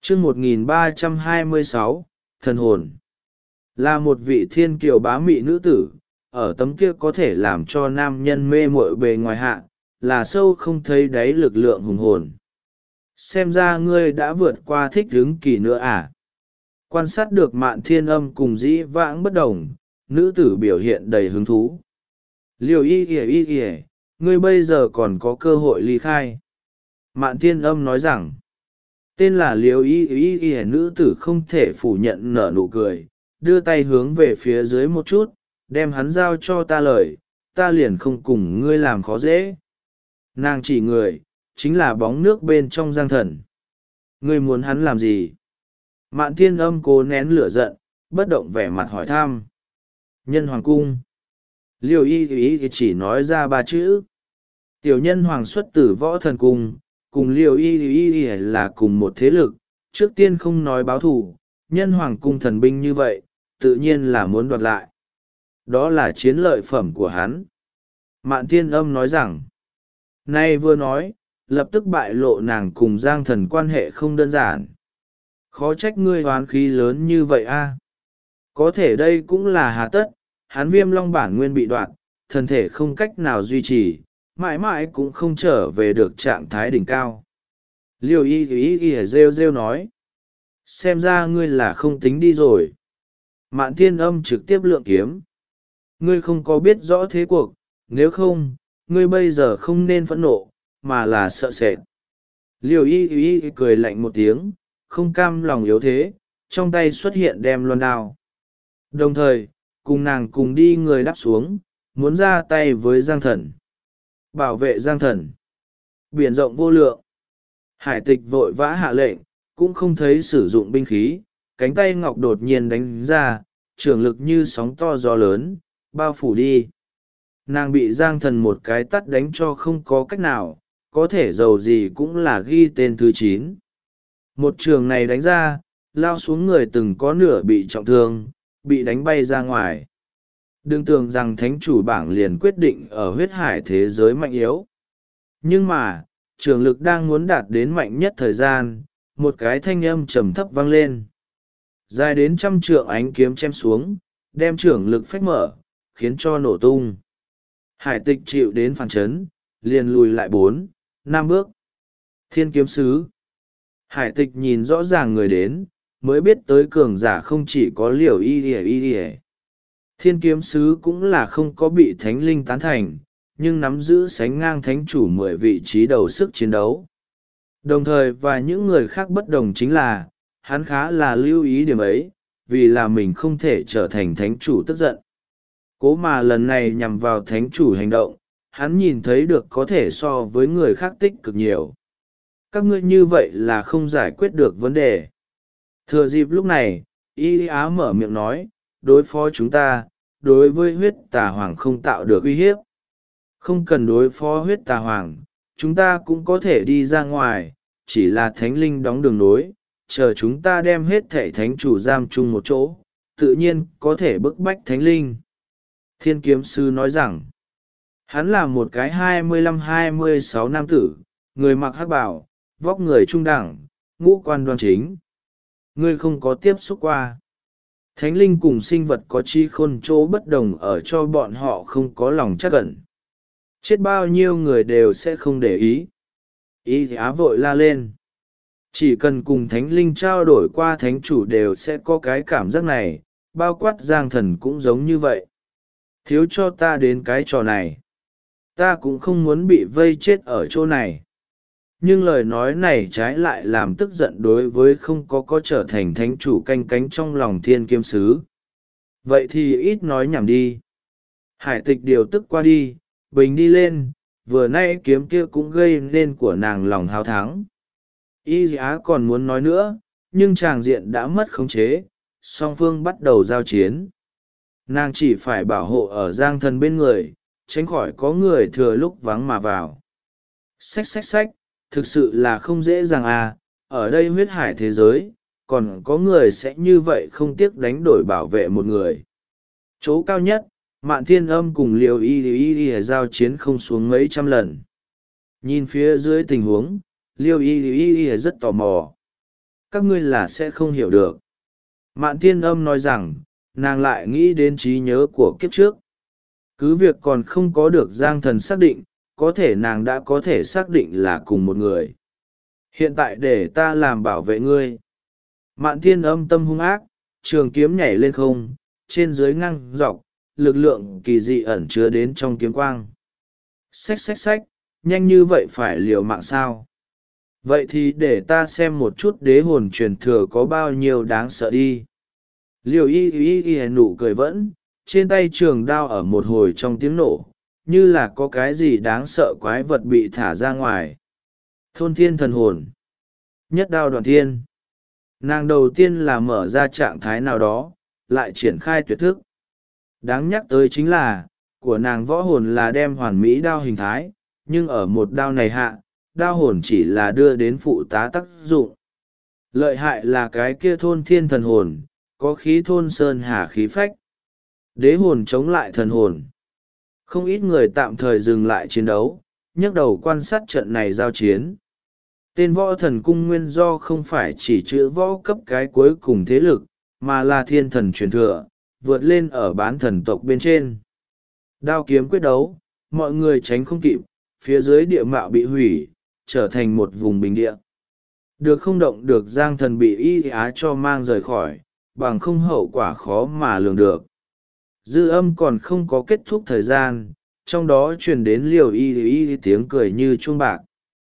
chương 1326, thần hồn. Là một vị thiên kiều bá mị nữ tử, ở tấm kia có thể làm cho nam nhân mê muội bề ngoài hạ, là sâu không thấy đáy lực lượng hùng hồn. Xem ra ngươi đã vượt qua thích ứng kỳ nữa à? Quan sát được Mạn Thiên Âm cùng dĩ vãng bất đồng, nữ tử biểu hiện đầy hứng thú. Liều y, ngươi bây giờ còn có cơ hội ly khai. Mạn Thiên Âm nói rằng, tên là Liều y, nữ tử không thể phủ nhận, nở nụ cười, đưa tay hướng về phía dưới một chút, đem hắn giao cho ta lời, ta liền không cùng ngươi làm khó dễ. Nàng chỉ người, chính là bóng nước bên trong Giang Thần. Ngươi muốn hắn làm gì? Mạn Thiên Âm cố nén lửa giận, bất động vẻ mặt hỏi thăm. Nhân hoàng cung. Liều y chỉ nói ra 3 chữ. Tiểu nhân hoàng xuất từ Võ Thần Cung, cùng Liều y là cùng một thế lực, trước tiên không nói báo thù, nhân hoàng cung thần binh như vậy, tự nhiên là muốn đoạt lại. Đó là chiến lợi phẩm của hắn. Mạn Thiên Âm nói rằng, nay vừa nói, lập tức bại lộ nàng cùng Giang Thần quan hệ không đơn giản. Khó trách ngươi hoán khí lớn như vậy a. Có thể đây cũng là hà tất, hắn Viêm Long bản nguyên bị đoạt, thân thể không cách nào duy trì, mãi mãi cũng không trở về được trạng thái đỉnh cao. Liều y rêu nói, xem ra ngươi là không tính đi rồi. Mạn Thiên Âm trực tiếp lượng kiếm. Ngươi không có biết rõ thế cuộc, nếu không, ngươi bây giờ không nên phẫn nộ, mà là sợ sệt. Liều y cười lạnh một tiếng, không cam lòng yếu thế, trong tay xuất hiện đem loan đao. Đồng thời, cùng nàng cùng đi người đáp xuống, muốn ra tay với Giang Thần. Bảo vệ Giang Thần. Biển rộng vô lượng. Hải Tịch vội vã hạ lệnh, cũng không thấy sử dụng binh khí, cánh tay ngọc đột nhiên đánh ra, trường lực như sóng to gió lớn, bao phủ đi. Nàng bị Giang Thần một cái tắt đánh cho không có cách nào, có thể dầu gì cũng là ghi tên thứ 9. Một trường này đánh ra, lao xuống người từng có nửa bị trọng thương, bị đánh bay ra ngoài. Đừng tưởng rằng thánh chủ bảng liền quyết định ở huyết hải thế giới mạnh yếu. Nhưng mà, trường lực đang muốn đạt đến mạnh nhất thời gian, một cái thanh âm trầm thấp vang lên. Dài đến 100 trượng ánh kiếm chém xuống, đem trường lực phách mở, khiến cho nổ tung. Hải Tịch chịu đến phản chấn, liền lùi lại 4-5 bước. Thiên kiếm sứ. Hải Tịch nhìn rõ ràng người đến, mới biết tới cường giả không chỉ có Liều y. Thiên kiếm sứ cũng là không có bị thánh linh tán thành, nhưng nắm giữ sánh ngang thánh chủ 10 vị trí đầu sức chiến đấu. Đồng thời và những người khác bất đồng chính là, hắn khá là lưu ý điểm ấy, vì là mình không thể trở thành thánh chủ tức giận. Cố mà lần này nhằm vào thánh chủ hành động, hắn nhìn thấy được có thể so với người khác tích cực nhiều. Các ngươi như vậy là không giải quyết được vấn đề. Thừa dịp lúc này, Y Á mở miệng nói, đối phó chúng ta, đối với huyết tà hoàng không tạo được uy hiếp. Không cần đối phó huyết tà hoàng, chúng ta cũng có thể đi ra ngoài, chỉ là thánh linh đóng đường nối, chờ chúng ta đem hết thảy thánh chủ giam chung một chỗ, tự nhiên có thể bức bách thánh linh. Thiên kiếm sư nói rằng, hắn là một cái 25-26 nam tử, người mặc hắc bào, vóc người trung đẳng, ngũ quan đoan chính. Ngươi không có tiếp xúc qua. Thánh linh cùng sinh vật có chi khôn chỗ bất đồng ở cho bọn họ không có lòng chắc ẩn. Chết bao nhiêu người đều sẽ không để ý. Y Á vội la lên. Chỉ cần cùng thánh linh trao đổi qua thánh chủ đều sẽ có cái cảm giác này, bao quát Giang Thần cũng giống như vậy. Thiếu cho ta đến cái trò này. Ta cũng không muốn bị vây chết ở chỗ này. Nhưng lời nói này trái lại làm tức giận đối với không có trở thành thánh chủ canh cánh trong lòng thiên kiếm sứ. Vậy thì ít nói nhảm đi. Hải Tịch điều tức qua đi, bình đi lên, vừa nay kiếm kia cũng gây nên của nàng lòng háo thắng. Y Á còn muốn nói nữa, nhưng tràng diện đã mất khống chế, song phương bắt đầu giao chiến. Nàng chỉ phải bảo hộ ở Giang Thần bên người, tránh khỏi có người thừa lúc vắng mà vào. Xách, thực sự là không dễ dàng à, ở đây huyết hải thế giới, còn có người sẽ như vậy không tiếc đánh đổi bảo vệ một người. Chỗ cao nhất, Mạn Thiên Âm cùng Liều y giao chiến không xuống mấy trăm lần. Nhìn phía dưới tình huống, Liều y rất tò mò. Các ngươi là sẽ không hiểu được. Mạn Thiên Âm nói rằng, nàng lại nghĩ đến trí nhớ của kiếp trước. Cứ việc còn không có được Giang Thần xác định, có thể nàng đã có thể xác định là cùng một người. Hiện tại để ta làm bảo vệ ngươi. Mạn Thiên Âm tâm hung ác, trường kiếm nhảy lên không, trên dưới ngang dọc, lực lượng kỳ dị ẩn chứa đến trong kiếm quang. Xách xách xách, nhanh như vậy phải liều mạng sao? Vậy thì để ta xem một chút đế hồn truyền thừa có bao nhiêu đáng sợ đi. Liều y nụ cười vẫn, trên tay trường đao ở một hồi trong tiếng nổ, như là có cái gì đáng sợ quái vật bị thả ra ngoài. Thôn thiên thần hồn. Nhất đao đoạn thiên. Nàng đầu tiên là mở ra trạng thái nào đó, lại triển khai tuyệt thức. Đáng nhắc tới chính là, của nàng võ hồn là đem hoàn mỹ đao hình thái, nhưng ở một đao này hạ, đao hồn chỉ là đưa đến phụ tá tác dụng. Lợi hại là cái kia thôn thiên thần hồn, có khí thôn sơn hà khí phách. Đế hồn chống lại thần hồn. Không ít người tạm thời dừng lại chiến đấu, nhấc đầu quan sát trận này giao chiến. Tên võ thần cung nguyên do không phải chỉ chữ võ cấp cái cuối cùng thế lực, mà là thiên thần truyền thừa, vượt lên ở bán thần tộc bên trên. Đao kiếm quyết đấu, mọi người tránh không kịp, phía dưới địa mạo bị hủy, trở thành một vùng bình địa. Được không động được Giang Thần bị y á cho mang rời khỏi, bằng không hậu quả khó mà lường được. Dư âm còn không có kết thúc thời gian, trong đó truyền đến liều y tiếng cười như chuông bạc.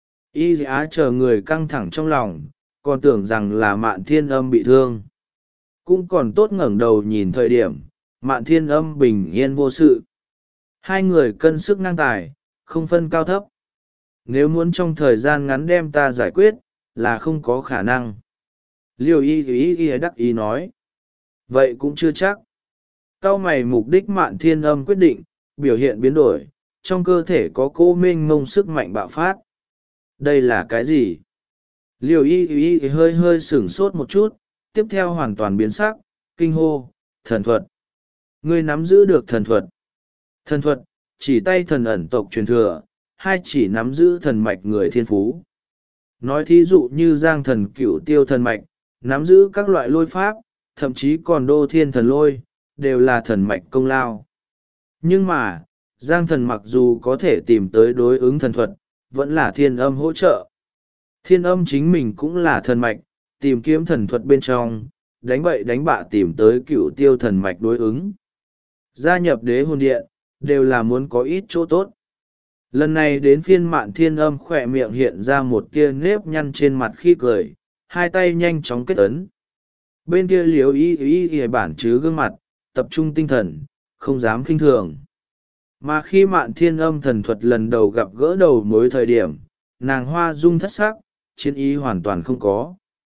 Y á chờ người căng thẳng trong lòng, còn tưởng rằng là Mạn Thiên Âm bị thương. Cũng còn tốt ngẩng đầu nhìn thời điểm, Mạn Thiên Âm bình yên vô sự. Hai người cân sức ngang tài, không phân cao thấp. Nếu muốn trong thời gian ngắn đem ta giải quyết, là không có khả năng. Liêu y đắc ý nói. Vậy cũng chưa chắc. Cao mày mục đích Mạn Thiên Âm quyết định, biểu hiện biến đổi, trong cơ thể có cỗ mênh mông sức mạnh bạo phát. Đây là cái gì? Liêu y hơi hơi sửng sốt một chút, tiếp theo hoàn toàn biến sắc, kinh hô, thần thuật. Ngươi nắm giữ được thần thuật. Thần thuật, chỉ tay thần ẩn tộc truyền thừa, hai chỉ nắm giữ thần mạch người thiên phú. Nói thí dụ như Giang Thần Cửu Tiêu thần mạch, nắm giữ các loại lôi pháp, thậm chí còn đô thiên thần lôi, đều là thần mạch công lao. Nhưng mà, Giang Thần mặc dù có thể tìm tới đối ứng thần thuật, vẫn là thiên âm hỗ trợ. Thiên âm chính mình cũng là thần mạch, tìm kiếm thần thuật bên trong, đánh bậy đánh bạ tìm tới Cửu Tiêu thần mạch đối ứng. Gia nhập đế hồn điện, đều là muốn có ít chỗ tốt. Lần này đến phiên Mạn Thiên Âm khỏe miệng hiện ra một tia nếp nhăn trên mặt khi cười, hai tay nhanh chóng kết ấn. Bên kia liếu y bản chứ gương mặt, tập trung tinh thần, không dám khinh thường. Mà khi Mạn Thiên Âm thần thuật lần đầu gặp gỡ đầu mối thời điểm, nàng hoa dung thất sắc, chiến ý hoàn toàn không có.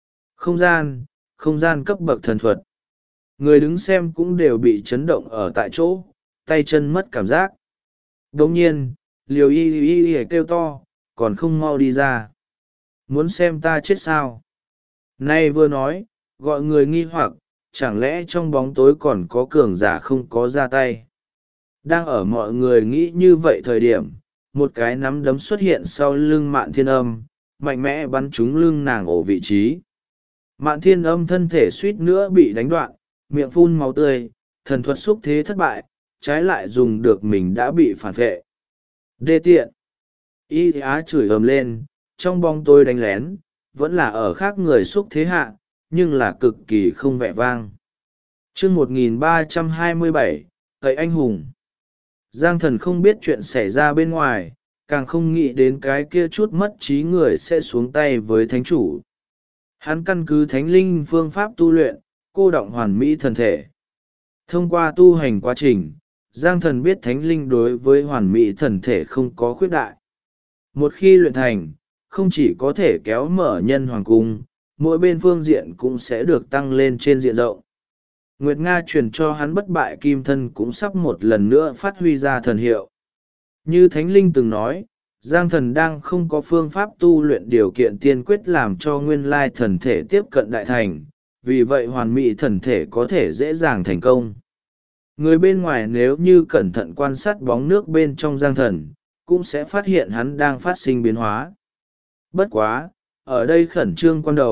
Không gian cấp bậc thần thuật. Người đứng xem cũng đều bị chấn động ở tại chỗ, tay chân mất cảm giác. Đồng nhiên, liều y kêu to, còn không mau đi ra. Muốn xem ta chết sao? Nay vừa nói, gọi người nghi hoặc, chẳng lẽ trong bóng tối còn có cường giả không có ra tay. Đang ở mọi người nghĩ như vậy thời điểm, một cái nắm đấm xuất hiện sau lưng Mạn Thiên Âm, mạnh mẽ bắn trúng lưng nàng ổ vị trí. Mạn Thiên Âm thân thể suýt nữa bị đánh đoạn, miệng phun máu tươi, thần thuật xúc thế thất bại, trái lại dùng được mình đã bị phản vệ. Đê tiện. Y á chửi ầm lên, trong bóng tôi đánh lén, vẫn là ở khác người xúc thế hạ, nhưng là cực kỳ không vẻ vang. chương 1327, Cậy anh hùng. Giang Thần không biết chuyện xảy ra bên ngoài, càng không nghĩ đến cái kia chút mất trí người sẽ xuống tay với thánh chủ. Hắn căn cứ thánh linh phương pháp tu luyện, cô đọng hoàn mỹ thần thể. Thông qua tu hành quá trình, Giang Thần biết thánh linh đối với hoàn mỹ thần thể không có khuyết đại. Một khi luyện thành, không chỉ có thể kéo mở nhân hoàng cung, mỗi bên phương diện cũng sẽ được tăng lên trên diện rộng. Nguyệt Nga truyền cho hắn bất bại kim thân cũng sắp một lần nữa phát huy ra thần hiệu. Như Thánh Linh từng nói, Giang Thần đang không có phương pháp tu luyện điều kiện tiên quyết làm cho nguyên lai thần thể tiếp cận đại thành, vì vậy hoàn mỹ thần thể có thể dễ dàng thành công. Người bên ngoài nếu như cẩn thận quan sát bóng nước bên trong Giang Thần, cũng sẽ phát hiện hắn đang phát sinh biến hóa. Bất quá, ở đây khẩn trương quan đầu,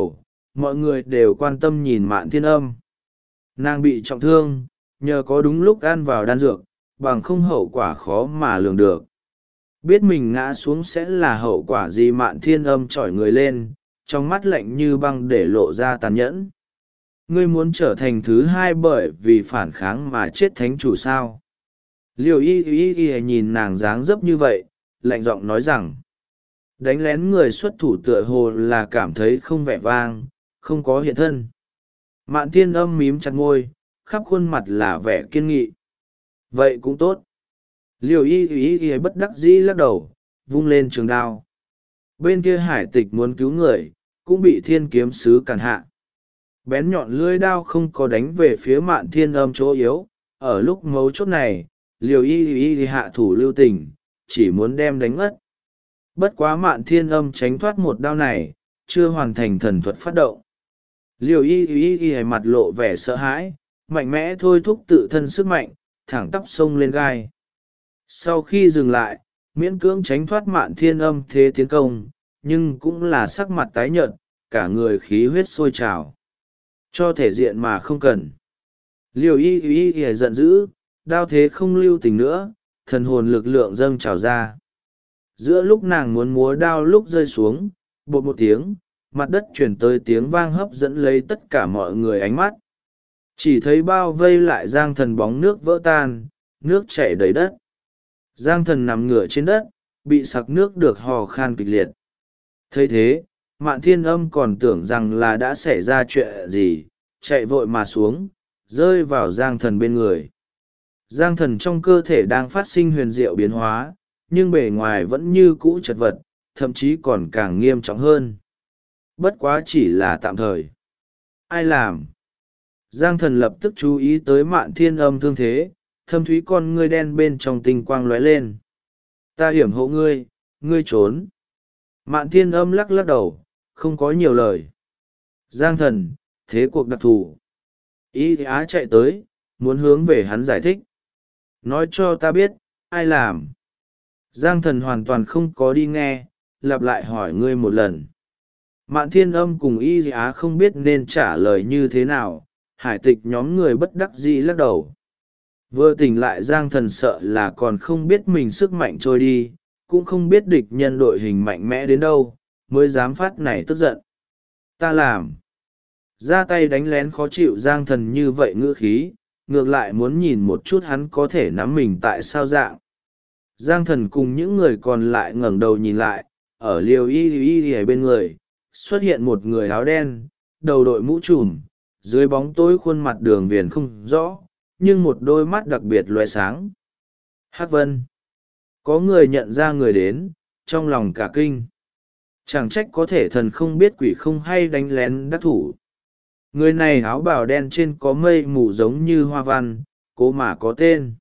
mọi người đều quan tâm nhìn Mạn Thiên Âm. Nàng bị trọng thương, nhờ có đúng lúc ăn vào đan dược, bằng không hậu quả khó mà lường được. Biết mình ngã xuống sẽ là hậu quả gì, Mạn Thiên Âm chỏi người lên, trong mắt lạnh như băng để lộ ra tàn nhẫn. Ngươi muốn trở thành thứ hai bởi vì phản kháng mà chết thánh chủ sao? Liêu y nhìn nàng dáng dấp như vậy, lạnh giọng nói rằng, đánh lén người xuất thủ tựa hồ là cảm thấy không vẻ vang, không có hiện thân. Mạn Thiên Âm mím chặt môi, khắp khuôn mặt là vẻ kiên nghị. Vậy cũng tốt. Liêu y bất đắc dĩ lắc đầu, vung lên trường đao. Bên kia Hải Tịch muốn cứu người, cũng bị Thiên Kiếm Sứ cản hạ. Bén nhọn lưỡi đao không có đánh về phía Mạn Thiên Âm chỗ yếu. Ở lúc mấu chốt này, Liêu y hạ thủ lưu tình, chỉ muốn đem đánh ngất. Bất quá Mạn Thiên Âm tránh thoát một đao này, chưa hoàn thành thần thuật phát động. Liêu y mặt lộ vẻ sợ hãi, mạnh mẽ thôi thúc tự thân sức mạnh, thẳng tắp sông lên gai. Sau khi dừng lại, miễn cưỡng tránh thoát Mạn Thiên Âm thế tiến công, nhưng cũng là sắc mặt tái nhợt, cả người khí huyết sôi trào. Cho thể diện mà không cần. Liêu y giận dữ, đao thế không lưu tình nữa, thần hồn lực lượng dâng trào ra. Giữa lúc nàng muốn múa đao lúc rơi xuống, bột một tiếng, mặt đất chuyển tới tiếng vang hấp dẫn lấy tất cả mọi người ánh mắt. Chỉ thấy bao vây lại Giang Thần bóng nước vỡ tan, nước chảy đầy đất. Giang Thần nằm ngửa trên đất, bị sặc nước được hò khan kịch liệt. Thấy thế, Mạn Thiên Âm còn tưởng rằng là đã xảy ra chuyện gì, chạy vội mà xuống, rơi vào Giang Thần bên người. Giang Thần trong cơ thể đang phát sinh huyền diệu biến hóa, nhưng bề ngoài vẫn như cũ chật vật, thậm chí còn càng nghiêm trọng hơn. Bất quá chỉ là tạm thời. Ai làm? Giang Thần lập tức chú ý tới Mạn Thiên Âm thương thế, thâm thúy con ngươi đen bên trong tinh quang lóe lên. Ta hiểm hộ ngươi, ngươi trốn. Mạn Thiên Âm lắc lắc đầu, không có nhiều lời. Giang Thần, thế cuộc đặc thù. Y Á chạy tới, muốn hướng về hắn giải thích. Nói cho ta biết, ai làm? Giang Thần hoàn toàn không có đi nghe, lặp lại hỏi ngươi một lần. Mạn Thiên Âm cùng Y Á không biết nên trả lời như thế nào, Hải Tịch nhóm người bất đắc dĩ lắc đầu. Vừa tỉnh lại Giang Thần sợ là còn không biết mình sức mạnh trôi đi, cũng không biết địch nhân đội hình mạnh mẽ đến đâu, mới dám phát này tức giận. Ta làm. Ra tay đánh lén khó chịu Giang Thần như vậy ngữ khí, ngược lại muốn nhìn một chút hắn có thể nắm mình tại sao dạng. Giang Thần cùng những người còn lại ngẩng đầu nhìn lại, ở Liêu y bên người, xuất hiện một người áo đen, đầu đội mũ trùm, dưới bóng tối khuôn mặt đường viền không rõ, nhưng một đôi mắt đặc biệt loe sáng. Hắc Vân. Có người nhận ra người đến, trong lòng cả kinh. Chẳng trách có thể thần không biết quỷ không hay đánh lén đắc thủ. Người này áo bào đen trên có mây mù giống như hoa văn, cố mà có tên.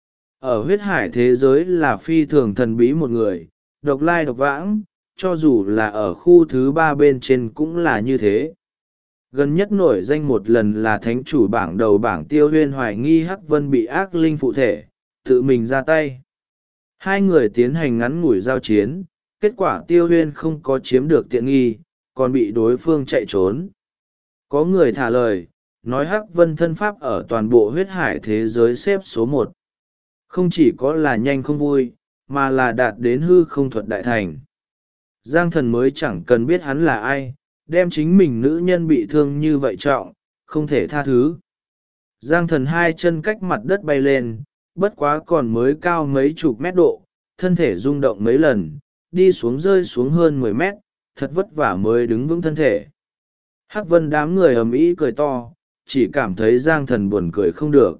Ở huyết hải thế giới là phi thường thần bí một người, độc lai độc vãng, cho dù là ở khu thứ 3 bên trên cũng là như thế. Gần nhất nổi danh một lần là thánh chủ bảng đầu bảng Tiêu Huyên hoài nghi Hắc Vân bị ác linh phụ thể, tự mình ra tay. Hai người tiến hành ngắn ngủi giao chiến, kết quả Tiêu Huyên không có chiếm được tiện nghi, còn bị đối phương chạy trốn. Có người thả lời, nói Hắc Vân thân pháp ở toàn bộ huyết hải thế giới xếp số 1. Không chỉ có là nhanh không vui, mà là đạt đến hư không thuật đại thành. Giang Thần mới chẳng cần biết hắn là ai, đem chính mình nữ nhân bị thương như vậy trọng, không thể tha thứ. Giang Thần hai chân cách mặt đất bay lên, bất quá còn mới cao mấy chục mét độ, thân thể rung động mấy lần, đi xuống rơi xuống hơn 10 mét, thật vất vả mới đứng vững thân thể. Hắc Vân đám người ầm ĩ cười to, chỉ cảm thấy Giang Thần buồn cười không được.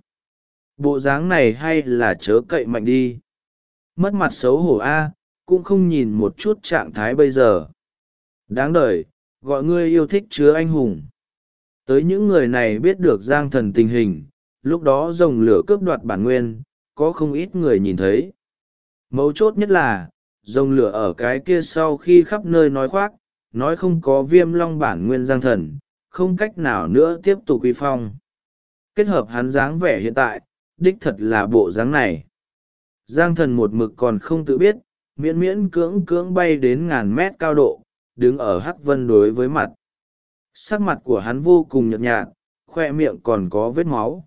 Bộ dáng này hay là chớ cậy mạnh đi. Mất mặt xấu hổ a, cũng không nhìn một chút trạng thái bây giờ. Đáng đời, gọi ngươi yêu thích chứa anh hùng. Tới những người này biết được Giang Thần tình hình, lúc đó rồng lửa cướp đoạt bản nguyên, có không ít người nhìn thấy. Mấu chốt nhất là, rồng lửa ở cái kia sau khi khắp nơi nói khoác, nói không có Viêm Long bản nguyên Giang Thần, không cách nào nữa tiếp tục uy phong. Kết hợp hắn dáng vẻ hiện tại, đích thật là bộ dáng này. Giang Thần một mực còn không tự biết, miễn miễn cưỡng cưỡng bay đến ngàn mét cao độ, đứng ở Hắc Vân đối với mặt. Sắc mặt của hắn vô cùng nhợt nhạt, khoe miệng còn có vết máu.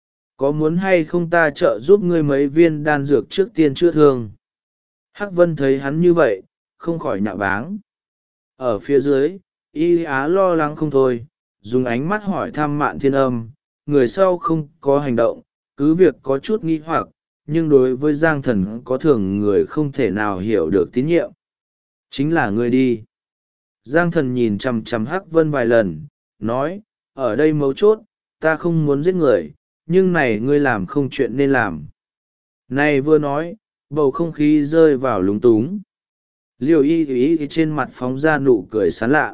Có muốn hay không ta trợ giúp ngươi mấy viên đan dược trước tiên chữa thương? Hắc Vân thấy hắn như vậy, không khỏi nhạo báng. Ở phía dưới, Y Á lo lắng không thôi, dùng ánh mắt hỏi thăm Mạn Thiên Âm, người sau không có hành động, cứ việc có chút nghi hoặc, nhưng đối với Giang Thần có thường người không thể nào hiểu được tín nhiệm. Chính là ngươi đi. Giang Thần nhìn chằm chằm Hắc Vân vài lần, nói, ở đây mấu chốt, ta không muốn giết người, nhưng này ngươi làm không chuyện nên làm. Này vừa nói, bầu không khí rơi vào lúng túng. Liêu y trên mặt phóng ra nụ cười sán lạ.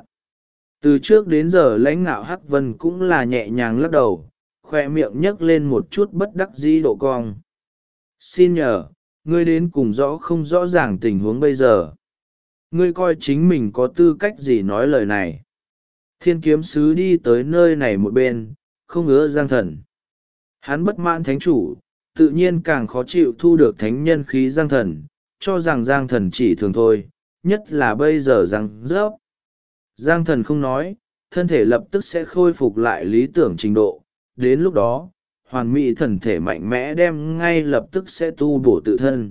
Từ trước đến giờ lãnh ngạo Hắc Vân cũng là nhẹ nhàng lắc đầu, khoe miệng nhấc lên một chút bất đắc dĩ độ cong. Xin nhờ, ngươi đến cùng rõ không rõ ràng tình huống bây giờ. Ngươi coi chính mình có tư cách gì nói lời này. Thiên kiếm sứ đi tới nơi này một bên, không ứa Giang Thần. Hắn bất mãn thánh chủ, tự nhiên càng khó chịu thu được thánh nhân khí Giang Thần, cho rằng Giang Thần chỉ thường thôi, nhất là bây giờ rằng rớp. Giang Thần không nói, thân thể lập tức sẽ khôi phục lại lý tưởng trình độ, đến lúc đó, hoàn mỹ thần thể mạnh mẽ đem ngay lập tức sẽ tu bổ tự thân.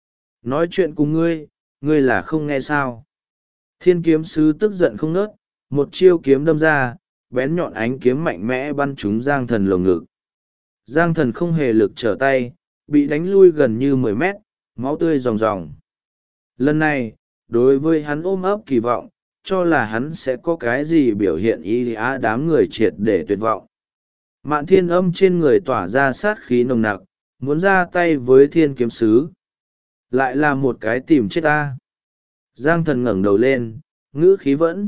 Nói chuyện cùng ngươi, ngươi là không nghe sao. Thiên kiếm sứ tức giận không nớt, một chiêu kiếm đâm ra, bén nhọn ánh kiếm mạnh mẽ bắn trúng Giang Thần lồng ngực. Giang Thần không hề lực trở tay, bị đánh lui gần như 10 mét, máu tươi ròng ròng. Lần này, đối với hắn ôm ấp kỳ vọng, cho là hắn sẽ có cái gì biểu hiện ý á đám người triệt để tuyệt vọng. Mạn Thiên Âm trên người tỏa ra sát khí nồng nặc, muốn ra tay với thiên kiếm sứ. Lại là một cái tìm chết ta. Giang Thần ngẩng đầu lên, ngữ khí vẫn.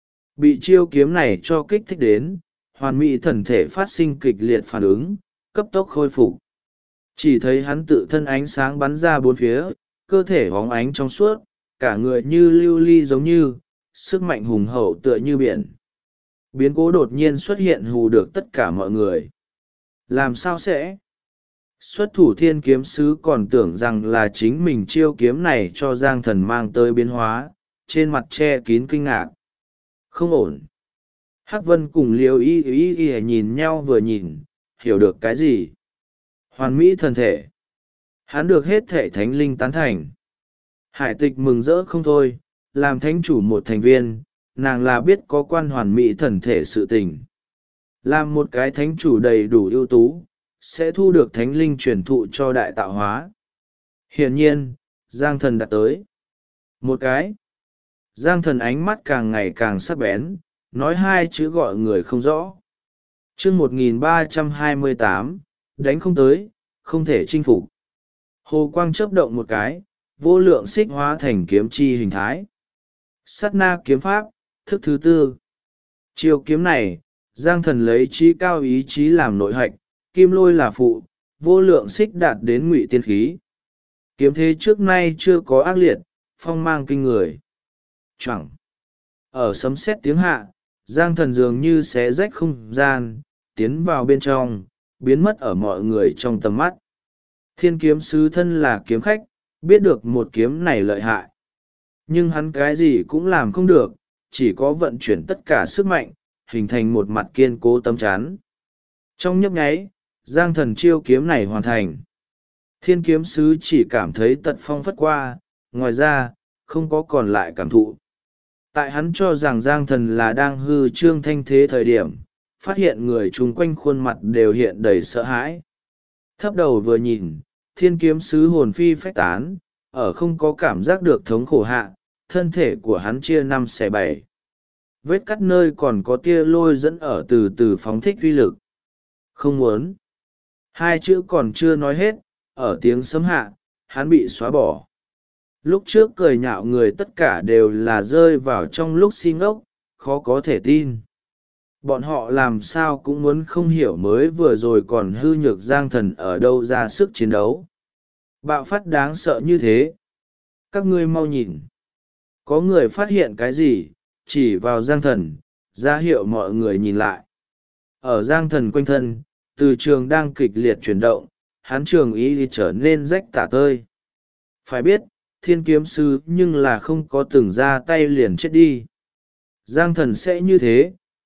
Bị chiêu kiếm này cho kích thích đến, hoàn mỹ thần thể phát sinh kịch liệt phản ứng, cấp tốc khôi phục. Chỉ thấy hắn tự thân ánh sáng bắn ra bốn phía, cơ thể hóng ánh trong suốt, cả người như lưu ly giống như, sức mạnh hùng hậu tựa như biển. Biến cố đột nhiên xuất hiện hù được tất cả mọi người. Làm sao sẽ? Xuất thủ thiên kiếm sứ còn tưởng rằng là chính mình chiêu kiếm này cho Giang Thần mang tới biến hóa, trên mặt che kín kinh ngạc. Không ổn. Hắc Vân cùng Liêu y nhìn nhau vừa nhìn, hiểu được cái gì? Hoàn mỹ thần thể. Hắn được hết thể thánh linh tán thành. Hải Tịch mừng rỡ không thôi, làm thánh chủ một thành viên, nàng là biết có quan hoàn mỹ thần thể sự tình. Làm một cái thánh chủ đầy đủ ưu tú, sẽ thu được thánh linh truyền thụ cho đại tạo hóa. Hiển nhiên, Giang Thần đã tới. Một cái. Giang Thần ánh mắt càng ngày càng sắc bén, nói hai chữ gọi người không rõ. Chương 1328, đánh không tới, không thể chinh phục. Hồ quang chớp động một cái, vô lượng xích hóa thành kiếm chi hình thái. Sát na kiếm pháp, thức thứ tư. Chiêu kiếm này, Giang Thần lấy trí cao ý chí làm nội hạch, kim lôi là phụ, vô lượng xích đạt đến ngụy tiên khí. Kiếm thế trước nay chưa có ác liệt, phong mang kinh người. Chẳng. Ở sấm sét tiếng hạ, Giang Thần dường như xé rách không gian, tiến vào bên trong, biến mất ở mọi người trong tầm mắt. Thiên kiếm sứ thân là kiếm khách, biết được một kiếm này lợi hại. Nhưng hắn cái gì cũng làm không được, chỉ có vận chuyển tất cả sức mạnh, hình thành một mặt kiên cố tấm chắn. Trong nhấp nháy, Giang Thần chiêu kiếm này hoàn thành. Thiên kiếm sứ chỉ cảm thấy tật phong phất qua, ngoài ra, không có còn lại cảm thụ. Tại hắn cho rằng Giang Thần là đang hư trương thanh thế thời điểm, phát hiện người chung quanh khuôn mặt đều hiện đầy sợ hãi. Thấp đầu vừa nhìn, thiên kiếm sứ hồn phi phách tán, ở không có cảm giác được thống khổ hạ, thân thể của hắn chia 5/7. Vết cắt nơi còn có tia lôi dẫn ở từ từ phóng thích uy lực. Không muốn. Hai chữ còn chưa nói hết, ở tiếng sấm hạ, hắn bị xóa bỏ. Lúc trước cười nhạo người tất cả đều là rơi vào trong lúc si ngốc, khó có thể tin. Bọn họ làm sao cũng muốn không hiểu mới vừa rồi còn hư nhược Giang Thần ở đâu ra sức chiến đấu. Bạo phát đáng sợ như thế. Các ngươi mau nhìn. Có người phát hiện cái gì, chỉ vào Giang Thần, ra hiệu mọi người nhìn lại. Ở Giang Thần quanh thân, từ trường đang kịch liệt chuyển động, hắn trường ý trở nên rách tả tơi. Phải biết, thiên kiếm sư nhưng là không có từng ra tay liền chết đi. Giang Thần sẽ như thế,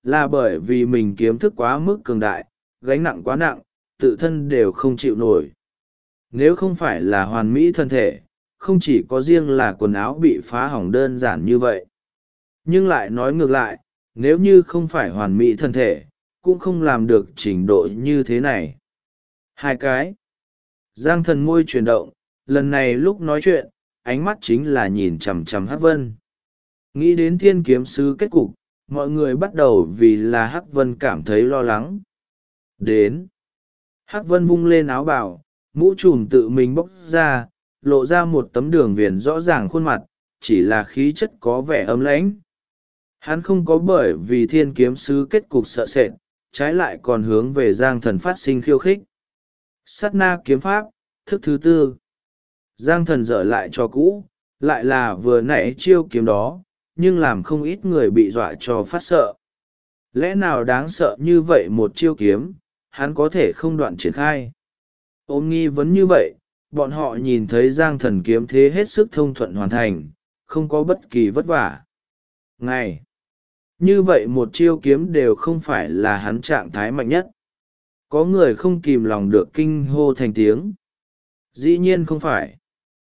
là bởi vì mình kiếm thức quá mức cường đại, gánh nặng quá nặng, tự thân đều không chịu nổi. Nếu không phải là hoàn mỹ thân thể, không chỉ có riêng là quần áo bị phá hỏng đơn giản như vậy. Nhưng lại nói ngược lại, nếu như không phải hoàn mỹ thân thể, cũng không làm được trình độ như thế này. Hai cái. Giang Thần môi chuyển động, lần này lúc nói chuyện, ánh mắt chính là nhìn chằm chằm Hắc Vân. Nghĩ đến Thiên Kiếm Sứ kết cục, mọi người bắt đầu vì là Hắc Vân cảm thấy lo lắng. Đến. Hắc Vân vung lên áo bào, mũ trùm tự mình bốc ra, lộ ra một tấm đường viền rõ ràng khuôn mặt, chỉ là khí chất có vẻ ấm lãnh. Hắn không có bởi vì Thiên Kiếm Sứ kết cục sợ sệt, trái lại còn hướng về Giang Thần phát sinh khiêu khích. Sát na kiếm pháp, thức thứ tư. Giang Thần dở lại cho cũ, lại là vừa nãy chiêu kiếm đó, nhưng làm không ít người bị dọa cho phát sợ. Lẽ nào đáng sợ như vậy một chiêu kiếm, hắn có thể không đoạn triển khai? Ôm nghi vấn như vậy, bọn họ nhìn thấy Giang Thần kiếm thế hết sức thông thuận hoàn thành, không có bất kỳ vất vả. Ngày như vậy một chiêu kiếm đều không phải là hắn trạng thái mạnh nhất. Có người không kìm lòng được kinh hô thành tiếng. Dĩ nhiên không phải.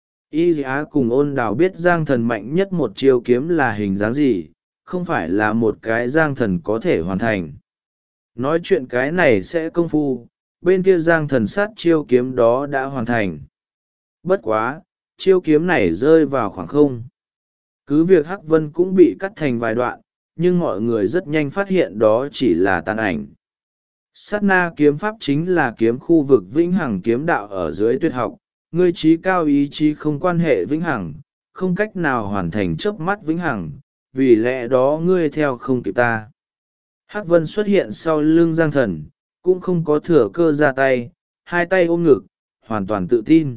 Y Á cùng Ôn Đào biết Giang Thần mạnh nhất một chiêu kiếm là hình dáng gì, không phải là một cái Giang Thần có thể hoàn thành. Nói chuyện cái này sẽ công phu, bên kia Giang Thần sát chiêu kiếm đó đã hoàn thành. Bất quá, chiêu kiếm này rơi vào khoảng không. Cứ việc Hắc Vân cũng bị cắt thành vài đoạn, nhưng mọi người rất nhanh phát hiện đó chỉ là tàn ảnh. Sát na kiếm pháp chính là kiếm khu vực vĩnh hằng kiếm đạo ở dưới tuyệt học, ngươi trí cao ý chí không quan hệ vĩnh hằng, không cách nào hoàn thành chớp mắt vĩnh hằng, vì lẽ đó ngươi theo không kịp ta. Hắc Vân xuất hiện sau lưng Giang Thần, cũng không có thừa cơ ra tay, hai tay ôm ngực, hoàn toàn tự tin.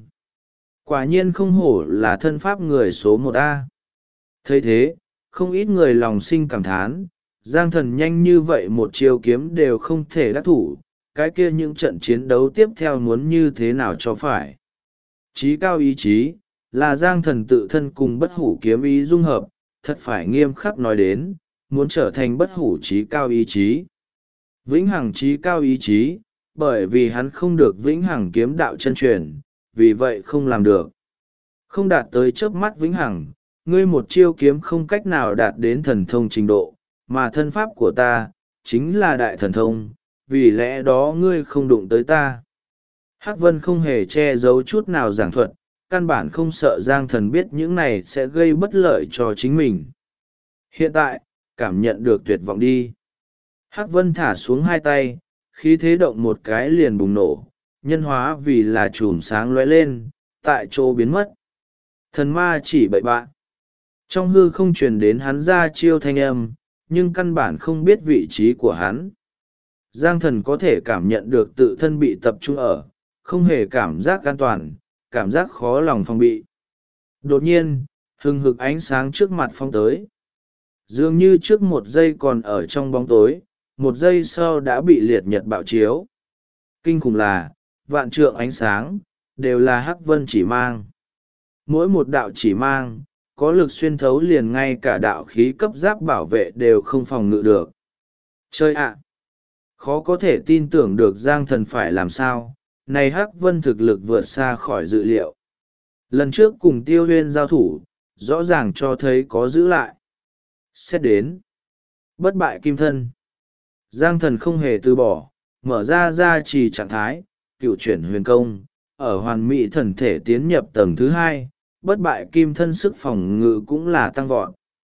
Quả nhiên không hổ là thân pháp người số 1A. Thấy thế, không ít người lòng sinh cảm thán, Giang Thần nhanh như vậy một chiêu kiếm đều không thể đắc thủ, cái kia những trận chiến đấu tiếp theo muốn như thế nào cho phải. Chí cao ý chí, là Giang Thần tự thân cùng bất hủ kiếm ý dung hợp, thật phải nghiêm khắc nói đến, muốn trở thành bất hủ chí cao ý chí. Vĩnh hằng chí cao ý chí, bởi vì hắn không được vĩnh hằng kiếm đạo chân truyền, vì vậy không làm được. Không đạt tới chớp mắt vĩnh hằng, ngươi một chiêu kiếm không cách nào đạt đến thần thông trình độ, mà thân pháp của ta, chính là đại thần thông, vì lẽ đó ngươi không đụng tới ta. Hắc Vân không hề che giấu chút nào giảng thuật, căn bản không sợ Giang Thần biết những này sẽ gây bất lợi cho chính mình. Hiện tại, cảm nhận được tuyệt vọng đi. Hắc Vân thả xuống hai tay, khí thế động một cái liền bùng nổ, nhân hóa vì là chùm sáng lóe lên, tại chỗ biến mất. Thần ma chỉ bậy bạ. Trong hư không truyền đến hắn ra chiêu thanh âm, nhưng căn bản không biết vị trí của hắn. Giang Thần có thể cảm nhận được tự thân bị tập trung ở, không hề cảm giác an toàn, cảm giác khó lòng phòng bị. Đột nhiên, hừng hực ánh sáng trước mặt phong tới. Dường như trước một giây còn ở trong bóng tối, một giây sau đã bị liệt nhật bạo chiếu. Kinh khủng là, vạn trượng ánh sáng, đều là Hắc Vân chỉ mang. Mỗi một đạo chỉ mang, có lực xuyên thấu liền ngay cả đạo khí cấp giáp bảo vệ đều không phòng ngự được. Chơi ạ! Khó có thể tin tưởng được Giang Thần phải làm sao, này Hắc Vân thực lực vượt xa khỏi dự liệu. Lần trước cùng Tiêu Huyên giao thủ, rõ ràng cho thấy có giữ lại. Xét đến. Bất bại kim thân. Giang Thần không hề từ bỏ, mở ra trì trạng thái, cựu chuyển huyền công, ở hoàn mỹ thần thể tiến nhập tầng thứ 2, bất bại kim thân sức phòng ngự cũng là tăng vọt.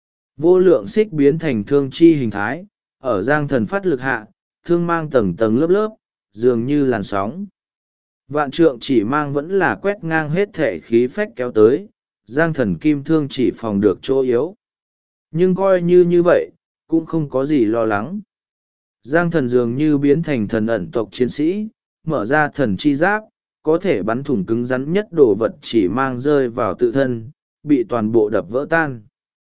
Vô lượng xích biến thành thương chi hình thái, ở Giang Thần phát lực hạ, thương mang tầng tầng lớp lớp, dường như làn sóng. Vạn trượng chỉ mang vẫn là quét ngang hết thể khí phách kéo tới, Giang Thần kim thương chỉ phòng được chỗ yếu. Nhưng coi như vậy, cũng không có gì lo lắng. Giang Thần dường như biến thành thần ẩn tộc chiến sĩ, mở ra thần chi giáp, có thể bắn thủng cứng rắn nhất đồ vật chỉ mang rơi vào tự thân, bị toàn bộ đập vỡ tan.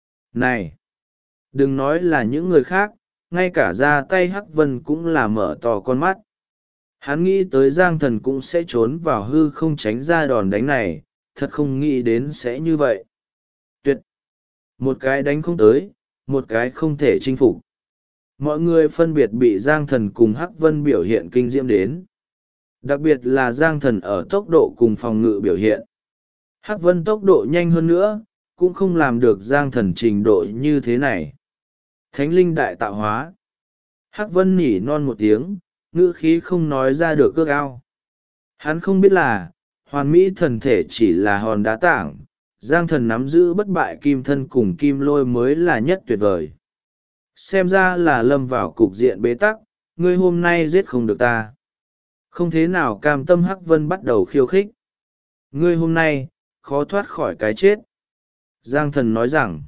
Này! Đừng nói là những người khác, ngay cả ra tay Hắc Vân cũng là mở to con mắt. Hắn nghĩ tới Giang Thần cũng sẽ trốn vào hư không tránh ra đòn đánh này, thật không nghĩ đến sẽ như vậy. Tuyệt! Một cái đánh không tới, một cái không thể chinh phục. mọi người phân biệt bị Giang Thần cùng Hắc Vân biểu hiện kinh diễm đến. Đặc biệt là Giang Thần ở tốc độ cùng phòng ngự biểu hiện. Hắc Vân tốc độ nhanh hơn nữa, cũng không làm được Giang Thần trình độ như thế này. Thánh linh đại tạo hóa. Hắc Vân nhỉ non một tiếng, ngữ khí không nói ra được ước ao. Hắn không biết là, hoàn mỹ thần thể chỉ là hòn đá tảng, Giang Thần nắm giữ bất bại kim thân cùng kim lôi mới là nhất tuyệt vời. Xem ra là lâm vào cục diện bế tắc, ngươi hôm nay giết không được ta. Không thế nào cam tâm. Hắc Vân bắt đầu khiêu khích. Ngươi hôm nay, khó thoát khỏi cái chết. Giang Thần nói rằng.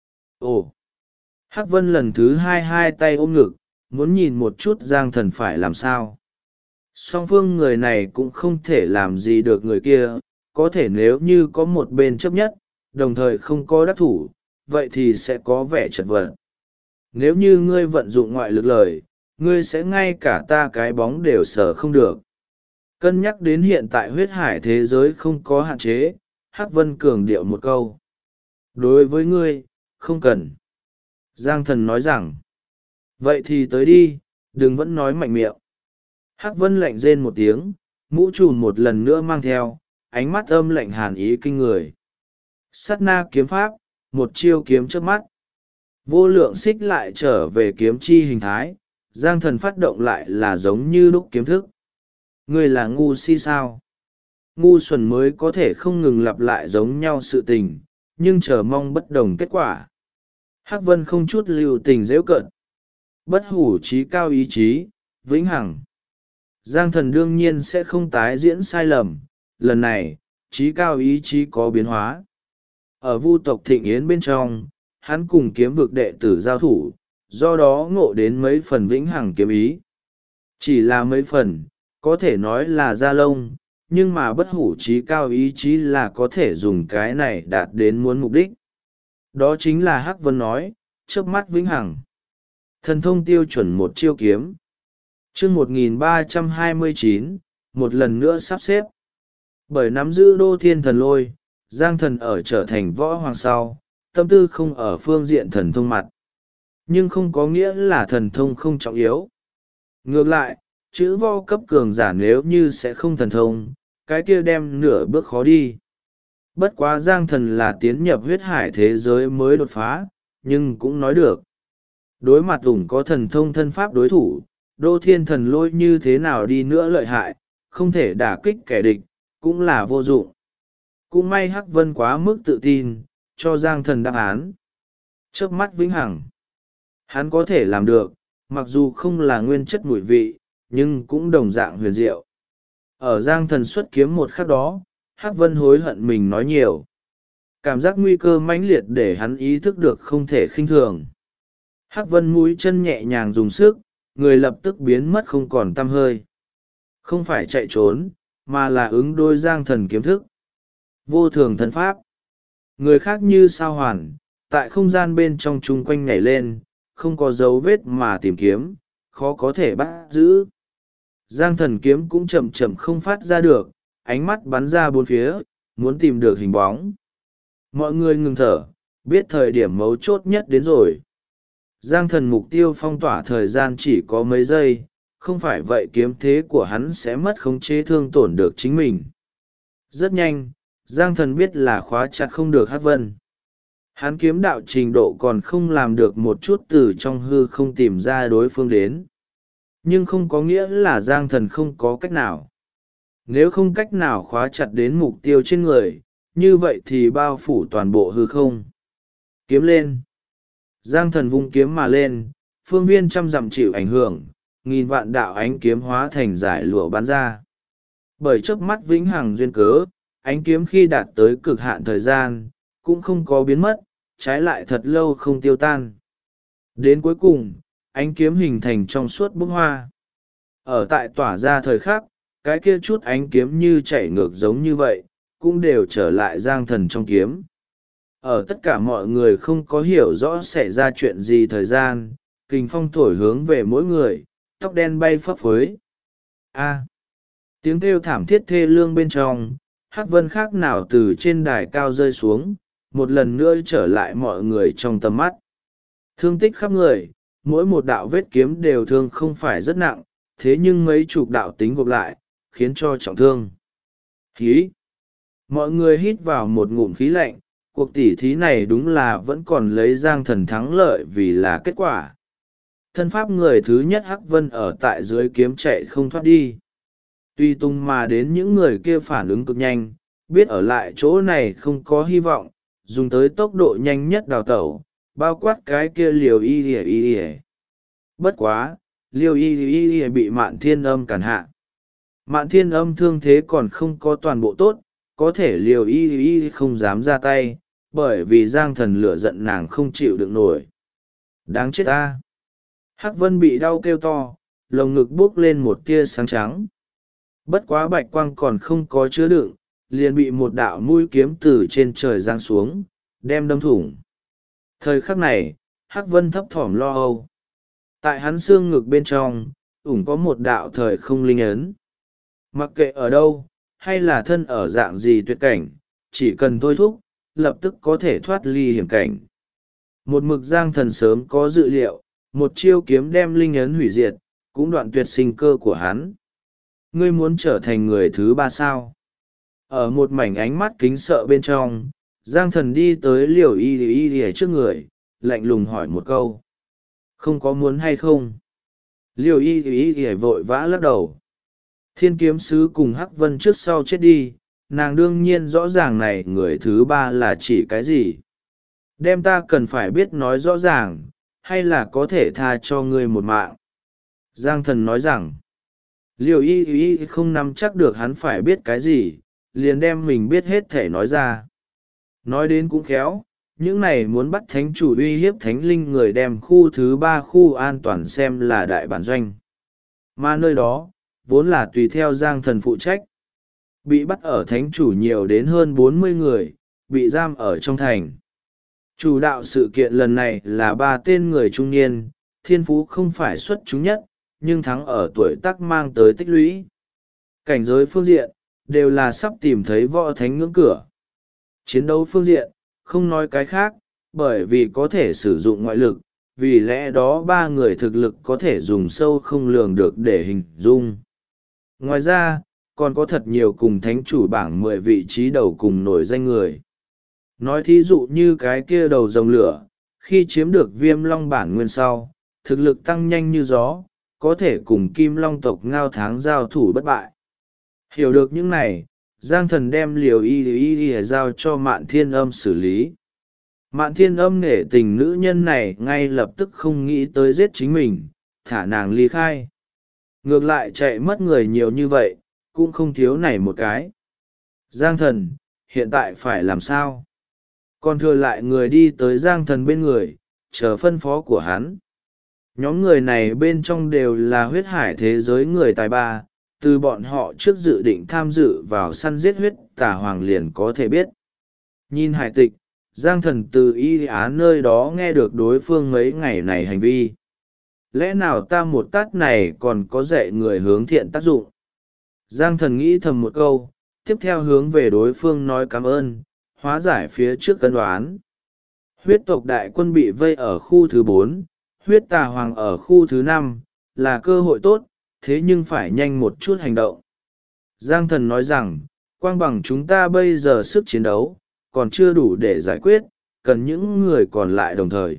Ồ! Hắc Vân lần thứ hai tay ôm ngực, muốn nhìn một chút Giang Thần phải làm sao. Song phương người này cũng không thể làm gì được người kia, có thể nếu như có một bên chấp nhất, đồng thời không có đắc thủ, vậy thì sẽ có vẻ chật vật. Nếu như ngươi vận dụng ngoại lực lời, ngươi sẽ ngay cả ta cái bóng đều sở không được. Cân nhắc đến hiện tại huyết hải thế giới không có hạn chế, Hắc Vân cường điệu một câu. Đối với ngươi, không cần. Giang Thần nói rằng. Vậy thì tới đi, đừng vẫn nói mạnh miệng. Hắc Vân lạnh rên một tiếng, mũ trùm một lần nữa mang theo, ánh mắt âm lạnh hàn ý kinh người. Sát na kiếm pháp, một chiêu kiếm trước mắt. Vô lượng xích lại trở về kiếm chi hình thái, Giang Thần phát động lại là giống như lúc kiếm thức. Ngươi là ngu si sao? Ngu xuẩn mới có thể không ngừng lặp lại giống nhau sự tình, nhưng chờ mong bất đồng kết quả. Hắc Vân không chút lưu tình dễu cợt. Bất hủ trí cao ý chí, vĩnh hằng. Giang Thần đương nhiên sẽ không tái diễn sai lầm, lần này, trí cao ý chí có biến hóa. Ở vu tộc Thịnh Yến bên trong, hắn cùng kiếm vực đệ tử giao thủ, do đó ngộ đến mấy phần vĩnh hằng kiếm ý. Chỉ là mấy phần, có thể nói là da lông, nhưng mà bất hủ trí cao ý chí là có thể dùng cái này đạt đến muốn mục đích. Đó chính là Hắc Vân nói, chớp mắt vĩnh hằng. Thần thông tiêu chuẩn một chiêu kiếm. Chương 1329, một lần nữa sắp xếp. Bởi nắm giữ đô thiên thần lôi, Giang Thần ở trở thành võ hoàng sau, tâm tư không ở phương diện thần thông mặt. Nhưng không có nghĩa là thần thông không trọng yếu. Ngược lại, chữ võ cấp cường giả nếu như sẽ không thần thông, cái kia đem nửa bước khó đi. Bất quá Giang Thần là tiến nhập huyết hải thế giới mới đột phá, nhưng cũng nói được. Đối mặt ủng có thần thông thân pháp đối thủ, đô thiên thần lôi như thế nào đi nữa lợi hại, không thể đả kích kẻ địch, cũng là vô dụng. Cũng may Hắc Vân quá mức tự tin, cho Giang Thần đáp án. Chớp mắt vĩnh hằng. Hắn có thể làm được, mặc dù không là nguyên chất mùi vị, nhưng cũng đồng dạng huyền diệu. Ở Giang Thần xuất kiếm một khắc đó, Hắc Vân hối hận mình nói nhiều. Cảm giác nguy cơ mãnh liệt để hắn ý thức được không thể khinh thường. Hắc Vân mũi chân nhẹ nhàng dùng sức, người lập tức biến mất không còn tăm hơi. Không phải chạy trốn, mà là ứng đôi Giang Thần kiếm thức. Vô thường thần pháp. Người khác như sao hoàn, tại không gian bên trong chung quanh nhảy lên, không có dấu vết mà tìm kiếm, khó có thể bắt giữ. Giang Thần kiếm cũng chậm chậm không phát ra được, ánh mắt bắn ra bốn phía, muốn tìm được hình bóng. Mọi người ngừng thở, biết thời điểm mấu chốt nhất đến rồi. Giang Thần mục tiêu phong tỏa thời gian chỉ có mấy giây, không phải vậy kiếm thế của hắn sẽ mất khống chế thương tổn được chính mình. Rất nhanh, Giang Thần biết là khóa chặt không được Hắc Vân. Hắn kiếm đạo trình độ còn không làm được một chút từ trong hư không tìm ra đối phương đến. Nhưng không có nghĩa là Giang Thần không có cách nào. Nếu không cách nào khóa chặt đến mục tiêu trên người, như vậy thì bao phủ toàn bộ hư không. Kiếm lên. Giang Thần vung kiếm mà lên, phương viên trăm dặm chịu ảnh hưởng, nghìn vạn đạo ánh kiếm hóa thành giải lụa bắn ra. Bởi chớp mắt vĩnh hằng duyên cớ, ánh kiếm khi đạt tới cực hạn thời gian, cũng không có biến mất, trái lại thật lâu không tiêu tan. Đến cuối cùng, ánh kiếm hình thành trong suốt bức hoa. Ở tại tỏa ra thời khắc, cái kia chút ánh kiếm như chảy ngược giống như vậy, cũng đều trở lại Giang Thần trong kiếm. Ở tất cả mọi người không có hiểu rõ xảy ra chuyện gì thời gian, kình phong thổi hướng về mỗi người, tóc đen bay phấp phới. A. Tiếng kêu thảm thiết thê lương bên trong, Hắc Vân khác nào từ trên đài cao rơi xuống, một lần nữa trở lại mọi người trong tầm mắt. Thương tích khắp người, mỗi một đạo vết kiếm đều thương không phải rất nặng, thế nhưng mấy chục đạo tính gộp lại, khiến cho trọng thương. Hí! Mọi người hít vào một ngụm khí lạnh, cuộc tỉ thí này đúng là vẫn còn lấy Giang Thần thắng lợi vì là kết quả. Thân pháp người thứ nhất Hắc Vân ở tại dưới kiếm chạy không thoát đi. Tuy tung mà đến những người kia phản ứng cực nhanh, biết ở lại chỗ này không có hy vọng, dùng tới tốc độ nhanh nhất đào tẩu, bao quát cái kia Liều Y Y. Bất quá, Liều Y Y bị Mạn Thiên Âm cản hạ. Mạn Thiên Âm thương thế còn không có toàn bộ tốt, có thể Liều Y Y không dám ra tay, bởi vì Giang Thần lửa giận nàng không chịu đựng nổi. Đáng chết ta! Hắc Vân bị đau kêu to, lồng ngực buốc lên một tia sáng trắng. Bất quá bạch quang còn không có chứa đựng, liền bị một đạo mũi kiếm từ trên trời giáng xuống, đem đâm thủng. Thời khắc này, Hắc Vân thấp thỏm lo âu. Tại hắn xương ngực bên trong, ủng có một đạo thời không linh ấn. Mặc kệ ở đâu, hay là thân ở dạng gì tuyệt cảnh, chỉ cần thôi thúc, lập tức có thể thoát ly hiểm cảnh. Một mực Giang Thần sớm có dự liệu, một chiêu kiếm đem linh ấn hủy diệt, cũng đoạn tuyệt sinh cơ của hắn. Ngươi muốn trở thành người thứ ba sao? Ở một mảnh ánh mắt kính sợ bên trong, Giang Thần đi tới Liều Y Y trước người, lạnh lùng hỏi một câu. Không có muốn hay không? Liều Y Y vội vã lắc đầu. Thiên kiếm sứ cùng Hắc Vân trước sau chết đi, nàng đương nhiên rõ ràng này người thứ ba là chỉ cái gì. Đem ta cần phải biết nói rõ ràng, hay là có thể tha cho ngươi một mạng. Giang Thần nói rằng, Liều Y Y không nắm chắc được hắn phải biết cái gì, liền đem mình biết hết thể nói ra. Nói đến cũng khéo, những này muốn bắt thánh chủ uy hiếp thánh linh người đem khu thứ ba khu an toàn xem là đại bản doanh. Mà nơi đó, vốn là tùy theo Giang Thần phụ trách. Bị bắt ở thánh chủ nhiều đến hơn 40 người, bị giam ở trong thành. Chủ đạo sự kiện lần này là 3 tên người trung niên, thiên phú không phải xuất chúng nhất, nhưng thắng ở tuổi tác mang tới tích lũy. Cảnh giới phương diện, đều là sắp tìm thấy võ thánh ngưỡng cửa. Chiến đấu phương diện, không nói cái khác, bởi vì có thể sử dụng ngoại lực, vì lẽ đó 3 người thực lực có thể dùng sâu không lường được để hình dung. Ngoài ra, còn có thật nhiều cùng thánh chủ bảng 10 vị trí đầu cùng nổi danh người. Nói thí dụ như cái kia đầu rồng lửa, khi chiếm được Viêm Long bản nguyên sau, thực lực tăng nhanh như gió, có thể cùng Kim Long tộc Ngao Tháng giao thủ bất bại. Hiểu được những này, Giang Thần đem Liều Y Y giao cho Mạn Thiên Âm xử lý. Mạn Thiên Âm nể tình nữ nhân này ngay lập tức không nghĩ tới giết chính mình, thả nàng ly khai. Ngược lại chạy mất người nhiều như vậy, cũng không thiếu này một cái. Giang Thần, hiện tại phải làm sao? Còn thừa lại người đi tới Giang Thần bên người, chờ phân phó của hắn. Nhóm người này bên trong đều là huyết hải thế giới người tài ba, từ bọn họ trước dự định tham dự vào săn giết huyết tà hoàng liền có thể biết. Nhìn hải tịch, Giang Thần từ Y Á nơi đó nghe được đối phương mấy ngày này hành vi. Lẽ nào ta một tát này còn có dạy người hướng thiện tác dụng? Giang Thần nghĩ thầm một câu, tiếp theo hướng về đối phương nói cảm ơn, hóa giải phía trước cân đoán. Huyết tộc đại quân bị vây ở khu thứ 4, huyết tà hoàng ở khu thứ 5, là cơ hội tốt, thế nhưng phải nhanh một chút hành động. Giang Thần nói rằng, quang bằng chúng ta bây giờ sức chiến đấu, còn chưa đủ để giải quyết, cần những người còn lại đồng thời.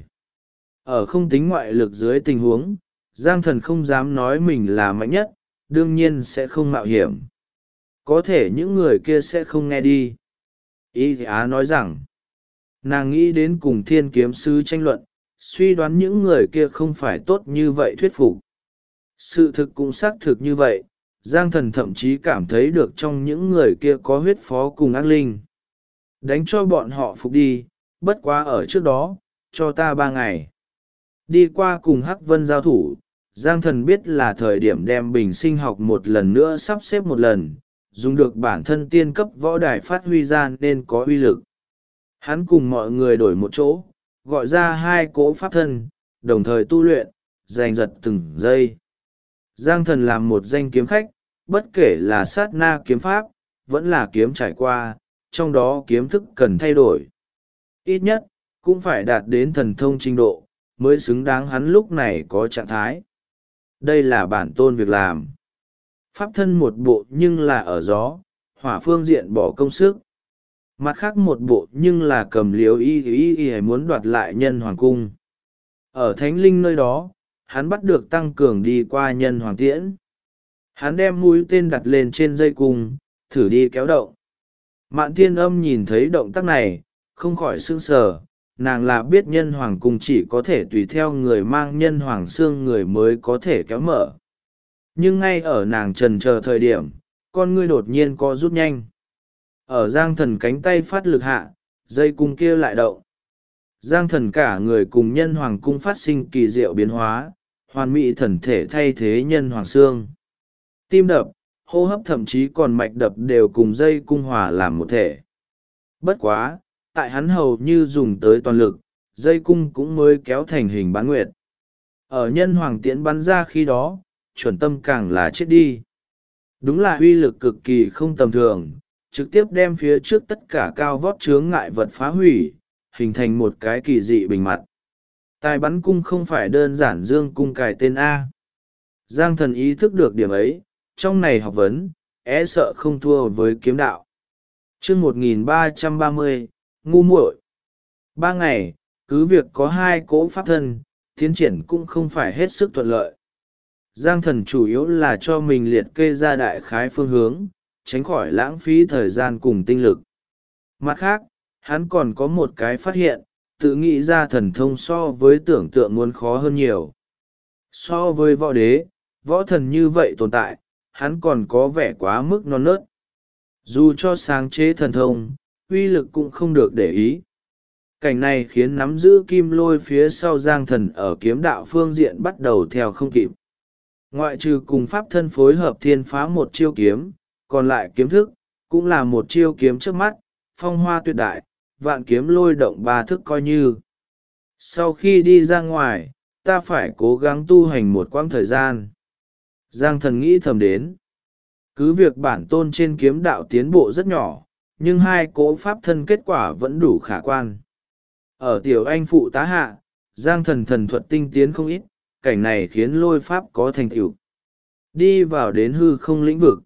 Ở không tính ngoại lực dưới tình huống, Giang Thần không dám nói mình là mạnh nhất, đương nhiên sẽ không mạo hiểm. Có thể những người kia sẽ không nghe đi. Y Á nói rằng, nàng nghĩ đến cùng thiên kiếm sư tranh luận, suy đoán những người kia không phải tốt như vậy thuyết phục. Sự thực cũng xác thực như vậy, Giang Thần thậm chí cảm thấy được trong những người kia có huyết phó cùng ác linh. Đánh cho bọn họ phục đi, bất quá ở trước đó, cho ta 3 ngày. Đi qua cùng Hắc Vân giao thủ, Giang Thần biết là thời điểm đem bình sinh học một lần nữa sắp xếp một lần, dùng được bản thân tiên cấp võ đài phát huy ra nên có uy lực. Hắn cùng mọi người đổi một chỗ, gọi ra 2 cỗ pháp thân, đồng thời tu luyện, giành giật từng giây. Giang Thần làm một danh kiếm khách, bất kể là sát na kiếm pháp, vẫn là kiếm trải qua, trong đó kiếm thức cần thay đổi. Ít nhất, cũng phải đạt đến thần thông trình độ, mới xứng đáng hắn lúc này có trạng thái. Đây là bản tôn việc làm. Pháp thân một bộ nhưng là ở gió, hỏa phương diện bỏ công sức. Mặt khác một bộ nhưng là cầm liếu y muốn đoạt lại nhân hoàng cung. Ở thánh linh nơi đó, hắn bắt được tăng cường đi qua nhân hoàng tiễn. Hắn đem mũi tên đặt lên trên dây cung, thử đi kéo động. Mạn Thiên Âm nhìn thấy động tác này, không khỏi sững sờ. Nàng là biết nhân hoàng cung chỉ có thể tùy theo người mang nhân hoàng xương người mới có thể kéo mở. Nhưng ngay ở nàng trần chờ thời điểm, con ngươi đột nhiên co rút nhanh. Ở Giang Thần cánh tay phát lực hạ, dây cung kia lại động. Giang Thần cả người cùng nhân hoàng cung phát sinh kỳ diệu biến hóa, hoàn mỹ thần thể thay thế nhân hoàng xương. Tim đập, hô hấp thậm chí còn mạch đập đều cùng dây cung hòa làm một thể. Bất quá, tại hắn hầu như dùng tới toàn lực, dây cung cũng mới kéo thành hình bán nguyệt. Ở nhân hoàng tiễn bắn ra khi đó, chuẩn tâm càng là chết đi. Đúng là uy lực cực kỳ không tầm thường, trực tiếp đem phía trước tất cả cao vót chướng ngại vật phá hủy, hình thành một cái kỳ dị bình mặt. Tài bắn cung không phải đơn giản dương cung cài tên A. Giang Thần ý thức được điểm ấy, trong này học vấn, e sợ không thua với kiếm đạo. Chương 1330, ngu muội. 3 ngày, cứ việc có 2 cỗ pháp thân, tiến triển cũng không phải hết sức thuận lợi. Giang Thần chủ yếu là cho mình liệt kê ra đại khái phương hướng, tránh khỏi lãng phí thời gian cùng tinh lực. Mặt khác, hắn còn có một cái phát hiện, tự nghĩ ra thần thông so với tưởng tượng muốn khó hơn nhiều. So với võ đế, võ thần như vậy tồn tại, hắn còn có vẻ quá mức non nớt. Dù cho sáng chế thần thông, uy lực cũng không được để ý. Cảnh này khiến nắm giữ kim lôi phía sau Giang Thần ở kiếm đạo phương diện bắt đầu theo không kịp. Ngoại trừ cùng pháp thân phối hợp thiên phá một chiêu kiếm, còn lại kiếm thức, cũng là một chiêu kiếm trước mắt, phong hoa tuyệt đại, vạn kiếm lôi động 3 thức coi như. Sau khi đi ra ngoài, ta phải cố gắng tu hành một quãng thời gian. Giang Thần nghĩ thầm đến. Cứ việc bản tôn trên kiếm đạo tiến bộ rất nhỏ, nhưng 2 cỗ pháp thân kết quả vẫn đủ khả quan. Ở tiểu anh phụ tá hạ, Giang Thần thần thuật tinh tiến không ít, cảnh này khiến lôi pháp có thành tựu. Đi vào đến hư không lĩnh vực.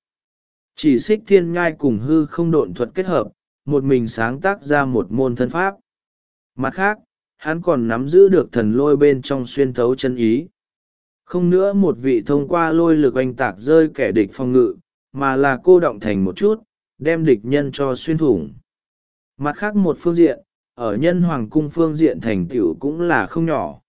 Chỉ xích thiên nhai cùng hư không độn thuật kết hợp, một mình sáng tác ra một môn thân pháp. Mặt khác, hắn còn nắm giữ được thần lôi bên trong xuyên thấu chân ý. Không nữa một vị thông qua lôi lực oanh tạc rơi kẻ địch phòng ngự, mà là cô động thành một chút, đem địch nhân cho xuyên thủng. Mặt khác một phương diện, ở nhân hoàng cung phương diện thành tựu cũng là không nhỏ.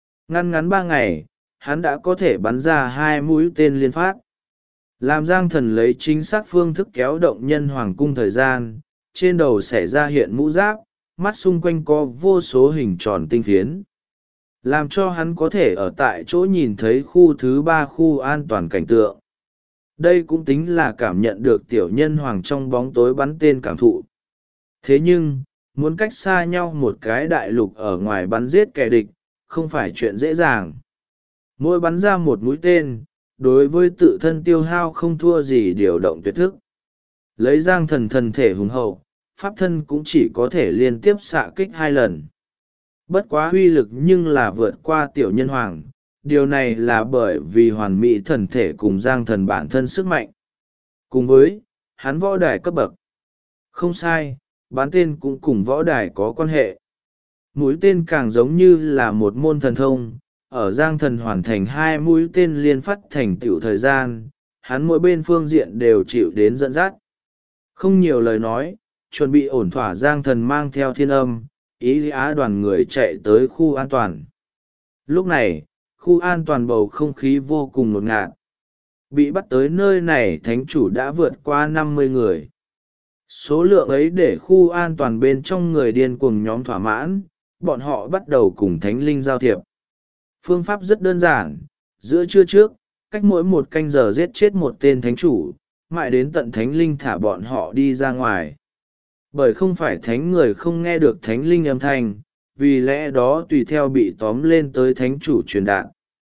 Ngắn 3 ngày, hắn đã có thể bắn ra 2 mũi tên liên phát. Làm Giang Thần lấy chính xác phương thức kéo động nhân hoàng cung thời gian, trên đầu xảy ra hiện mũ giáp, mắt xung quanh có vô số hình tròn tinh phiến. Làm cho hắn có thể ở tại chỗ nhìn thấy khu thứ 3 khu an toàn cảnh tượng. Đây cũng tính là cảm nhận được tiểu nhân hoàng trong bóng tối bắn tên cảm thụ. Thế nhưng, muốn cách xa nhau một cái đại lục ở ngoài bắn giết kẻ địch, không phải chuyện dễ dàng. Mỗi bắn ra một mũi tên, đối với tự thân tiêu hao không thua gì điều động tuyệt thức. Lấy Giang Thần thần thể hùng hậu, pháp thân cũng chỉ có thể liên tiếp xạ kích 2 lần. Bất quá huy lực nhưng là vượt qua tiểu nhân hoàng, điều này là bởi vì hoàn mỹ thần thể cùng Giang Thần bản thân sức mạnh. Cùng với, hắn võ đài cấp bậc. Không sai, bán tên cũng cùng võ đài có quan hệ. Mũi tên càng giống như là một môn thần thông, ở Giang Thần hoàn thành 2 mũi tên liên phát thành tựu thời gian, hắn mỗi bên phương diện đều chịu đến dẫn dắt. Không nhiều lời nói, chuẩn bị ổn thỏa Giang Thần mang theo Thiên Âm, Ý Á đoàn người chạy tới khu an toàn. Lúc này, khu an toàn bầu không khí vô cùng ngột ngạt. Bị bắt tới nơi này thánh chủ đã vượt qua 50 người. Số lượng ấy để khu an toàn bên trong người điên cuồng nhóm thỏa mãn, bọn họ bắt đầu cùng thánh linh giao thiệp. Phương pháp rất đơn giản, giữa trưa trước, cách mỗi 1 canh giờ giết chết một tên thánh chủ, mãi đến tận thánh linh thả bọn họ đi ra ngoài. Bởi không phải thánh người không nghe được thánh linh âm thanh, vì lẽ đó tùy theo bị tóm lên tới thánh chủ truyền đạt.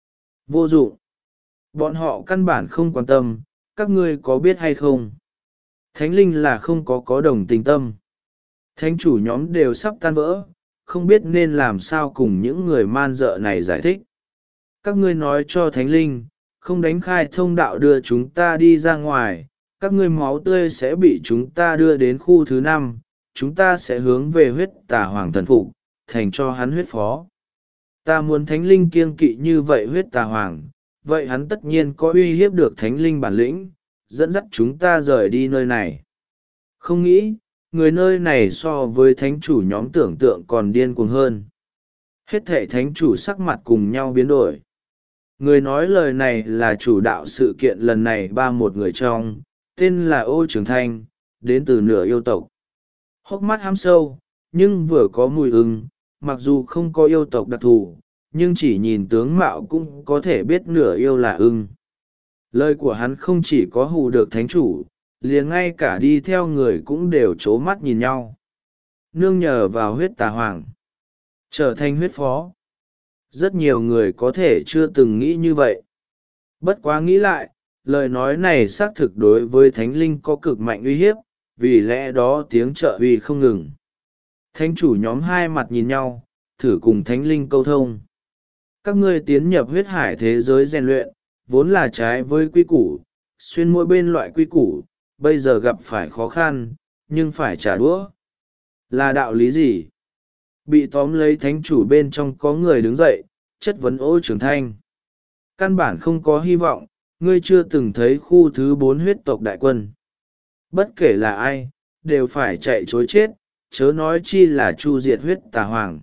Vô dụng. Bọn họ căn bản không quan tâm, các ngươi có biết hay không? Thánh linh là không có đồng tình tâm. Thánh chủ nhóm đều sắp tan vỡ, không biết nên làm sao cùng những người man dợ này giải thích. Các ngươi nói cho thánh linh, không đánh khai thông đạo đưa chúng ta đi ra ngoài, các ngươi máu tươi sẽ bị chúng ta đưa đến khu thứ 5, chúng ta sẽ hướng về huyết tà hoàng thần phục, thành cho hắn huyết phó. Ta muốn thánh linh kiêng kỵ như vậy huyết tà hoàng, vậy hắn tất nhiên có uy hiếp được thánh linh bản lĩnh, dẫn dắt chúng ta rời đi nơi này. Không nghĩ, người nơi này so với thánh chủ nhóm tưởng tượng còn điên cuồng hơn. Hết thảy thánh chủ sắc mặt cùng nhau biến đổi. Người nói lời này là chủ đạo sự kiện lần này một người trong, tên là Ô Trường Thanh, đến từ nửa yêu tộc. Hốc mắt hăm sâu, nhưng vừa có mùi ưng, mặc dù không có yêu tộc đặc thù, nhưng chỉ nhìn tướng mạo cũng có thể biết nửa yêu là ưng. Lời của hắn không chỉ có hù được thánh chủ, liền ngay cả đi theo người cũng đều trố mắt nhìn nhau. Nương nhờ vào huyết tà hoàng, trở thành huyết phó. Rất nhiều người có thể chưa từng nghĩ như vậy. Bất quá nghĩ lại, lời nói này xác thực đối với thánh linh có cực mạnh uy hiếp, vì lẽ đó tiếng trợ uy không ngừng. Thánh chủ nhóm hai mặt nhìn nhau, thử cùng thánh linh câu thông. Các ngươi tiến nhập huyết hải thế giới rèn luyện, vốn là trái với quy củ, xuyên mỗi bên loại quy củ, bây giờ gặp phải khó khăn, nhưng phải trả đũa. Là đạo lý gì? Bị tóm lấy thánh chủ bên trong có người đứng dậy, chất vấn Ô Trường Thanh. Căn bản không có hy vọng, ngươi chưa từng thấy khu thứ 4 huyết tộc đại quân. Bất kể là ai, đều phải chạy chối chết, chớ nói chi là chu diệt huyết tà hoàng.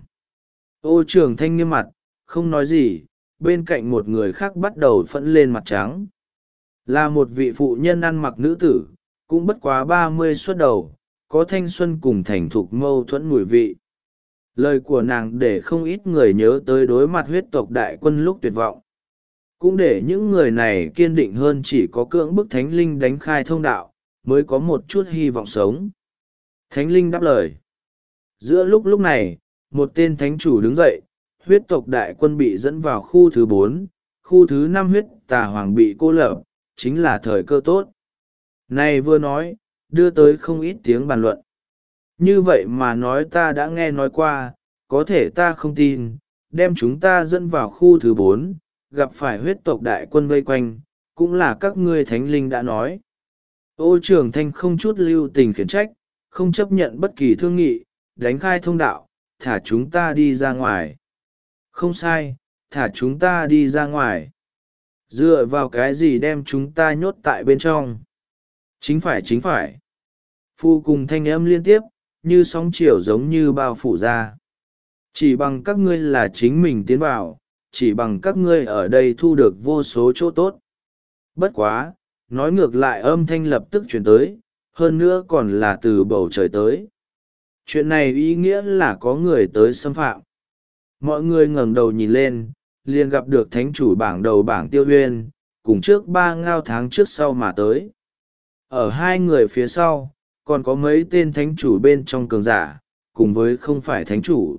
Ô Trường Thanh nghiêm mặt, không nói gì, bên cạnh một người khác bắt đầu phẫn lên mặt trắng. Là một vị phụ nhân ăn mặc nữ tử, cũng bất quá 30 xuất đầu, có thanh xuân cùng thành thục mâu thuẫn mùi vị. Lời của nàng để không ít người nhớ tới đối mặt huyết tộc đại quân lúc tuyệt vọng. Cũng để những người này kiên định hơn chỉ có cưỡng bức thánh linh đánh khai thông đạo, mới có một chút hy vọng sống. Thánh linh đáp lời. Giữa lúc này, một tên thánh chủ đứng dậy, huyết tộc đại quân bị dẫn vào khu thứ 4, khu thứ 5 huyết tà hoàng bị cô lập, chính là thời cơ tốt. Này vừa nói, đưa tới không ít tiếng bàn luận. Như vậy mà nói ta đã nghe nói qua, có thể ta không tin, đem chúng ta dẫn vào khu thứ 4, gặp phải huyết tộc đại quân vây quanh, cũng là các ngươi thánh linh đã nói. Ô Trường Thanh không chút lưu tình khiển trách, không chấp nhận bất kỳ thương nghị, đánh khai thông đạo, thả chúng ta đi ra ngoài. Không sai, thả chúng ta đi ra ngoài. Dựa vào cái gì đem chúng ta nhốt tại bên trong? Chính phải. Phu cùng thanh âm liên tiếp, như sóng chiều giống như bao phủ ra. Chỉ bằng các ngươi là chính mình tiến vào, chỉ bằng các ngươi ở đây thu được vô số chỗ tốt. Bất quá, nói ngược lại âm thanh lập tức chuyển tới, hơn nữa còn là từ bầu trời tới. Chuyện này ý nghĩa là có người tới xâm phạm. Mọi người ngẩng đầu nhìn lên, liền gặp được thánh chủ bảng đầu bảng Tiêu Huyên, cùng trước 3 ngao tháng trước sau mà tới. Ở hai người phía sau, còn có mấy tên thánh chủ bên trong cường giả, cùng với không phải thánh chủ.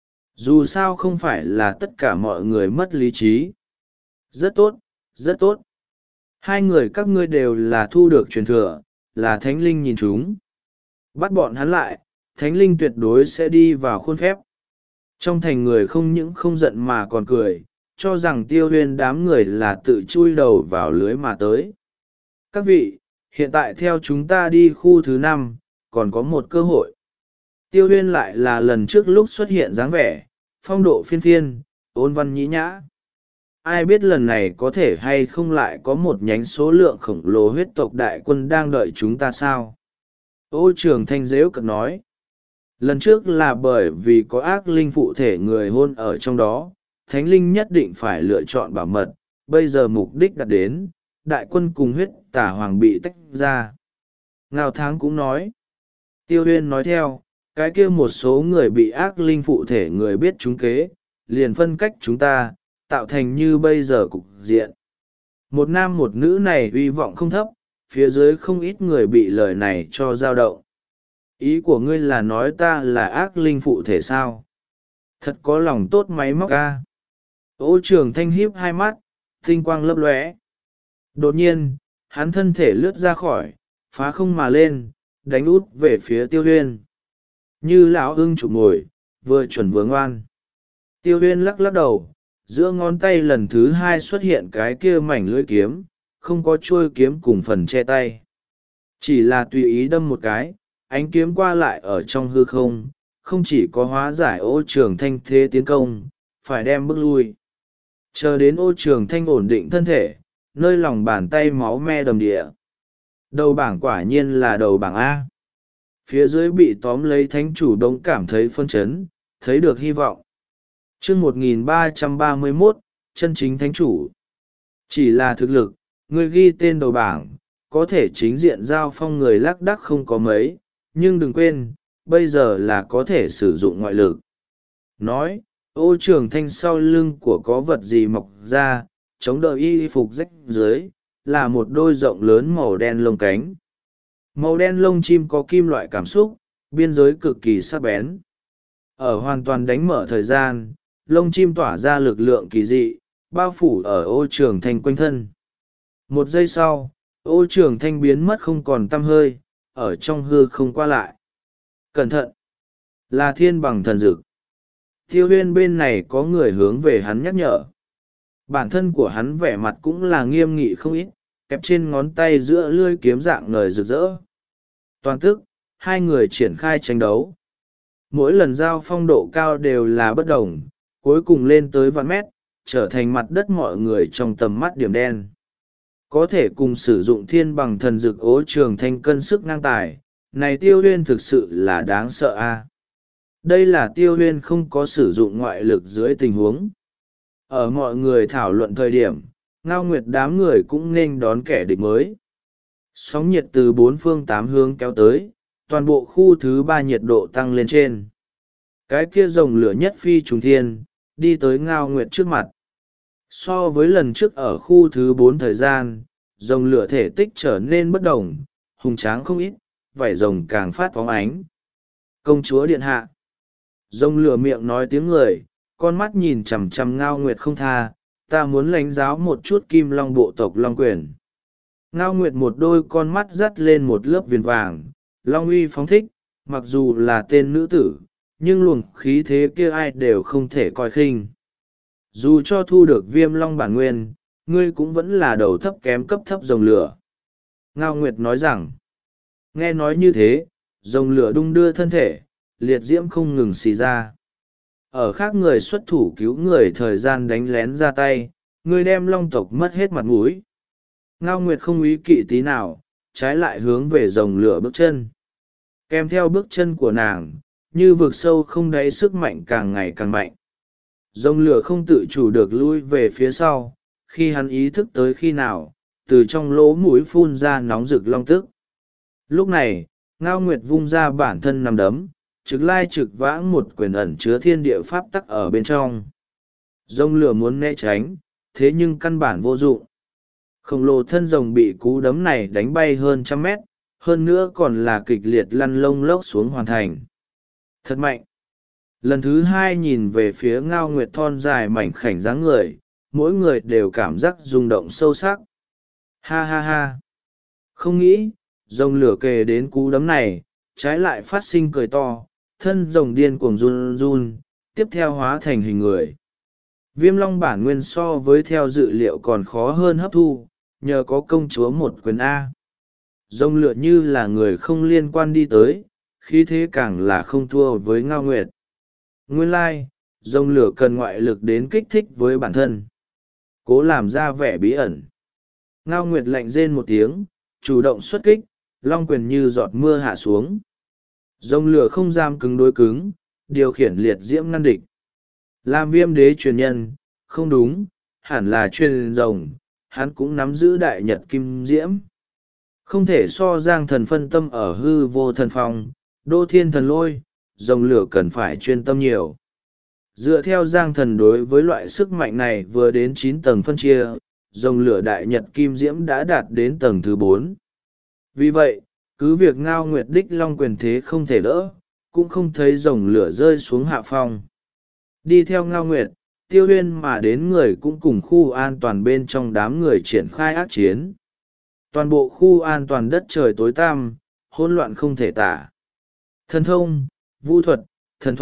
Dù sao không phải là tất cả mọi người mất lý trí. Rất tốt, rất tốt. Hai người các ngươi đều là thu được truyền thừa, là thánh linh nhìn chúng. Bắt bọn hắn lại, thánh linh tuyệt đối sẽ đi vào khuôn phép. Trong thành người không những không giận mà còn cười, cho rằng Tiêu Huyên đám người là tự chui đầu vào lưới mà tới. Các vị, hiện tại theo chúng ta đi khu thứ 5, còn có một cơ hội. Tiêu Huyên lại là lần trước lúc xuất hiện dáng vẻ, phong độ phiên phiên, ôn văn nhĩ nhã. Ai biết lần này có thể hay không lại có một nhánh số lượng khổng lồ huyết tộc đại quân đang đợi chúng ta sao? Ô Trường Thanh dễu cợt nói. Lần trước là bởi vì có ác linh phụ thể người hôn ở trong đó, thánh linh nhất định phải lựa chọn bảo mật, bây giờ mục đích đạt đến, đại quân cùng huyết tả hoàng bị tách ra. Ngao Tháng cũng nói. Tiêu Huyên nói theo, cái kia một số người bị ác linh phụ thể người biết chúng kế, liền phân cách chúng ta, tạo thành như bây giờ cục diện. Một nam một nữ này uy vọng không thấp, phía dưới không ít người bị lời này cho dao động. Ý của ngươi là nói ta là ác linh phụ thể sao? Thật có lòng tốt máy móc ca. Ô Trường Thanh híp hai mắt, tinh quang lấp lóe. Đột nhiên, hắn thân thể lướt ra khỏi, phá không mà lên, đánh út về phía Tiêu Huyên. Như lão ưng chụp mồi, vừa chuẩn vừa ngoan. Tiêu huyên lắc lắc đầu, giữa ngón tay lần thứ hai xuất hiện cái kia mảnh lưỡi kiếm, không có chuôi kiếm cùng phần che tay. Chỉ là tùy ý đâm một cái, ánh kiếm qua lại ở trong hư không, không chỉ có hóa giải Ô Trường Thanh thế tiến công, phải đem bước lui. Chờ đến Ô Trường Thanh ổn định thân thể, nơi lòng bàn tay máu me đầm địa. Đầu bảng quả nhiên là đầu bảng A. Phía dưới bị tóm lấy thánh chủ đống cảm thấy phân chấn, thấy được hy vọng. chương 1331, chân chính thánh chủ. Chỉ là thực lực, người ghi tên đầu bảng, có thể chính diện giao phong người lác đác không có mấy, nhưng đừng quên, bây giờ là có thể sử dụng ngoại lực. Nói, Ô Trường Thanh sau lưng của có vật gì mọc ra, chống đỡ y phục rách dưới, là một đôi rộng lớn màu đen lông cánh. Màu đen lông chim có kim loại cảm xúc, biên giới cực kỳ sắc bén. Ở hoàn toàn đánh mở thời gian, lông chim tỏa ra lực lượng kỳ dị, bao phủ ở Ô Trường Thanh quanh thân. Một giây sau, Ô Trường Thanh biến mất không còn tăm hơi, ở trong hư không qua lại. Cẩn thận! Là thiên bằng thần dực. Tiêu huyên bên này có người hướng về hắn nhắc nhở. Bản thân của hắn vẻ mặt cũng là nghiêm nghị không ít, kẹp trên ngón tay giữa lưỡi kiếm dạng ngời rực rỡ. Toàn tức, hai người triển khai tranh đấu. Mỗi lần giao phong độ cao đều là bất đồng, cuối cùng lên tới vạn mét, trở thành mặt đất mọi người trong tầm mắt điểm đen. Có thể cùng sử dụng thiên bằng thần dực Ô Trường Thanh cân sức ngang tài, này Tiêu huyên thực sự là đáng sợ a. Đây là Tiêu huyên không có sử dụng ngoại lực dưới tình huống. Ở mọi người thảo luận thời điểm, Ngao Nguyệt đám người cũng nên đón kẻ địch mới. Sóng nhiệt từ bốn phương tám hướng kéo tới, toàn bộ khu thứ ba nhiệt độ tăng lên trên. Cái kia rồng lửa nhất phi trùng thiên, đi tới Ngao Nguyệt trước mặt. So với lần trước ở khu thứ 4 thời gian, rồng lửa thể tích trở nên bất đồng, hùng tráng không ít, vảy rồng càng phát phóng ánh. Công chúa điện hạ. Rồng lửa miệng nói tiếng người, con mắt nhìn chằm chằm Ngao Nguyệt không tha, ta muốn lãnh giáo một chút Kim Long bộ tộc Long Quyền. Ngao Nguyệt một đôi con mắt dắt lên một lớp viền vàng, Long uy phóng thích, mặc dù là tên nữ tử, nhưng luồng khí thế kia ai đều không thể coi khinh. Dù cho thu được Viêm Long bản nguyên, ngươi cũng vẫn là đầu thấp kém cấp thấp rồng lửa. Ngao Nguyệt nói rằng, nghe nói như thế, rồng lửa đung đưa thân thể, liệt diễm không ngừng xì ra. Ở khác người xuất thủ cứu người thời gian đánh lén ra tay, ngươi đem Long tộc mất hết mặt mũi. Ngao Nguyệt không ý kỵ tí nào, trái lại hướng về rồng lửa bước chân. Kèm theo bước chân của nàng, như vực sâu không đáy sức mạnh càng ngày càng mạnh. Rồng lửa không tự chủ được lui về phía sau, khi hắn ý thức tới khi nào, từ trong lỗ mũi phun ra nóng rực long tức. Lúc này, Ngao Nguyệt vung ra bản thân nằm đấm, trực lai trực vãng một quyền ẩn chứa thiên địa pháp tắc ở bên trong. Rồng lửa muốn né tránh, thế nhưng căn bản vô dụng. Khổng lồ thân rồng bị cú đấm này đánh bay hơn 100 mét, hơn nữa còn là kịch liệt lăn lông lốc xuống hoàn thành. Thật mạnh! Lần thứ hai nhìn về phía Ngao Nguyệt thon dài mảnh khảnh dáng người, mỗi người đều cảm giác rung động sâu sắc. Ha ha ha! Không nghĩ, rồng lửa kề đến cú đấm này, trái lại phát sinh cười to, thân rồng điên cuồng run run, tiếp theo hóa thành hình người. Viêm Long bản nguyên so với theo dự liệu còn khó hơn hấp thu, nhờ có công chúa một quyền A. Rồng lửa như là người không liên quan đi tới, khí thế càng là không thua với Ngao Nguyệt. Nguyên lai, rồng lửa cần ngoại lực đến kích thích với bản thân. Cố làm ra vẻ bí ẩn. Ngao Nguyệt lạnh rên một tiếng, chủ động xuất kích, long quyền như giọt mưa hạ xuống. Rồng lửa không dám cứng đối cứng, điều khiển liệt diễm ngăn địch. Làm Viêm đế truyền nhân, không đúng, hẳn là truyền rồng, hắn cũng nắm giữ đại nhật kim diễm. Không thể so Giang Thần phân tâm ở hư vô thần phong, đô thiên thần lôi, rồng lửa cần phải chuyên tâm nhiều. Dựa theo Giang Thần đối với loại sức mạnh này vừa đến 9 tầng phân chia, rồng lửa đại nhật kim diễm đã đạt đến tầng thứ 4. Vì vậy, cứ việc Ngao Nguyệt đích long quyền thế không thể đỡ, cũng không thấy rồng lửa rơi xuống hạ phong. Đi theo Ngao Nguyệt, Tiêu Huyên mà đến người cũng cùng khu an toàn bên trong đám người triển khai ác chiến. Toàn bộ khu an toàn đất trời tối tăm, hỗn loạn không thể tả. Thần thông, vũ thuật, thần thuật,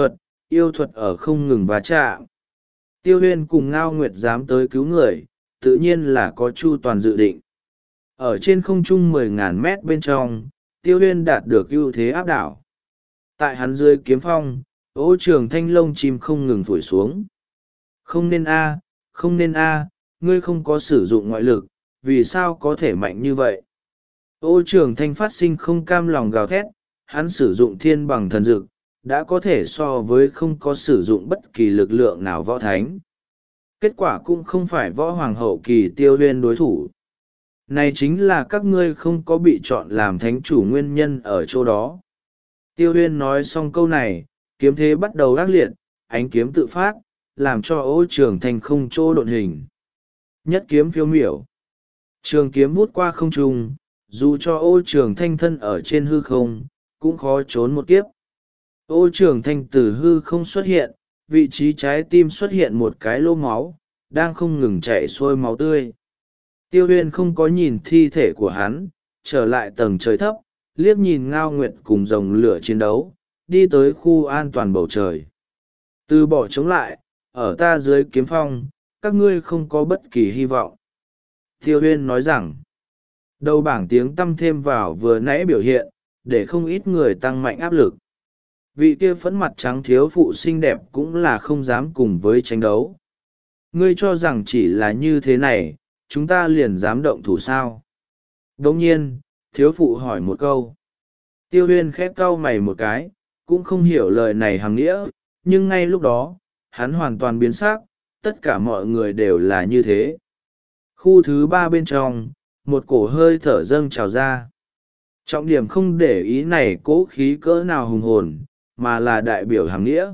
yêu thuật ở không ngừng va chạm. Tiêu Huyên cùng Ngao Nguyệt dám tới cứu người, tự nhiên là có chu toàn dự định. Ở trên không trung 10.000 mét bên trong, Tiêu Huyên đạt được ưu thế áp đảo. Tại hắn dưới kiếm phong, ô trường thanh lông chim không ngừng phủi xuống. Không nên a, không nên a, ngươi không có sử dụng ngoại lực, vì sao có thể mạnh như vậy? Ô trường thanh phát sinh không cam lòng gào thét, hắn sử dụng thiên bằng thần dực, đã có thể so với không có sử dụng bất kỳ lực lượng nào võ thánh. Kết quả cũng không phải võ hoàng hậu kỳ Tiêu Huyên đối thủ. Này chính là các ngươi không có bị chọn làm thánh chủ nguyên nhân ở chỗ đó. Tiêu Huyên nói xong câu này, kiếm thế bắt đầu ác liệt, ánh kiếm tự phát, làm cho ô trường thanh không chỗ độn hình. Nhất kiếm phiêu miểu. Trường kiếm vút qua không trung, dù cho ô trường thanh thân ở trên hư không, cũng khó trốn một kiếp. Ô trường thanh từ hư không xuất hiện, vị trí trái tim xuất hiện một cái lỗ máu, đang không ngừng chảy xuôi máu tươi. Tiêu Huyên không có nhìn thi thể của hắn, trở lại tầng trời thấp, liếc nhìn Ngao Nguyệt cùng dòng lửa chiến đấu, đi tới khu an toàn bầu trời. Từ bỏ chống lại, ở ta dưới kiếm phong, các ngươi không có bất kỳ hy vọng. Tiêu Huyên nói rằng, đầu bảng tiếng tăm thêm vào vừa nãy biểu hiện, để không ít người tăng mạnh áp lực. Vị kia phẫn mặt trắng thiếu phụ xinh đẹp cũng là không dám cùng với tranh đấu. Ngươi cho rằng chỉ là như thế này, chúng ta liền dám động thủ sao? Đồng nhiên, thiếu phụ hỏi một câu. Tiêu Huyên khép cau mày một cái, cũng không hiểu lời này hàm nghĩa, nhưng ngay lúc đó, hắn hoàn toàn biến sắc, tất cả mọi người đều là như thế. Khu thứ 3 bên trong, một cổ hơi thở dâng trào ra. Trọng điểm không để ý này cố khí cỡ nào hùng hồn, mà là đại biểu hàm nghĩa.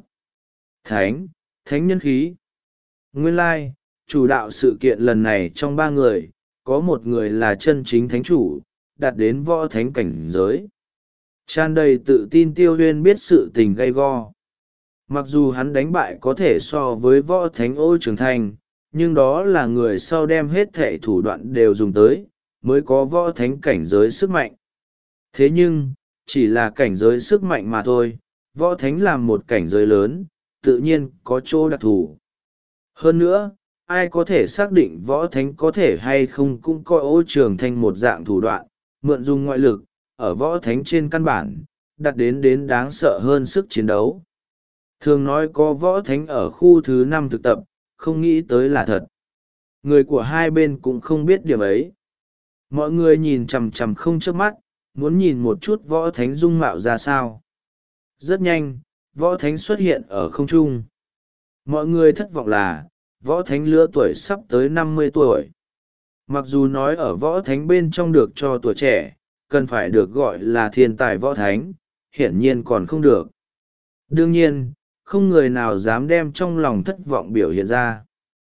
Thánh nhân khí. Nguyên lai, chủ đạo sự kiện lần này trong 3 người, có một người là chân chính thánh chủ, đạt đến võ thánh cảnh giới. Tràn đầy tự tin Tiêu Huyên biết sự tình gay go. Mặc dù hắn đánh bại có thể so với võ thánh Ô Trường Thanh, nhưng đó là người sau đem hết thệ thủ đoạn đều dùng tới, mới có võ thánh cảnh giới sức mạnh. Thế nhưng, chỉ là cảnh giới sức mạnh mà thôi, võ thánh làm một cảnh giới lớn, tự nhiên có chỗ đặc thù. Hơn nữa, ai có thể xác định võ thánh có thể hay không cũng coi Ô Trường Thanh một dạng thủ đoạn, mượn dùng ngoại lực, ở võ thánh trên căn bản, đặt đến đáng sợ hơn sức chiến đấu. Thường nói có võ thánh ở khu thứ 5 thực tập, không nghĩ tới là thật. Người của hai bên cũng không biết điểm ấy. Mọi người nhìn chằm chằm không chớp mắt, muốn nhìn một chút võ thánh dung mạo ra sao. Rất nhanh, võ thánh xuất hiện ở không trung. Mọi người thất vọng là, võ thánh lứa tuổi sắp tới 50 tuổi. Mặc dù nói ở võ thánh bên trong được cho tuổi trẻ, cần phải được gọi là thiên tài võ thánh, hiển nhiên còn không được. Đương nhiên, không người nào dám đem trong lòng thất vọng biểu hiện ra.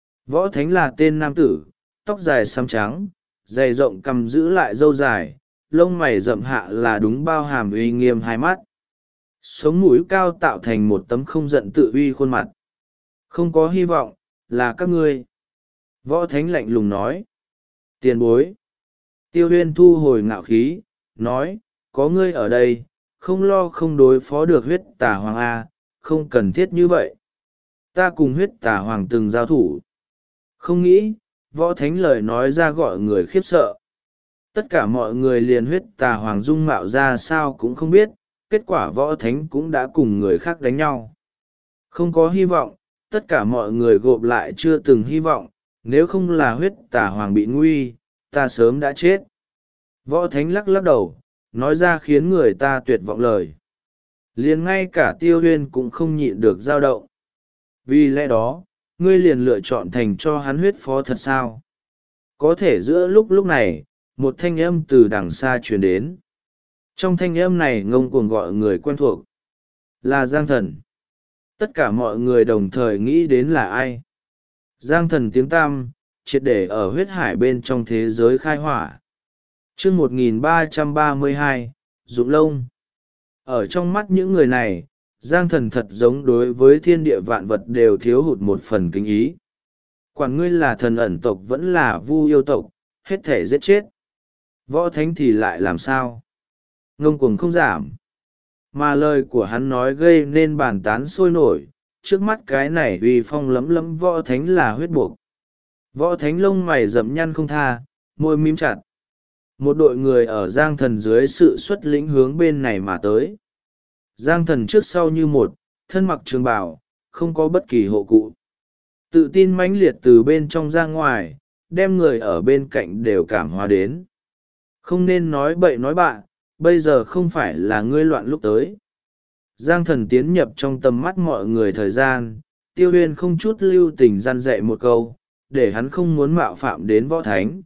Võ thánh là tên nam tử, tóc dài xám trắng, dày rộng cằm giữ lại râu dài, lông mày rậm hạ là đúng bao hàm uy nghiêm hai mắt. Sống mũi cao tạo thành một tấm không giận tự uy khuôn mặt. Không có hy vọng, là các ngươi. Võ thánh lạnh lùng nói. Tiền bối. Tiêu Huyên thu hồi ngạo khí, nói, có ngươi ở đây, không lo không đối phó được huyết tà hoàng A, không cần thiết như vậy. Ta cùng huyết tà hoàng từng giao thủ. Không nghĩ, võ thánh lời nói ra gọi người khiếp sợ. Tất cả mọi người liền huyết tà hoàng dung mạo ra sao cũng không biết, kết quả võ thánh cũng đã cùng người khác đánh nhau. Không có hy vọng, tất cả mọi người gộp lại chưa từng hy vọng, nếu không là huyết tà hoàng bị nguy, ta sớm đã chết. Võ thánh lắc lắc đầu, nói ra khiến người ta tuyệt vọng lời. Liền ngay cả Tiêu Huyên cũng không nhịn được dao động. Vì lẽ đó, ngươi liền lựa chọn thành cho hắn huyết phó thật sao? Có thể giữa lúc này, một thanh âm từ đằng xa truyền đến. Trong thanh âm này ngông cuồng gọi người quen thuộc. Là Giang Thần. Tất cả mọi người đồng thời nghĩ đến là ai? Giang Thần tiếng tăm, triệt để ở huyết hải bên trong thế giới khai hỏa. Chương 1332, Dụng Lông. Ở trong mắt những người này, Giang Thần thật giống đối với thiên địa vạn vật đều thiếu hụt một phần kính ý. Quản ngươi là thần ẩn tộc vẫn là vu yêu tộc, hết thể giết chết. Võ thánh thì lại làm sao? Ngông cuồng không giảm. mà lời của hắn nói gây nên bàn tán sôi nổi. Trước mắt cái này uy phong lấm lấm võ thánh là huyết buộc. Võ thánh lông mày rậm nhăn không tha, môi mím chặt. Một đội người ở Giang Thần dưới sự xuất lĩnh hướng bên này mà tới. Giang Thần trước sau như một, thân mặc trường bào, không có bất kỳ hộ cụ. Tự tin mãnh liệt từ bên trong ra ngoài, đem người ở bên cạnh đều cảm hóa đến. Không nên nói bậy nói bạ, bây giờ không phải là ngươi loạn lúc tới. Giang Thần tiến nhập trong tầm mắt mọi người thời gian, Tiêu Huyên không chút lưu tình răn dạy một câu, để hắn không muốn mạo phạm đến võ thánh.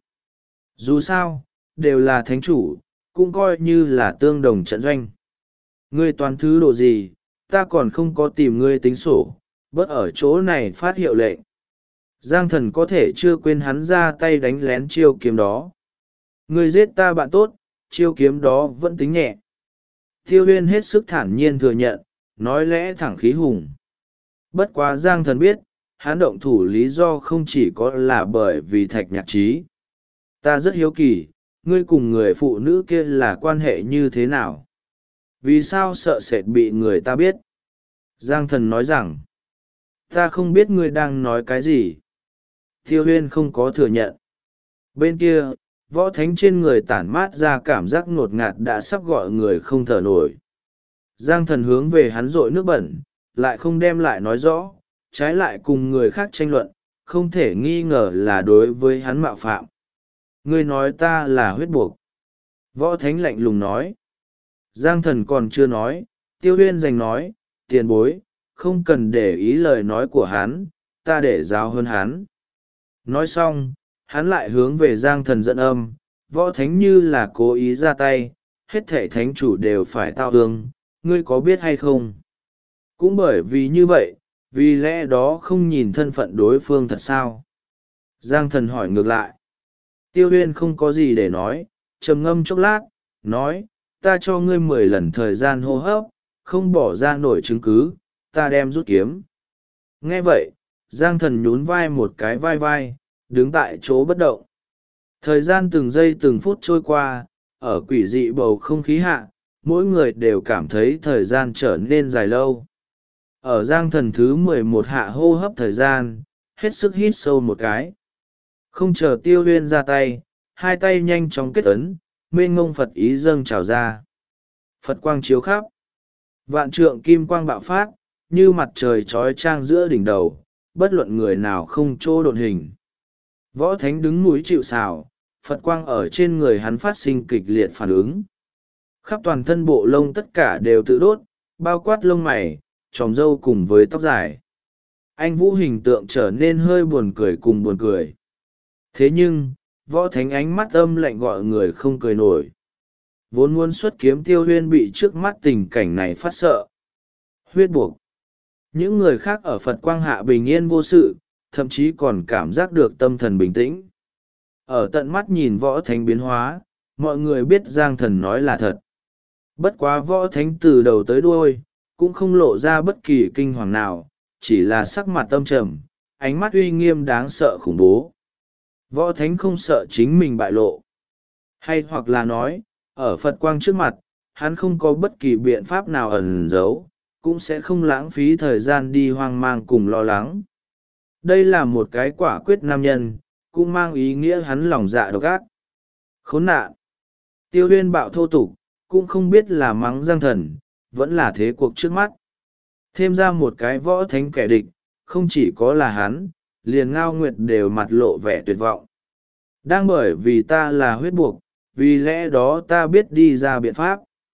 Dù sao, đều là thánh chủ, cũng coi như là tương đồng trận doanh. Ngươi toàn thứ độ gì, ta còn không có tìm ngươi tính sổ, bớt ở chỗ này phát hiệu lệnh. Giang Thần có thể chưa quên hắn ra tay đánh lén chiêu kiếm đó. Ngươi giết ta bạn tốt, chiêu kiếm đó vẫn tính nhẹ. Tiêu Huyên hết sức thản nhiên thừa nhận, nói lẽ thẳng khí hùng. Bất quá Giang Thần biết, hắn động thủ lý do không chỉ có là bởi vì Thạch Nhạc Trí. Ta rất hiếu kỳ, ngươi cùng người phụ nữ kia là quan hệ như thế nào? Vì sao sợ sệt bị người ta biết? Giang Thần nói rằng, ta không biết ngươi đang nói cái gì. Tiêu Huyên không có thừa nhận. Bên kia, võ thánh trên người tản mát ra cảm giác ngột ngạt đã sắp gọi người không thở nổi. Giang Thần hướng về hắn rội nước bẩn, lại không đem lại nói rõ, trái lại cùng người khác tranh luận, không thể nghi ngờ là đối với hắn mạo phạm. Ngươi nói ta là huyết buộc. Võ thánh lạnh lùng nói. Giang Thần còn chưa nói, Tiêu Huyên giành nói, tiền bối, không cần để ý lời nói của hắn, ta để giáo hơn hắn. Nói xong, hắn lại hướng về Giang Thần dẫn âm, võ thánh như là cố ý ra tay, hết thảy thánh chủ đều phải tao ương, ngươi có biết hay không? Cũng bởi vì như vậy, vì lẽ đó không nhìn thân phận đối phương thật sao? Giang Thần hỏi ngược lại. Tiêu Huyên không có gì để nói, trầm ngâm chốc lát, nói, ta cho ngươi 10 lần thời gian hô hấp, không bỏ ra nổi chứng cứ, ta đem rút kiếm. Nghe vậy, Giang Thần nhún vai một cái vai vai, đứng tại chỗ bất động. Thời gian từng giây từng phút trôi qua, ở quỷ dị bầu không khí hạ, mỗi người đều cảm thấy thời gian trở nên dài lâu. Ở Giang Thần thứ 11 hạ hô hấp thời gian, hết sức hít sâu một cái. Không chờ Tiêu Huyên ra tay, hai tay nhanh chóng kết ấn, mênh ngông Phật ý dâng trào ra. Phật quang chiếu khắp. Vạn trượng kim quang bạo phát, như mặt trời trói trang giữa đỉnh đầu, bất luận người nào không chỗ độn hình. Võ thánh đứng núi chịu sào, Phật quang ở trên người hắn phát sinh kịch liệt phản ứng. Khắp toàn thân bộ lông tất cả đều tự đốt, bao quát lông mày, tròm râu cùng với tóc dài. Anh Vũ hình tượng trở nên hơi buồn cười cùng buồn cười. Thế nhưng, võ thánh ánh mắt âm lạnh gọi người không cười nổi. Vốn muốn xuất kiếm Tiêu Huyên bị trước mắt tình cảnh này phát sợ. Huyết buộc. Những người khác ở Phật quang hạ bình yên vô sự, thậm chí còn cảm giác được tâm thần bình tĩnh. Ở tận mắt nhìn võ thánh biến hóa, mọi người biết Giang Thần nói là thật. Bất quá võ thánh từ đầu tới đuôi, cũng không lộ ra bất kỳ kinh hoàng nào, chỉ là sắc mặt âm trầm, ánh mắt uy nghiêm đáng sợ khủng bố. Võ thánh không sợ chính mình bại lộ. Hay hoặc là nói, ở Phật quang trước mặt, hắn không có bất kỳ biện pháp nào ẩn giấu, cũng sẽ không lãng phí thời gian đi hoang mang cùng lo lắng. Đây là một cái quả quyết nam nhân, cũng mang ý nghĩa hắn lòng dạ độc ác. Khốn nạn. Tiêu Huyên bạo thô tục, cũng không biết là mắng Giang Thần, vẫn là thế cuộc trước mắt. Thêm ra một cái võ thánh kẻ địch, không chỉ có là hắn, liền Ngao Nguyệt đều mặt lộ vẻ tuyệt vọng. Đang bởi vì ta là huyết buộc, vì lẽ đó ta biết đi ra biện pháp.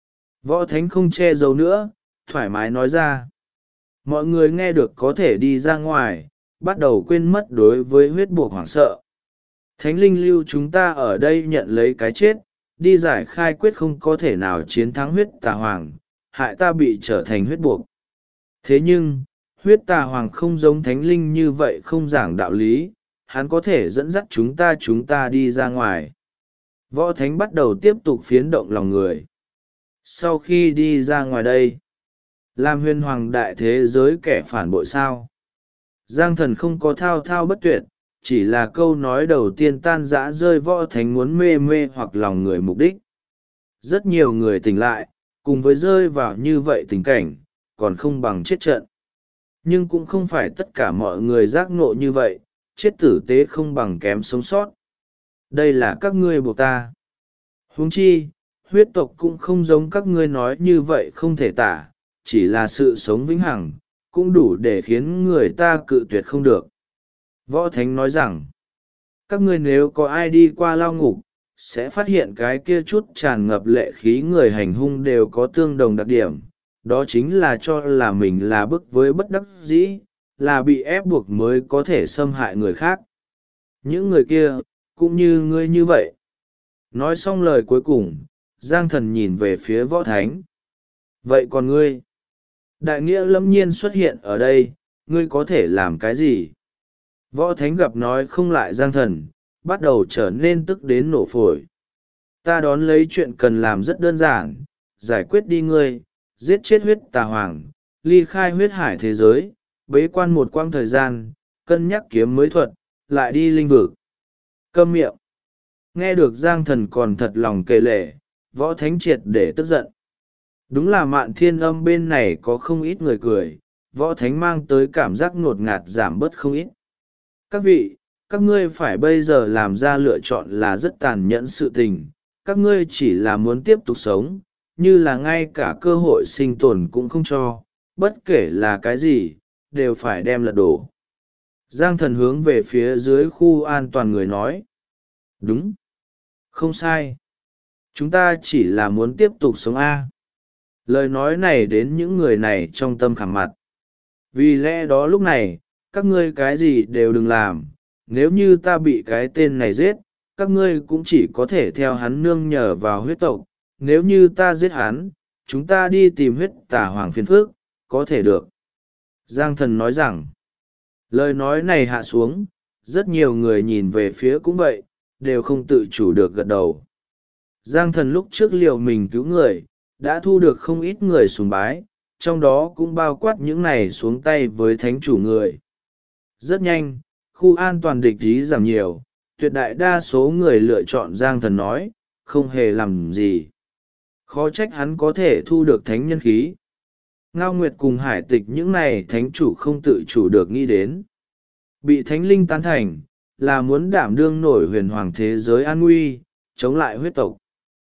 Võ thánh không che giấu nữa, thoải mái nói ra. Mọi người nghe được có thể đi ra ngoài, bắt đầu quên mất đối với huyết buộc hoảng sợ. Thánh linh lưu chúng ta ở đây nhận lấy cái chết, đi giải khai quyết không có thể nào chiến thắng huyết tà hoàng, hại ta bị trở thành huyết buộc. Thế nhưng, huyết tà hoàng không giống thánh linh như vậy không giảng đạo lý, hắn có thể dẫn dắt chúng ta đi ra ngoài. Võ thánh bắt đầu tiếp tục phiến động lòng người. Sau khi đi ra ngoài đây, làm huyền hoàng đại thế giới kẻ phản bội sao? Giang Thần không có thao thao bất tuyệt, chỉ là câu nói đầu tiên tan rã rơi võ thánh muốn mê mê hoặc lòng người mục đích. Rất nhiều người tỉnh lại, cùng với rơi vào như vậy tình cảnh, còn không bằng chết trận. Nhưng cũng không phải tất cả mọi người giác ngộ như vậy, chết tử tế không bằng kém sống sót. Đây là các ngươi buộc ta. Huống chi, huyết tộc cũng không giống các ngươi nói như vậy không thể tả, chỉ là sự sống vĩnh hằng, cũng đủ để khiến người ta cự tuyệt không được. Võ Thánh nói rằng, các ngươi nếu có ai đi qua lao ngục, sẽ phát hiện cái kia chút tràn ngập lệ khí người hành hung đều có tương đồng đặc điểm, đó chính là cho là mình là bức với bất đắc dĩ, là bị ép buộc mới có thể xâm hại người khác. Những người kia, cũng như ngươi như vậy. Nói xong lời cuối cùng, Giang Thần nhìn về phía Võ Thánh. Vậy còn ngươi? Đại nghĩa lâm nhiên xuất hiện ở đây, ngươi có thể làm cái gì? Võ Thánh gặp nói không lại Giang Thần, bắt đầu trở nên tức đến nổ phổi. Ta đón lấy chuyện cần làm rất đơn giản, giải quyết đi ngươi, giết chết huyết tà hoàng, ly khai huyết hải thế giới, bế quan một quãng thời gian, cân nhắc kiếm mới thuật, lại đi linh vực. Câm miệng. Nghe được Giang Thần còn thật lòng kể lể, Võ Thánh triệt để tức giận. Đúng là Mạn Thiên Âm bên này có không ít người cười, Võ Thánh mang tới cảm giác ngột ngạt giảm bớt không ít. Các vị, các ngươi phải bây giờ làm ra lựa chọn là rất tàn nhẫn sự tình, các ngươi chỉ là muốn tiếp tục sống, như là ngay cả cơ hội sinh tồn cũng không cho, bất kể là cái gì, đều phải đem lật đổ. Giang Thần hướng về phía dưới khu an toàn người nói. Đúng. Không sai. Chúng ta chỉ là muốn tiếp tục sống A. Lời nói này đến những người này trong tâm khảm mặt. Vì lẽ đó lúc này, các ngươi cái gì đều đừng làm, nếu như ta bị cái tên này giết, các ngươi cũng chỉ có thể theo hắn nương nhờ vào huyết tộc, nếu như ta giết hắn, chúng ta đi tìm huyết tà hoàng phiền phước, có thể được. Giang Thần nói rằng, lời nói này hạ xuống, rất nhiều người nhìn về phía cũng vậy, đều không tự chủ được gật đầu. Giang Thần lúc trước liều mình cứu người, đã thu được không ít người sùng bái, trong đó cũng bao quát những này xuống tay với thánh chủ người. Rất nhanh, khu an toàn địch ý giảm nhiều, tuyệt đại đa số người lựa chọn Giang Thần nói, không hề làm gì. Khó trách hắn có thể thu được thánh nhân khí. Ngao Nguyệt cùng Hải Tịch những này thánh chủ không tự chủ được nghĩ đến. Bị thánh linh tán thành, là muốn đảm đương nổi huyền hoàng thế giới an nguy, chống lại huyết tộc.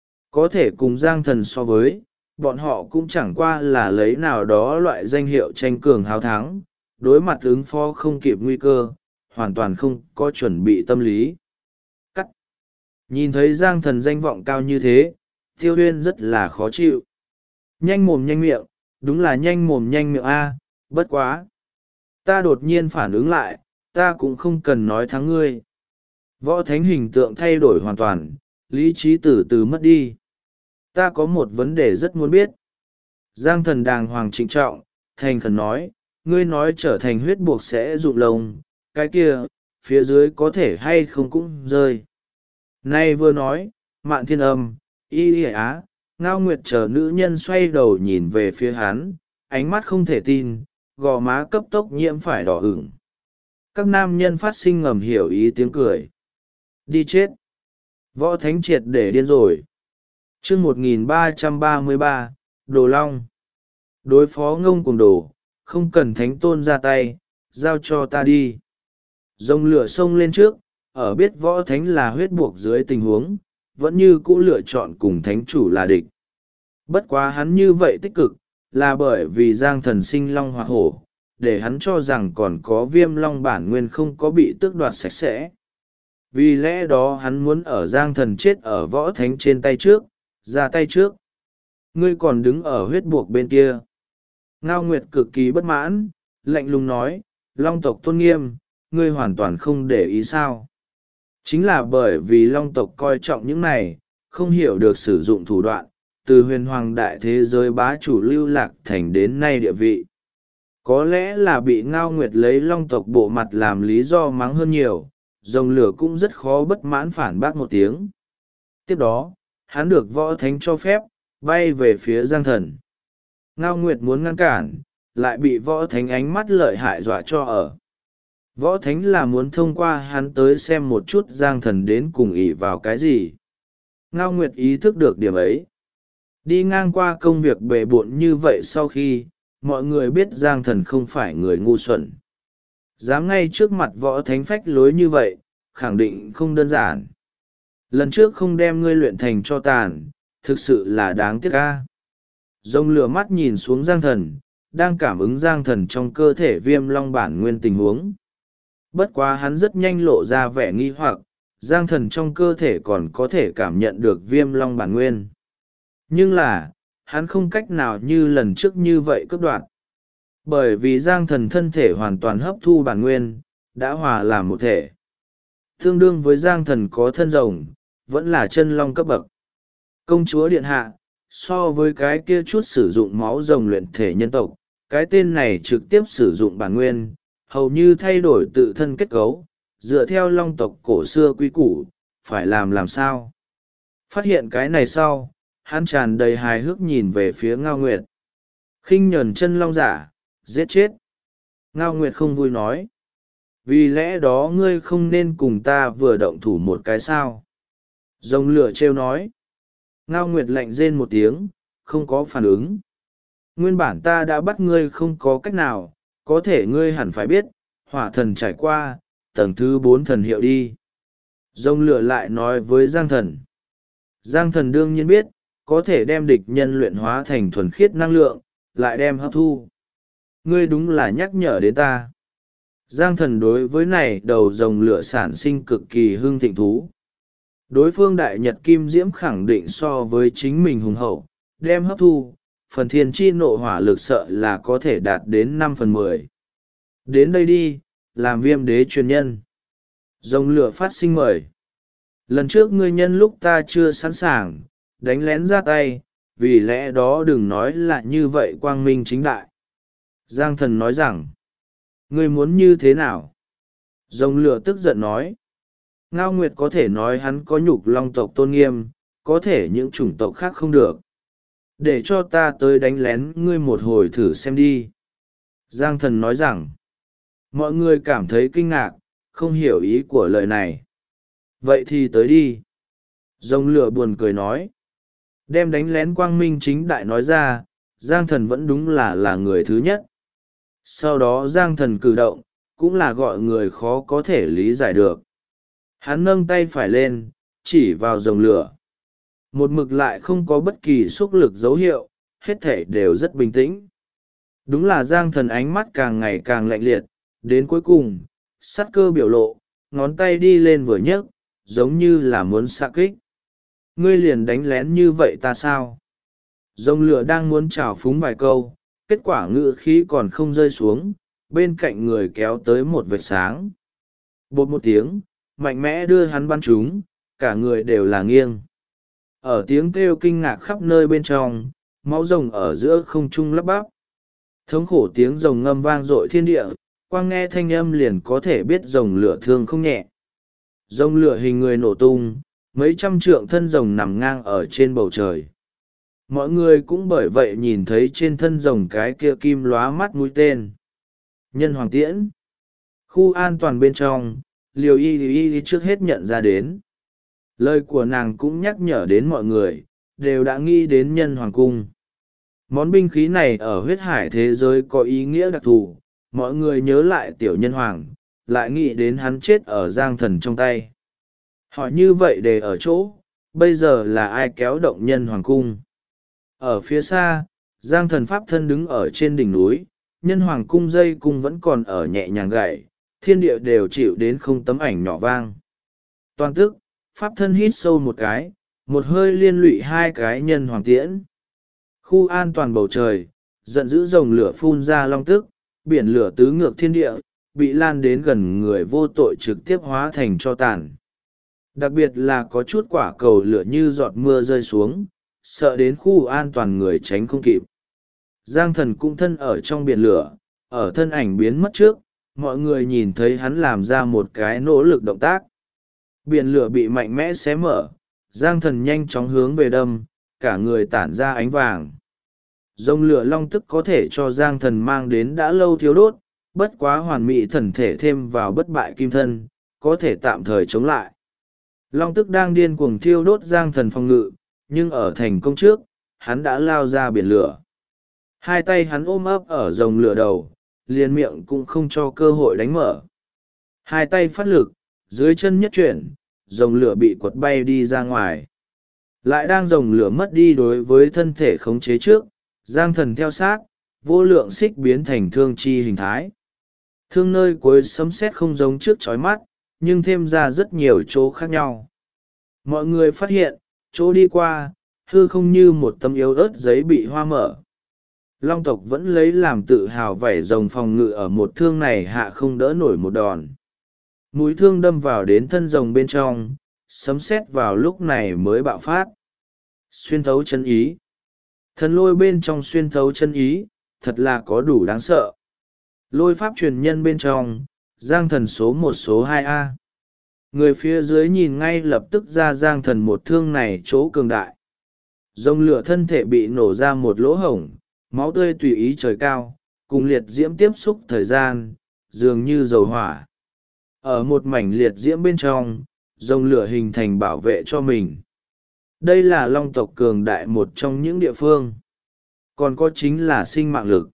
Có thể cùng Giang Thần so với, bọn họ cũng chẳng qua là lấy nào đó loại danh hiệu tranh cường hào thắng, đối mặt ứng phó không kịp nguy cơ, hoàn toàn không có chuẩn bị tâm lý. Cắt. Nhìn thấy Giang Thần danh vọng cao như thế, Tiêu Huyên rất là khó chịu. Nhanh mồm nhanh miệng, đúng là nhanh mồm nhanh miệng A, bất quá. Ta đột nhiên phản ứng lại, ta cũng không cần nói thắng ngươi. Võ Thánh hình tượng thay đổi hoàn toàn, lý trí từ từ mất đi. Ta có một vấn đề rất muốn biết. Giang Thần đàng hoàng trịnh trọng, thành khẩn nói, ngươi nói trở thành huyết buộc sẽ rụng lông, cái kia, phía dưới có thể hay không cũng rơi. Nay vừa nói, Mạn Thiên Âm, Y Á, Ngao Nguyệt chờ nữ nhân xoay đầu nhìn về phía hắn, ánh mắt không thể tin, gò má cấp tốc nhiễm phải đỏ ửng. Các nam nhân phát sinh ngầm hiểu ý tiếng cười. Đi chết. Võ Thánh triệt để điên rồi. Chương 1333, Đồ Long. Đối phó Ngông Cuồng Đồ, không cần thánh tôn ra tay, giao cho ta đi. Rồng lửa xông lên trước, ở biết Võ Thánh là huyết buộc dưới tình huống, vẫn như cũ lựa chọn cùng thánh chủ là địch. Bất quá hắn như vậy tích cực, là bởi vì Giang Thần sinh long hoặc hổ, để hắn cho rằng còn có Viêm Long bản nguyên không có bị tước đoạt sạch sẽ. Vì lẽ đó hắn muốn ở Giang Thần chết ở Võ Thánh trên tay trước, ra tay trước. Ngươi còn đứng ở huyết buộc bên kia. Ngao Nguyệt cực kỳ bất mãn, lạnh lùng nói, Long tộc tôn nghiêm, ngươi hoàn toàn không để ý sao. Chính là bởi vì Long tộc coi trọng những này, không hiểu được sử dụng thủ đoạn, từ huyền hoàng đại thế giới bá chủ lưu lạc thành đến nay địa vị. Có lẽ là bị Ngao Nguyệt lấy Long tộc bộ mặt làm lý do mắng hơn nhiều, rồng lửa cũng rất khó bất mãn phản bác một tiếng. Tiếp đó, hắn được Võ Thánh cho phép, bay về phía Giang Thần. Ngao Nguyệt muốn ngăn cản, lại bị Võ Thánh ánh mắt lợi hại dọa cho ở. Võ Thánh là muốn thông qua hắn tới xem một chút Giang Thần đến cùng ỷ vào cái gì. Ngao Nguyệt ý thức được điểm ấy. Đi ngang qua công việc bề bộn như vậy sau khi mọi người biết Giang Thần không phải người ngu xuẩn, dám ngay trước mặt võ thánh phách lối như vậy khẳng định không đơn giản. Lần trước không đem ngươi luyện thành cho tàn, thực sự là đáng tiếc ca. Rồng lửa mắt nhìn xuống Giang Thần, đang cảm ứng Giang Thần trong cơ thể viêm long bản nguyên tình huống. Bất quá hắn rất nhanh lộ ra vẻ nghi hoặc, Giang Thần trong cơ thể còn có thể cảm nhận được viêm long bản nguyên. Nhưng là, hắn không cách nào như lần trước như vậy cướp đoạt. Bởi vì Giang Thần thân thể hoàn toàn hấp thu bản nguyên, đã hòa làm một thể. Tương đương với Giang Thần có thân rồng, vẫn là chân long cấp bậc. Công chúa điện hạ, so với cái kia chút sử dụng máu rồng luyện thể nhân tộc, cái tên này trực tiếp sử dụng bản nguyên, hầu như thay đổi tự thân kết cấu, dựa theo long tộc cổ xưa quy củ, phải làm sao. Phát hiện cái này sau, hắn tràn đầy hài hước nhìn về phía Ngao Nguyệt. Khinh nhẫn chân long giả, giết chết. Ngao Nguyệt không vui nói. Vì lẽ đó ngươi không nên cùng ta vừa động thủ một cái sao. Rồng lửa trêu nói. Ngao Nguyệt lạnh rên một tiếng, không có phản ứng. Nguyên bản ta đã bắt ngươi không có cách nào, có thể ngươi hẳn phải biết, hỏa thần trải qua, tầng thứ 4 thần hiệu đi. Rồng lửa lại nói với Giang Thần. Giang Thần đương nhiên biết, có thể đem địch nhân luyện hóa thành thuần khiết năng lượng, lại đem hấp thu. Ngươi đúng là nhắc nhở đến ta. Giang Thần đối với này đầu rồng lửa sản sinh cực kỳ hưng thịnh thú. Đối phương đại nhật kim diễm khẳng định so với chính mình hùng hậu, đem hấp thu, phần thiên chi nộ hỏa lực sợ là có thể đạt đến 5/10. Đến đây đi, làm viêm đế truyền nhân. Rồng lửa phát sinh mời. Lần trước ngươi nhân lúc ta chưa sẵn sàng, đánh lén ra tay, vì lẽ đó đừng nói là như vậy quang minh chính đại. Giang Thần nói rằng, ngươi muốn như thế nào? Rồng lửa tức giận nói. Ngao Nguyệt có thể nói hắn có nhục long tộc tôn nghiêm, có thể những chủng tộc khác không được. Để cho ta tới đánh lén ngươi một hồi thử xem đi. Giang Thần nói rằng, mọi người cảm thấy kinh ngạc, không hiểu ý của lời này. Vậy thì tới đi. Rồng lửa buồn cười nói. Đem đánh lén quang minh chính đại nói ra, Giang Thần vẫn đúng là người thứ nhất. Sau đó Giang Thần cử động, cũng là gọi người khó có thể lý giải được. Hắn nâng tay phải lên, chỉ vào rồng lửa. Một mực lại không có bất kỳ xúc lực dấu hiệu, hết thể đều rất bình tĩnh. Đúng là Giang Thần ánh mắt càng ngày càng lạnh liệt, đến cuối cùng, sát cơ biểu lộ, ngón tay đi lên vừa nhấc, giống như là muốn xạ kích. Ngươi liền đánh lén như vậy ta sao? Rồng lửa đang muốn trào phúng vài câu, kết quả ngữ khí còn không rơi xuống, bên cạnh người kéo tới một vệt sáng. Bột một tiếng, mạnh mẽ đưa hắn bắn trúng, cả người đều là nghiêng. Ở tiếng kêu kinh ngạc khắp nơi bên trong, máu rồng ở giữa không trung lắp bắp. Thống khổ tiếng rồng ngâm vang dội thiên địa, quang nghe thanh âm liền có thể biết rồng lửa thương không nhẹ. Rồng lửa hình người nổ tung, mấy trăm trượng thân rồng nằm ngang ở trên bầu trời. Mọi người cũng bởi vậy nhìn thấy trên thân rồng cái kia kim lóa mắt mũi tên. Nhân hoàng tiễn. Khu an toàn bên trong, Liều y trước hết nhận ra đến. Lời của nàng cũng nhắc nhở đến mọi người, đều đã nghĩ đến nhân hoàng cung. Món binh khí này ở huyết hải thế giới có ý nghĩa đặc thù, mọi người nhớ lại tiểu nhân hoàng, lại nghĩ đến hắn chết ở Giang Thần trong tay. Hỏi như vậy để ở chỗ, bây giờ là ai kéo động nhân hoàng cung? Ở phía xa, Giang Thần pháp thân đứng ở trên đỉnh núi, nhân hoàng cung dây cung vẫn còn ở nhẹ nhàng gậy, thiên địa đều chịu đến không tấm ảnh nhỏ vang. Toàn tức, pháp thân hít sâu một cái, một hơi liên lụy hai cái nhân hoàng tiễn. Khu an toàn bầu trời, giận dữ rồng lửa phun ra long tức, biển lửa tứ ngược thiên địa, bị lan đến gần người vô tội trực tiếp hóa thành tro tàn. Đặc biệt là có chút quả cầu lửa như giọt mưa rơi xuống, sợ đến khu an toàn người tránh không kịp. Giang Thần cũng thân ở trong biển lửa, ở thân ảnh biến mất trước, mọi người nhìn thấy hắn làm ra một cái nỗ lực động tác. Biển lửa bị mạnh mẽ xé mở, Giang Thần nhanh chóng hướng về đâm, cả người tản ra ánh vàng. Rồng lửa long tức có thể cho Giang Thần mang đến đã lâu thiếu đốt, bất quá hoàn mỹ thần thể thêm vào bất bại kim thân, có thể tạm thời chống lại. Long tức đang điên cuồng thiêu đốt Giang Thần phòng ngự, nhưng ở thành công trước, hắn đã lao ra biển lửa. Hai tay hắn ôm ấp ở rồng lửa đầu, liền miệng cũng không cho cơ hội đánh mở. Hai tay phát lực, dưới chân nhất chuyển, rồng lửa bị quật bay đi ra ngoài. Lại đang rồng lửa mất đi đối với thân thể khống chế trước, Giang Thần theo sát, vô lượng xích biến thành thương chi hình thái. Thương nơi cuối sấm sét không giống trước chói mắt, nhưng thêm ra rất nhiều chỗ khác nhau. Mọi người phát hiện, chỗ đi qua, hư không như một tấm yếu ớt giấy bị hoa mở. Long tộc vẫn lấy làm tự hào vảy rồng phòng ngự ở một thương này hạ không đỡ nổi một đòn. Mũi thương đâm vào đến thân rồng bên trong, sấm sét vào lúc này mới bạo phát. Xuyên thấu chân ý. Thần lôi bên trong xuyên thấu chân ý, thật là có đủ đáng sợ. Lôi pháp truyền nhân bên trong, Giang Thần số 1 số 2A. Người phía dưới nhìn ngay lập tức ra Giang Thần một thương này chỗ cường đại. Rồng lửa thân thể bị nổ ra một lỗ hổng, máu tươi tùy ý trời cao, cùng liệt diễm tiếp xúc thời gian, dường như dầu hỏa. Ở một mảnh liệt diễm bên trong, rồng lửa hình thành bảo vệ cho mình. Đây là long tộc cường đại một trong những địa phương. Còn có chính là sinh mạng lực.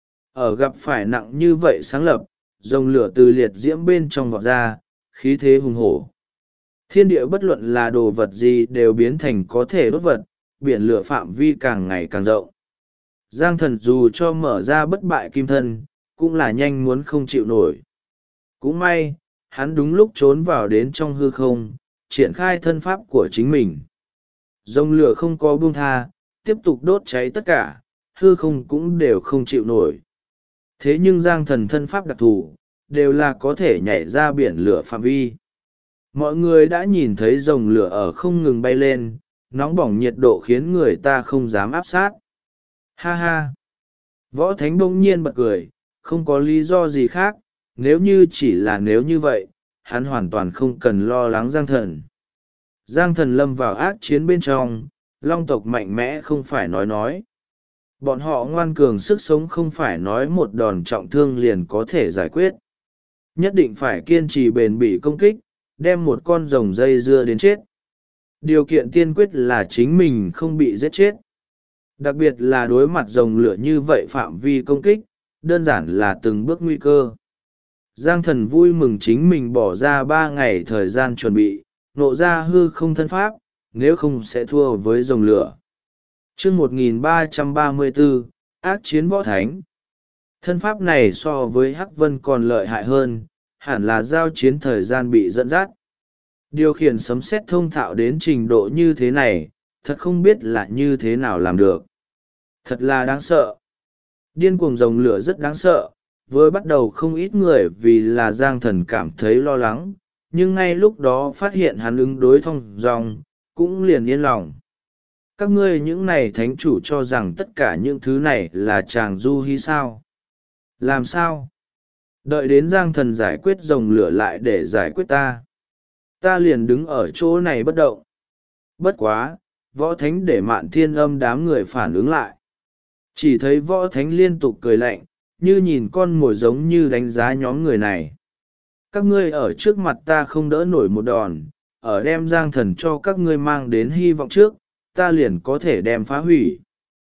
Ở gặp phải nặng như vậy sáng lập, rồng lửa từ liệt diễm bên trong vọt ra, khí thế hùng hổ. Thiên địa bất luận là đồ vật gì đều biến thành có thể đốt vật, biển lửa phạm vi càng ngày càng rộng. Giang Thần dù cho mở ra bất bại kim thân, cũng là nhanh muốn không chịu nổi. Cũng may, hắn đúng lúc trốn vào đến trong hư không, triển khai thân pháp của chính mình. Rồng lửa không có buông tha, tiếp tục đốt cháy tất cả, hư không cũng đều không chịu nổi. Thế nhưng Giang Thần thân pháp đặc thù, đều là có thể nhảy ra biển lửa phạm vi. Mọi người đã nhìn thấy rồng lửa ở không ngừng bay lên, nóng bỏng nhiệt độ khiến người ta không dám áp sát. Ha ha! Võ Thánh bỗng nhiên bật cười, không có lý do gì khác, nếu như chỉ là nếu như vậy, hắn hoàn toàn không cần lo lắng Giang Thần. Giang Thần lâm vào ác chiến bên trong, long tộc mạnh mẽ không phải nói. Bọn họ ngoan cường sức sống không phải nói một đòn trọng thương liền có thể giải quyết. Nhất định phải kiên trì bền bỉ công kích, đem một con rồng dây dưa đến chết. Điều kiện tiên quyết là chính mình không bị giết chết. Đặc biệt là đối mặt rồng lửa như vậy phạm vi công kích, đơn giản là từng bước nguy cơ. Giang Thần vui mừng chính mình bỏ ra 3 ngày thời gian chuẩn bị, nộ ra hư không thân pháp, nếu không sẽ thua với rồng lửa. Chương 1334, ác chiến võ thánh. Thân pháp này so với Hắc Vân còn lợi hại hơn, hẳn là giao chiến thời gian bị dẫn dắt. Điều khiển sấm sét thông thạo đến trình độ như thế này, thật không biết là như thế nào làm được. Thật là đáng sợ. Điên cuồng rồng lửa rất đáng sợ, vừa bắt đầu không ít người vì là Giang Thần cảm thấy lo lắng, nhưng ngay lúc đó phát hiện hắn ứng đối thông dong, cũng liền yên lòng. Các ngươi những này thánh chủ cho rằng tất cả những thứ này là chàng du hi sao? Làm sao? Đợi đến Giang Thần giải quyết rồng lửa lại để giải quyết ta. Ta liền đứng ở chỗ này bất động. Bất quá, võ thánh để Mạn Thiên Âm đám người phản ứng lại. Chỉ thấy võ thánh liên tục cười lạnh, như nhìn con mồi giống như đánh giá nhóm người này. Các ngươi ở trước mặt ta không đỡ nổi một đòn, ở đem Giang Thần cho các ngươi mang đến hy vọng trước, ta liền có thể đem phá hủy.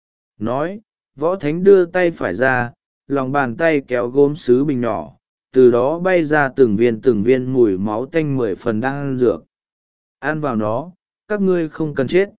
Nói, võ thánh đưa tay phải ra, lòng bàn tay kéo gốm sứ bình nhỏ, từ đó bay ra từng viên mùi máu tanh 10 phần đang ăn dược. Ăn vào nó, các ngươi không cần chết.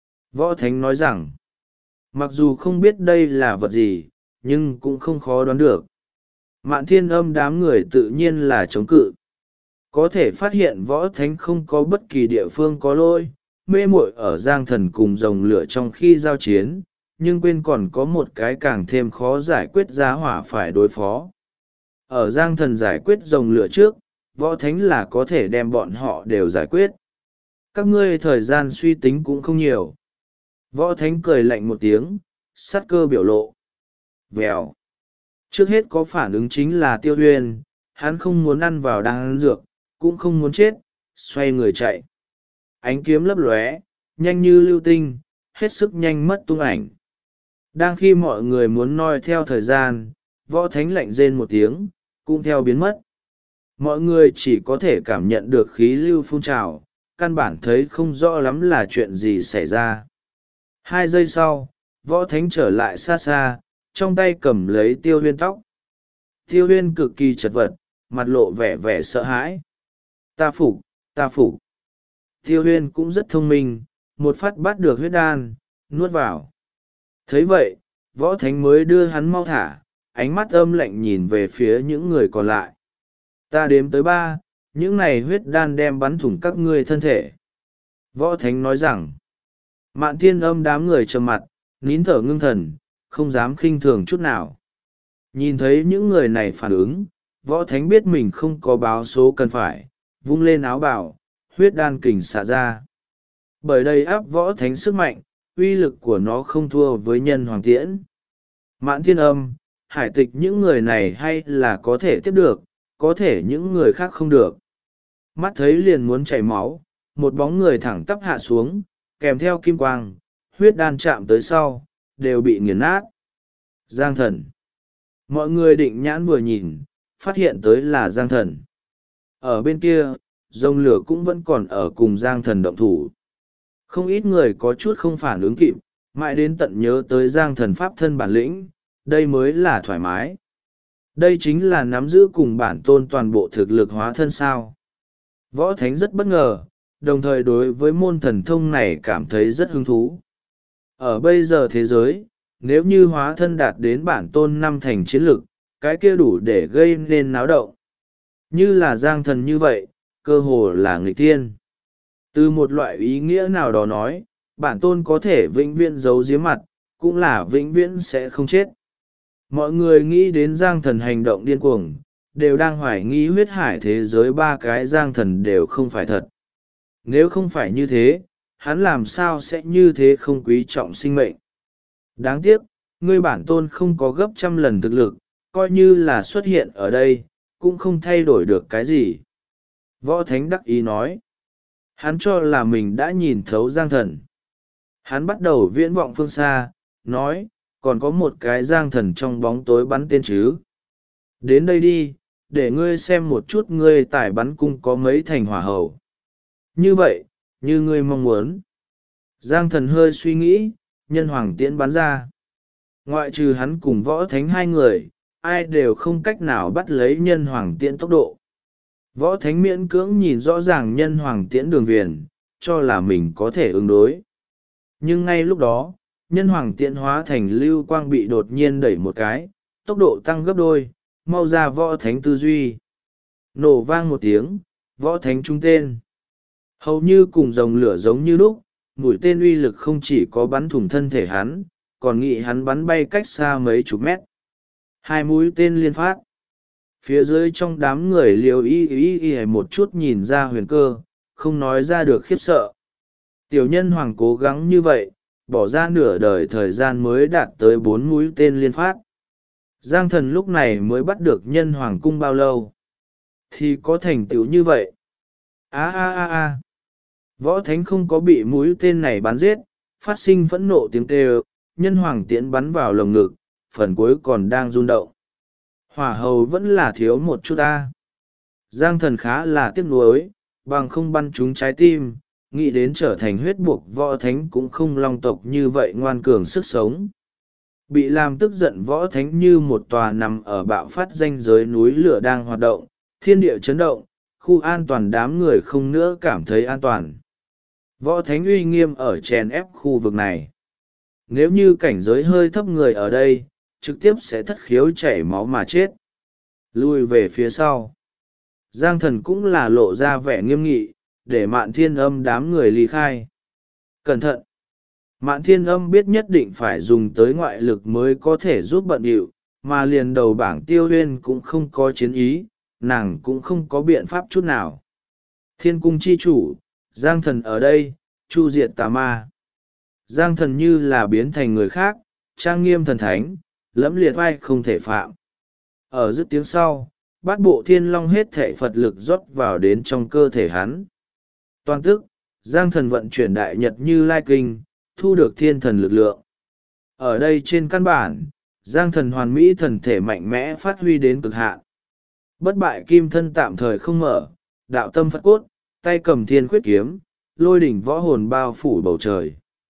Võ thánh nói rằng, mặc dù không biết đây là vật gì, nhưng cũng không khó đoán được. Mạn Thiên Âm đám người tự nhiên là chống cự. Có thể phát hiện võ thánh không có bất kỳ địa phương có lỗi, mê muội ở Giang Thần cùng rồng lửa trong khi giao chiến, nhưng quên còn có một cái càng thêm khó giải quyết giá hỏa phải đối phó. Ở Giang Thần giải quyết rồng lửa trước, võ thánh là có thể đem bọn họ đều giải quyết. Các ngươi thời gian suy tính cũng không nhiều. Võ thánh cười lạnh một tiếng, sát cơ biểu lộ. Vèo. Trước hết có phản ứng chính là Tiêu Huyên, hắn không muốn ăn vào đan dược, cũng không muốn chết, xoay người chạy. Ánh kiếm lấp lóe, nhanh như lưu tinh, hết sức nhanh mất tung ảnh. Đang khi mọi người muốn noi theo thời gian, võ thánh lạnh rên một tiếng, cũng theo biến mất. Mọi người chỉ có thể cảm nhận được khí lưu phun trào, căn bản thấy không rõ lắm là chuyện gì xảy ra. 2 giây sau, võ thánh trở lại xa xa, trong tay cầm lấy Tiêu Huyên tóc. Tiêu Huyên cực kỳ chật vật, mặt lộ vẻ vẻ sợ hãi. Ta phục, ta phục. Tiêu Huyên cũng rất thông minh, một phát bắt được huyết đan, nuốt vào. Thấy vậy, võ thánh mới đưa hắn mau thả, ánh mắt âm lạnh nhìn về phía những người còn lại. Ta đếm tới 3, những này huyết đan đem bắn thủng các ngươi thân thể. Võ thánh nói rằng, Mạn Thiên Âm đám người trầm mặt, nín thở ngưng thần, không dám khinh thường chút nào. Nhìn thấy những người này phản ứng, võ thánh biết mình không có báo số cần phải, vung lên áo bào, huyết đan kình xả ra. Bởi đây áp võ thánh sức mạnh, uy lực của nó không thua với nhân hoàng tiễn. Mạn Thiên Âm, Hải Tịch những người này hay là có thể tiếp được, có thể những người khác không được. Mắt thấy liền muốn chảy máu, một bóng người thẳng tắp hạ xuống, kèm theo kim quang, huyết đan chạm tới sau, đều bị nghiền nát. Giang Thần. Mọi người định nhãn vừa nhìn, phát hiện tới là Giang Thần. Ở bên kia, rồng lửa cũng vẫn còn ở cùng Giang Thần động thủ. Không ít người có chút không phản ứng kịp, mãi đến tận nhớ tới Giang Thần pháp thân bản lĩnh, đây mới là thoải mái. Đây chính là nắm giữ cùng bản tôn toàn bộ thực lực hóa thân sao. Võ Thánh rất bất ngờ, đồng thời đối với môn thần thông này cảm thấy rất hứng thú. Ở bây giờ thế giới, nếu như hóa thân đạt đến bản tôn 5 thành chiến lực, cái kia đủ để gây nên náo động. Như là Giang Thần như vậy, cơ hồ là nghịch thiên. Từ một loại ý nghĩa nào đó nói, bản tôn có thể vĩnh viễn giấu giếm mặt, cũng là vĩnh viễn sẽ không chết. Mọi người nghĩ đến Giang Thần hành động điên cuồng, đều đang hoài nghi huyết hải thế giới 3 cái Giang Thần đều không phải thật. Nếu không phải như thế, hắn làm sao sẽ như thế không quý trọng sinh mệnh. Đáng tiếc, ngươi bản tôn không có gấp 100 lần thực lực, coi như là xuất hiện ở đây, cũng không thay đổi được cái gì. Võ Thánh đắc ý nói. Hắn cho là mình đã nhìn thấu Giang Thần. Hắn bắt đầu viễn vọng phương xa, nói, còn có một cái Giang Thần trong bóng tối bắn tên chứ. Đến đây đi, để ngươi xem một chút ngươi tải bắn cung có mấy thành hỏa hầu. Như vậy, như ngươi mong muốn. Giang Thần hơi suy nghĩ, nhân hoàng tiễn bắn ra. Ngoại trừ hắn cùng võ thánh 2 người, ai đều không cách nào bắt lấy nhân hoàng tiễn tốc độ. Võ thánh miễn cưỡng nhìn rõ ràng nhân hoàng tiễn đường viền, cho là mình có thể ứng đối. Nhưng ngay lúc đó, nhân hoàng tiễn hóa thành lưu quang bị đột nhiên đẩy một cái, tốc độ tăng gấp đôi, mau ra võ thánh tư duy. Nổ vang một tiếng, võ thánh trúng tên. Hầu như cùng dòng lửa giống như lúc, mũi tên uy lực không chỉ có bắn thủng thân thể hắn, còn nghĩ hắn bắn bay cách xa mấy chục mét. 2 mũi tên liên phát. Phía dưới trong đám người liều y một chút nhìn ra huyền cơ, không nói ra được khiếp sợ. Tiểu nhân hoàng cố gắng như vậy, bỏ ra nửa đời thời gian mới đạt tới 4 mũi tên liên phát. Giang Thần lúc này mới bắt được nhân hoàng cung bao lâu, thì có thành tựu như vậy. A. Võ Thánh không có bị mũi tên này bắn giết, phát sinh phẫn nộ tiếng kêu, nhân hoàng tiễn bắn vào lồng ngực, phần cuối còn đang rung động. Hỏa hầu vẫn là thiếu một chút ta. Giang Thần khá là tiếc nuối, bằng không bắn trúng trái tim, nghĩ đến trở thành huyết buộc võ thánh cũng không long tộc như vậy ngoan cường sức sống. Bị làm tức giận võ thánh như một tòa nằm ở bạo phát ranh giới núi lửa đang hoạt động, thiên địa chấn động, khu an toàn đám người không nữa cảm thấy an toàn. Võ thánh uy nghiêm ở chèn ép khu vực này. Nếu như cảnh giới hơi thấp người ở đây, trực tiếp sẽ thất khiếu chảy máu mà chết. Lui về phía sau. Giang Thần cũng là lộ ra vẻ nghiêm nghị, để Mạn Thiên Âm đám người ly khai. Cẩn thận! Mạn Thiên Âm biết nhất định phải dùng tới ngoại lực mới có thể giúp bận điệu, mà liền đầu bảng Tiêu Huyên cũng không có chiến ý, nàng cũng không có biện pháp chút nào. Thiên cung chi chủ, Giang Thần ở đây, chu diệt tà ma. Giang Thần như là biến thành người khác, trang nghiêm thần thánh, lẫm liệt vai không thể phạm. Ở dứt tiếng sau, bát bộ thiên long hết thể Phật lực rót vào đến trong cơ thể hắn. Toàn tức, Giang Thần vận chuyển đại nhật như lai kinh, thu được thiên thần lực lượng. Ở đây trên căn bản, Giang Thần hoàn mỹ thần thể mạnh mẽ phát huy đến cực hạn. Bất bại kim thân tạm thời không mở, đạo tâm Phật cốt, tay cầm thiên khuyết kiếm, lôi đỉnh võ hồn bao phủ bầu trời.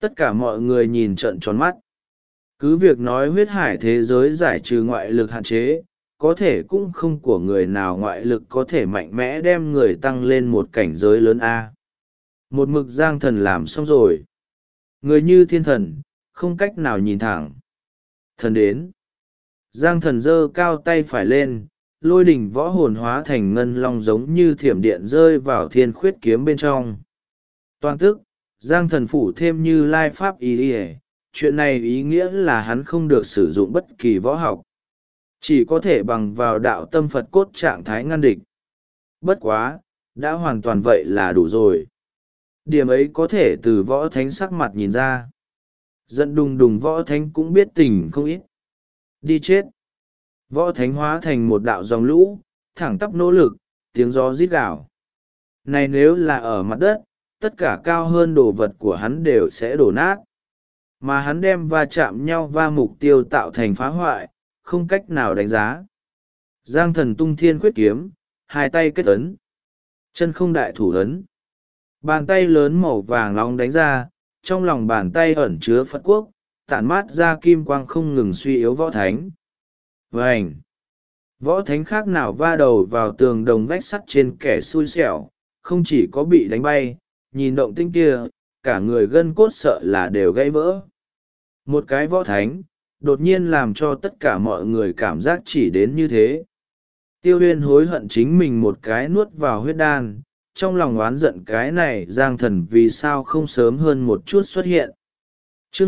Tất cả mọi người nhìn trợn tròn mắt. Cứ việc nói huyết hải thế giới giải trừ ngoại lực hạn chế, có thể cũng không của người nào ngoại lực có thể mạnh mẽ đem người tăng lên một cảnh giới lớn a. Một mực Giang Thần làm xong rồi. Người như thiên thần, không cách nào nhìn thẳng. Thần đến. Giang Thần giơ cao tay phải lên, lôi đỉnh võ hồn hóa thành ngân long giống như thiểm điện rơi vào thiên khuyết kiếm bên trong. Toàn tức, Giang Thần phủ thêm Như Lai pháp ý ỉa. Chuyện này ý nghĩa là hắn không được sử dụng bất kỳ võ học, chỉ có thể bằng vào đạo tâm Phật cốt trạng thái ngăn địch. Bất quá, đã hoàn toàn vậy là đủ rồi. Điểm ấy có thể từ võ thánh sắc mặt nhìn ra. Giận đùng đùng võ thánh cũng biết tình không ít. Đi chết. Võ thánh hóa thành một đạo dòng lũ, thẳng tắp nỗ lực, tiếng gió rít gào. Này nếu là ở mặt đất, tất cả cao hơn đồ vật của hắn đều sẽ đổ nát. Mà hắn đem va chạm nhau va mục tiêu tạo thành phá hoại, không cách nào đánh giá. Giang Thần tung thiên khuyết kiếm, hai tay kết ấn. Chân không đại thủ ấn. Bàn tay lớn màu vàng nóng đánh ra, trong lòng bàn tay ẩn chứa Phật quốc, tản mát ra kim quang không ngừng suy yếu võ thánh. Vành! Võ thánh khác nào va đầu vào tường đồng vách sắt trên kẻ xui xẻo, không chỉ có bị đánh bay, nhìn động tĩnh kia, cả người gân cốt sợ là đều gãy vỡ. Một cái võ thánh, đột nhiên làm cho tất cả mọi người cảm giác chỉ đến như thế. Tiêu Huyên hối hận chính mình một cái nuốt vào huyết đan, trong lòng oán giận cái này Giang Thần vì sao không sớm hơn một chút xuất hiện. Chương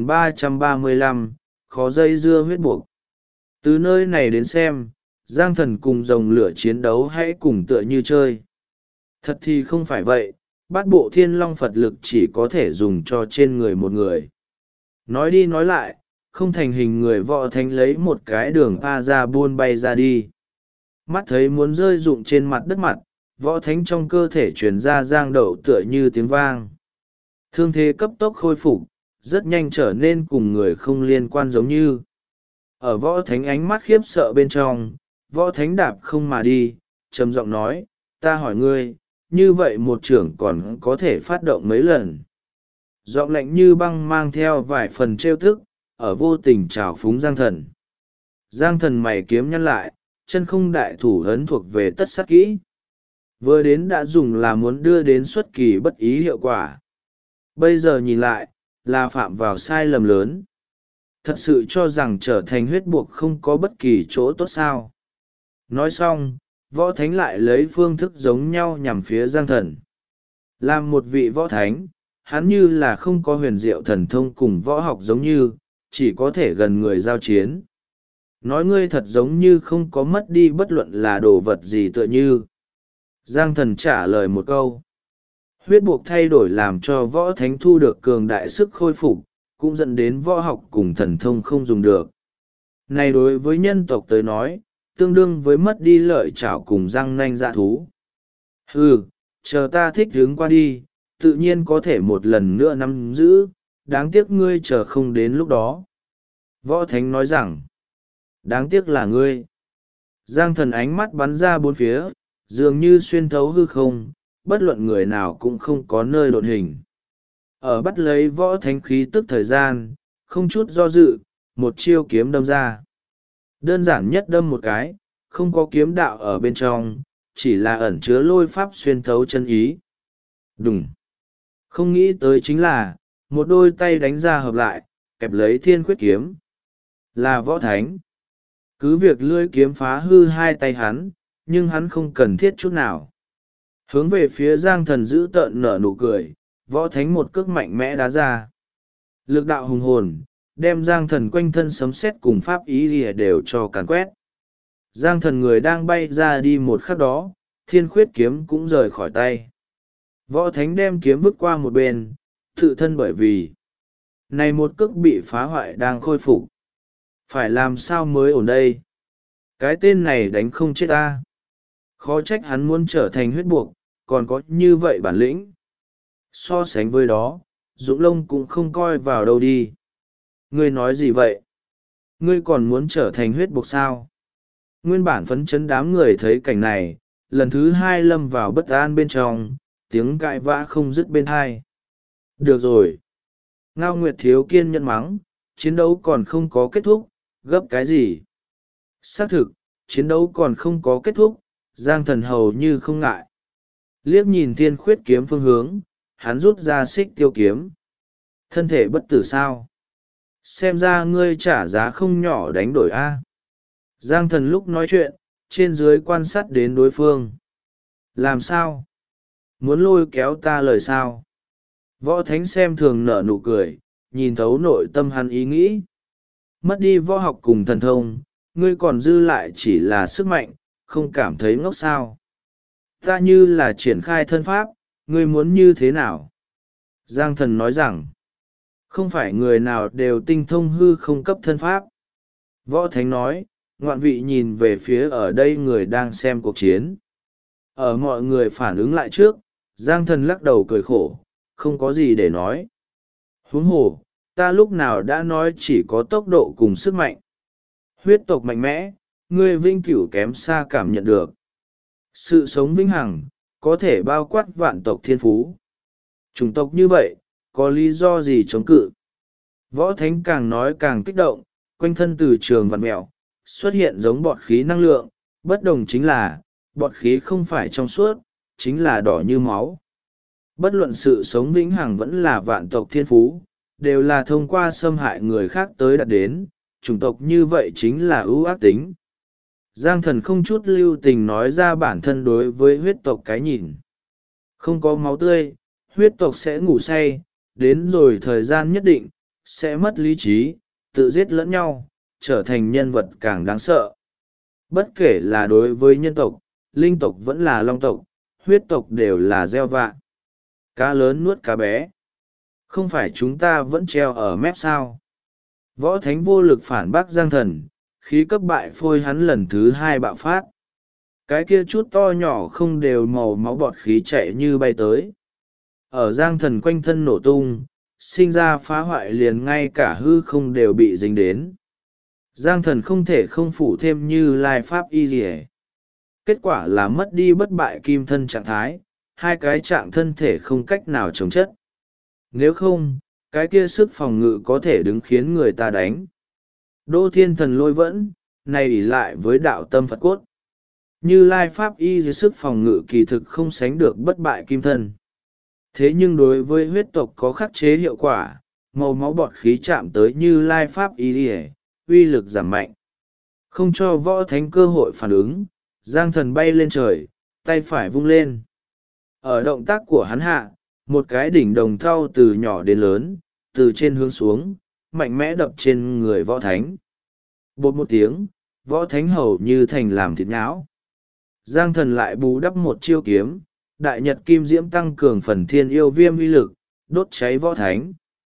1335, khó dây dưa huyết buộc. Từ nơi này đến xem, Giang Thần cùng rồng lửa chiến đấu hãy cùng tựa như chơi. Thật thì không phải vậy, bát bộ thiên long Phật lực chỉ có thể dùng cho trên người một người. Nói đi nói lại, không thành hình người võ thánh lấy một cái đường pa ra buôn bay ra đi. Mắt thấy muốn rơi rụng trên mặt đất mặt, võ thánh trong cơ thể chuyển ra giang đậu tựa như tiếng vang. Thương thế cấp tốc khôi phục, rất nhanh trở nên cùng người không liên quan giống như. Ở võ thánh ánh mắt khiếp sợ bên trong, võ thánh đạp không mà đi, trầm giọng nói, ta hỏi ngươi, như vậy một trưởng còn có thể phát động mấy lần. Giọng lạnh như băng mang theo vài phần trêu tức, ở vô tình trào phúng Giang Thần. Giang Thần mày kiếm nhăn lại, chân không đại thủ ấn thuộc về tất sát kỹ. Vừa đến đã dùng là muốn đưa đến xuất kỳ bất ý hiệu quả. Bây giờ nhìn lại, là phạm vào sai lầm lớn. Thật sự cho rằng trở thành huyết buộc không có bất kỳ chỗ tốt sao. Nói xong, võ thánh lại lấy phương thức giống nhau nhằm phía Giang Thần. Làm một vị võ thánh, hắn như là không có huyền diệu thần thông cùng võ học giống như, chỉ có thể gần người giao chiến. Nói ngươi thật giống như không có mất đi bất luận là đồ vật gì tựa như. Giang Thần trả lời một câu. Huyết buộc thay đổi làm cho võ thánh thu được cường đại sức khôi phục, cũng dẫn đến võ học cùng thần thông không dùng được. Này đối với nhân tộc tới nói, tương đương với mất đi lợi chảo cùng răng nanh dạ thú. Chờ ta thích hướng qua đi, tự nhiên có thể một lần nữa nắm giữ, đáng tiếc ngươi chờ không đến lúc đó. Võ thánh nói rằng, đáng tiếc là ngươi. Giang Thần ánh mắt bắn ra bốn phía, dường như xuyên thấu hư không, bất luận người nào cũng không có nơi độn hình. Ở bắt lấy võ thánh khí tức thời gian, không chút do dự, một chiêu kiếm đâm ra. Đơn giản nhất đâm một cái, không có kiếm đạo ở bên trong, chỉ là ẩn chứa lôi pháp xuyên thấu chân ý. Đùng! Không nghĩ tới chính là, một đôi tay đánh ra hợp lại, kẹp lấy thiên khuyết kiếm. Là võ thánh. Cứ việc lưỡi kiếm phá hư hai tay hắn, nhưng hắn không cần thiết chút nào. Hướng về phía Giang Thần giữ tợn nở nụ cười, võ thánh một cước mạnh mẽ đá ra. Lực đạo hùng hồn, đem Giang Thần quanh thân sấm sét cùng pháp ý lìa đều cho càn quét. Giang Thần người đang bay ra đi một khắc đó, thiên khuyết kiếm cũng rời khỏi tay. Võ thánh đem kiếm vứt qua một bên, tự thân bởi vì này một cước bị phá hoại đang khôi phục. Phải làm sao mới ổn đây? Cái tên này đánh không chết ta. Khó trách hắn muốn trở thành huyết buộc, còn có như vậy bản lĩnh. So sánh với đó, Dũng Lông cũng không coi vào đâu đi. Ngươi nói gì vậy? Ngươi còn muốn trở thành huyết buộc sao? Nguyên bản phấn chấn đám người thấy cảnh này, lần thứ hai lâm vào bất an bên trong, tiếng cãi vã không dứt bên hai. Được rồi. Ngao Nguyệt thiếu kiên nhẫn mắng, chiến đấu còn không có kết thúc, gấp cái gì? Xác thực, chiến đấu còn không có kết thúc, Giang Thần hầu như không ngại. Liếc nhìn Thiên Khuyết kiếm phương hướng, hắn rút ra xích tiêu kiếm. Thân thể bất tử sao? Xem ra ngươi trả giá không nhỏ đánh đổi a. Giang Thần lúc nói chuyện, trên dưới quan sát đến đối phương. Làm sao? Muốn lôi kéo ta lời sao? Võ Thánh xem thường nở nụ cười, nhìn thấu nội tâm hắn ý nghĩ. Mất đi võ học cùng thần thông, ngươi còn dư lại chỉ là sức mạnh, không cảm thấy ngốc sao? Ta như là triển khai thân pháp, ngươi muốn như thế nào? Giang Thần nói rằng, không phải người nào đều tinh thông hư không cấp thân pháp. Võ Thánh nói, ngoạn vị nhìn về phía ở đây người đang xem cuộc chiến. Ở mọi người phản ứng lại trước, Giang Thần lắc đầu cười khổ, không có gì để nói. Huống hồ, ta lúc nào đã nói chỉ có tốc độ cùng sức mạnh. Huyết tộc mạnh mẽ, ngươi vinh cửu kém xa cảm nhận được. Sự sống vĩnh hằng, có thể bao quát vạn tộc thiên phú. Chủng tộc như vậy, có lý do gì chống cự? Võ Thánh càng nói càng kích động, quanh thân từ trường vặn mẹo, xuất hiện giống bọt khí năng lượng, bất đồng chính là, bọt khí không phải trong suốt, chính là đỏ như máu. Bất luận sự sống vĩnh hằng vẫn là vạn tộc thiên phú, đều là thông qua xâm hại người khác tới đạt đến, chủng tộc như vậy chính là ưu ác tính. Giang Thần không chút lưu tình nói ra bản thân đối với huyết tộc cái nhìn. Không có máu tươi, huyết tộc sẽ ngủ say, đến rồi thời gian nhất định, sẽ mất lý trí, tự giết lẫn nhau, trở thành nhân vật càng đáng sợ. Bất kể là đối với nhân tộc, linh tộc vẫn là long tộc, huyết tộc đều là gieo vạ. Cá lớn nuốt cá bé. Không phải chúng ta vẫn treo ở mép sao? Võ Thánh vô lực phản bác Giang Thần, khí cấp bại phôi hắn lần thứ hai bạo phát. Cái kia chút to nhỏ không đều màu máu bọt khí chạy như bay tới. Ở Giang Thần quanh thân nổ tung, sinh ra phá hoại liền ngay cả hư không đều bị dính đến. Giang Thần không thể không phủ thêm Như Lai Pháp y gì. Kết quả là mất đi bất bại kim thân trạng thái, hai cái trạng thân thể không cách nào chống chất. Nếu không, cái kia sức phòng ngự có thể đứng khiến người ta đánh. Đô Thiên Thần Lôi vẫn, này ỷ lại với đạo tâm Phật cốt. Như Lai Pháp y dưới sức phòng ngự kỳ thực không sánh được bất bại kim thân. Thế nhưng đối với huyết tộc có khắc chế hiệu quả, màu máu bọt khí chạm tới Như Lai Pháp y uy lực giảm mạnh. Không cho Võ Thánh cơ hội phản ứng, Giang Thần bay lên trời, tay phải vung lên. Ở động tác của hắn hạ, một cái đỉnh đồng thau từ nhỏ đến lớn, từ trên hướng xuống, mạnh mẽ đập trên người Võ Thánh. Bột một tiếng, Võ Thánh hầu như thành làm thịt nhão. Giang Thần lại bù đắp một chiêu kiếm, Đại Nhật Kim Diễm tăng cường phần thiên yêu viêm uy lực, đốt cháy Võ Thánh.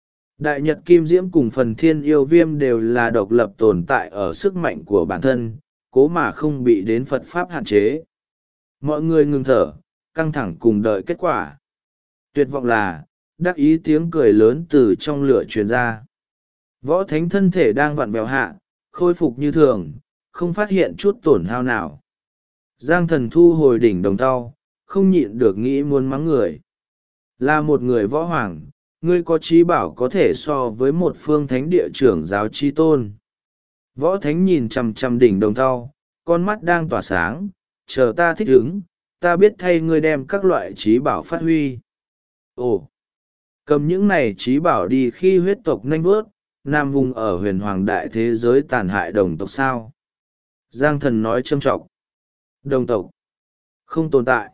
Đại Nhật Kim Diễm cùng phần thiên yêu viêm đều là độc lập tồn tại ở sức mạnh của bản thân, cố mà không bị đến Phật Pháp hạn chế. Mọi người ngừng thở, căng thẳng cùng đợi kết quả. Tuyệt vọng là, đắc ý tiếng cười lớn từ trong lửa truyền ra. Võ Thánh thân thể đang vặn vẹo hạ, khôi phục như thường, không phát hiện chút tổn hao nào. Giang Thần thu hồi đỉnh đồng thau, không nhịn được nghĩ muốn mắng người. Là một người võ hoàng, ngươi có trí bảo có thể so với một phương thánh địa trưởng giáo chi tôn. Võ Thánh nhìn chằm chằm đỉnh đồng thau, con mắt đang tỏa sáng, chờ ta thích ứng, ta biết thay ngươi đem các loại trí bảo phát huy. Ồ, cầm những này trí bảo đi khi huyết tộc nanh vớt, nam vùng ở huyền hoàng đại thế giới tàn hại đồng tộc sao? Giang Thần nói châm trọng. Đồng tộc không tồn tại.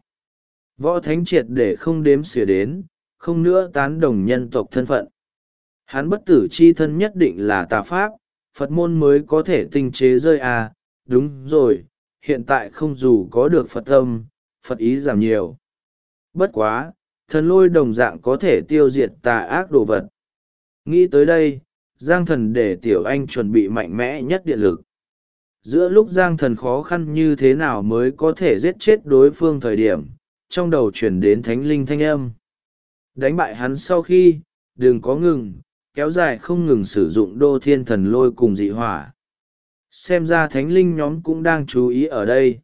Võ Thánh triệt để không đếm xỉa đến, không nữa tán đồng nhân tộc thân phận. Hắn bất tử chi thân nhất định là tà pháp, Phật môn mới có thể tinh chế rơi à, đúng rồi, hiện tại không dù có được Phật tâm, Phật ý giảm nhiều. Bất quá, thần lôi đồng dạng có thể tiêu diệt tà ác đồ vật. Nghĩ tới đây, Giang Thần để Tiểu Anh chuẩn bị mạnh mẽ nhất điện lực. Giữa lúc Giang Thần khó khăn như thế nào mới có thể giết chết đối phương thời điểm, trong đầu chuyển đến thánh linh thanh âm. Đánh bại hắn sau khi, đừng có ngừng, kéo dài không ngừng sử dụng Đô Thiên Thần Lôi cùng dị hỏa. Xem ra thánh linh nhóm cũng đang chú ý ở đây.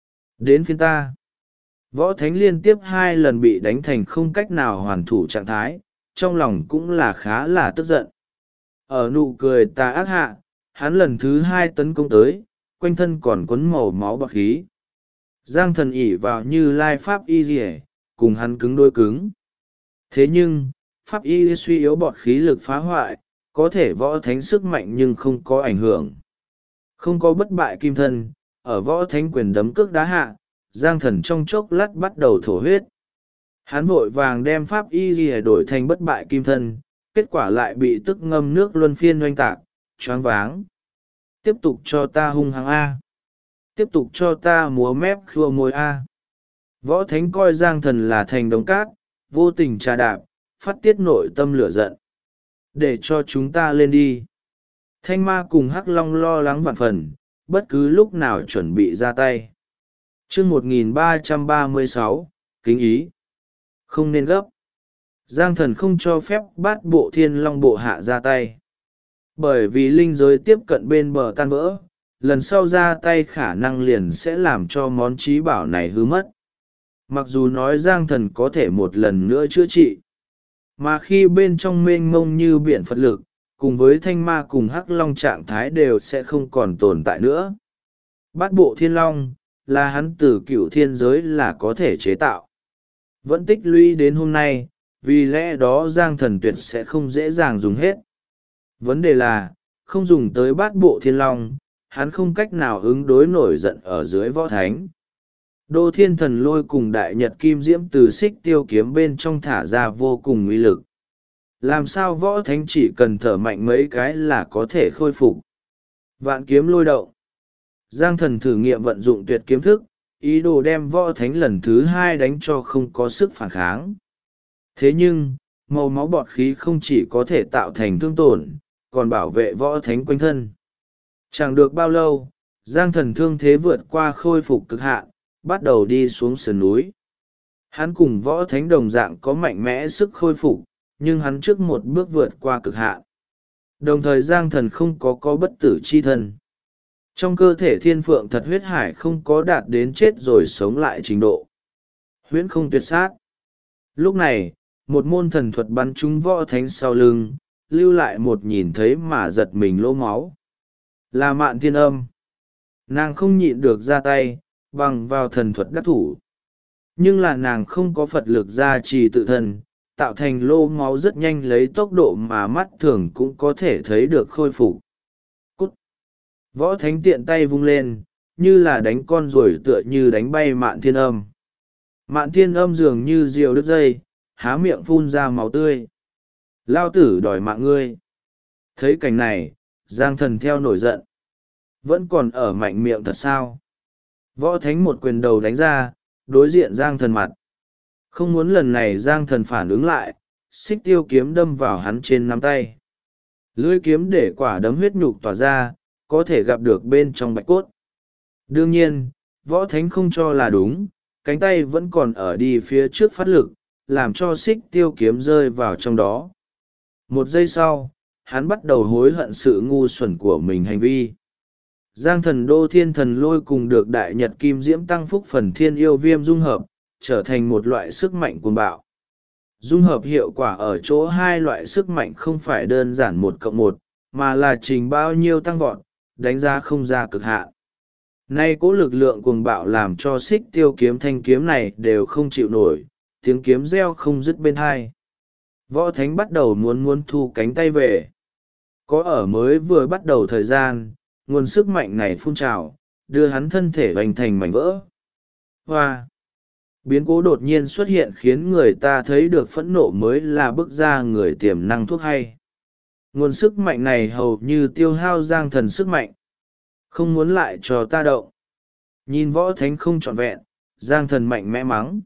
Đến phiên ta. Võ Thánh liên tiếp 2 lần bị đánh thành không cách nào hoàn thủ trạng thái, trong lòng cũng là khá là tức giận. Ở nụ cười tà ác hạ, hắn lần thứ hai tấn công tới, quanh thân còn quấn màu máu bọt khí. Giang Thần ỷ vào Như Lai pháp y rỉa, cùng hắn cứng đôi cứng. Thế nhưng, pháp y suy yếu bọt khí lực phá hoại, có thể võ thánh sức mạnh nhưng không có ảnh hưởng. Không có bất bại kim thân, ở võ thánh quyền đấm cước đá hạ, Giang Thần trong chốc lát bắt đầu thổ huyết. Hắn vội vàng đem pháp y rỉa đổi thành bất bại kim thân, kết quả lại bị tức ngâm nước luân phiên oanh tạc, choáng váng. Tiếp tục cho ta hung hăng A. Tiếp tục cho ta múa mép khua môi A. Võ thánh coi Giang Thần là thành đống cát, vô tình trà đạp, phát tiết nội tâm lửa giận. Để cho chúng ta lên đi. Thanh Ma cùng Hắc Long lo lắng vạn phần, bất cứ lúc nào chuẩn bị ra tay. Chương 1336, kính ý. Không nên gấp. Giang Thần không cho phép Bát Bộ Thiên Long bộ hạ ra tay. Bởi vì linh giới tiếp cận bên bờ tan vỡ, lần sau ra tay khả năng liền sẽ làm cho món trí bảo này hư mất. Mặc dù nói Giang Thần có thể một lần nữa chữa trị, mà khi bên trong mênh mông như biển Phật lực, cùng với Thanh Ma cùng Hắc Long trạng thái đều sẽ không còn tồn tại nữa. Bát Bộ Thiên Long là hắn từ cửu thiên giới là có thể chế tạo. Vẫn tích lũy đến hôm nay, vì lẽ đó Giang Thần tuyệt sẽ không dễ dàng dùng hết. Vấn đề là, không dùng tới Bát Bộ Thiên Long, hắn không cách nào ứng đối nổi giận ở dưới võ thánh. Đô Thiên Thần Lôi cùng Đại Nhật Kim Diễm từ Xích Tiêu kiếm bên trong thả ra vô cùng uy lực. Làm sao võ thánh chỉ cần thở mạnh mấy cái là có thể khôi phục. Vạn kiếm lôi động. Giang Thần thử nghiệm vận dụng tuyệt kiếm thức, ý đồ đem võ thánh lần thứ hai đánh cho không có sức phản kháng. Thế nhưng, màu máu bọt khí không chỉ có thể tạo thành thương tổn, còn bảo vệ võ thánh quanh thân. Chẳng được bao lâu, Giang Thần thương thế vượt qua khôi phục cực hạn, bắt đầu đi xuống sườn núi. Hắn cùng võ thánh đồng dạng có mạnh mẽ sức khôi phục, nhưng hắn trước một bước vượt qua cực hạn. Đồng thời Giang Thần không có bất tử chi thân. Trong cơ thể thiên phượng thật huyết hải không có đạt đến chết rồi sống lại trình độ. Huyễn không tuyệt sát. Lúc này, một môn thần thuật bắn trúng võ thánh sau lưng, lưu lại một nhìn thấy mà giật mình lỗ máu. Là Mạn Thiên Âm. Nàng không nhịn được ra tay, bằng vào thần thuật đắc thủ. Nhưng là nàng không có Phật lực gia trì tự thân, tạo thành lô máu rất nhanh lấy tốc độ mà mắt thường cũng có thể thấy được khôi phục. Cút! Võ thánh tiện tay vung lên, như là đánh con ruồi tựa như đánh bay Mạn Thiên Âm. Mạn Thiên Âm dường như diều đứt dây, há miệng phun ra máu tươi. Lao tử đòi mạng ngươi. Thấy cảnh này, Giang Thần theo nổi giận. Vẫn còn ở mạnh miệng thật sao? Võ thánh một quyền đầu đánh ra, đối diện Giang Thần mặt. Không muốn lần này Giang Thần phản ứng lại, Xích Tiêu kiếm đâm vào hắn trên nắm tay. Lưỡi kiếm để quả đấm huyết nhục tỏa ra, có thể gặp được bên trong bạch cốt. Đương nhiên, võ thánh không cho là đúng, cánh tay vẫn còn ở đi phía trước phát lực, làm cho Xích Tiêu kiếm rơi vào trong đó. Một giây sau, hắn bắt đầu hối hận sự ngu xuẩn của mình hành vi. Giang Thần Đô Thiên Thần Lôi cùng được Đại Nhật Kim Diễm tăng phúc phần thiên yêu viêm dung hợp, trở thành một loại sức mạnh cuồng bạo. Dung hợp hiệu quả ở chỗ hai loại sức mạnh không phải đơn giản 1+1, mà là trình bao nhiêu tăng vọt, đánh giá không ra cực hạn. Nay cố lực lượng cuồng bạo làm cho Xích Tiêu kiếm thanh kiếm này đều không chịu nổi, tiếng kiếm reo không dứt bên hai. Võ thánh bắt đầu muốn thu cánh tay về. Có ở mới vừa bắt đầu thời gian, nguồn sức mạnh này phun trào, đưa hắn thân thể hoành thành mảnh vỡ. Hoa! Biến cố đột nhiên xuất hiện khiến người ta thấy được phẫn nộ mới là bức ra người tiềm năng thuốc hay. Nguồn sức mạnh này hầu như tiêu hao Giang Thần sức mạnh. Không muốn lại cho ta động. Nhìn võ thánh không trọn vẹn, Giang Thần mạnh mẽ mắng.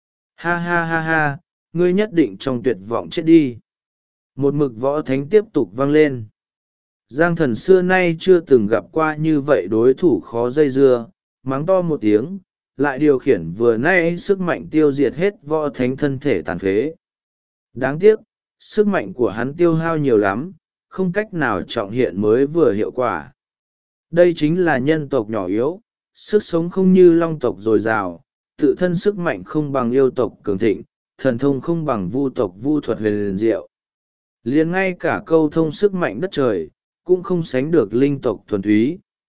Ha ha ha ha, ngươi nhất định trong tuyệt vọng chết đi. Một mực võ thánh tiếp tục vang lên. Giang Thần xưa nay chưa từng gặp qua như vậy đối thủ khó dây dưa, mắng to một tiếng, lại điều khiển vừa nay sức mạnh tiêu diệt hết võ thánh thân thể tàn phế. Đáng tiếc, sức mạnh của hắn tiêu hao nhiều lắm, không cách nào trọng hiện mới vừa hiệu quả. Đây chính là nhân tộc nhỏ yếu, sức sống không như long tộc dồi dào, tự thân sức mạnh không bằng yêu tộc cường thịnh, thần thông không bằng vu tộc vu thuật huyền liền diệu. Liền ngay cả câu thông sức mạnh đất trời, cũng không sánh được linh tộc thuần túy.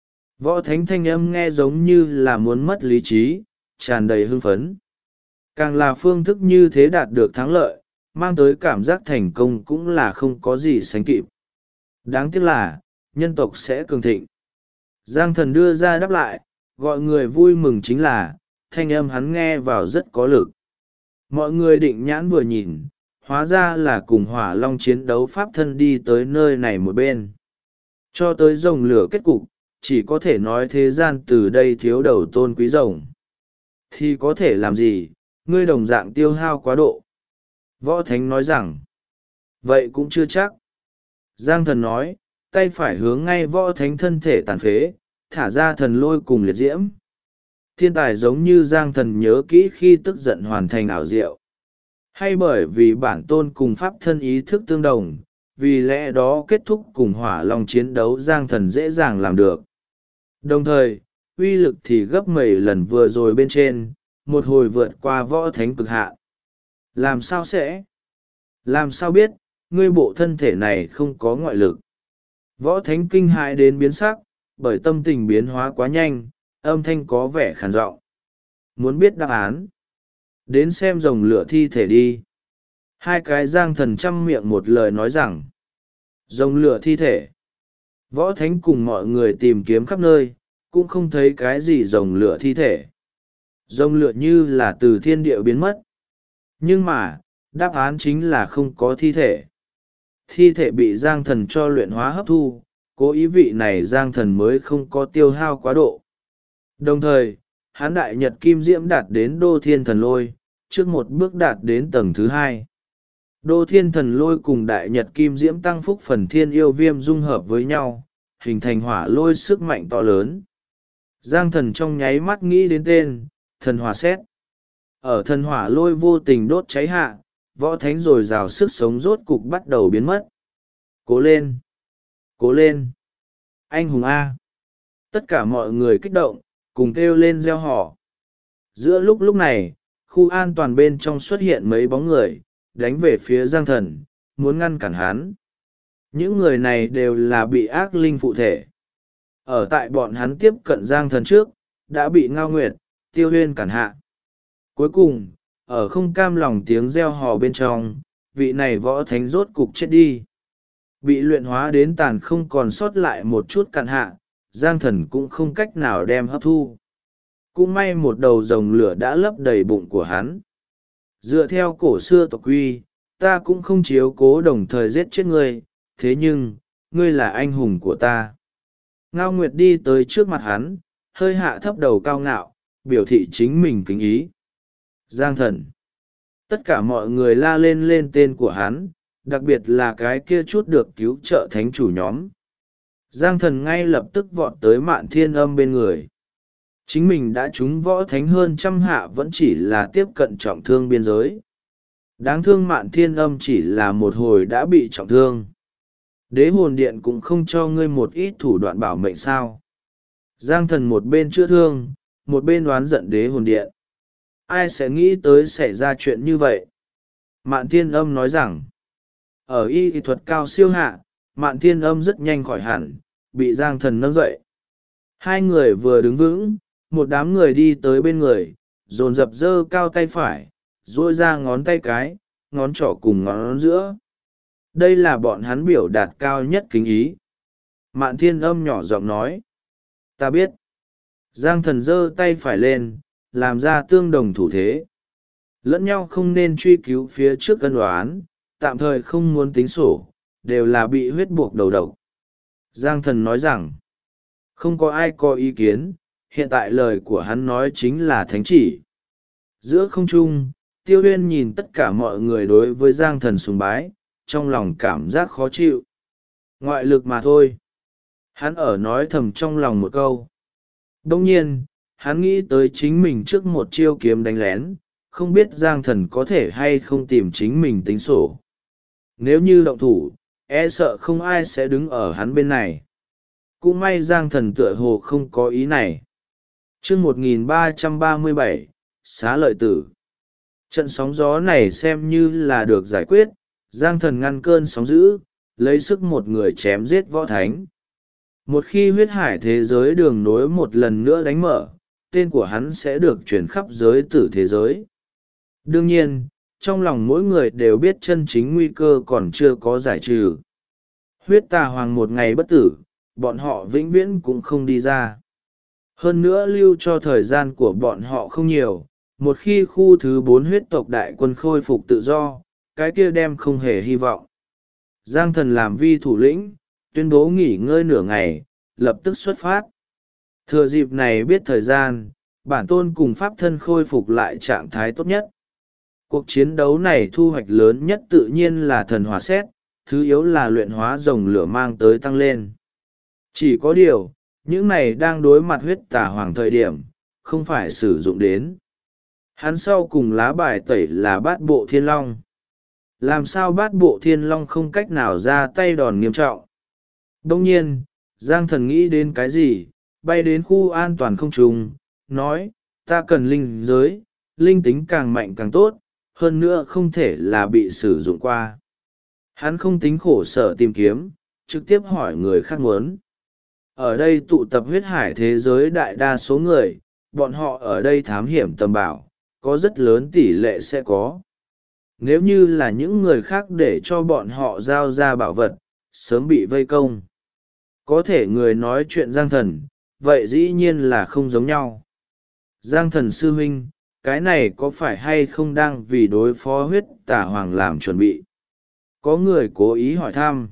Võ thánh thanh âm nghe giống như là muốn mất lý trí, tràn đầy hưng phấn. Càng là phương thức như thế đạt được thắng lợi, mang tới cảm giác thành công cũng là không có gì sánh kịp. Đáng tiếc là, nhân tộc sẽ cường thịnh. Giang thần đưa ra đáp lại, gọi người vui mừng chính là, thanh âm hắn nghe vào rất có lực. Mọi người định nhãn vừa nhìn, hóa ra là cùng hỏa long chiến đấu pháp thân đi tới nơi này một bên. Cho tới rồng lửa kết cục, chỉ có thể nói thế gian từ đây thiếu đầu tôn quý rồng. Thì có thể làm gì, ngươi đồng dạng tiêu hao quá độ. Võ Thánh nói rằng, vậy cũng chưa chắc. Giang thần nói, tay phải hướng ngay Võ Thánh thân thể tàn phế, thả ra thần lôi cùng liệt diễm. Thiên tài giống như Giang thần nhớ kỹ khi tức giận hoàn thành ảo diệu. Hay bởi vì bản tôn cùng pháp thân ý thức tương đồng, vì lẽ đó kết thúc cùng hỏa long chiến đấu Giang thần dễ dàng làm được. Đồng thời, uy lực thì gấp mấy lần vừa rồi bên trên, một hồi vượt qua Võ Thánh cực hạn. Làm sao sẽ? Làm sao biết, ngươi bộ thân thể này không có ngoại lực? Võ Thánh kinh hãi đến biến sắc, bởi tâm tình biến hóa quá nhanh, âm thanh có vẻ khàn giọng. Muốn biết đáp án? Đến xem rồng lửa thi thể đi. Hai cái Giang thần chăm miệng một lời nói rằng, rồng lửa thi thể. Võ Thánh cùng mọi người tìm kiếm khắp nơi, cũng không thấy cái gì rồng lửa thi thể. Rồng lửa như là từ thiên địa biến mất. Nhưng mà, đáp án chính là không có thi thể. Thi thể bị Giang thần cho luyện hóa hấp thu, cố ý vị này Giang thần mới không có tiêu hao quá độ. Đồng thời, hán đại nhật kim diễm đạt đến đô thiên thần lôi, trước một bước đạt đến tầng thứ hai. Đô thiên thần lôi cùng đại nhật kim diễm tăng phúc phần thiên yêu viêm dung hợp với nhau, hình thành hỏa lôi sức mạnh to lớn. Giang thần trong nháy mắt nghĩ đến tên, thần hỏa xét. Ở thần hỏa lôi vô tình đốt cháy hạ, Võ Thánh rồi rào sức sống rốt cục bắt đầu biến mất. Cố lên! Cố lên! Anh hùng A! Tất cả mọi người kích động, cùng kêu lên reo hò. Giữa lúc này, khu an toàn bên trong xuất hiện mấy bóng người, đánh về phía Giang thần, muốn ngăn cản hắn. Những người này đều là bị ác linh phụ thể. Ở tại bọn hắn tiếp cận Giang thần trước, đã bị Ngao Nguyệt, Tiêu Huyên cản hạ. Cuối cùng, ở không cam lòng tiếng reo hò bên trong, vị này Võ Thánh rốt cục chết đi. Bị luyện hóa đến tàn không còn sót lại một chút cạn hạ, Giang thần cũng không cách nào đem hấp thu. Cũng may một đầu rồng lửa đã lấp đầy bụng của hắn. Dựa theo cổ xưa tộc quy, ta cũng không chiếu cố đồng thời giết chết ngươi, thế nhưng, ngươi là anh hùng của ta. Ngao Nguyệt đi tới trước mặt hắn, hơi hạ thấp đầu cao ngạo, biểu thị chính mình kính ý. Giang thần. Tất cả mọi người la lên tên của hắn, đặc biệt là cái kia chút được cứu trợ thánh chủ nhóm. Giang thần ngay lập tức vọt tới Mạn Thiên Âm bên người. Chính mình đã trúng Võ Thánh hơn trăm hạ vẫn chỉ là tiếp cận trọng thương biên giới. Đáng thương Mạn Thiên Âm chỉ là một hồi đã bị trọng thương. Đế hồn điện cũng không cho ngươi một ít thủ đoạn bảo mệnh sao. Giang thần một bên chữa thương, một bên đoán giận đế hồn điện. Ai sẽ nghĩ tới xảy ra chuyện như vậy? Mạn Thiên Âm nói rằng, ở y thuật cao siêu hạ, Mạn Thiên Âm rất nhanh khỏi hẳn, bị Giang thần nâng dậy. Hai người vừa đứng vững, một đám người đi tới bên người, dồn dập giơ cao tay phải, duỗi ra ngón tay cái, ngón trỏ cùng ngón giữa. Đây là bọn hắn biểu đạt cao nhất kính ý. Mạn Thiên Âm nhỏ giọng nói, ta biết. Giang thần giơ tay phải lên, làm ra tương đồng thủ thế. Lẫn nhau không nên truy cứu phía trước cân đoán, tạm thời không muốn tính sổ, đều là bị huyết buộc đầu độc. Giang thần nói rằng, không có ai có ý kiến, hiện tại lời của hắn nói chính là thánh chỉ. Giữa không trung, Tiêu Huyên nhìn tất cả mọi người đối với Giang thần sùng bái, trong lòng cảm giác khó chịu. Ngoại lực mà thôi. Hắn ở nói thầm trong lòng một câu. Đông nhiên, hắn nghĩ tới chính mình trước một chiêu kiếm đánh lén, không biết Giang thần có thể hay không tìm chính mình tính sổ. Nếu như động thủ, e sợ không ai sẽ đứng ở hắn bên này. Cũng may Giang thần tựa hồ không có ý này. Chương 1337, xá lợi tử. Trận sóng gió này xem như là được giải quyết, Giang Thần ngăn cơn sóng dữ, lấy sức một người chém giết võ thánh. Một khi huyết hải thế giới đường nối một lần nữa đánh mở, tên của hắn sẽ được truyền khắp giới tử thế giới. Đương nhiên, trong lòng mỗi người đều biết chân chính nguy cơ còn chưa có giải trừ. Huyết tà hoàng một ngày bất tử, bọn họ vĩnh viễn cũng không đi ra. Hơn nữa lưu cho thời gian của bọn họ không nhiều, một khi khu thứ 4 huyết tộc đại quân khôi phục tự do, cái kia đem không hề hy vọng. Giang Thần làm vi thủ lĩnh, tuyên bố nghỉ ngơi nửa ngày, lập tức xuất phát. Thừa dịp này biết thời gian, bản tôn cùng pháp thân khôi phục lại trạng thái tốt nhất. Cuộc chiến đấu này thu hoạch lớn nhất tự nhiên là thần hỏa xét, thứ yếu là luyện hóa rồng lửa mang tới tăng lên. Chỉ có điều, những này đang đối mặt huyết tà hoàng thời điểm, không phải sử dụng đến. Hắn sau cùng lá bài tẩy là bát bộ thiên long. Làm sao bát bộ thiên long không cách nào ra tay đòn nghiêm trọng? Đông nhiên, Giang Thần nghĩ đến cái gì, bay đến khu an toàn không trung, nói, ta cần linh giới, linh tính càng mạnh càng tốt, hơn nữa không thể là bị sử dụng qua. Hắn không tính khổ sở tìm kiếm, trực tiếp hỏi người khác muốn. Ở đây tụ tập huyết hải thế giới đại đa số người, bọn họ ở đây thám hiểm tầm bảo, có rất lớn tỷ lệ sẽ có. Nếu như là những người khác để cho bọn họ giao ra bảo vật, sớm bị vây công. Có thể người nói chuyện Giang Thần, vậy dĩ nhiên là không giống nhau. Giang Thần sư huynh, cái này có phải hay không đang vì đối phó huyết tà hoàng làm chuẩn bị? Có người cố ý hỏi thăm.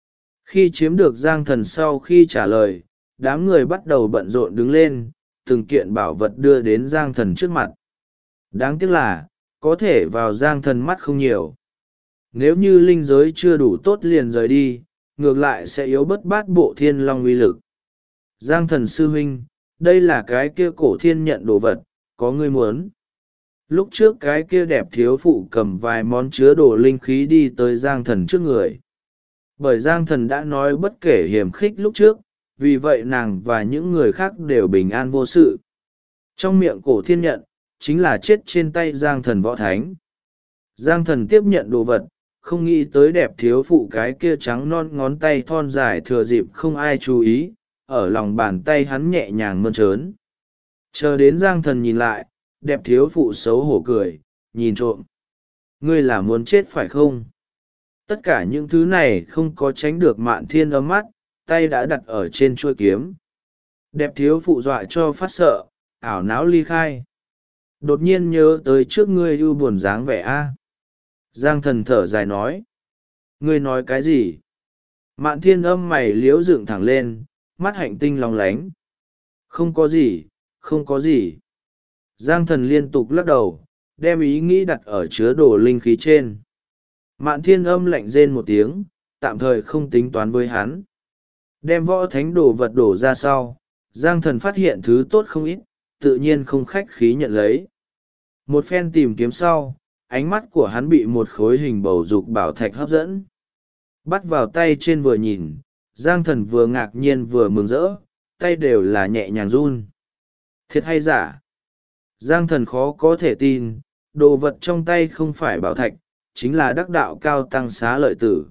Khi chiếm được Giang Thần sau khi trả lời, đám người bắt đầu bận rộn đứng lên, từng kiện bảo vật đưa đến Giang Thần trước mặt. Đáng tiếc là, có thể vào Giang Thần mắt không nhiều. Nếu như linh giới chưa đủ tốt liền rời đi, ngược lại sẽ yếu bớt bát bộ thiên long uy lực. Giang Thần sư huynh, đây là cái kia cổ thiên nhận đồ vật, có người muốn. Lúc trước cái kia đẹp thiếu phụ cầm vài món chứa đồ linh khí đi tới Giang Thần trước người. Bởi Giang Thần đã nói bất kể hiểm khích lúc trước, vì vậy nàng và những người khác đều bình an vô sự. Trong miệng cổ thiên nhận, chính là chết trên tay Giang Thần võ thánh. Giang Thần tiếp nhận đồ vật, không nghĩ tới đẹp thiếu phụ cái kia trắng non ngón tay thon dài thừa dịp không ai chú ý, ở lòng bàn tay hắn nhẹ nhàng mơn trớn. Chờ đến Giang Thần nhìn lại, đẹp thiếu phụ xấu hổ cười, nhìn trộm. Ngươi là muốn chết phải không? Tất cả những thứ này không có tránh được Mạn Thiên ấm mắt, tay đã đặt ở trên chuôi kiếm. Đẹp thiếu phụ dọa cho phát sợ, ảo não ly khai. Đột nhiên nhớ tới trước ngươi ưu buồn dáng vẻ a. Giang Thần thở dài nói. Ngươi nói cái gì? Mạn Thiên âm mày liếu dựng thẳng lên, mắt hạnh tinh long lánh. Không có gì, không có gì. Giang Thần liên tục lắc đầu, đem ý nghĩ đặt ở chứa đồ linh khí trên. Mạn Thiên âm lạnh rên một tiếng, tạm thời không tính toán với hắn. Đem võ thánh đồ vật đổ ra sau, Giang Thần phát hiện thứ tốt không ít, tự nhiên không khách khí nhận lấy. Một phen tìm kiếm sau, ánh mắt của hắn bị một khối hình bầu dục bảo thạch hấp dẫn. Bắt vào tay trên vừa nhìn, Giang Thần vừa ngạc nhiên vừa mừng rỡ, tay đều là nhẹ nhàng run. Thiệt hay giả? Giang Thần khó có thể tin, đồ vật trong tay không phải bảo thạch, chính là đắc đạo cao tăng xá lợi tử.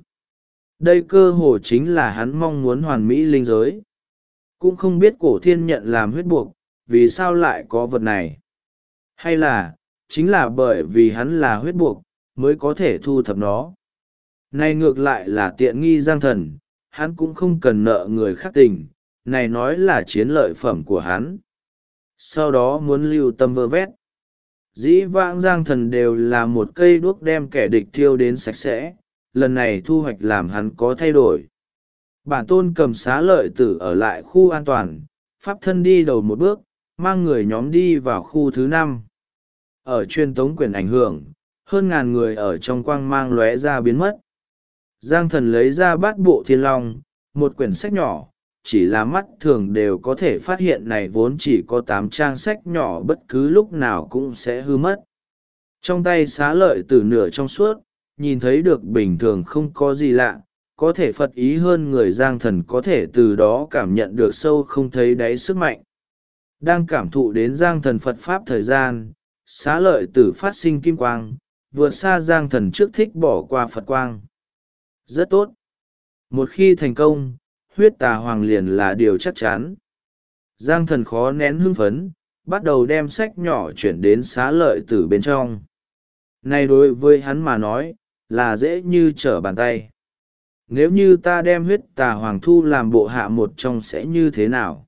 Đây cơ hồ chính là hắn mong muốn hoàn mỹ linh giới. Cũng không biết cổ thiên nhận làm huyết buộc, vì sao lại có vật này. Hay là, chính là bởi vì hắn là huyết buộc, mới có thể thu thập nó. Này ngược lại là tiện nghi Giang Thần, hắn cũng không cần nợ người khác tình, này nói là chiến lợi phẩm của hắn. Sau đó muốn lưu tâm vơ vét. Dĩ vãng Giang Thần đều là một cây đuốc đem kẻ địch thiêu đến sạch sẽ, lần này thu hoạch làm hắn có thay đổi. Bản tôn cầm xá lợi tử ở lại khu an toàn, pháp thân đi đầu một bước, mang người nhóm đi vào khu thứ 5. Ở truyền tống quyển ảnh hưởng, hơn ngàn người ở trong quang mang lóe ra biến mất. Giang Thần lấy ra bát bộ thiên long, một quyển sách nhỏ, chỉ là mắt thường đều có thể phát hiện này vốn chỉ có 8 trang sách nhỏ bất cứ lúc nào cũng sẽ hư mất. Trong tay xá lợi tử nửa trong suốt, nhìn thấy được bình thường không có gì lạ, có thể Phật ý hơn người Giang Thần có thể từ đó cảm nhận được sâu không thấy đáy sức mạnh. Đang cảm thụ đến Giang Thần Phật Pháp thời gian, xá lợi tử phát sinh kim quang, vượt xa Giang Thần trước thích bỏ qua Phật quang. Rất tốt. Một khi thành công, huyết tà hoàng liền là điều chắc chắn. Giang Thần khó nén hưng phấn, bắt đầu đem sách nhỏ chuyển đến xá lợi tử bên trong. Này đối với hắn mà nói, là dễ như trở bàn tay. Nếu như ta đem huyết tà hoàng thu làm bộ hạ một trong sẽ như thế nào?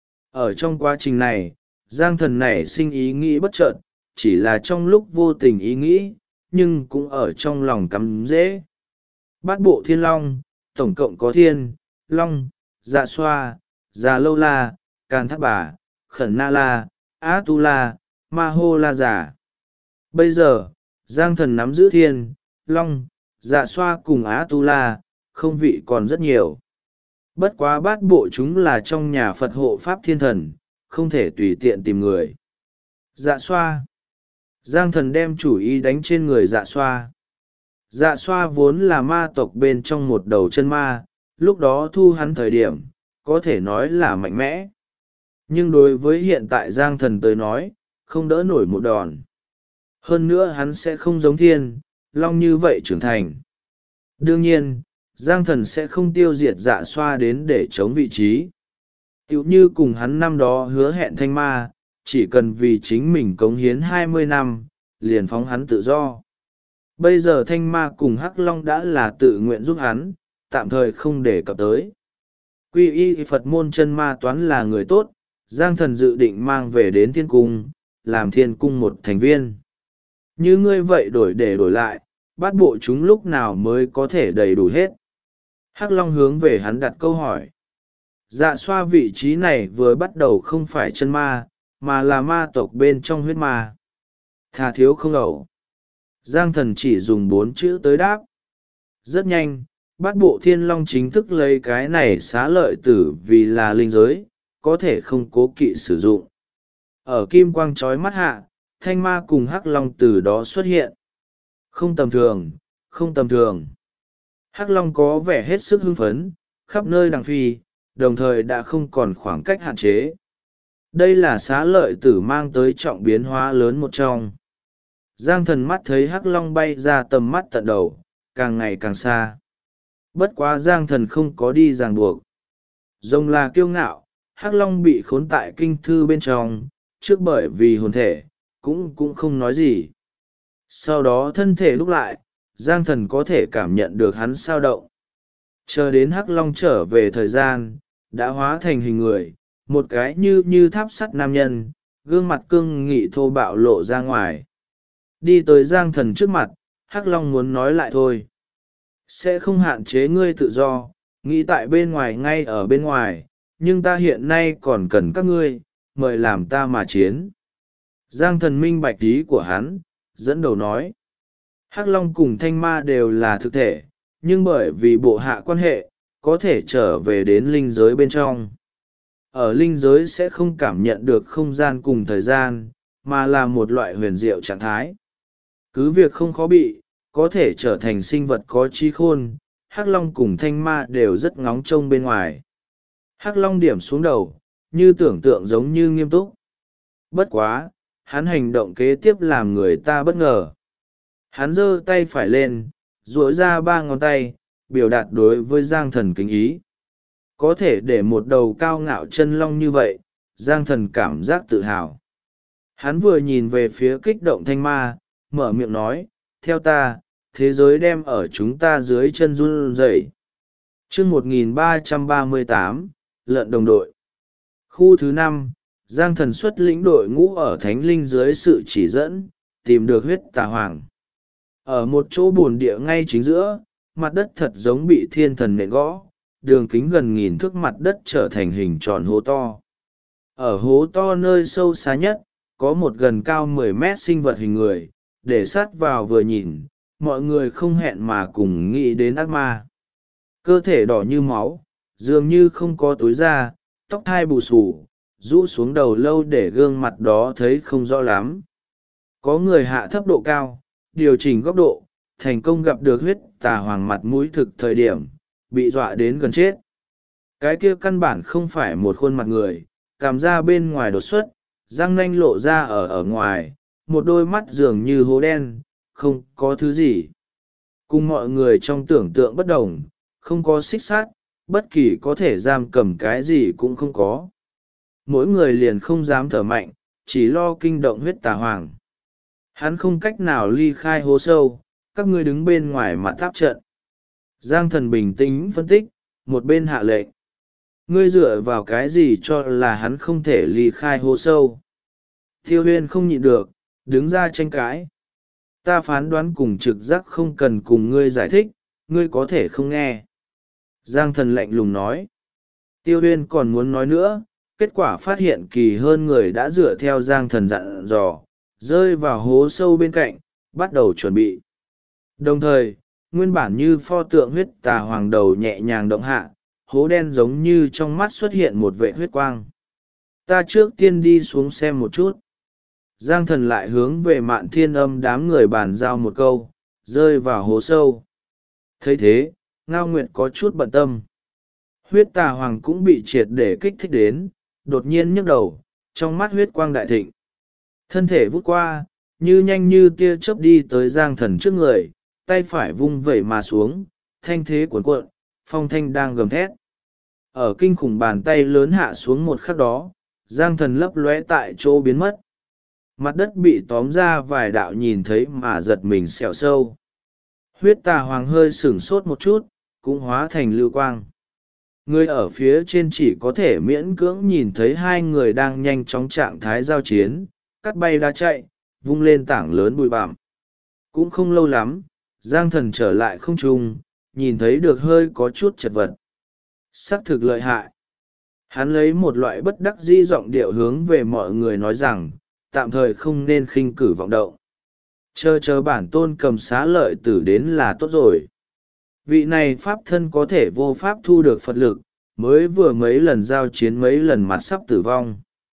Ở trong quá trình này, Giang Thần nảy sinh ý nghĩ bất chợt, chỉ là trong lúc vô tình ý nghĩ, nhưng cũng ở trong lòng cắm dễ. Bát bộ thiên long, tổng cộng có thiên, long, dạ xoa, già lâu la, can thác bà, khẩn na la, á tu la, ma hô la giả. Bây giờ, Giang Thần nắm giữ thiên, long, dạ xoa cùng á tu la, không vị còn rất nhiều. Bất quá bát bộ chúng là trong nhà Phật hộ pháp thiên thần, không thể tùy tiện tìm người. Dạ xoa. Giang Thần đem chủ ý đánh trên người dạ xoa. Dạ xoa vốn là ma tộc bên trong một đầu chân ma, lúc đó thu hắn thời điểm, có thể nói là mạnh mẽ. Nhưng đối với hiện tại Giang Thần tới nói, không đỡ nổi một đòn. Hơn nữa hắn sẽ không giống thiên, long như vậy trưởng thành. Đương nhiên, Giang Thần sẽ không tiêu diệt dạ xoa đến để chống vị trí. Tiểu như cùng hắn năm đó hứa hẹn thanh ma, chỉ cần vì chính mình cống hiến 20 năm, liền phóng hắn tự do. Bây giờ thanh ma cùng hắc long đã là tự nguyện giúp hắn, tạm thời không để cập tới. Quy y Phật môn chân ma toán là người tốt, Giang Thần dự định mang về đến thiên cung, làm thiên cung một thành viên. Như ngươi vậy đổi để đổi lại, bát bộ chúng lúc nào mới có thể đầy đủ hết. Hắc long hướng về hắn đặt câu hỏi. Dạ xoa vị trí này vừa bắt đầu không phải chân ma, mà là ma tộc bên trong huyết ma. Thà thiếu không ẩu. Giang Thần chỉ dùng 4 chữ tới đáp. Rất nhanh, bát bộ thiên long chính thức lấy cái này xá lợi tử vì là linh giới, có thể không cố kỵ sử dụng. Ở kim quang trói mắt hạ, thanh ma cùng hắc long từ đó xuất hiện. Không tầm thường, không tầm thường. Hắc long có vẻ hết sức hưng phấn, khắp nơi đằng phi, đồng thời đã không còn khoảng cách hạn chế. Đây là xá lợi tử mang tới trọng biến hóa lớn một trong. Giang Thần mắt thấy hắc long bay ra tầm mắt tận đầu, càng ngày càng xa. Bất quá Giang Thần không có đi ràng buộc. Rồng là kiêu ngạo, hắc long bị khốn tại kinh thư bên trong, trước bởi vì hồn thể, cũng không nói gì. Sau đó thân thể lúc lại, Giang Thần có thể cảm nhận được hắn sao động. Chờ đến hắc long trở về thời gian, đã hóa thành hình người, một cái như tháp sắt nam nhân, gương mặt cương nghị thô bạo lộ ra ngoài. Đi tới Giang Thần trước mặt, hắc long muốn nói lại thôi. Sẽ không hạn chế ngươi tự do, nghĩ tại bên ngoài ngay ở bên ngoài, nhưng ta hiện nay còn cần các ngươi, mời làm ta mà chiến. Giang Thần minh bạch ý của hắn, dẫn đầu nói. Hắc long cùng thanh ma đều là thực thể, nhưng bởi vì bộ hạ quan hệ, có thể trở về đến linh giới bên trong. Ở linh giới sẽ không cảm nhận được không gian cùng thời gian, mà là một loại huyền diệu trạng thái. Cứ việc không khó bị, có thể trở thành sinh vật có trí khôn, hắc long cùng thanh ma đều rất ngóng trông bên ngoài. Hắc long điểm xuống đầu, như tưởng tượng giống như nghiêm túc. Bất quá, hắn hành động kế tiếp làm người ta bất ngờ. Hắn giơ tay phải lên, duỗi ra 3 ngón tay, biểu đạt đối với Giang Thần kính ý. Có thể để một đầu cao ngạo chân long như vậy, Giang Thần cảm giác tự hào. Hắn vừa nhìn về phía kích động thanh ma, mở miệng nói, theo ta, thế giới đem ở chúng ta dưới chân run rẩy. Chương 1338, lợn đồng đội. Khu thứ 5, Giang Thần xuất lĩnh đội ngũ ở Thánh Linh dưới sự chỉ dẫn, tìm được huyết tà hoàng. Ở một chỗ bồn địa ngay chính giữa, mặt đất thật giống bị thiên thần nện gõ, đường kính gần 1000 thước mặt đất trở thành hình tròn hố to. Ở hố to nơi sâu xa nhất, có một gần cao 10 mét sinh vật hình người, để sát vào vừa nhìn, mọi người không hẹn mà cùng nghĩ đến ác ma. Cơ thể đỏ như máu, dường như không có túi da, tóc thai bù xù, rũ xuống đầu lâu để gương mặt đó thấy không rõ lắm. Có người hạ thấp độ cao, điều chỉnh góc độ, thành công gặp được huyết tà hoàng mặt mũi thực thời điểm, bị dọa đến gần chết. Cái kia căn bản không phải một khuôn mặt người, cảm ra bên ngoài đột xuất, răng nanh lộ ra ở ngoài, một đôi mắt dường như hố đen, không có thứ gì. Cùng mọi người trong tưởng tượng bất đồng, không có xích sắt, bất kỳ có thể giam cầm cái gì cũng không có. Mỗi người liền không dám thở mạnh, chỉ lo kinh động huyết tà hoàng. Hắn không cách nào ly khai hố sâu, các ngươi đứng bên ngoài mặt áp trận. Giang Thần bình tĩnh phân tích, một bên hạ lệnh. Ngươi dựa vào cái gì cho là hắn không thể ly khai hố sâu? Tiêu Huyên không nhịn được, đứng ra tranh cãi. Ta phán đoán cùng trực giác không cần cùng ngươi giải thích, ngươi có thể không nghe. Giang Thần lạnh lùng nói. Tiêu Huyên còn muốn nói nữa, kết quả phát hiện kỳ hơn người đã dựa theo Giang Thần dặn dò, rơi vào hố sâu bên cạnh, bắt đầu chuẩn bị. Đồng thời, nguyên bản như pho tượng huyết tà hoàng đầu nhẹ nhàng động hạ, hố đen giống như trong mắt xuất hiện một vệ huyết quang. Ta trước tiên đi xuống xem một chút. Giang Thần lại hướng về Mạn Thiên Âm đám người bàn giao một câu, rơi vào hố sâu. Thấy thế, Ngao Nguyệt có chút bận tâm. Huyết tà hoàng cũng bị triệt để kích thích đến, đột nhiên nhức đầu, trong mắt huyết quang đại thịnh. Thân thể vút qua, như nhanh như tia chớp đi tới Giang Thần trước người, tay phải vung vẩy mà xuống, thanh thế cuồn cuộn, phong thanh đang gầm thét. Ở kinh khủng bàn tay lớn hạ xuống một khắc đó, Giang Thần lấp lóe tại chỗ biến mất. Mặt đất bị tóm ra vài đạo nhìn thấy mà giật mình sẹo sâu. Huyết tà hoàng hơi sửng sốt một chút, cũng hóa thành lưu quang. Người ở phía trên chỉ có thể miễn cưỡng nhìn thấy hai người đang nhanh chóng trạng thái giao chiến, cắt bay đá chạy, vung lên tảng lớn bụi bặm. Cũng không lâu lắm, Giang Thần trở lại không trung, nhìn thấy được hơi có chút chật vật. Sắc thực lợi hại. Hắn lấy một loại bất đắc dĩ giọng điệu hướng về mọi người nói rằng, tạm thời không nên khinh cử vọng động. Chờ bản tôn cầm xá lợi tử đến là tốt rồi. Vị này pháp thân có thể vô pháp thu được Phật lực, mới vừa mấy lần giao chiến mấy lần mặt sắp tử vong.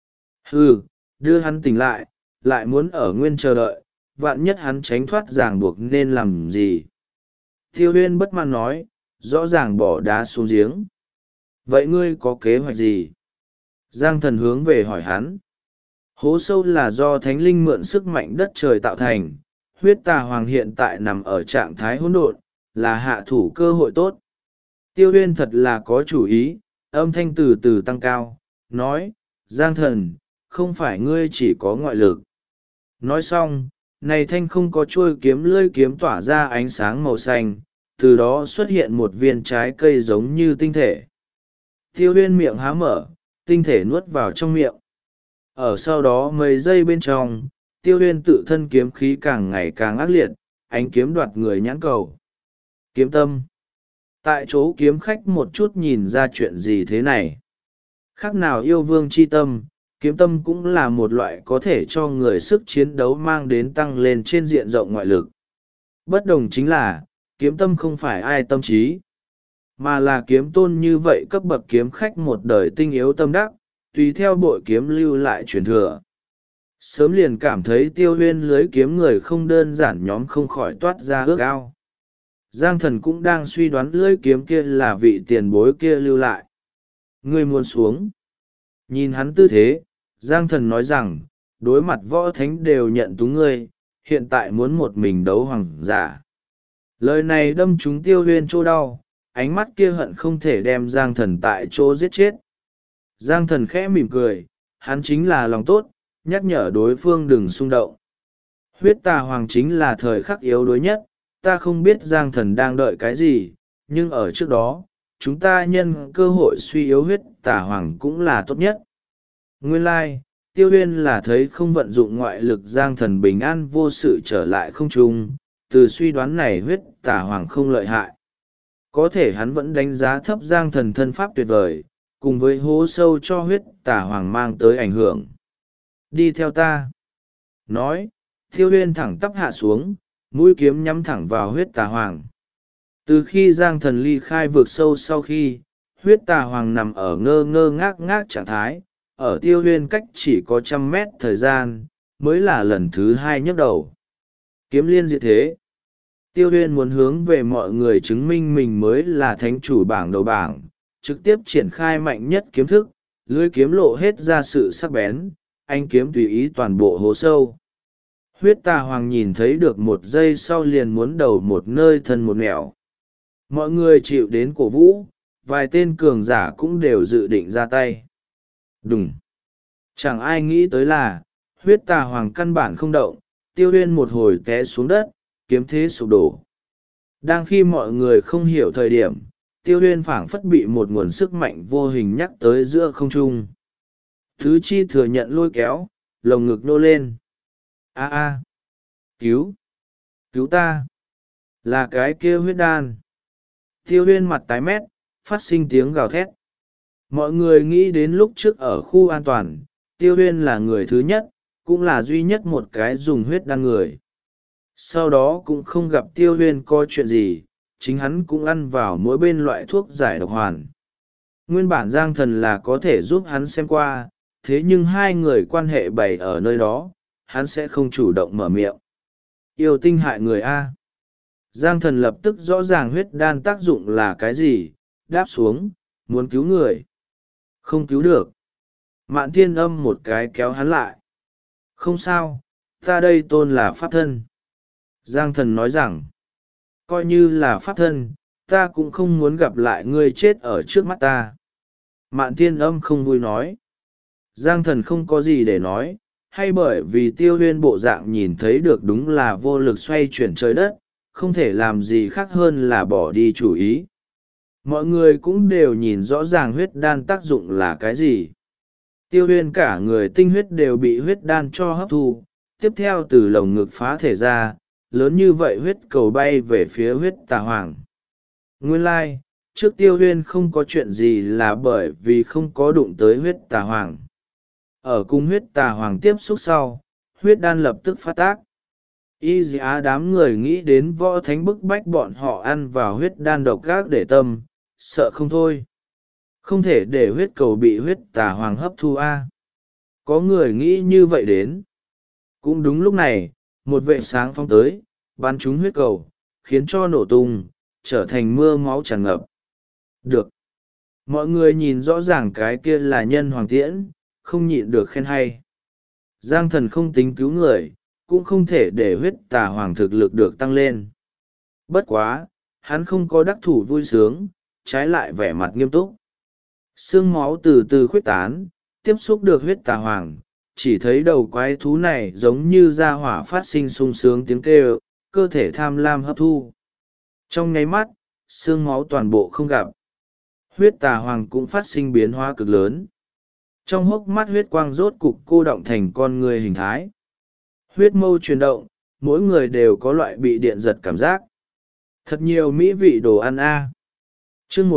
Đưa hắn tỉnh lại, lại muốn ở nguyên chờ đợi, vạn nhất hắn tránh thoát ràng buộc nên làm gì? Tiêu Huyên bất mãn nói, rõ ràng bỏ đá xuống giếng. Vậy ngươi có kế hoạch gì? Giang Thần hướng về hỏi hắn. Hố sâu là do thánh linh mượn sức mạnh đất trời tạo thành, huyết tà hoàng hiện tại nằm ở trạng thái hỗn độn, là hạ thủ cơ hội tốt. Tiêu Huyên thật là có chủ ý, âm thanh từ từ tăng cao, nói, Giang Thần, không phải ngươi chỉ có ngoại lực. Nói xong, này thanh không có chuôi kiếm lưỡi kiếm tỏa ra ánh sáng màu xanh, từ đó xuất hiện một viên trái cây giống như tinh thể. Tiêu Huyên miệng há mở, tinh thể nuốt vào trong miệng. Ở sau đó mấy giây bên trong, Tiêu Huyên tự thân kiếm khí càng ngày càng ác liệt, ánh kiếm đoạt người nhãn cầu. Kiếm tâm. Tại chỗ kiếm khách một chút nhìn ra chuyện gì thế này. Khác nào yêu vương chi tâm, kiếm tâm cũng là một loại có thể cho người sức chiến đấu mang đến tăng lên trên diện rộng ngoại lực. Bất đồng chính là, kiếm tâm không phải ai tâm trí, mà là kiếm tôn như vậy cấp bậc kiếm khách một đời tinh yếu tâm đắc, tùy theo bội kiếm lưu lại truyền thừa. Sớm liền cảm thấy Tiêu Huyên lưới kiếm người không đơn giản, nhóm không khỏi toát ra ước ao. Giang Thần cũng đang suy đoán lưỡi kiếm kia là vị tiền bối kia lưu lại. Ngươi muốn xuống. Nhìn hắn tư thế, Giang Thần nói rằng, đối mặt võ thánh đều nhận túng ngươi, hiện tại muốn một mình đấu hoàng giả. Lời này đâm trúng Tiêu Huyên chỗ đau, ánh mắt kia hận không thể đem Giang Thần tại chỗ giết chết. Giang Thần khẽ mỉm cười, hắn chính là lòng tốt, nhắc nhở đối phương đừng xung động. Huyết tà hoàng chính là thời khắc yếu đuối nhất, ta không biết Giang Thần đang đợi cái gì, nhưng ở trước đó, chúng ta nhân cơ hội suy yếu huyết tà hoàng cũng là tốt nhất. Nguyên lai, Tiêu Huyên là thấy không vận dụng ngoại lực Giang Thần bình an vô sự trở lại không trung, từ suy đoán này huyết tà hoàng không lợi hại. Có thể hắn vẫn đánh giá thấp Giang Thần thân pháp tuyệt vời, cùng với hố sâu cho huyết tà hoàng mang tới ảnh hưởng. Đi theo ta. Nói, Tiêu Huyên thẳng tắp hạ xuống, mũi kiếm nhắm thẳng vào huyết tà hoàng. Từ khi Giang Thần ly khai vượt sâu sau khi, huyết tà hoàng nằm ở ngơ ngơ ngác ngác trạng thái, ở Tiêu Huyên cách chỉ có 100 mét thời gian, mới là lần thứ 2 nhấc đầu. Kiếm liên diệt thế. Tiêu Huyên muốn hướng về mọi người chứng minh mình mới là thánh chủ bảng đầu bảng, trực tiếp triển khai mạnh nhất kiếm thức, lưỡi kiếm lộ hết ra sự sắc bén, anh kiếm tùy ý toàn bộ hố sâu. Huyết tà hoàng nhìn thấy được một giây sau liền muốn đầu một nơi thân một nẻo. Mọi người chịu đến cổ vũ, vài tên cường giả cũng đều dự định ra tay. Đùng! Chẳng ai nghĩ tới là, huyết tà hoàng căn bản không động, Tiêu Huyên một hồi té xuống đất, kiếm thế sụp đổ. Đang khi mọi người không hiểu thời điểm, Tiêu Huyên phảng phất bị một nguồn sức mạnh vô hình nhắc tới giữa không trung. Thứ chi thừa nhận lôi kéo, lồng ngực nô lên. A a! Cứu! Cứu ta! Là cái kia huyết đan! Tiêu Huyên mặt tái mét, phát sinh tiếng gào thét. Mọi người nghĩ đến lúc trước ở khu an toàn, Tiêu Huyên là người thứ nhất, cũng là duy nhất một cái dùng huyết đan người. Sau đó cũng không gặp Tiêu Huyên có chuyện gì, chính hắn cũng ăn vào mỗi bên loại thuốc giải độc hoàn. Nguyên bản Giang Thần là có thể giúp hắn xem qua, thế nhưng hai người quan hệ bày ở nơi đó, hắn sẽ không chủ động mở miệng. Yêu tinh hại người A. Giang Thần lập tức rõ ràng huyết đan tác dụng là cái gì, đáp xuống, muốn cứu người. Không cứu được. Mạn Thiên Âm một cái kéo hắn lại. Không sao, ta đây tôn là pháp thân. Giang Thần nói rằng, coi như là pháp thân, ta cũng không muốn gặp lại ngươi chết ở trước mắt ta. Mạn Thiên Âm không vui nói. Giang Thần không có gì để nói, hay bởi vì Tiêu Huyên bộ dạng nhìn thấy được đúng là vô lực xoay chuyển trời đất, không thể làm gì khác hơn là bỏ đi chủ ý. Mọi người cũng đều nhìn rõ ràng huyết đan tác dụng là cái gì. Tiêu Huyên cả người tinh huyết đều bị huyết đan cho hấp thu, tiếp theo từ lồng ngực phá thể ra, lớn như vậy huyết cầu bay về phía huyết tà hoàng. Nguyên lai, trước Tiêu Huyên không có chuyện gì là bởi vì không có đụng tới huyết tà hoàng. Ở cùng huyết tà hoàng tiếp xúc sau, huyết đan lập tức phát tác. Y giá đám người nghĩ đến võ thánh bức bách bọn họ ăn vào huyết đan độc gác để tâm, sợ không thôi. Không thể để huyết cầu bị huyết tà hoàng hấp thu a. Có người nghĩ như vậy đến. Cũng đúng lúc này, một vệ sáng phóng tới, bắn trúng huyết cầu, khiến cho nổ tung, trở thành mưa máu tràn ngập. Được. Mọi người nhìn rõ ràng cái kia là nhân hoàng tiễn, không nhịn được khen hay. Giang Thần không tính cứu người, cũng không thể để huyết tà hoàng thực lực được tăng lên. Bất quá, hắn không có đắc thủ vui sướng, trái lại vẻ mặt nghiêm túc. Sương máu từ từ khuếch tán, tiếp xúc được huyết tà hoàng, chỉ thấy đầu quái thú này giống như ra hỏa phát sinh sung sướng tiếng kêu, cơ thể tham lam hấp thu. Trong nháy mắt, sương máu toàn bộ không gặp. Huyết tà hoàng cũng phát sinh biến hóa cực lớn. Trong hốc mắt huyết quang rốt cục cô động thành con người hình thái. Huyết mâu chuyển động, mỗi người đều có loại bị điện giật cảm giác. Thật nhiều mỹ vị đồ ăn a. Chương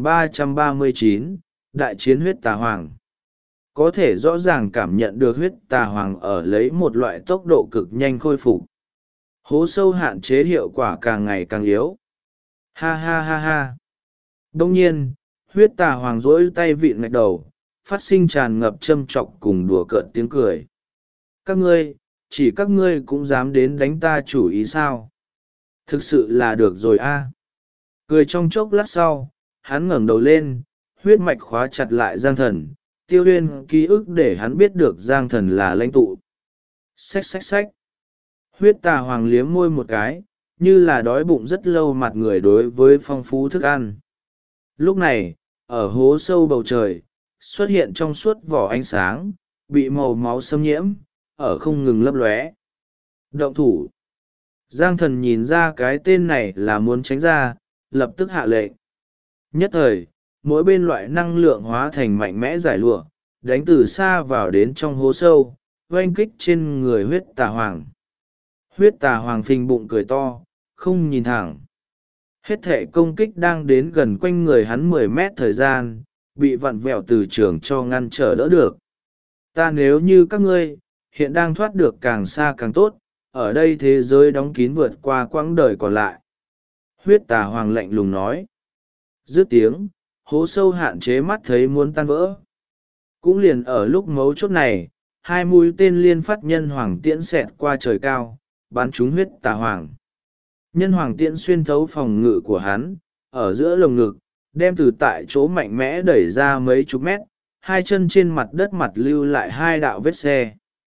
1339, Đại chiến huyết tà hoàng. Có thể rõ ràng cảm nhận được huyết tà hoàng ở lấy một loại tốc độ cực nhanh khôi phục. Hố sâu hạn chế hiệu quả càng ngày càng yếu. Ha ha ha ha. Đông nhiên, huyết tà hoàng rỗi tay vịn ngạch đầu, phát sinh tràn ngập châm chọc cùng đùa cợt tiếng cười. Các ngươi, chỉ các ngươi cũng dám đến đánh ta chủ ý sao? Thực sự là được rồi a. Cười trong chốc lát sau, hắn ngẩng đầu lên, huyết mạch khóa chặt lại Giang Thần, Tiêu Huyên ký ức để hắn biết được Giang Thần là lãnh tụ. Xách xách xách. Huyết tà hoàng liếm môi một cái, như là đói bụng rất lâu mặt người đối với phong phú thức ăn. Lúc này, ở hố sâu bầu trời, xuất hiện trong suốt vỏ ánh sáng, bị màu máu xâm nhiễm, ở không ngừng lấp lóe. Động thủ. Giang Thần nhìn ra cái tên này là muốn tránh ra, lập tức hạ lệnh. Nhất thời, mỗi bên loại năng lượng hóa thành mạnh mẽ giải lụa, đánh từ xa vào đến trong hố sâu, oanh kích trên người huyết tà hoàng. Huyết tà hoàng phình bụng cười to, không nhìn thẳng. Hết thể công kích đang đến gần quanh người hắn 10 mét thời gian, bị vặn vẹo từ trường cho ngăn trở đỡ được. Ta nếu như các ngươi, hiện đang thoát được càng xa càng tốt, ở đây thế giới đóng kín vượt qua quãng đời còn lại. Huyết tà hoàng lạnh lùng nói. Dứt tiếng, hố sâu hạn chế mắt thấy muốn tan vỡ. Cũng liền ở lúc mấu chốt này, hai mũi tên liên phát nhân hoàng tiễn xẹt qua trời cao, bắn trúng huyết tà hoàng. Nhân hoàng tiễn xuyên thấu phòng ngự của hắn, ở giữa lồng ngực, đem từ tại chỗ mạnh mẽ đẩy ra mấy chục mét, hai chân trên mặt đất mặt lưu lại hai đạo vết xe.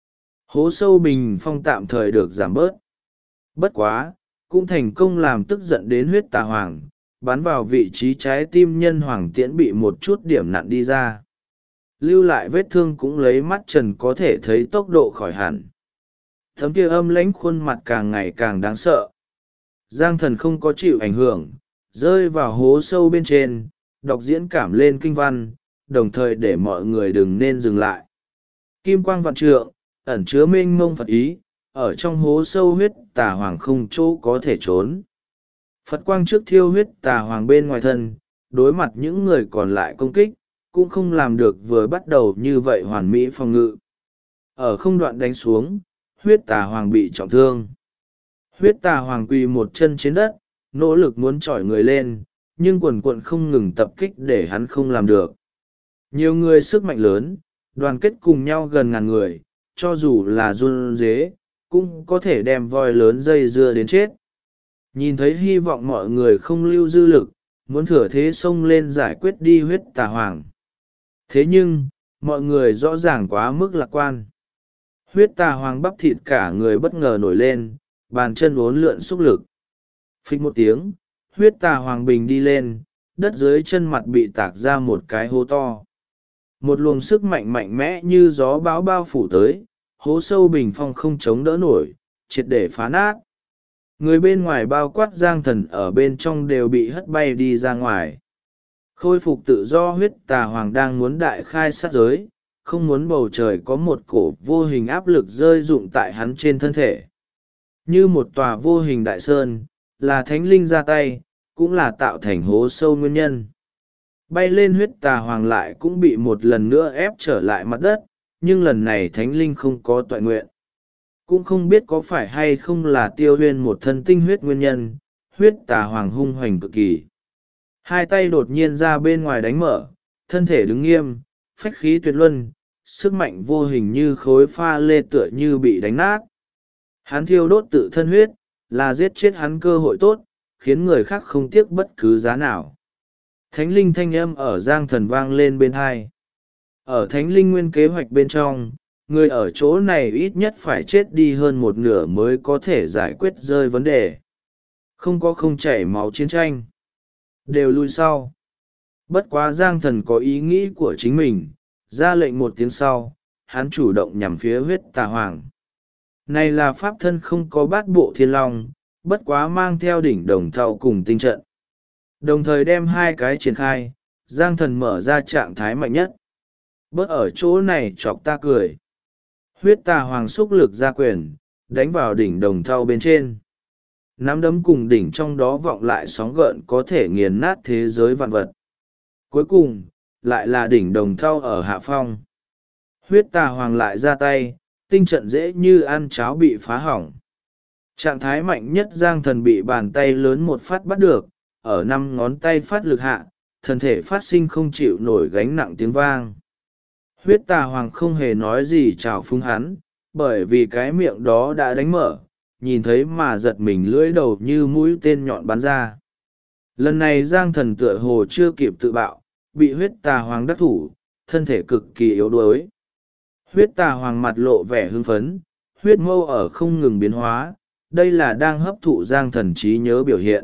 Hố sâu bình phong tạm thời được giảm bớt. Bất quá, cũng thành công làm tức giận đến huyết tà hoàng, bắn vào vị trí trái tim nhân hoàng tiễn bị một chút điểm nặn đi ra. Lưu lại vết thương cũng lấy mắt trần có thể thấy tốc độ khỏi hẳn. Tấm kia âm lãnh khuôn mặt càng ngày càng đáng sợ. Giang Thần không có chịu ảnh hưởng, rơi vào hố sâu bên trên, đọc diễn cảm lên kinh văn, đồng thời để mọi người đừng nên dừng lại. Kim quang vạn trượng, ẩn chứa mênh mông Phật ý, ở trong hố sâu huyết tà hoàng không chỗ có thể trốn. Phật quang trước thiêu huyết tà hoàng bên ngoài thân, đối mặt những người còn lại công kích, cũng không làm được vừa bắt đầu như vậy hoàn mỹ phòng ngự. Ở không đoạn đánh xuống, huyết tà hoàng bị trọng thương. Huyết tà hoàng quỳ một chân trên đất, nỗ lực muốn chọi người lên, nhưng quần quận không ngừng tập kích để hắn không làm được. Nhiều người sức mạnh lớn, đoàn kết cùng nhau gần ngàn người, cho dù là run dế, cũng có thể đem voi lớn dây dưa đến chết. Nhìn thấy hy vọng mọi người không lưu dư lực, muốn thừa thế xông lên giải quyết đi huyết tà hoàng. Thế nhưng, mọi người rõ ràng quá mức lạc quan. Huyết tà hoàng bắp thịt cả người bất ngờ nổi lên, bàn chân uốn lượn xúc lực. Phích một tiếng, huyết tà hoàng bình đi lên, đất dưới chân mặt bị tạc ra một cái hố to. Một luồng sức mạnh mạnh mẽ như gió bão bao phủ tới, hố sâu bình phong không chống đỡ nổi, triệt để phá nát. Người bên ngoài bao quát Giang Thần ở bên trong đều bị hất bay đi ra ngoài. Khôi phục tự do huyết tà hoàng đang muốn đại khai sát giới, không muốn bầu trời có một cổ vô hình áp lực rơi rụng tại hắn trên thân thể. Như một tòa vô hình đại sơn, là thánh linh ra tay, cũng là tạo thành hố sâu nguyên nhân. Bay lên huyết tà hoàng lại cũng bị một lần nữa ép trở lại mặt đất, nhưng lần này thánh linh không có toại nguyện. Cũng không biết có phải hay không là tiêu huyên một thân tinh huyết nguyên nhân, huyết tà hoàng hung hoành cực kỳ. Hai tay đột nhiên ra bên ngoài đánh mở, thân thể đứng nghiêm, phách khí tuyệt luân, sức mạnh vô hình như khối pha lê tựa như bị đánh nát. Hắn thiêu đốt tự thân huyết, là giết chết hắn cơ hội tốt, khiến người khác không tiếc bất cứ giá nào. Thánh linh thanh âm ở Giang Thần vang lên bên hai. Ở thánh linh nguyên kế hoạch bên trong, người ở chỗ này ít nhất phải chết đi hơn một nửa mới có thể giải quyết rơi vấn đề. Không có không chảy máu chiến tranh. Đều lui sau. Bất quá Giang Thần có ý nghĩ của chính mình, ra lệnh một tiếng sau, hắn chủ động nhằm phía huyết tà hoàng. Này là pháp thân không có bát bộ thiên long, bất quá mang theo đỉnh đồng thau cùng tinh trận. Đồng thời đem hai cái triển khai, Giang Thần mở ra trạng thái mạnh nhất. Bớt ở chỗ này chọc ta cười. Huyết tà hoàng xúc lực ra quyền, đánh vào đỉnh đồng thau bên trên. Nắm đấm cùng đỉnh trong đó vọng lại sóng gợn có thể nghiền nát thế giới vạn vật. Cuối cùng, lại là đỉnh đồng thau ở hạ phong. Huyết tà hoàng lại ra tay, tinh trận dễ như ăn cháo bị phá hỏng. Trạng thái mạnh nhất Giang Thần bị bàn tay lớn một phát bắt được, ở 5 ngón tay phát lực hạ, thân thể phát sinh không chịu nổi gánh nặng tiếng vang. Huyết tà hoàng không hề nói gì chào phúng hắn, bởi vì cái miệng đó đã đánh mở, nhìn thấy mà giật mình lưỡi đầu như mũi tên nhọn bắn ra. Lần này Giang Thần tựa hồ chưa kịp tự bạo, bị huyết tà hoàng đắc thủ, thân thể cực kỳ yếu đuối. Huyết tà hoàng mặt lộ vẻ hưng phấn, huyết mâu ở không ngừng biến hóa, đây là đang hấp thụ Giang Thần trí nhớ biểu hiện.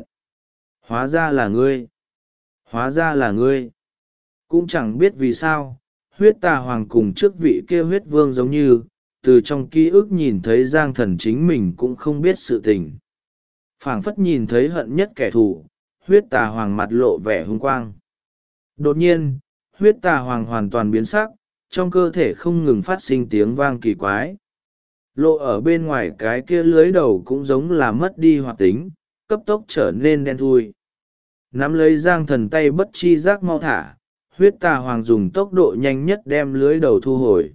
Hóa ra là ngươi. Hóa ra là ngươi. Cũng chẳng biết vì sao, huyết tà hoàng cùng trước vị kia huyết vương giống như, từ trong ký ức nhìn thấy Giang Thần chính mình cũng không biết sự tình. Phảng phất nhìn thấy hận nhất kẻ thù, huyết tà hoàng mặt lộ vẻ hung quang. Đột nhiên, huyết tà hoàng hoàn toàn biến sắc, trong cơ thể không ngừng phát sinh tiếng vang kỳ quái. Lộ ở bên ngoài cái kia lưới đầu cũng giống là mất đi hoạt tính, cấp tốc trở nên đen thui. Nắm lấy Giang Thần tay bất chi giác mau thả, huyết tà hoàng dùng tốc độ nhanh nhất đem lưới đầu thu hồi.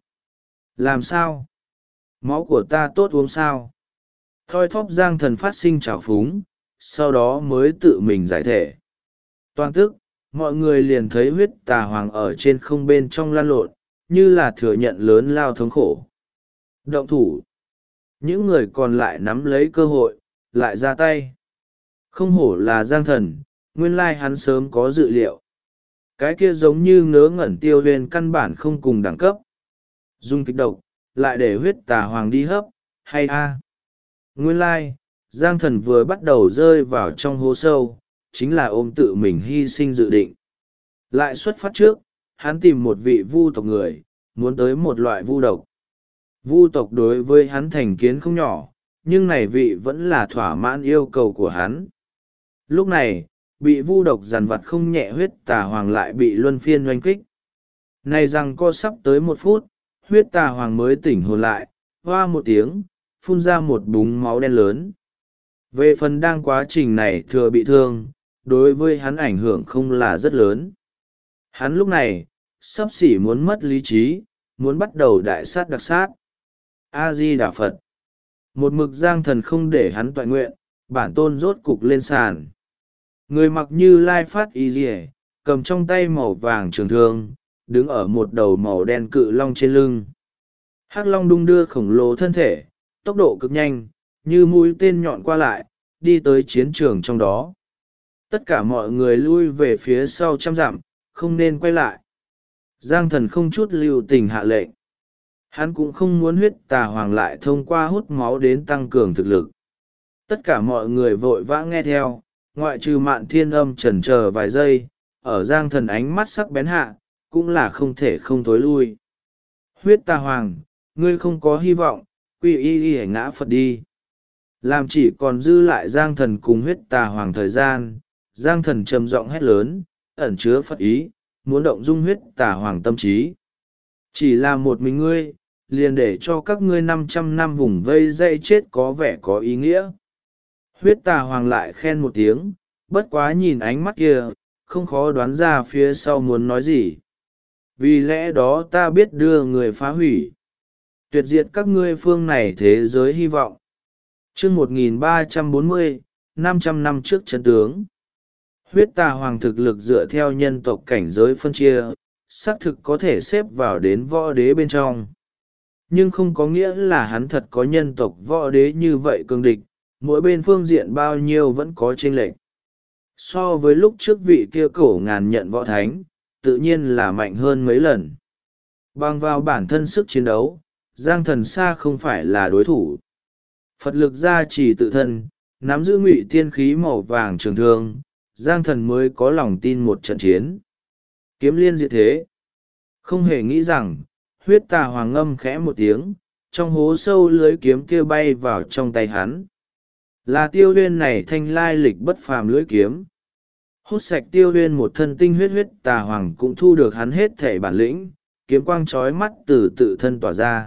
Làm sao? Máu của ta tốt uống sao? Thoi thóp Giang Thần phát sinh trào phúng, sau đó mới tự mình giải thể. Toàn tức, mọi người liền thấy huyết tà hoàng ở trên không bên trong lăn lộn, như là thừa nhận lớn lao thống khổ. Động thủ. Những người còn lại nắm lấy cơ hội, lại ra tay. Không hổ là Giang Thần, nguyên lai hắn sớm có dự liệu. Cái kia giống như ngớ ngẩn tiêu huyền căn bản không cùng đẳng cấp. Dung kịch độc, lại để huyết tà hoàng đi hấp, hay Nguyên lai, Giang Thần vừa bắt đầu rơi vào trong hố sâu, chính là ôm tự mình hy sinh dự định. Lại xuất phát trước, hắn tìm một vị vu tộc người, muốn tới một loại vu độc. Vu tộc đối với hắn thành kiến không nhỏ, nhưng này vị vẫn là thỏa mãn yêu cầu của hắn. Lúc này, bị vu độc dằn vặt không nhẹ huyết tà hoàng lại bị luân phiên oanh kích. Này rằng co sắp tới 1 phút, huyết tà hoàng mới tỉnh hồn lại, hoa một tiếng, phun ra một búng máu đen lớn. Về phần đang quá trình này thừa bị thương, đối với hắn ảnh hưởng không là rất lớn. Hắn lúc này, sắp xỉ muốn mất lý trí, muốn bắt đầu đại sát đặc sát. A-di-đà Phật. Một mực Giang Thần không để hắn toại nguyện, bản tôn rốt cục lên sàn. Người mặc như lai phát y dì cầm trong tay màu vàng trường thương, đứng ở một đầu màu đen cự long trên lưng. Hắc long đung đưa khổng lồ thân thể, tốc độ cực nhanh, như mũi tên nhọn qua lại, đi tới chiến trường trong đó. Tất cả mọi người lui về phía sau 100 dặm, không nên quay lại. Giang Thần không chút lưu tình hạ lệnh. Hắn cũng không muốn huyết tà hoàng lại thông qua hút máu đến tăng cường thực lực. Tất cả mọi người vội vã nghe theo, ngoại trừ Mạn Thiên Âm chần chờ vài giây, ở Giang Thần ánh mắt sắc bén hạ, cũng là không thể không tối lui. Huyết tà hoàng, ngươi không có hy vọng, quy y ngã Phật đi. Làm chỉ còn dư lại Giang Thần cùng huyết tà hoàng thời gian, Giang Thần trầm giọng hét lớn, ẩn chứa Phật ý, muốn động dung huyết tà hoàng tâm trí. Chỉ là một mình ngươi, liền để cho các ngươi 500 năm vùng vây dây chết có vẻ có ý nghĩa. Huyết tà hoàng lại khen một tiếng, bất quá nhìn ánh mắt kia, không khó đoán ra phía sau muốn nói gì. Vì lẽ đó ta biết đưa người phá hủy, tuyệt diệt các ngươi phương này thế giới hy vọng. Chương 1340, 500 năm trước chân tướng. Huyết tà hoàng thực lực dựa theo nhân tộc cảnh giới phân chia, xác thực có thể xếp vào đến võ đế bên trong. Nhưng không có nghĩa là hắn thật có nhân tộc võ đế như vậy cường địch, mỗi bên phương diện bao nhiêu vẫn có chênh lệch. So với lúc trước vị kia cổ ngàn nhận võ thánh, tự nhiên là mạnh hơn mấy lần. Bằng vào bản thân sức chiến đấu, Giang Thần xa không phải là đối thủ. Phật lực gia trì tự thân, nắm giữ ngụy tiên khí màu vàng trường thương, Giang Thần mới có lòng tin một trận chiến. Kiếm liên diệt thế. Không hề nghĩ rằng, huyết tà hoàng ngâm khẽ một tiếng, trong hố sâu lưới kiếm kia bay vào trong tay hắn. Là Tiêu Huyên này thanh lai lịch bất phàm lưới kiếm. Hút sạch Tiêu Huyên một thân tinh huyết tà hoàng cũng thu được hắn hết thể bản lĩnh, kiếm quang chói mắt từ tự thân tỏa ra.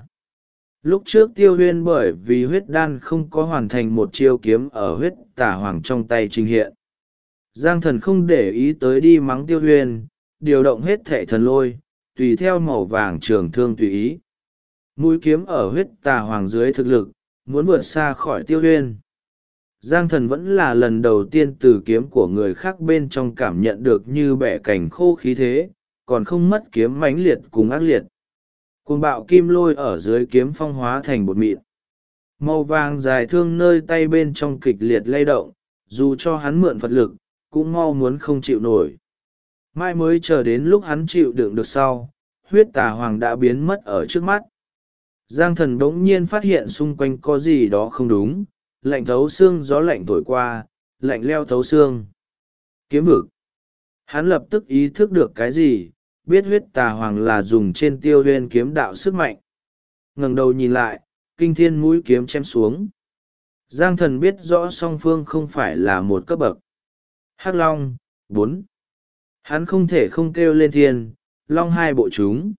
Lúc trước Tiêu Huyên bởi vì huyết đan không có hoàn thành một chiêu kiếm ở huyết tà hoàng trong tay trình hiện. Giang Thần không để ý tới đi mắng Tiêu Huyên, điều động hết thể thần lôi, tùy theo màu vàng trường thương tùy ý. Mũi kiếm ở huyết tà hoàng dưới thực lực, muốn vượt xa khỏi Tiêu Huyên. Giang Thần vẫn là lần đầu tiên từ kiếm của người khác bên trong cảm nhận được như bẻ cảnh khô khí thế, còn không mất kiếm mãnh liệt cùng ác liệt. Cuồng bạo kim lôi ở dưới kiếm phong hóa thành bột mịn. Màu vàng dài thương nơi tay bên trong kịch liệt lay động, dù cho hắn mượn Phật lực, cũng mau muốn không chịu nổi. Mai mới chờ đến lúc hắn chịu đựng được sau, huyết tà hoàng đã biến mất ở trước mắt. Giang Thần bỗng nhiên phát hiện xung quanh có gì đó không đúng, lạnh thấu xương gió lạnh thổi qua, lạnh leo thấu xương. Kiếm vực. Hắn lập tức ý thức được cái gì, biết huyết tà hoàng là dùng trên Tiêu Huyên kiếm đạo sức mạnh. Ngẩng đầu nhìn lại, kinh thiên mũi kiếm chém xuống. Giang Thần biết rõ song phương không phải là một cấp bậc. Hắc Long, 4. Hắn không thể không kêu lên thiên, Long hai bộ chúng.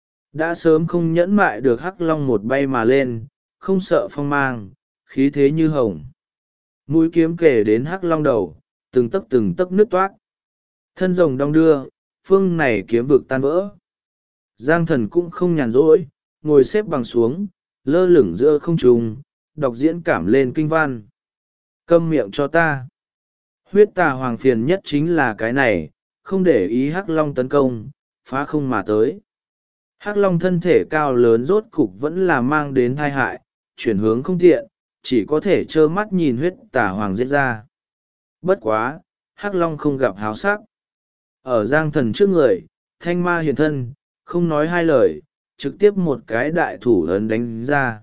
Đã sớm không nhẫn mại được Hắc Long một bay mà lên, không sợ phong mang, khí thế như hồng. Mũi kiếm kể đến Hắc Long đầu, từng tấc nứt toác. Thân rồng đong đưa, phương này kiếm vực tan vỡ. Giang Thần cũng không nhàn rỗi, ngồi xếp bằng xuống, lơ lửng giữa không trung, đọc diễn cảm lên kinh văn. Câm miệng cho ta. Huyết tà hoàng phiền nhất chính là cái này, không để ý Hắc Long tấn công, phá không mà tới. Hắc Long thân thể cao lớn rốt cục vẫn là mang đến tai hại, chuyển hướng không tiện, chỉ có thể trơ mắt nhìn huyết tà hoàng giết ra. Bất quá, Hắc Long không gặp háo sắc. Ở Giang Thần trước người, thanh ma hiện thân, không nói hai lời, trực tiếp một cái đại thủ ấn đánh ra.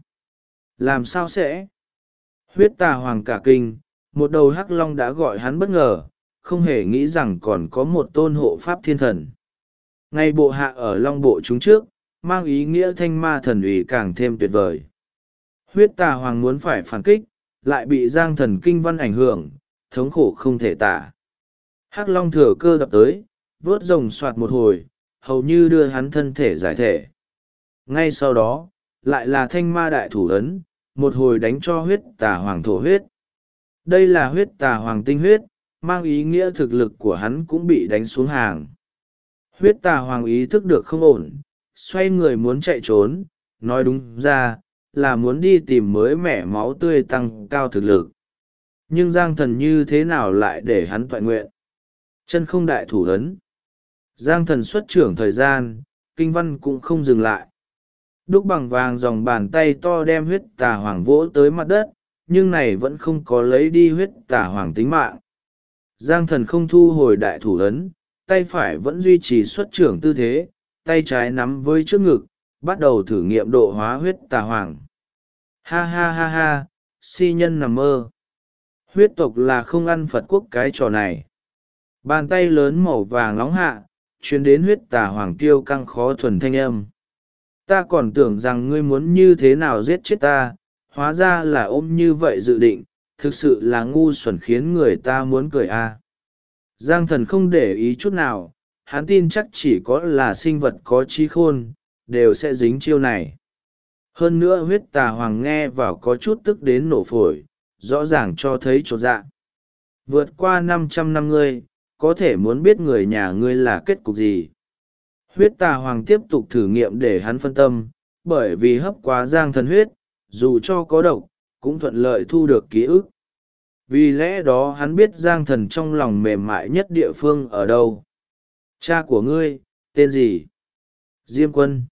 Làm sao sẽ? Huyết tà hoàng cả kinh, một đầu hắc long đã gọi hắn bất ngờ, không hề nghĩ rằng còn có một tôn hộ pháp thiên thần. Ngay bộ hạ ở long bộ chúng trước, mang ý nghĩa thanh ma thần ủy càng thêm tuyệt vời. Huyết tà hoàng muốn phải phản kích, lại bị giang thần kinh văn ảnh hưởng, thống khổ không thể tả. Hắc long thừa cơ đập tới, vớt rồng soạt một hồi, hầu như đưa hắn thân thể giải thể. Ngay sau đó, lại là thanh ma đại thủ ấn, một hồi đánh cho huyết tà hoàng thổ huyết. Đây là huyết tà hoàng tinh huyết, mang ý nghĩa thực lực của hắn cũng bị đánh xuống hàng. Huyết tà hoàng ý thức được không ổn, xoay người muốn chạy trốn, nói đúng ra, là muốn đi tìm mới mẻ máu tươi tăng cao thực lực. Nhưng giang thần như thế nào lại để hắn toại nguyện? Chân không đại thủ ấn. Giang thần xuất trưởng thời gian, kinh văn cũng không dừng lại. Đúc bằng vàng dòng bàn tay to đem huyết tà hoàng vỗ tới mặt đất, nhưng này vẫn không có lấy đi huyết tà hoàng tính mạng. Giang thần không thu hồi đại thủ ấn, tay phải vẫn duy trì xuất trưởng tư thế, tay trái nắm với trước ngực, bắt đầu thử nghiệm độ hóa huyết tà hoàng. Ha ha ha ha, si nhân nằm mơ. Huyết tộc là không ăn Phật quốc cái trò này. Bàn tay lớn màu vàng nóng hạ, chuyến đến huyết tà hoàng kiêu căng khó thuần thanh âm. Ta còn tưởng rằng ngươi muốn như thế nào giết chết ta, hóa ra là ôm như vậy dự định, thực sự là ngu xuẩn khiến người ta muốn cười a. Giang thần không để ý chút nào, hắn tin chắc chỉ có là sinh vật có trí khôn, đều sẽ dính chiêu này. Hơn nữa huyết tà hoàng nghe vào có chút tức đến nổ phổi, rõ ràng cho thấy chột dạ. Vượt qua 500 năm ngươi, có thể muốn biết người nhà ngươi là kết cục gì. Huyết tà hoàng tiếp tục thử nghiệm để hắn phân tâm, bởi vì hấp quá giang thần huyết, dù cho có độc, cũng thuận lợi thu được ký ức. Vì lẽ đó hắn biết giang thần trong lòng mềm mại nhất địa phương ở đâu. Cha của ngươi, tên gì? Diêm Quân.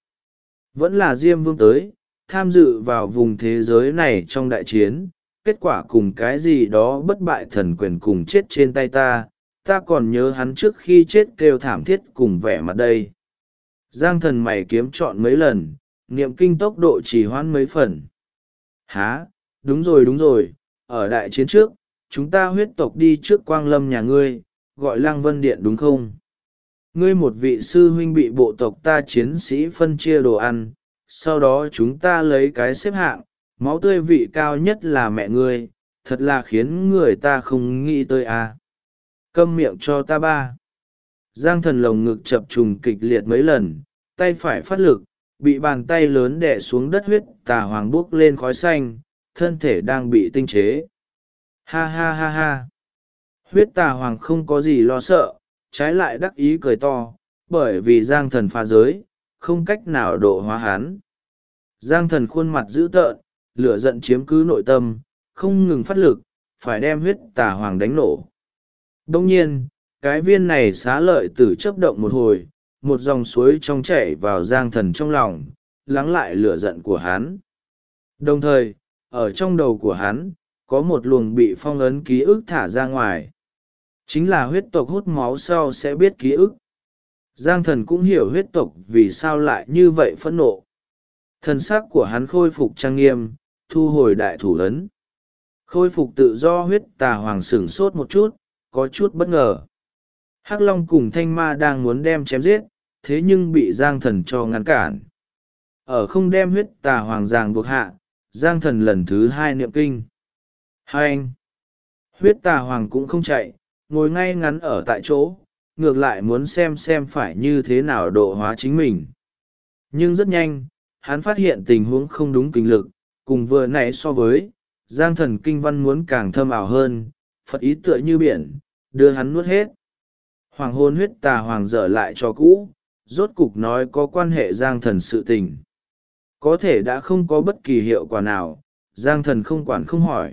Vẫn là Diêm Vương tới, tham dự vào vùng thế giới này trong đại chiến, kết quả cùng cái gì đó bất bại thần quyền cùng chết trên tay ta, ta còn nhớ hắn trước khi chết kêu thảm thiết cùng vẻ mặt đây. Giang thần mày kiếm chọn mấy lần, niệm kinh tốc độ trì hoãn mấy phần. Há, đúng rồi, ở đại chiến trước, chúng ta huyết tộc đi trước Quang Lâm nhà ngươi, gọi Lăng Vân Điện đúng không? Ngươi một vị sư huynh bị bộ tộc ta chiến sĩ phân chia đồ ăn, sau đó chúng ta lấy cái xếp hạng, máu tươi vị cao nhất là mẹ ngươi, thật là khiến người ta không nghĩ tới à. Câm miệng cho ta ba. Giang thần lồng ngực chập trùng kịch liệt mấy lần, tay phải phát lực, bị bàn tay lớn đè xuống đất, huyết tà hoàng buốc lên khói xanh, thân thể đang bị tinh chế. Ha ha ha ha. Huyết tà hoàng không có gì lo sợ, trái lại đắc ý cười to, bởi vì giang thần phá giới, không cách nào độ hóa hắn. Giang thần khuôn mặt dữ tợn, lửa giận chiếm cứ nội tâm, không ngừng phát lực, phải đem huyết tà hoàng đánh nổ. Đông nhiên, cái viên này xá lợi tử chấp động một hồi, một dòng suối trong chảy vào giang thần trong lòng, lắng lại lửa giận của hắn. Đồng thời, ở trong đầu của hắn, có một luồng bị phong ấn ký ức thả ra ngoài. Chính là huyết tộc hút máu sau sẽ biết ký ức. Giang thần cũng hiểu huyết tộc vì sao lại như vậy phẫn nộ. Thần sắc của hắn khôi phục trang nghiêm, thu hồi đại thủ ấn. Khôi phục tự do, huyết tà hoàng sửng sốt một chút, có chút bất ngờ. Hắc Long cùng Thanh Ma đang muốn đem chém giết, thế nhưng bị Giang thần cho ngăn cản. Ở không đem huyết tà hoàng ràng buộc hạ, Giang thần lần thứ hai niệm kinh. Hai anh! Huyết tà hoàng cũng không chạy, ngồi ngay ngắn ở tại chỗ, ngược lại muốn xem phải như thế nào độ hóa chính mình. Nhưng rất nhanh, hắn phát hiện tình huống không đúng kinh lực, cùng vừa nãy so với, Giang thần kinh văn muốn càng thâm ảo hơn, Phật ý tựa như biển, đưa hắn nuốt hết. Hoàng hôn huyết tà hoàng dở lại cho cũ, rốt cục nói có quan hệ Giang thần sự tình. Có thể đã không có bất kỳ hiệu quả nào, Giang thần không quản không hỏi.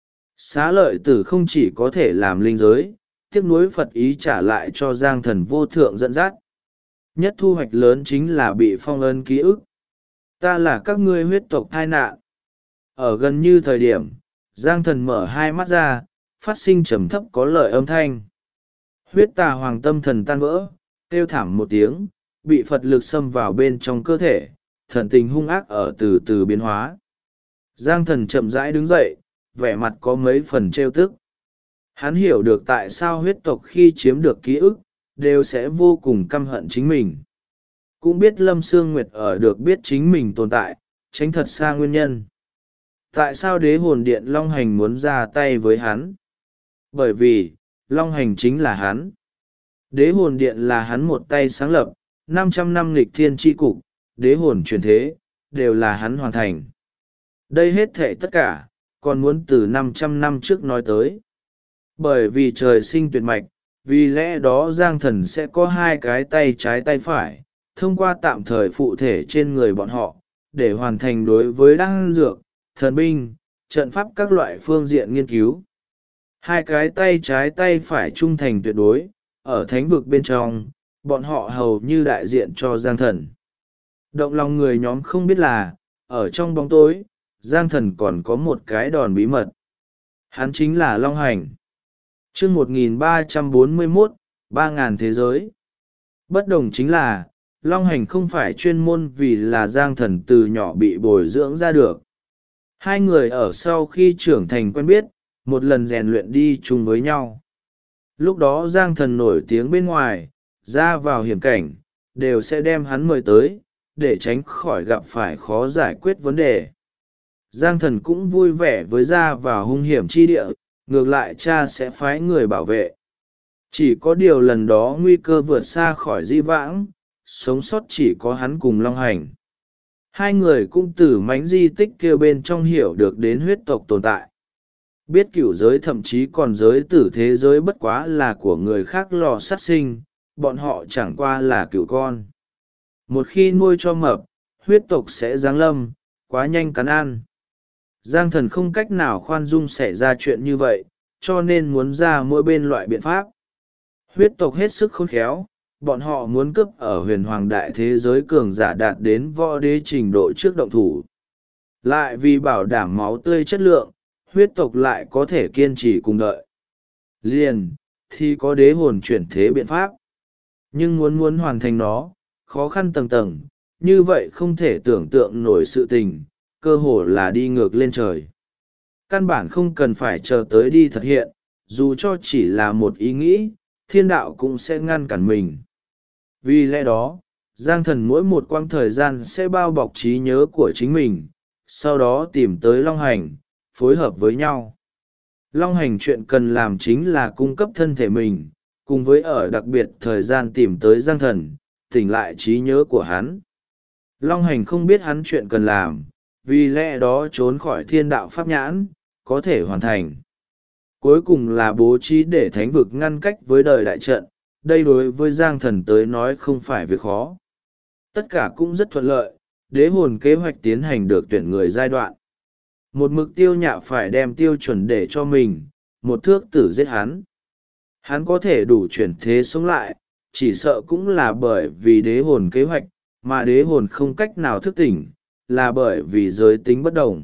Xá lợi tử không chỉ có thể làm linh giới, tiếc nuối Phật ý trả lại cho Giang thần vô thượng dẫn dắt. Nhất thu hoạch lớn chính là bị phong ấn ký ức. Ta là các ngươi huyết tộc thai nạn. Ở gần như thời điểm, Giang thần mở hai mắt ra, phát sinh trầm thấp có lợi âm thanh. Huyết tà hoàng tâm thần tan vỡ, kêu thảm một tiếng, bị Phật lực xâm vào bên trong cơ thể, thần tình hung ác ở từ từ biến hóa. Giang Thần chậm rãi đứng dậy, vẻ mặt có mấy phần trêu tức. Hắn hiểu được tại sao huyết tộc khi chiếm được ký ức, đều sẽ vô cùng căm hận chính mình. Cũng biết Lâm Sương Nguyệt ở được biết chính mình tồn tại, tránh thật xa nguyên nhân. Tại sao đế hồn điện Long Hành muốn ra tay với hắn? Bởi vì, Long Hành chính là hắn. Đế hồn điện là hắn một tay sáng lập, 500 năm nghịch thiên tri cục, đế hồn truyền thế, đều là hắn hoàn thành. Đây hết thệ tất cả, còn muốn từ 500 năm trước nói tới. Bởi vì trời sinh tuyệt mạch, vì lẽ đó Giang Thần sẽ có hai cái tay trái tay phải, thông qua tạm thời phụ thể trên người bọn họ, để hoàn thành đối với đan dược, thần binh, trận pháp các loại phương diện nghiên cứu. Hai cái tay trái tay phải trung thành tuyệt đối, ở thánh vực bên trong, bọn họ hầu như đại diện cho Giang Thần. Động lòng người nhóm không biết là, ở trong bóng tối, Giang Thần còn có một cái đòn bí mật. Hắn chính là Long Hành. Chương 1341, 3.000 thế giới. Bất đồng chính là, Long Hành không phải chuyên môn vì là Giang Thần từ nhỏ bị bồi dưỡng ra được. Hai người ở sau khi trưởng thành quen biết, một lần rèn luyện đi chung với nhau. Lúc đó Giang Thần nổi tiếng bên ngoài, ra vào hiểm cảnh, đều sẽ đem hắn mời tới, để tránh khỏi gặp phải khó giải quyết vấn đề. Giang Thần cũng vui vẻ với ra vào hung hiểm chi địa, ngược lại cha sẽ phái người bảo vệ. Chỉ có điều lần đó nguy cơ vượt xa khỏi di vãng, sống sót chỉ có hắn cùng Long Hành. Hai người cũng từ mánh di tích kia bên trong hiểu được đến huyết tộc tồn tại. Biết cửu giới thậm chí còn giới tử thế giới bất quá là của người khác lò sát sinh, bọn họ chẳng qua là cửu con. Một khi nuôi cho mập, huyết tộc sẽ giáng lâm, quá nhanh cắn ăn. Giang Thần không cách nào khoan dung xảy ra chuyện như vậy, cho nên muốn ra mỗi bên loại biện pháp. Huyết tộc hết sức khôn khéo, bọn họ muốn cướp ở huyền hoàng đại thế giới cường giả đạt đến võ đế trình độ trước động thủ. Lại vì bảo đảm máu tươi chất lượng, huyết tộc lại có thể kiên trì cùng đợi. Liền, thì có đế hồn chuyển thế biện pháp. Nhưng muốn hoàn thành nó, khó khăn tầng tầng, như vậy không thể tưởng tượng nổi sự tình, cơ hồ là đi ngược lên trời. Căn bản không cần phải chờ tới đi thực hiện, dù cho chỉ là một ý nghĩ, thiên đạo cũng sẽ ngăn cản mình. Vì lẽ đó, Giang Thần mỗi một quãng thời gian sẽ bao bọc trí nhớ của chính mình, sau đó tìm tới Long Hành, phối hợp với nhau. Long Hành chuyện cần làm chính là cung cấp thân thể mình, cùng với ở đặc biệt thời gian tìm tới Giang Thần, tỉnh lại trí nhớ của hắn. Long Hành không biết hắn chuyện cần làm, vì lẽ đó trốn khỏi thiên đạo pháp nhãn, có thể hoàn thành. Cuối cùng là bố trí để thánh vực ngăn cách với đời đại trận, đây đối với Giang Thần tới nói không phải việc khó. Tất cả cũng rất thuận lợi, đế hồn kế hoạch tiến hành được tuyển người giai đoạn. Một mục tiêu nhạ phải đem tiêu chuẩn để cho mình, một thước tử giết hắn. Hắn có thể đủ chuyển thế sống lại, chỉ sợ cũng là bởi vì đế hồn kế hoạch, mà đế hồn không cách nào thức tỉnh, là bởi vì giới tính bất đồng.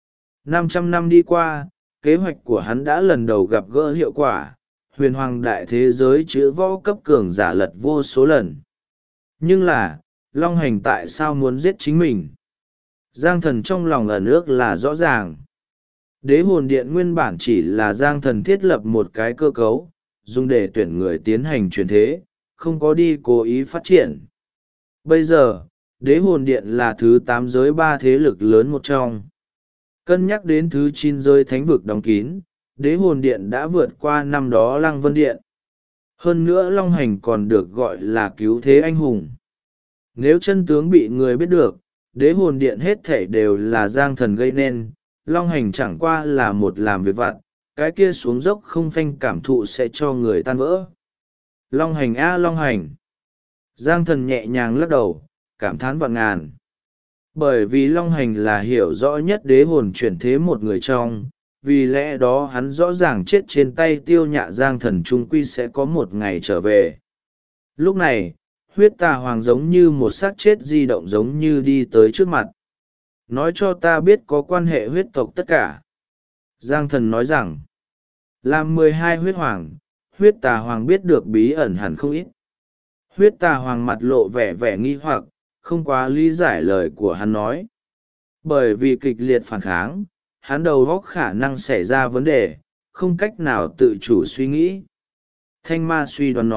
500 năm đi qua, kế hoạch của hắn đã lần đầu gặp gỡ hiệu quả, huyền hoàng đại thế giới chữa võ cấp cường giả lật vô số lần. Nhưng là, Long Hành tại sao muốn giết chính mình? Giang Thần trong lòng ẩn ước là rõ ràng. Đế hồn điện nguyên bản chỉ là Giang Thần thiết lập một cái cơ cấu, dùng để tuyển người tiến hành chuyển thế, không có đi cố ý phát triển. Bây giờ, đế hồn điện là thứ 8 giới 3 thế lực lớn một trong. Cân nhắc đến thứ 9 giới thánh vực đóng kín, đế hồn điện đã vượt qua năm đó Lăng Vân Điện. Hơn nữa Long Hành còn được gọi là cứu thế anh hùng. Nếu chân tướng bị người biết được, đế hồn điện hết thảy đều là Giang Thần gây nên, Long Hành chẳng qua là một làm việc vặt, cái kia xuống dốc không phanh cảm thụ sẽ cho người tan vỡ. Long Hành a Long Hành. Giang Thần nhẹ nhàng lắc đầu, cảm thán vạn ngàn. Bởi vì Long Hành là hiểu rõ nhất đế hồn chuyển thế một người trong, vì lẽ đó hắn rõ ràng chết trên tay Tiêu Nhạ Giang Thần trung quy sẽ có một ngày trở về. Lúc này, huyết tà hoàng giống như một xác chết di động giống như đi tới trước mặt. Nói cho ta biết có quan hệ huyết tộc tất cả. Giang Thần nói rằng, làm 12 huyết hoàng, huyết tà hoàng biết được bí ẩn hẳn không ít. Huyết tà hoàng mặt lộ vẻ nghi hoặc, không quá lý giải lời của hắn nói. Bởi vì kịch liệt phản kháng, hắn đầu óc khả năng xảy ra vấn đề, không cách nào tự chủ suy nghĩ. Thanh ma suy đoán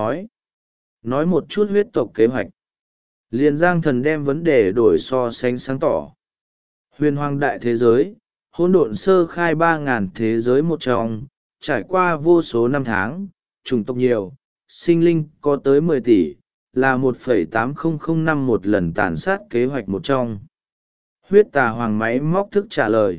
nói một chút huyết tộc kế hoạch. Liền Giang Thần đem vấn đề đổi so sánh sáng tỏ. Huyền hoàng đại thế giới, hỗn độn sơ khai 3.000 thế giới một trong, trải qua vô số năm tháng, chủng tộc nhiều, sinh linh có tới 10 tỷ, là 1,8005 năm một lần tàn sát kế hoạch một trong. Huyết tà hoàng máy móc thức trả lời.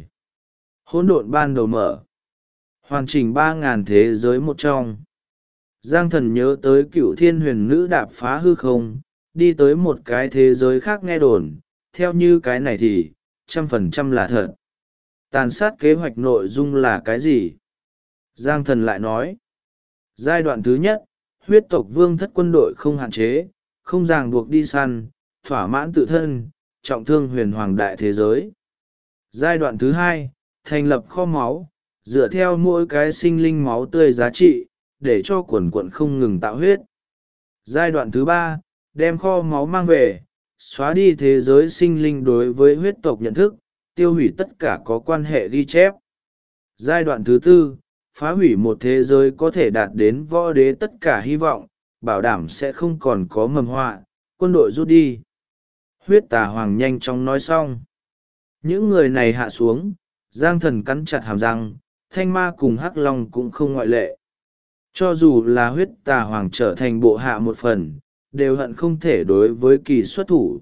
Hỗn độn ban đầu mở. Hoàn chỉnh 3.000 thế giới một trong. Giang Thần nhớ tới Cựu Thiên Huyền Nữ đạp phá hư không, đi tới một cái thế giới khác nghe đồn, theo như cái này thì, 100% là thật. Tàn sát kế hoạch nội dung là cái gì? Giang Thần lại nói. Giai đoạn thứ nhất, huyết tộc vương thất quân đội không hạn chế, không ràng buộc đi săn, thỏa mãn tự thân, trọng thương huyền hoàng đại thế giới. Giai đoạn thứ hai, thành lập kho máu, dựa theo mỗi cái sinh linh máu tươi giá trị, để cho quần quận không ngừng tạo huyết. Giai đoạn thứ ba, đem kho máu mang về, xóa đi thế giới sinh linh đối với huyết tộc nhận thức, tiêu hủy tất cả có quan hệ ghi chép. Giai đoạn thứ tư, phá hủy một thế giới có thể đạt đến võ đế tất cả hy vọng, bảo đảm sẽ không còn có mầm họa, quân đội rút đi. Huyết tà hoàng nhanh chóng nói xong. Những người này hạ xuống, Giang Thần cắn chặt hàm răng, Thanh Ma cùng Hắc Long cũng không ngoại lệ. Cho dù là huyết tà hoàng trở thành bộ hạ một phần, đều hận không thể đối với kỳ xuất thủ.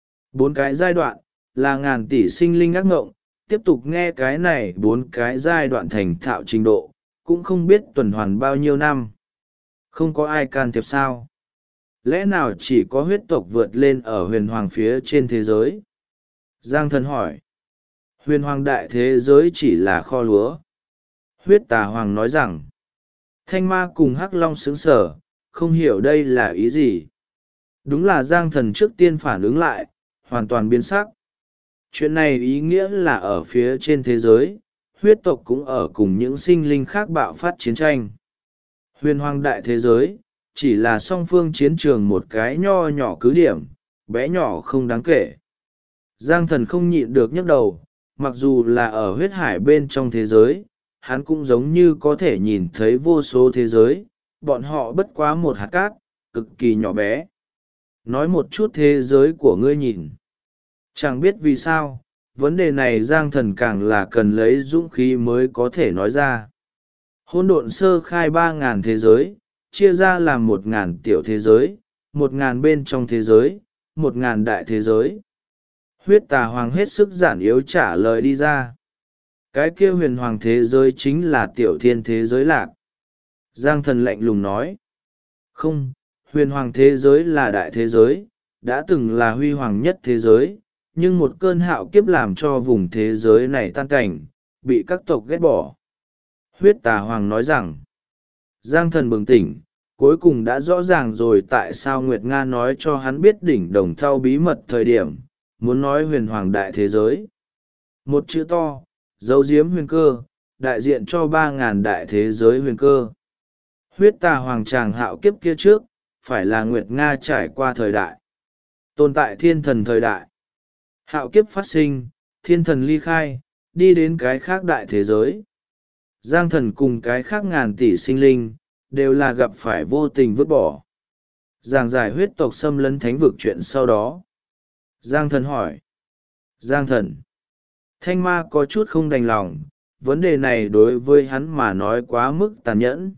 4 cái giai đoạn, là ngàn tỷ sinh linh ác ngộng, tiếp tục nghe cái này 4 cái giai đoạn thành thạo trình độ, cũng không biết tuần hoàn bao nhiêu năm. Không có ai can thiệp sao? Lẽ nào chỉ có huyết tộc vượt lên ở huyền hoàng phía trên thế giới? Giang Thần hỏi. Huyền hoàng đại thế giới chỉ là kho lúa. Huyết tà hoàng nói rằng. Thanh Ma cùng Hắc Long sững sờ, không hiểu đây là ý gì. Đúng là Giang Thần trước tiên phản ứng lại, hoàn toàn biến sắc. Chuyện này ý nghĩa là ở phía trên thế giới, huyết tộc cũng ở cùng những sinh linh khác bạo phát chiến tranh. Huyền hoàng đại thế giới, chỉ là song phương chiến trường một cái nho nhỏ cứ điểm, bé nhỏ không đáng kể. Giang Thần không nhịn được nhấc đầu, mặc dù là ở huyết hải bên trong thế giới, hắn cũng giống như có thể nhìn thấy vô số thế giới, bọn họ bất quá một hạt cát, cực kỳ nhỏ bé. Nói một chút thế giới của ngươi nhìn. Chẳng biết vì sao, vấn đề này Giang Thần càng là cần lấy dũng khí mới có thể nói ra. Hỗn độn sơ khai 3.000 thế giới, chia ra làm 1.000 tiểu thế giới, 1.000 bên trong thế giới, 1.000 đại thế giới. Huyết tà hoàng hết sức giản yếu trả lời đi ra. Cái kia huyền hoàng thế giới chính là tiểu thiên thế giới lạc. Giang Thần lạnh lùng nói. Không, huyền hoàng thế giới là đại thế giới, đã từng là huy hoàng nhất thế giới, nhưng một cơn hạo kiếp làm cho vùng thế giới này tan cảnh, bị các tộc ghét bỏ. Huyết tà hoàng nói rằng. Giang Thần bừng tỉnh, cuối cùng đã rõ ràng rồi tại sao Nguyệt Nga nói cho hắn biết đỉnh đồng thau bí mật thời điểm, muốn nói huyền hoàng đại thế giới. Một chữ to, dấu diếm huyền cơ, đại diện cho 3.000 đại thế giới huyền cơ. Huyết tà hoàng tràng hạo kiếp kia trước, phải là Nguyệt Nga trải qua thời đại. Tồn tại thiên thần thời đại. Hạo kiếp phát sinh, thiên thần ly khai, đi đến cái khác đại thế giới. Giang Thần cùng cái khác ngàn tỷ sinh linh, đều là gặp phải vô tình vứt bỏ. Giảng giải huyết tộc xâm lấn thánh vực chuyện sau đó. Giang Thần hỏi. Giang Thần. Thanh Ma có chút không đành lòng, vấn đề này đối với hắn mà nói quá mức tàn nhẫn.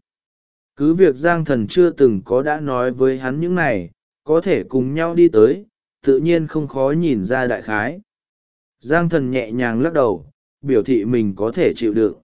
Cứ việc Giang Thần chưa từng có đã nói với hắn những này, có thể cùng nhau đi tới, tự nhiên không khó nhìn ra đại khái. Giang Thần nhẹ nhàng lắc đầu, biểu thị mình có thể chịu đựng.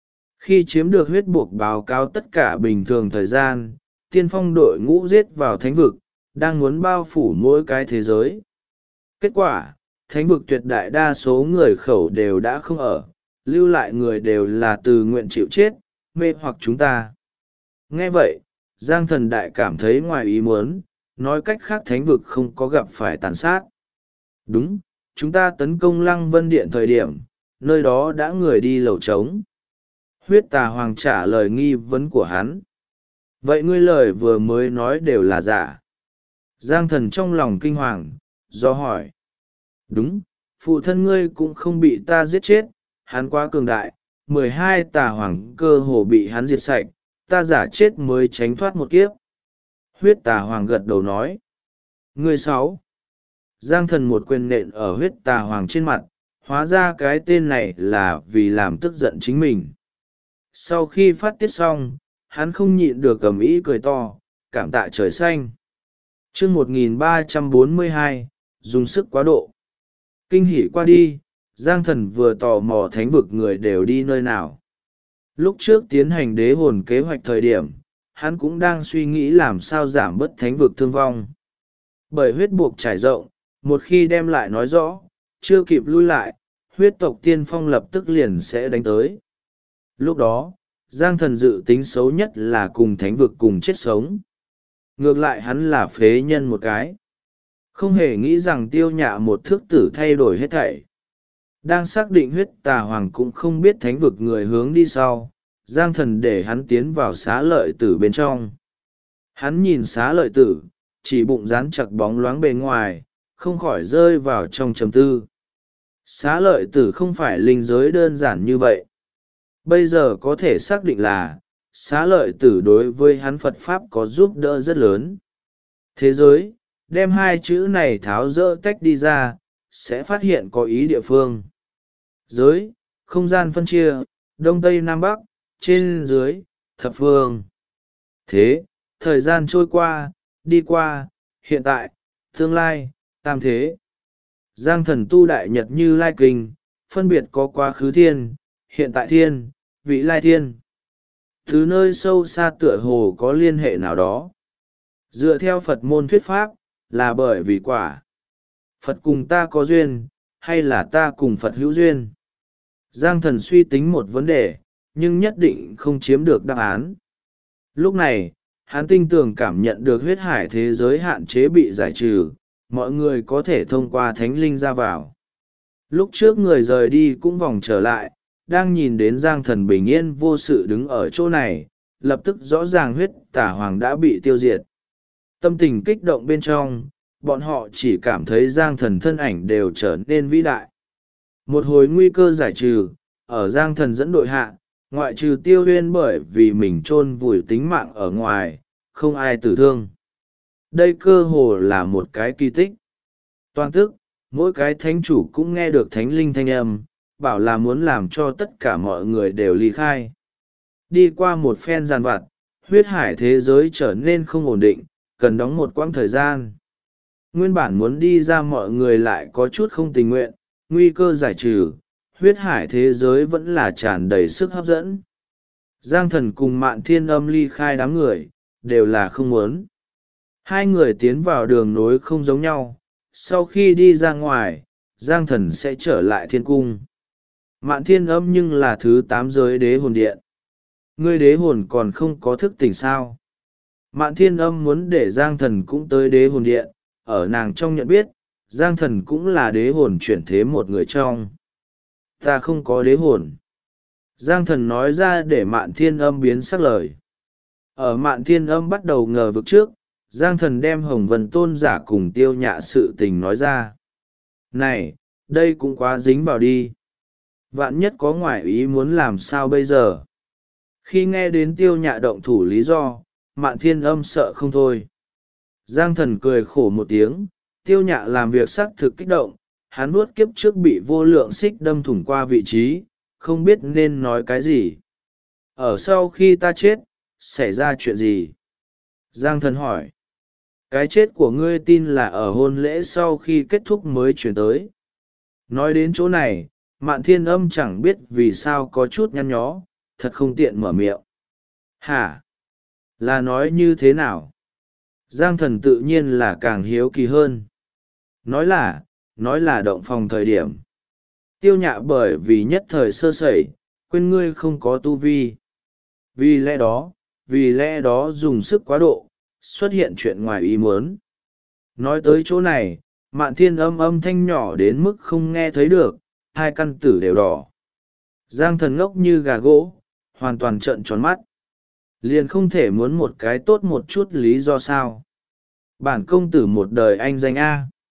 Khi chiếm được huyết buộc báo cáo tất cả bình thường thời gian, tiên phong đội ngũ giết vào thánh vực, đang muốn bao phủ mỗi cái thế giới. Kết quả, thánh vực tuyệt đại đa số người khẩu đều đã không ở, lưu lại người đều là từ nguyện chịu chết, mê hoặc chúng ta. Nghe vậy, Giang Thần đại cảm thấy ngoài ý muốn, nói cách khác thánh vực không có gặp phải tàn sát. Đúng, chúng ta tấn công Lăng Vân Điện thời điểm, nơi đó đã người đi lầu trống. Huyết tà hoàng trả lời nghi vấn của hắn. Vậy ngươi lời vừa mới nói đều là giả. Giang Thần trong lòng kinh hoàng, do hỏi. Đúng, phụ thân ngươi cũng không bị ta giết chết, hắn quá cường đại, 12 tà hoàng cơ hồ bị hắn diệt sạch, ta giả chết mới tránh thoát một kiếp. Huyết tà hoàng gật đầu nói. Ngươi sáu. Giang thần một quyền nện ở huyết tà hoàng trên mặt, hóa ra cái tên này là vì làm tức giận chính mình. Sau khi phát tiết xong, hắn không nhịn được ầm ĩ cười to, cảm tạ trời xanh. chương 1342, dùng sức quá độ. Kinh hỉ qua đi, Giang thần vừa tò mò thánh vực người đều đi nơi nào. Lúc trước tiến hành đế hồn kế hoạch thời điểm, hắn cũng đang suy nghĩ làm sao giảm bớt thánh vực thương vong. Bởi huyết buộc trải rộng, một khi đem lại nói rõ, chưa kịp lui lại, huyết tộc tiên phong lập tức liền sẽ đánh tới. Lúc đó, Giang thần dự tính xấu nhất là cùng thánh vực cùng chết sống. Ngược lại hắn là phế nhân một cái. Không hề nghĩ rằng Tiêu Nhạ một thước tử thay đổi hết thảy. Đang xác định huyết tà hoàng cũng không biết thánh vực người hướng đi sau, Giang thần để hắn tiến vào xá lợi tử bên trong. Hắn nhìn xá lợi tử, chỉ bụng rán chặt bóng loáng bề ngoài, không khỏi rơi vào trong trầm tư. Xá lợi tử không phải linh giới đơn giản như vậy. Bây giờ có thể xác định là, xá lợi tử đối với hắn Phật Pháp có giúp đỡ rất lớn. Thế giới, đem hai chữ này tháo dỡ tách đi ra, sẽ phát hiện có ý địa phương. Giới, không gian phân chia, đông tây nam bắc, trên dưới, thập phương. Thế, thời gian trôi qua, đi qua, hiện tại, tương lai, tam thế. Giang thần tu đại nhật như lai kinh, phân biệt có quá khứ thiên, hiện tại thiên, vị lai thiên. Từ nơi sâu xa tựa hồ có liên hệ nào đó. Dựa theo Phật môn thuyết pháp, là bởi vì quả. Phật cùng ta có duyên, hay là ta cùng Phật hữu duyên? Giang thần suy tính một vấn đề, nhưng nhất định không chiếm được đáp án. Lúc này, hắn tinh tường cảm nhận được huyết hải thế giới hạn chế bị giải trừ, mọi người có thể thông qua thánh linh ra vào. Lúc trước người rời đi cũng vòng trở lại, đang nhìn đến Giang thần bình yên vô sự đứng ở chỗ này, lập tức rõ ràng huyết tà hoàng đã bị tiêu diệt. Tâm tình kích động bên trong, bọn họ chỉ cảm thấy Giang thần thân ảnh đều trở nên vĩ đại. Một hồi nguy cơ giải trừ, ở Giang thần dẫn đội hạ, ngoại trừ Tiêu Huyên bởi vì mình chôn vùi tính mạng ở ngoài, không ai tử thương. Đây cơ hồ là một cái kỳ tích. Toàn tức, mỗi cái thánh chủ cũng nghe được thánh linh thanh âm, bảo là muốn làm cho tất cả mọi người đều ly khai. Đi qua một phen giàn vặt, huyết hải thế giới trở nên không ổn định, cần đóng một quãng thời gian. Nguyên bản muốn đi ra mọi người lại có chút không tình nguyện, nguy cơ giải trừ, huyết hải thế giới vẫn là tràn đầy sức hấp dẫn. Giang thần cùng Mạn Thiên Âm ly khai đám người, đều là không muốn. Hai người tiến vào đường nối không giống nhau, sau khi đi ra ngoài, Giang thần sẽ trở lại thiên cung. Mạn Thiên Âm nhưng là thứ 8 giới đế hồn điện. Ngươi đế hồn còn không có thức tỉnh sao? Mạn Thiên Âm muốn để Giang thần cũng tới đế hồn điện, ở nàng trong nhận biết, Giang thần cũng là đế hồn chuyển thế một người trong. Ta không có đế hồn. Giang thần nói ra để Mạn Thiên Âm biến sắc lời. Ở Mạn Thiên Âm bắt đầu ngờ vực trước, Giang thần đem Hồng Vân Tôn giả cùng Tiêu Nhạ sự tình nói ra. Này, đây cũng quá dính vào đi. Vạn nhất có ngoại ý muốn làm sao bây giờ? Khi nghe đến Tiêu Nhạ động thủ lý do, Mạn Thiên Âm sợ không thôi. Giang thần cười khổ một tiếng, Tiêu Nhạ làm việc xác thực kích động, hắn nuốt kiếp trước bị vô lượng xích đâm thủng qua vị trí, không biết nên nói cái gì. Ở sau khi ta chết, xảy ra chuyện gì? Giang thần hỏi. Cái chết của ngươi tin là ở hôn lễ sau khi kết thúc mới chuyển tới. Nói đến chỗ này, Mạn Thiên Âm chẳng biết vì sao có chút nhăn nhó, thật không tiện mở miệng. Hả? Là nói như thế nào? Giang thần tự nhiên là càng hiếu kỳ hơn. Nói là động phòng thời điểm. Tiêu Nhạ bởi vì nhất thời sơ sẩy, quên ngươi không có tu vi. Vì lẽ đó dùng sức quá độ, xuất hiện chuyện ngoài ý muốn. Nói tới chỗ này, Mạn Thiên Âm âm thanh nhỏ đến mức không nghe thấy được, hai căn tử đều đỏ. Giang thần ngốc như gà gỗ, hoàn toàn trợn tròn mắt. Liền không thể muốn một cái tốt một chút lý do sao? Bản công tử một đời anh danh A.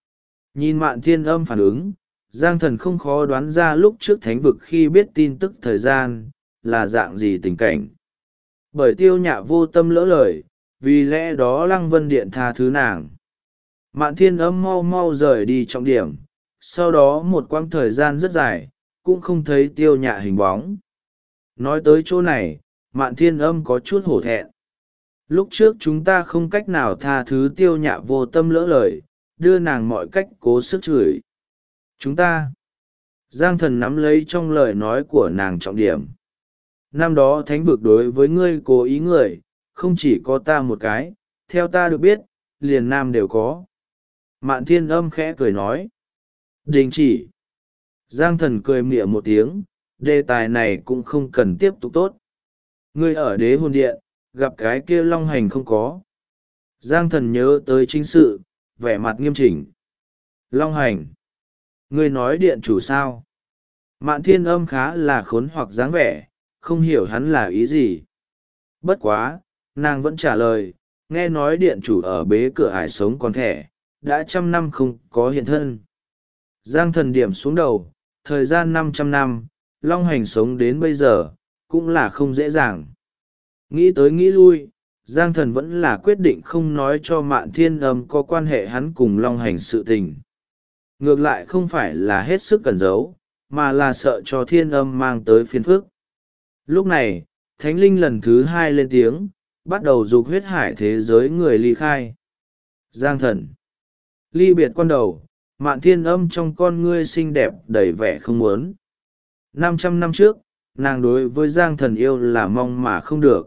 Nhìn Mạn Thiên Âm phản ứng, Giang Thần không khó đoán ra lúc trước thánh vực khi biết tin tức thời gian, là dạng gì tình cảnh. Bởi Tiêu Nhạ vô tâm lỡ lời, vì lẽ đó Lăng Vân Điện tha thứ nàng. Mạn Thiên Âm mau mau rời đi trọng điểm, sau đó một quãng thời gian rất dài, cũng không thấy Tiêu Nhạ hình bóng. Nói tới chỗ này, Mạn Thiên Âm có chút hổ thẹn. Lúc trước chúng ta không cách nào tha thứ Tiêu Nhạ vô tâm lỡ lời, đưa nàng mọi cách cố sức chửi. Chúng ta. Giang Thần nắm lấy trong lời nói của nàng trọng điểm. Năm đó thánh vực đối với ngươi cố ý người, không chỉ có ta một cái, theo ta được biết, liền nam đều có. Mạn Thiên Âm khẽ cười nói. Đình chỉ. Giang Thần cười mỉa một tiếng, đề tài này cũng không cần tiếp tục tốt. Ngươi ở Đế Hồn Điện, gặp cái kia Long Hành không có. Giang Thần nhớ tới chính sự, vẻ mặt nghiêm chỉnh. Long Hành. Ngươi nói điện chủ sao? Mạn Thiên Âm khá là khốn hoặc dáng vẻ, không hiểu hắn là ý gì. Bất quá, nàng vẫn trả lời, nghe nói điện chủ ở bế cửa ải sống còn thẻ, đã 100 năm không có hiện thân. Giang Thần điểm xuống đầu, thời gian 500 năm, Long Hành sống đến bây giờ, cũng là không dễ dàng. Nghĩ tới nghĩ lui, Giang Thần vẫn là quyết định không nói cho Mạn Thiên Âm có quan hệ hắn cùng Long Hành sự tình. Ngược lại không phải là hết sức cẩn giấu, mà là sợ cho Thiên Âm mang tới phiền phức. Lúc này, Thánh Linh lần thứ 2 lên tiếng, bắt đầu dục huyết hải thế giới người ly khai. Giang Thần. Ly biệt quan đầu, Mạn Thiên Âm trong con ngươi xinh đẹp đầy vẻ không muốn. 500 năm trước, nàng đối với Giang Thần yêu là mong mà không được.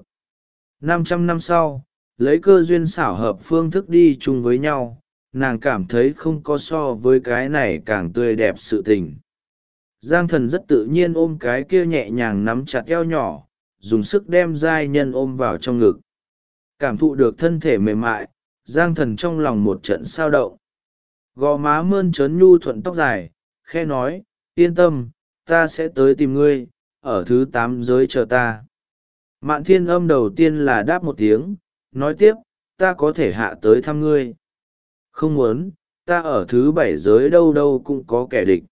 500 năm sau, lấy cơ duyên xảo hợp phương thức đi chung với nhau, nàng cảm thấy không có so với cái này càng tươi đẹp sự tình. Giang Thần rất tự nhiên ôm cái kia nhẹ nhàng nắm chặt eo nhỏ, dùng sức đem giai nhân ôm vào trong ngực. Cảm thụ được thân thể mềm mại, Giang Thần trong lòng một trận sao động. Gò má mơn trớn nhu thuận tóc dài, khe nói, yên tâm, ta sẽ tới tìm ngươi, ở thứ 8 giới chờ ta. Mạn Thiên Âm đầu tiên là đáp một tiếng, nói tiếp, ta có thể hạ tới thăm ngươi. Không muốn, ta ở thứ 7 giới đâu đâu cũng có kẻ địch.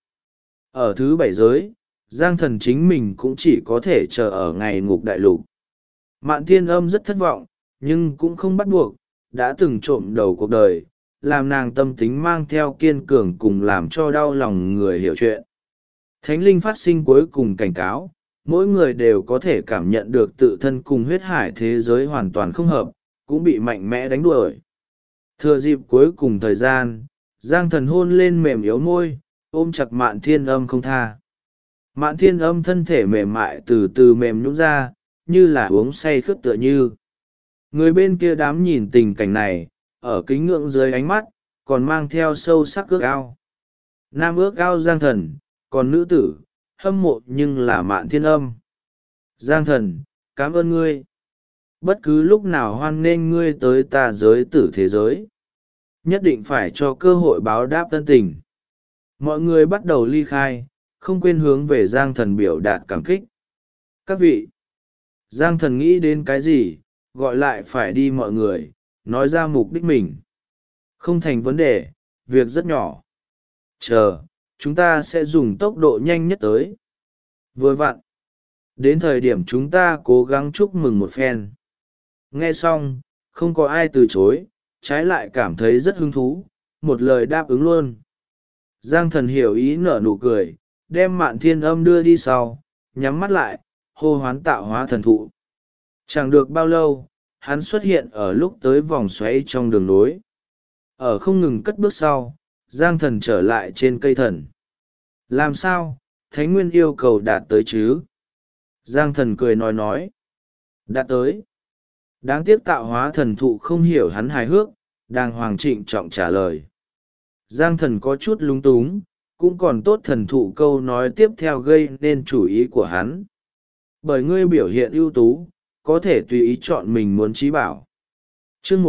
Ở thứ 7 giới, Giang Thần chính mình cũng chỉ có thể chờ ở ngày ngục đại lục. Mạn Thiên Âm rất thất vọng, nhưng cũng không bắt buộc, đã từng trộm đầu cuộc đời, làm nàng tâm tính mang theo kiên cường cùng làm cho đau lòng người hiểu chuyện. Thánh linh phát sinh cuối cùng cảnh cáo, mỗi người đều có thể cảm nhận được tự thân cùng huyết hải thế giới hoàn toàn không hợp, cũng bị mạnh mẽ đánh đuổi. Thừa dịp cuối cùng thời gian, Giang Thần hôn lên mềm yếu môi, ôm chặt Mạn Thiên Âm không tha. Mạn Thiên Âm thân thể mềm mại từ từ mềm nhũn ra, như là uống say khướt tựa như. Người bên kia đám nhìn tình cảnh này, ở kính ngưỡng dưới ánh mắt, còn mang theo sâu sắc ước ao. Nam ước ao Giang Thần, còn nữ tử, hâm mộ nhưng là Mạn Thiên Âm. Giang Thần, cảm ơn ngươi. Bất cứ lúc nào hoan nghênh ngươi tới ta giới tử thế giới. Nhất định phải cho cơ hội báo đáp tân tình. Mọi người bắt đầu ly khai, không quên hướng về Giang Thần biểu đạt cảm kích. Các vị, Giang Thần nghĩ đến cái gì, gọi lại phải đi mọi người, nói ra mục đích mình. Không thành vấn đề, việc rất nhỏ. Chờ, chúng ta sẽ dùng tốc độ nhanh nhất tới. Vừa vặn, đến thời điểm chúng ta cố gắng chúc mừng một phen. Nghe xong, không có ai từ chối, trái lại cảm thấy rất hứng thú, một lời đáp ứng luôn. Giang Thần hiểu ý nở nụ cười, đem Mạn Thiên Âm đưa đi sau, nhắm mắt lại, hô hoán tạo hóa thần thụ. Chẳng được bao lâu, hắn xuất hiện ở lúc tới vòng xoáy trong đường nối. Ở không ngừng cất bước sau, Giang Thần trở lại trên cây thần. Làm sao, Thánh Nguyên yêu cầu đạt tới chứ? Giang Thần cười nói. Đạt tới. Đáng tiếc tạo hóa thần thụ không hiểu hắn hài hước, đàng hoàng trịnh trọng trả lời. Giang Thần có chút lúng túng, cũng còn tốt thần thụ câu nói tiếp theo gây nên chủ ý của hắn. Bởi ngươi biểu hiện ưu tú, có thể tùy ý chọn mình muốn trí bảo. Chương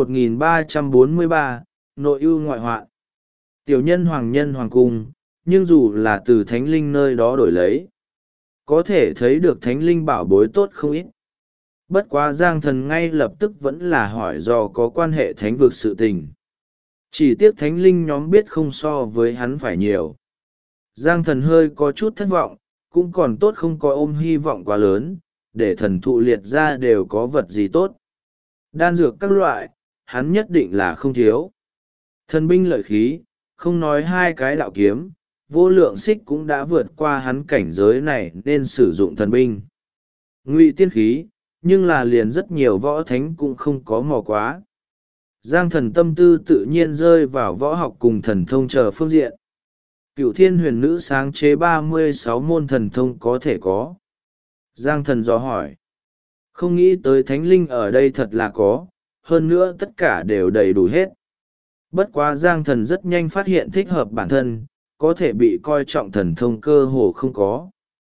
1343, nội ưu ngoại hoạn. Tiểu nhân hoàng cung, nhưng dù là từ thánh linh nơi đó đổi lấy, có thể thấy được thánh linh bảo bối tốt không ít. Bất quá Giang Thần ngay lập tức vẫn là hỏi do có quan hệ thánh vực sự tình. Chỉ tiếc thánh linh nhóm biết không so với hắn phải nhiều. Giang thần hơi có chút thất vọng, cũng còn tốt không có ôm hy vọng quá lớn, để thần thụ liệt ra đều có vật gì tốt. Đan dược các loại, hắn nhất định là không thiếu. Thần binh lợi khí, không nói hai cái đạo kiếm, vô lượng xích cũng đã vượt qua hắn cảnh giới này nên sử dụng thần binh. Ngụy tiên khí, nhưng là liền rất nhiều võ thánh cũng không có mò quá. Giang thần tâm tư tự nhiên rơi vào võ học cùng thần thông chờ phương diện. Cựu thiên huyền nữ sáng chế 36 môn thần thông có thể có. Giang thần dò hỏi. Không nghĩ tới thánh linh ở đây thật là có, hơn nữa tất cả đều đầy đủ hết. Bất quá Giang thần rất nhanh phát hiện thích hợp bản thân, có thể bị coi trọng thần thông cơ hồ không có.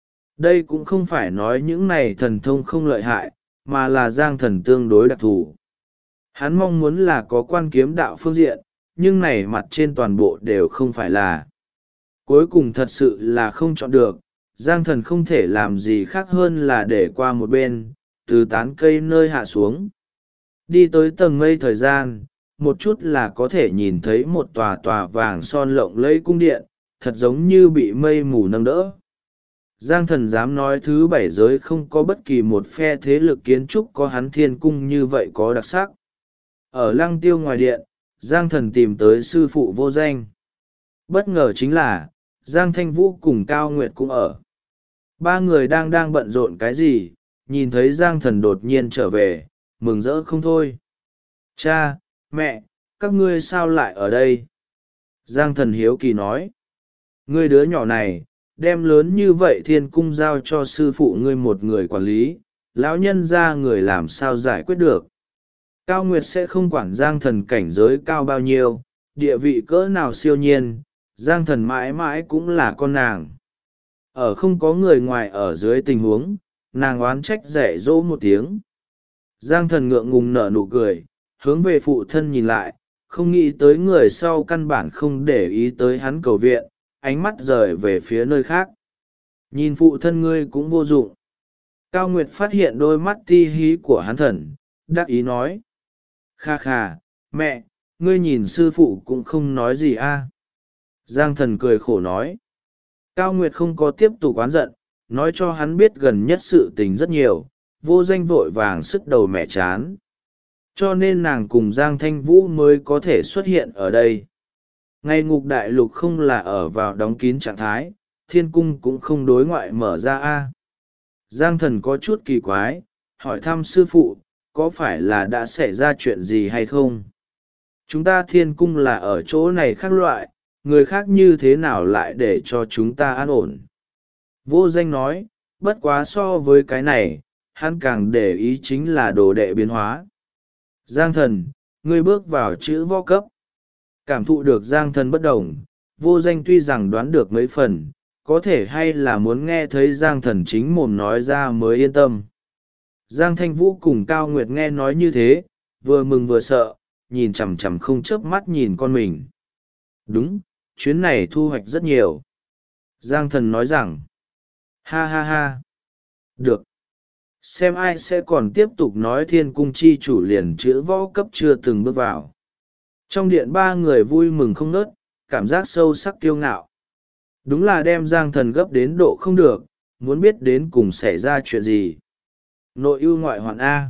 Đây cũng không phải nói những này thần thông không lợi hại, mà là Giang thần tương đối đặc thù. Hắn mong muốn là có quan kiếm đạo phương diện, nhưng này mặt trên toàn bộ đều không phải là. Cuối cùng thật sự là không chọn được, Giang thần không thể làm gì khác hơn là để qua một bên, từ tán cây nơi hạ xuống. Đi tới tầng mây thời gian, một chút là có thể nhìn thấy một tòa tòa vàng son lộng lẫy cung điện, thật giống như bị mây mù nâng đỡ. Giang thần dám nói thứ bảy giới không có bất kỳ một phe thế lực kiến trúc có hắn thiên cung như vậy có đặc sắc. Ở lăng tiêu ngoài điện, Giang thần tìm tới sư phụ vô danh. Bất ngờ chính là, Giang Thanh Vũ cùng Cao Nguyệt cũng ở. Ba người đang bận rộn cái gì, nhìn thấy Giang thần đột nhiên trở về, mừng rỡ không thôi. Cha, mẹ, các ngươi sao lại ở đây? Giang thần hiếu kỳ nói. Ngươi đứa nhỏ này, đem lớn như vậy thiên cung giao cho sư phụ ngươi một người quản lý, lão nhân ra người làm sao giải quyết được. Cao Nguyệt sẽ không quản Giang thần cảnh giới cao bao nhiêu, địa vị cỡ nào siêu nhiên, Giang thần mãi mãi cũng là con nàng. Ở không có người ngoài ở dưới tình huống, nàng oán trách dạy dỗ một tiếng. Giang thần ngượng ngùng nở nụ cười, hướng về phụ thân nhìn lại, không nghĩ tới người sau căn bản không để ý tới hắn cầu viện, ánh mắt rời về phía nơi khác. Nhìn phụ thân ngươi cũng vô dụng. Cao Nguyệt phát hiện đôi mắt ti hí của hắn thần, đắc ý nói. Kha kha, mẹ, ngươi nhìn sư phụ cũng không nói gì a. Giang thần cười khổ nói. Cao Nguyệt không có tiếp tục oán giận, nói cho hắn biết gần nhất sự tình rất nhiều, vô danh vội vàng sức đầu mẹ chán. Cho nên nàng cùng Giang Thanh Vũ mới có thể xuất hiện ở đây. Ngày ngục đại lục không là ở vào đóng kín trạng thái, thiên cung cũng không đối ngoại mở ra a. Giang thần có chút kỳ quái, hỏi thăm sư phụ, có phải là đã xảy ra chuyện gì hay không? Chúng ta thiên cung là ở chỗ này khác loại, người khác như thế nào lại để cho chúng ta an ổn? Vô danh nói, bất quá so với cái này, hắn càng để ý chính là đồ đệ biến hóa. Giang thần, ngươi bước vào chữ võ cấp. Cảm thụ được Giang thần bất đồng, vô danh tuy rằng đoán được mấy phần, có thể hay là muốn nghe thấy Giang thần chính mồm nói ra mới yên tâm. Giang Thanh Vũ cùng Cao Nguyệt nghe nói như thế, vừa mừng vừa sợ, nhìn chằm chằm không chớp mắt nhìn con mình. Đúng, chuyến này thu hoạch rất nhiều. Giang thần nói rằng, ha ha ha, được. Xem ai sẽ còn tiếp tục nói thiên cung chi chủ liền chữ võ cấp chưa từng bước vào. Trong điện ba người vui mừng không nớt, cảm giác sâu sắc kiêu ngạo. Đúng là đem Giang thần gấp đến độ không được, muốn biết đến cùng xảy ra chuyện gì. Nội ưu ngoại hoạn A.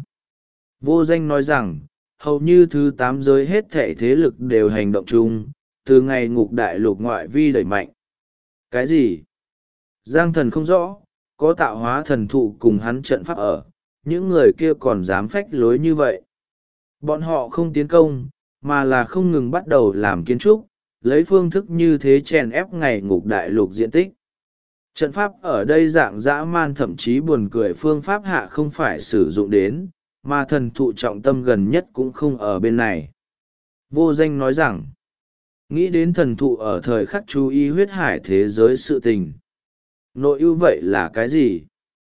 Vô danh nói rằng, hầu như thứ 8 giới hết thể thế lực đều hành động chung, từ ngày ngục đại lục ngoại vi đẩy mạnh. Cái gì? Giang thần không rõ, có tạo hóa thần thụ cùng hắn trận pháp ở, những người kia còn dám phách lối như vậy. Bọn họ không tiến công, mà là không ngừng bắt đầu làm kiến trúc, lấy phương thức như thế chèn ép ngày ngục đại lục diện tích. Trận pháp ở đây dạng dã man thậm chí buồn cười phương pháp hạ không phải sử dụng đến, mà thần thụ trọng tâm gần nhất cũng không ở bên này. Vô danh nói rằng, nghĩ đến thần thụ ở thời khắc chú ý huyết hải thế giới sự tình. Nội ưu vậy là cái gì?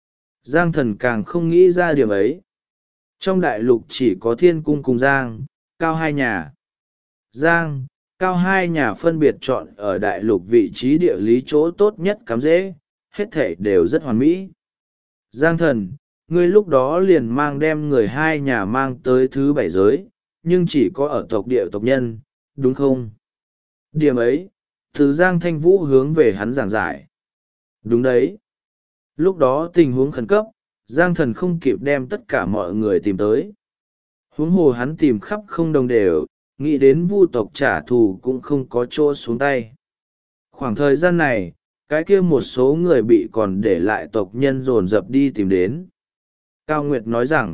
Giang thần càng không nghĩ ra điểm ấy. Trong đại lục chỉ có thiên cung cùng Giang, Cao hai nhà. Giang, Cao hai nhà phân biệt chọn ở đại lục vị trí địa lý chỗ tốt nhất cắm dễ, hết thể đều rất hoàn mỹ. Giang thần, ngươi lúc đó liền mang đem người hai nhà mang tới thứ bảy giới, nhưng chỉ có ở tộc địa tộc nhân, đúng không? Điểm ấy, từ Giang Thanh Vũ hướng về hắn giảng giải. Đúng đấy. Lúc đó tình huống khẩn cấp, Giang Thần không kịp đem tất cả mọi người tìm tới. Huống hồ hắn tìm khắp không đồng đều, nghĩ đến Vu tộc trả thù cũng không có chỗ xuống tay. Khoảng thời gian này, cái kia một số người bị còn để lại tộc nhân dồn dập đi tìm đến. Cao Nguyệt nói rằng,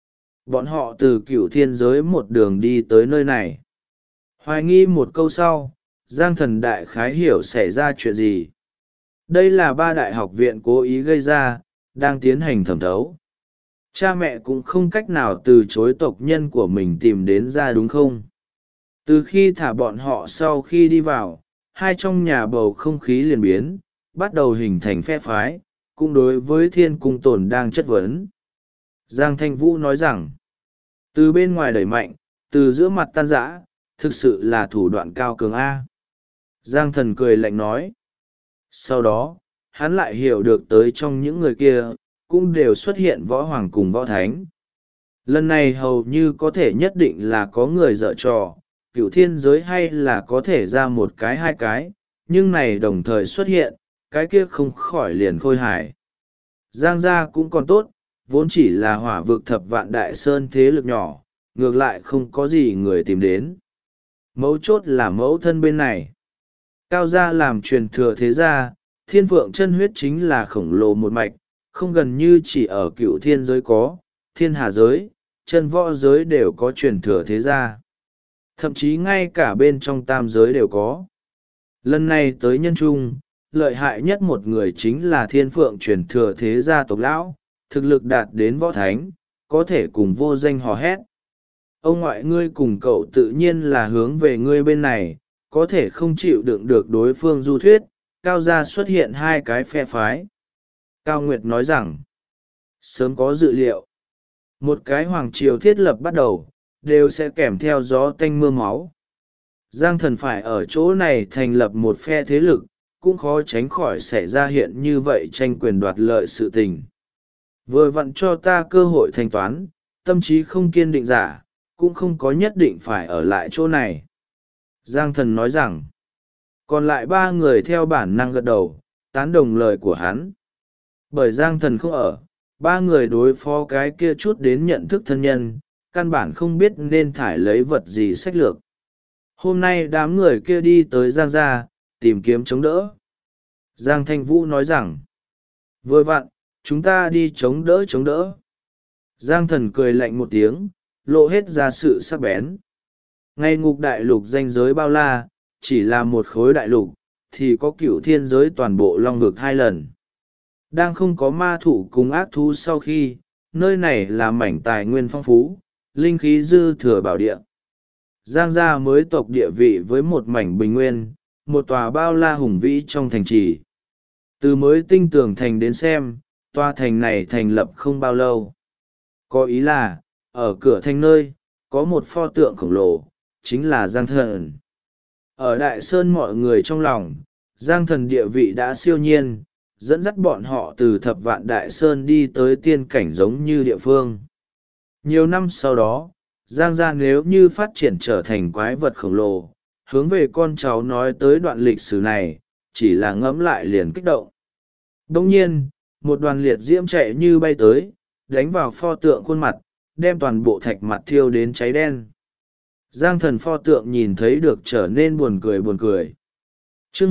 bọn họ từ Cửu Thiên giới một đường đi tới nơi này. Hoài nghi một câu sau, Giang Thần đại khái hiểu xảy ra chuyện gì. Đây là ba đại học viện cố ý gây ra, đang tiến hành thẩm thấu. Cha mẹ cũng không cách nào từ chối tộc nhân của mình tìm đến ra đúng không? Từ khi thả bọn họ sau khi đi vào, hai trong nhà bầu không khí liền biến, bắt đầu hình thành phe phái, cũng đối với Thiên Cung Tồn đang chất vấn. Giang Thanh Vũ nói rằng, từ bên ngoài đẩy mạnh, từ giữa mặt tan rã, thực sự là thủ đoạn cao cường A. Giang Thần cười lạnh nói. Sau đó, hắn lại hiểu được tới trong những người kia, cũng đều xuất hiện võ hoàng cùng võ thánh. Lần này hầu như có thể nhất định là có người dở trò, Cửu Thiên giới hay là có thể ra một cái hai cái, nhưng này đồng thời xuất hiện, cái kia không khỏi liền khôi hài. Giang gia cũng còn tốt, vốn chỉ là hỏa vực thập vạn đại sơn thế lực nhỏ, ngược lại không có gì người tìm đến. Mấu chốt là mẫu thân bên này. Cao gia làm truyền thừa thế gia, thiên phượng chân huyết chính là khổng lồ một mạch, không gần như chỉ ở Cửu Thiên giới có, thiên hà giới, chân võ giới đều có truyền thừa thế gia. Thậm chí ngay cả bên trong tam giới đều có. Lần này tới nhân trung, lợi hại nhất một người chính là thiên phượng truyền thừa thế gia tộc lão, thực lực đạt đến võ thánh, có thể cùng vô danh hò hét. Ông ngoại ngươi cùng cậu tự nhiên là hướng về ngươi bên này, có thể không chịu đựng được đối phương du thuyết, Cao gia xuất hiện hai cái phe phái. Cao Nguyệt nói rằng, sớm có dự liệu. Một cái hoàng triều thiết lập bắt đầu, đều sẽ kèm theo gió tanh mưa máu. Giang Thần phải ở chỗ này thành lập một phe thế lực, cũng khó tránh khỏi xảy ra hiện như vậy tranh quyền đoạt lợi sự tình. Vừa vặn cho ta cơ hội thanh toán, tâm trí không kiên định giả, cũng không có nhất định phải ở lại chỗ này. Giang Thần nói rằng, còn lại ba người theo bản năng gật đầu, tán đồng lời của hắn. Bởi Giang Thần không ở, ba người đối phó cái kia chút đến nhận thức thân nhân, căn bản không biết nên thải lấy vật gì sách lược. Hôm nay đám người kia đi tới Giang gia, tìm kiếm chống đỡ. Giang Thanh Vũ nói rằng, vừa vặn, chúng ta đi chống đỡ chống đỡ. Giang Thần cười lạnh một tiếng, lộ hết ra sự sắc bén. Ngay ngục đại lục danh giới bao la, chỉ là một khối đại lục, thì có Cửu Thiên giới toàn bộ long vực 2 lần. Đang không có ma thủ cùng ác thú sau khi, nơi này là mảnh tài nguyên phong phú, linh khí dư thừa bảo địa. Giang gia mới tộc địa vị với một mảnh bình nguyên, một tòa bao la hùng vĩ trong thành trì. Từ mới tinh tường thành đến xem, tòa thành này thành lập không bao lâu. Có ý là, ở cửa thành nơi, có một pho tượng khổng lồ, chính là Giang Thần. Ở Đại Sơn mọi người trong lòng, Giang Thần địa vị đã siêu nhiên, dẫn dắt bọn họ từ thập vạn Đại Sơn đi tới tiên cảnh giống như địa phương. Nhiều năm sau đó, Giang gia nếu như phát triển trở thành quái vật khổng lồ, hướng về con cháu nói tới đoạn lịch sử này, chỉ là ngẫm lại liền kích động. Đồng nhiên, một đoàn liệt diễm chạy như bay tới, đánh vào pho tượng khuôn mặt, đem toàn bộ thạch mặt thiêu đến cháy đen. Giang Thần pho tượng nhìn thấy được trở nên buồn cười buồn cười. Chương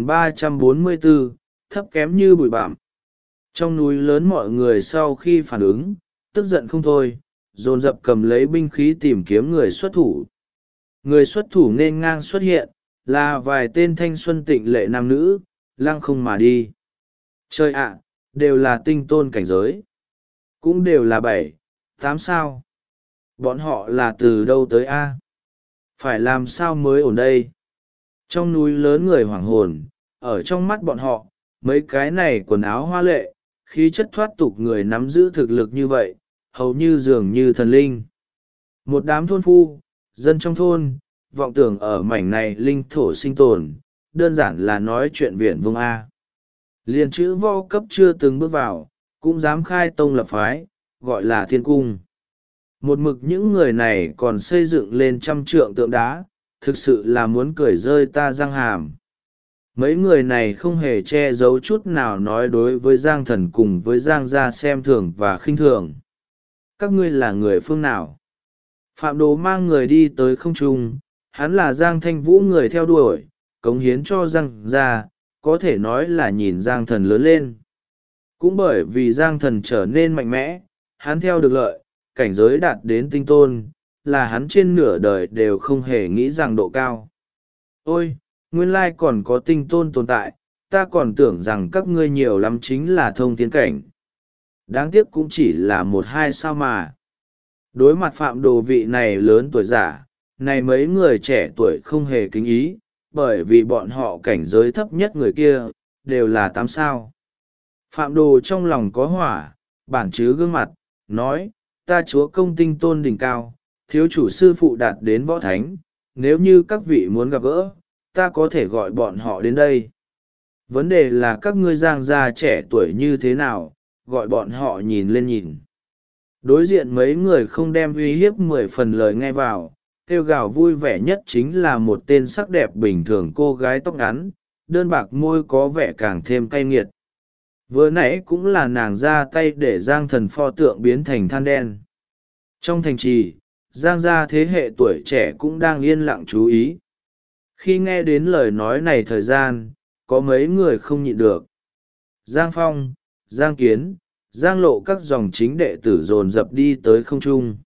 1344, thấp kém như bụi bặm. Trong núi lớn mọi người sau khi phản ứng, tức giận không thôi, dồn dập cầm lấy binh khí tìm kiếm người xuất thủ. Người xuất thủ nên ngang xuất hiện, là vài tên thanh xuân tịnh lệ nam nữ, lăng không mà đi. Trời ạ, đều là tinh tôn cảnh giới. Cũng đều là 7, 8 sao. Bọn họ là từ đâu tới A? Phải làm sao mới ổn đây? Trong núi lớn người hoảng hồn, ở trong mắt bọn họ, mấy cái này quần áo hoa lệ, khí chất thoát tục người nắm giữ thực lực như vậy, hầu như dường như thần linh. Một đám thôn phu, dân trong thôn, vọng tưởng ở mảnh này linh thổ sinh tồn, đơn giản là nói chuyện viển vông A. Liền chữ võ cấp chưa từng bước vào, cũng dám khai tông lập phái, gọi là thiên cung. Một mực những người này còn xây dựng lên trăm trượng tượng đá, thực sự là muốn cười rơi ta răng hàm. Mấy người này không hề che giấu chút nào nói đối với Giang Thần cùng với Giang gia xem thường và khinh thường. Các ngươi là người phương nào? Phạm Đồ mang người đi tới không trung, hắn là Giang Thanh Vũ người theo đuổi, cống hiến cho Giang gia, có thể nói là nhìn Giang Thần lớn lên. Cũng bởi vì Giang Thần trở nên mạnh mẽ, hắn theo được lợi, cảnh giới đạt đến tinh tôn, là hắn trên nửa đời đều không hề nghĩ rằng độ cao. Ôi, nguyên lai còn có tinh tôn tồn tại, ta còn tưởng rằng các ngươi nhiều lắm chính là thông thiên cảnh. Đáng tiếc cũng chỉ là một hai sao mà. Đối mặt Phạm Đồ vị này lớn tuổi giả, này mấy người trẻ tuổi không hề kính ý, bởi vì bọn họ cảnh giới thấp nhất người kia, đều là 8 sao. Phạm Đồ trong lòng có hỏa, bản chứ gương mặt, nói, ta chúa công tinh tôn đỉnh cao, thiếu chủ sư phụ đạt đến võ thánh, nếu như các vị muốn gặp gỡ, ta có thể gọi bọn họ đến đây. Vấn đề là các ngươi Giang gia trẻ tuổi như thế nào, gọi bọn họ nhìn lên nhìn. Đối diện mấy người không đem uy hiếp 10 phần lời nghe vào, kêu gào vui vẻ nhất chính là một tên sắc đẹp bình thường cô gái tóc ngắn, đơn bạc môi có vẻ càng thêm cay nghiệt. Vừa nãy cũng là nàng ra tay để Giang Thần pho tượng biến thành than đen. Trong thành trì, Giang gia thế hệ tuổi trẻ cũng đang yên lặng chú ý. Khi nghe đến lời nói này thời gian, có mấy người không nhịn được. Giang Phong, Giang Kiến, Giang Lộ các dòng chính đệ tử dồn dập đi tới không trung.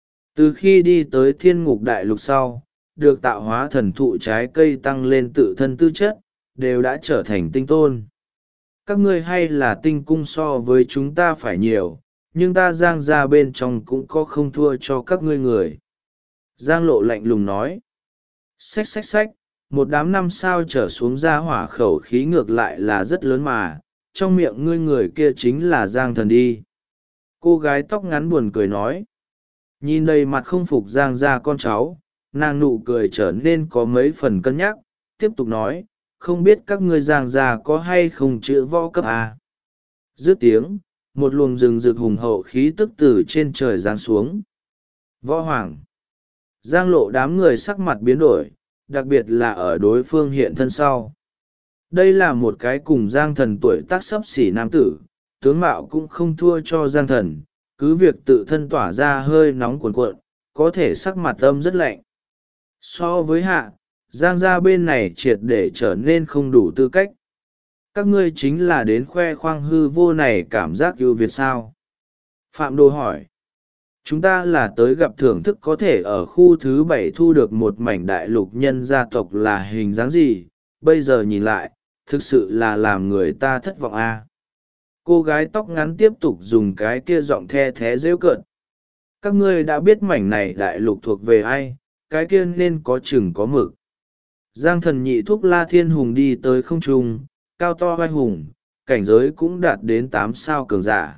Từ khi đi tới thiên ngục đại lục sau, được tạo hóa thần thụ trái cây tăng lên tự thân tư chất, đều đã trở thành tinh tôn. Các ngươi hay là tinh cung so với chúng ta phải nhiều, nhưng ta Giang gia bên trong cũng có không thua cho các ngươi người. Giang Lộ lạnh lùng nói. Xách xách xách, một đám năm sao trở xuống ra hỏa khẩu khí ngược lại là rất lớn mà, trong miệng ngươi người kia chính là Giang Thần đi. Cô gái tóc ngắn buồn cười nói. Nhìn đầy mặt không phục Giang gia con cháu, nàng nụ cười trở nên có mấy phần cân nhắc, tiếp tục nói, không biết các ngươi Giang gia có hay không chữ võ cấp à? Dứt tiếng, một luồng rừng rực hùng hậu khí tức từ trên trời giáng xuống. Võ Hoàng. Giang Lộ đám người sắc mặt biến đổi, đặc biệt là ở đối phương hiện thân sau. Đây là một cái cùng Giang Thần tuổi tác xấp xỉ nam tử, tướng mạo cũng không thua cho Giang Thần, cứ việc tự thân tỏa ra hơi nóng cuồn cuộn, có thể sắc mặt âm rất lạnh. So với hạ, Giang gia bên này triệt để trở nên không đủ tư cách. Các ngươi chính là đến khoe khoang hư vô này cảm giác ưu việt sao? Phạm Đồ hỏi. Chúng ta là tới gặp thưởng thức có thể ở khu thứ 7 thu được một mảnh đại lục nhân gia tộc là hình dáng gì, bây giờ nhìn lại, thực sự là làm người ta thất vọng a. Cô gái tóc ngắn tiếp tục dùng cái kia giọng the thé rêu cợt. Các ngươi đã biết mảnh này đại lục thuộc về ai, cái kia nên có chừng có mực. Giang Thần nhị thúc La Thiên Hùng đi tới không trung, cao to vai hùng, cảnh giới cũng đạt đến 8 sao cường giả.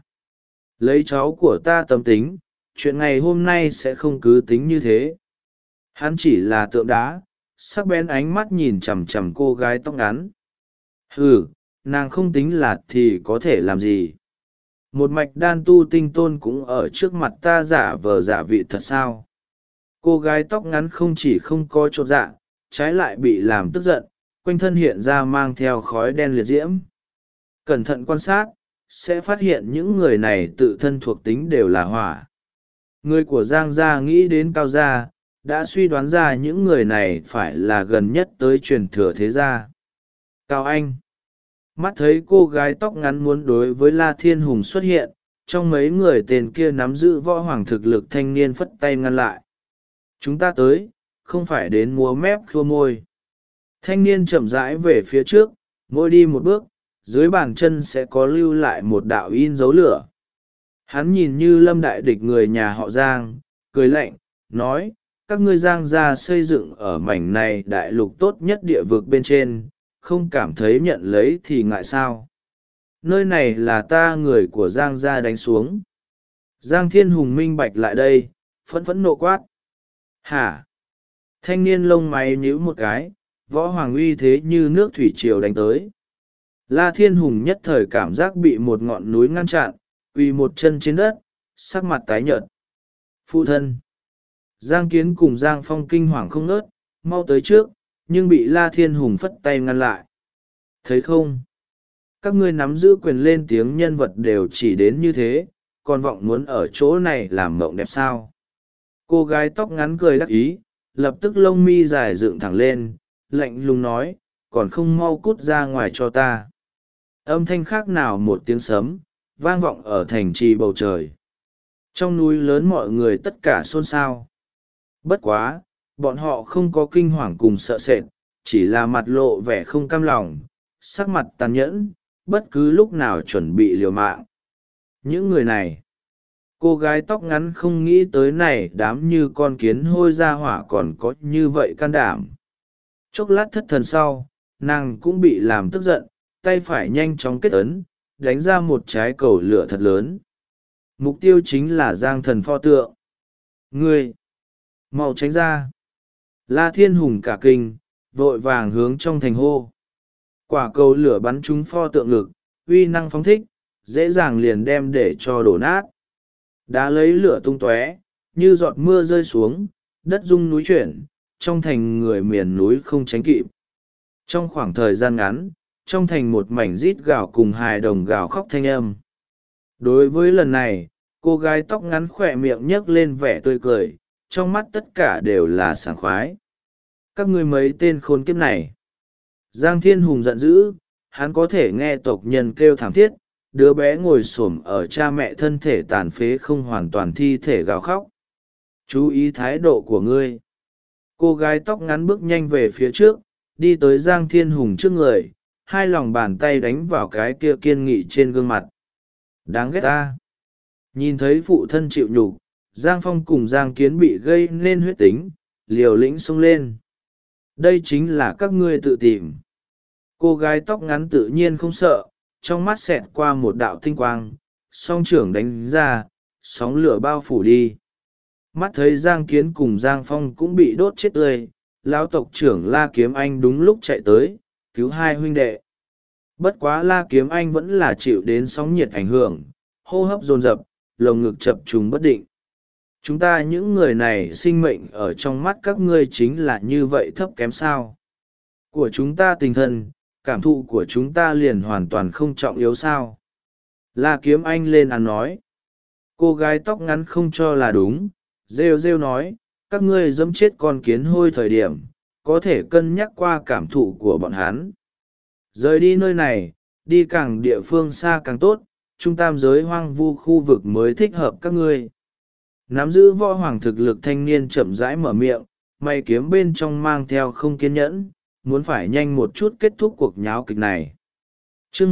Lấy cháu của ta tâm tính, chuyện ngày hôm nay sẽ không cứ tính như thế. Hắn chỉ là tượng đá, sắc bén ánh mắt nhìn chằm chằm cô gái tóc ngắn. Hừ, nàng không tính là thì có thể làm gì. Một mạch đan tu tinh tôn cũng ở trước mặt ta giả vờ giả vị thật sao. Cô gái tóc ngắn không chỉ không có chột dạ, trái lại bị làm tức giận, quanh thân hiện ra mang theo khói đen liệt diễm. Cẩn thận quan sát, sẽ phát hiện những người này tự thân thuộc tính đều là hỏa. Người của Giang gia nghĩ đến Cao gia, đã suy đoán ra những người này phải là gần nhất tới truyền thừa thế gia. Cao Anh. Mắt thấy cô gái tóc ngắn muốn đối với La Thiên Hùng xuất hiện, trong mấy người tên kia nắm giữ võ hoàng thực lực thanh niên phất tay ngăn lại. Chúng ta tới, không phải đến múa mép khua môi. Thanh niên chậm rãi về phía trước, mỗi đi một bước, dưới bàn chân sẽ có lưu lại một đạo in dấu lửa. Hắn nhìn như lâm đại địch người nhà họ Giang, cười lạnh, nói, các ngươi Giang gia xây dựng ở mảnh này đại lục tốt nhất địa vực bên trên, không cảm thấy nhận lấy thì ngại sao. Nơi này là ta người của Giang gia đánh xuống. Giang Thiên Hùng minh bạch lại đây, phẫn phẫn nộ quát. Hả? Thanh niên lông mày nhíu một cái, võ hoàng uy thế như nước thủy triều đánh tới. La Thiên Hùng nhất thời cảm giác bị một ngọn núi ngăn chặn, quỳ một chân trên đất, sắc mặt tái nhợt. Phụ thân. Giang Kiến cùng Giang Phong kinh hoàng không ngớt, mau tới trước, nhưng bị La Thiên Hùng phất tay ngăn lại. Thấy không? Các ngươi nắm giữ quyền lên tiếng nhân vật đều chỉ đến như thế, còn vọng muốn ở chỗ này làm mộng đẹp sao? Cô gái tóc ngắn cười đắc ý, lập tức lông mi dài dựng thẳng lên, lạnh lùng nói, còn không mau cút ra ngoài cho ta. Âm thanh khác nào một tiếng sấm, vang vọng ở thành trì bầu trời. Trong núi lớn mọi người tất cả xôn xao. Bất quá, bọn họ không có kinh hoàng cùng sợ sệt, chỉ là mặt lộ vẻ không cam lòng, sắc mặt tàn nhẫn, bất cứ lúc nào chuẩn bị liều mạng. Những người này, cô gái tóc ngắn không nghĩ tới này đám như con kiến hôi ra hỏa còn có như vậy can đảm. Chốc lát thất thần sau, nàng cũng bị làm tức giận, tay phải nhanh chóng kết ấn, đánh ra một trái cầu lửa thật lớn. Mục tiêu chính là Giang Thần pho tượng. Ngươi! Mau tránh ra! La Thiên Hùng cả kinh, vội vàng hướng trong thành hô. Quả cầu lửa bắn trúng pho tượng ngực, uy năng phóng thích, dễ dàng liền đem để cho đổ nát. Đá lấy lửa tung tóe, như giọt mưa rơi xuống, đất rung núi chuyển, trong thành người miền núi không tránh kịp. Trong khoảng thời gian ngắn, trong thành một mảnh rít gào cùng hài đồng gào khóc thanh âm. Đối với lần này, cô gái tóc ngắn khỏe miệng nhấc lên vẻ tươi cười, trong mắt tất cả đều là sảng khoái. Các ngươi mấy tên khốn kiếp này! Giang Thiên Hùng giận dữ, hắn có thể nghe tộc nhân kêu thảm thiết, đứa bé ngồi xổm ở cha mẹ thân thể tàn phế không hoàn toàn thi thể gào khóc. Chú ý thái độ của ngươi! Cô gái tóc ngắn bước nhanh về phía trước, đi tới Giang Thiên Hùng trước người, hai lòng bàn tay đánh vào cái kia kiên nghị trên gương mặt. Đáng ghét ta! Nhìn thấy phụ thân chịu nhục, Giang Phong cùng Giang Kiến bị gây nên huyết tính, liều lĩnh xông lên. Đây chính là các ngươi tự tìm. Cô gái tóc ngắn tự nhiên không sợ, trong mắt xẹt qua một đạo tinh quang, song trưởng đánh ra, sóng lửa bao phủ đi. Mắt thấy Giang Kiến cùng Giang Phong cũng bị đốt chết tươi, lão tộc trưởng La Kiếm Anh đúng lúc chạy tới, cứu hai huynh đệ. Bất quá La Kiếm Anh vẫn là chịu đến sóng nhiệt ảnh hưởng, hô hấp dồn dập, lồng ngực chập trùng bất định. Chúng ta những người này sinh mệnh ở trong mắt các ngươi chính là như vậy thấp kém sao? Của chúng ta tình thân, cảm thụ của chúng ta liền hoàn toàn không trọng yếu sao? La Kiếm Anh lên án nói. Cô gái tóc ngắn không cho là đúng, rêu rêu nói, các ngươi dẫm chết con kiến hôi thời điểm, có thể cân nhắc qua cảm thụ của bọn hắn. Rời đi nơi này, đi càng địa phương xa càng tốt, trung tam giới hoang vu khu vực mới thích hợp các ngươi. Nắm giữ võ hoàng thực lực thanh niên chậm rãi mở miệng, mày kiếm bên trong mang theo không kiên nhẫn, muốn phải nhanh một chút kết thúc cuộc nháo kịch này. Chương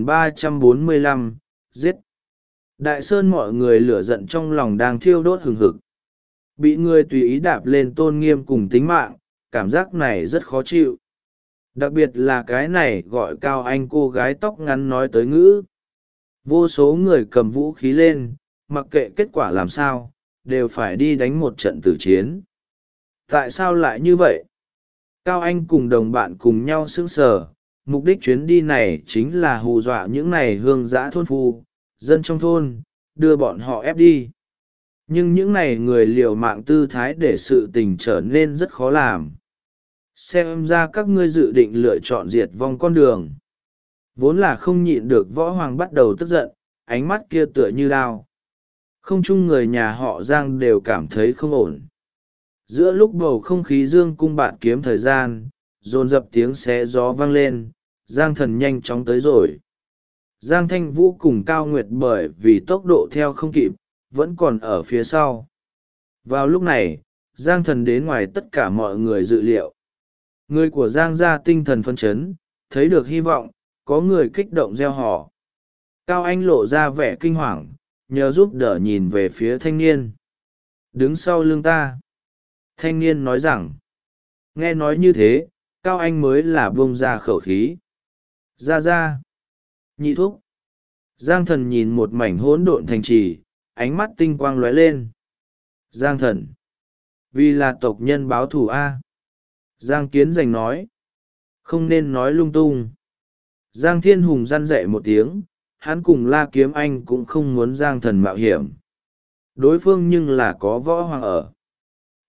1345, giết. Đại sơn mọi người lửa giận trong lòng đang thiêu đốt hừng hực. Bị người tùy ý đạp lên tôn nghiêm cùng tính mạng, cảm giác này rất khó chịu. Đặc biệt là cái này gọi Cao Anh cô gái tóc ngắn nói tới ngữ. Vô số người cầm vũ khí lên, mặc kệ kết quả làm sao, đều phải đi đánh một trận tử chiến. Tại sao lại như vậy? Cao Anh cùng đồng bạn cùng nhau sững sờ, mục đích chuyến đi này chính là hù dọa những này hương dã thôn phu, dân trong thôn, đưa bọn họ ép đi. Nhưng những này người liều mạng tư thái để sự tình trở nên rất khó làm. Xem ra các ngươi dự định lựa chọn diệt vong con đường. Vốn là không nhịn được võ hoàng bắt đầu tức giận, ánh mắt kia tựa như đao. Không chung người nhà họ Giang đều cảm thấy không ổn. Giữa lúc bầu không khí dương cung bạt kiếm thời gian, dồn dập tiếng xé gió vang lên, Giang Thần nhanh chóng tới rồi. Giang Thanh Vũ cùng Cao Nguyệt bởi vì tốc độ theo không kịp, vẫn còn ở phía sau. Vào lúc này, Giang Thần đến ngoài tất cả mọi người dự liệu. Người của Giang gia tinh thần phấn chấn, thấy được hy vọng, có người kích động reo hò. Cao Anh lộ ra vẻ kinh hoàng, nhờ giúp đỡ nhìn về phía thanh niên. Đứng sau lưng ta. Thanh niên nói rằng, nghe nói như thế, Cao Anh mới là buông ra khẩu khí. Ra. Nhị thúc. Giang Thần nhìn một mảnh hỗn độn thành trì, ánh mắt tinh quang lóe lên. Giang Thần. Vì là tộc nhân báo thù A. Giang Kiến Giành nói. Không nên nói lung tung. Giang Thiên Hùng răn dạy một tiếng, hắn cùng La Kiếm Anh cũng không muốn Giang Thần mạo hiểm. Đối phương nhưng là có võ hoàng ở.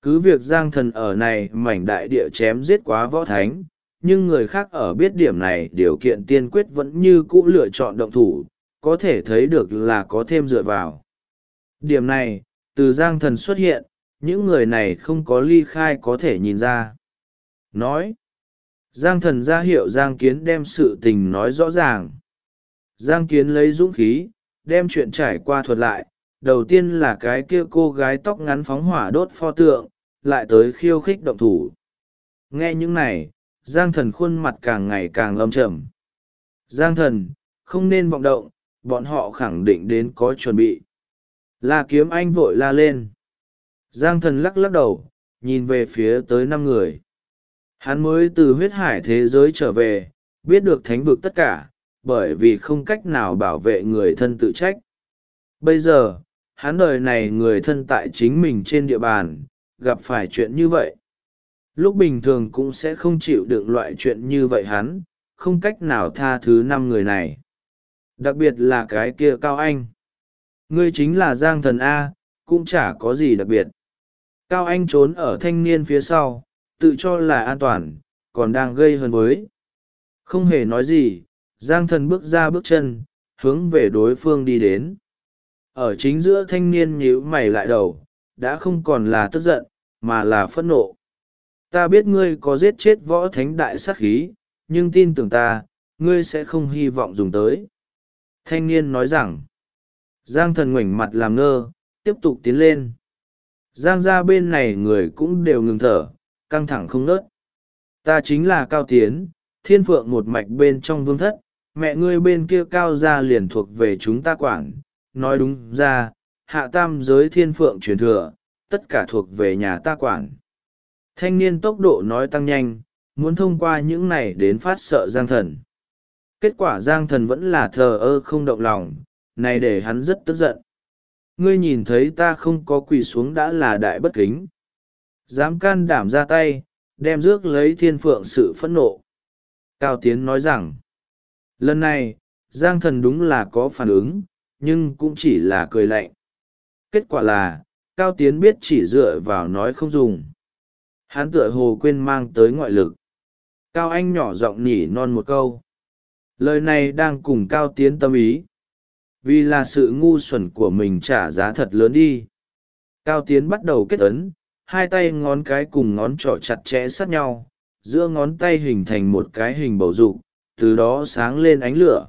Cứ việc Giang Thần ở này mảnh đại địa chém giết quá võ thánh, nhưng người khác ở biết điểm này điều kiện tiên quyết vẫn như cũ lựa chọn động thủ, có thể thấy được là có thêm dựa vào. Điểm này, từ Giang Thần xuất hiện, những người này không có ly khai có thể nhìn ra. Nói, Giang Thần ra hiệu Giang Kiến đem sự tình nói rõ ràng. Giang Kiến lấy dũng khí, đem chuyện trải qua thuật lại. Đầu tiên là cái kia cô gái tóc ngắn phóng hỏa đốt pho tượng, lại tới khiêu khích động thủ. Nghe những này, Giang Thần khuôn mặt càng ngày càng âm trầm. Giang Thần, không nên vọng động, bọn họ khẳng định đến có chuẩn bị. La Kiếm Anh vội la lên. Giang Thần lắc lắc đầu, nhìn về phía tới 5 người. Hắn mới từ huyết hải thế giới trở về, biết được thánh vực tất cả, bởi vì không cách nào bảo vệ người thân tự trách. Bây giờ, hắn đời này người thân tại chính mình trên địa bàn, gặp phải chuyện như vậy. Lúc bình thường cũng sẽ không chịu đựng loại chuyện như vậy hắn, không cách nào tha thứ 5 người này. Đặc biệt là cái kia Cao Anh. Ngươi chính là Giang Thần A, cũng chả có gì đặc biệt. Cao Anh trốn ở thanh niên phía sau, tự cho là an toàn, còn đang gây hấn với. Không hề nói gì, Giang Thần bước ra bước chân, hướng về đối phương đi đến. Ở chính giữa thanh niên nhíu mày lại đầu, đã không còn là tức giận, mà là phẫn nộ. Ta biết ngươi có giết chết võ thánh đại sát khí, nhưng tin tưởng ta, ngươi sẽ không hy vọng dùng tới. Thanh niên nói rằng, Giang Thần ngoảnh mặt làm ngơ, tiếp tục tiến lên. Giang ra bên này người cũng đều ngừng thở, căng thẳng không nớt. Ta chính là Cao Tiến, thiên phượng một mạch bên trong vương thất, mẹ ngươi bên kia Cao gia liền thuộc về chúng ta quản. Nói đúng ra, hạ tam giới thiên phượng truyền thừa, tất cả thuộc về nhà ta quản. Thanh niên tốc độ nói tăng nhanh, muốn thông qua những này đến phát sợ Giang Thần. Kết quả Giang Thần vẫn là thờ ơ không động lòng, này để hắn rất tức giận. Ngươi nhìn thấy ta không có quỳ xuống đã là đại bất kính. Dám can đảm ra tay, đem rước lấy thiên phượng sự phẫn nộ. Cao Tiến nói rằng, lần này, Giang Thần đúng là có phản ứng, nhưng cũng chỉ là cười lạnh. Kết quả là, Cao Tiến biết chỉ dựa vào nói không dùng. Hắn tựa hồ quên mang tới ngoại lực. Cao Anh nhỏ giọng nhỉ non một câu. Lời này đang cùng Cao Tiến tâm ý. Vì là sự ngu xuẩn của mình trả giá thật lớn đi. Cao Tiến bắt đầu kết ấn, hai tay ngón cái cùng ngón trỏ chặt chẽ sát nhau, giữa ngón tay hình thành một cái hình bầu dục, từ đó sáng lên ánh lửa.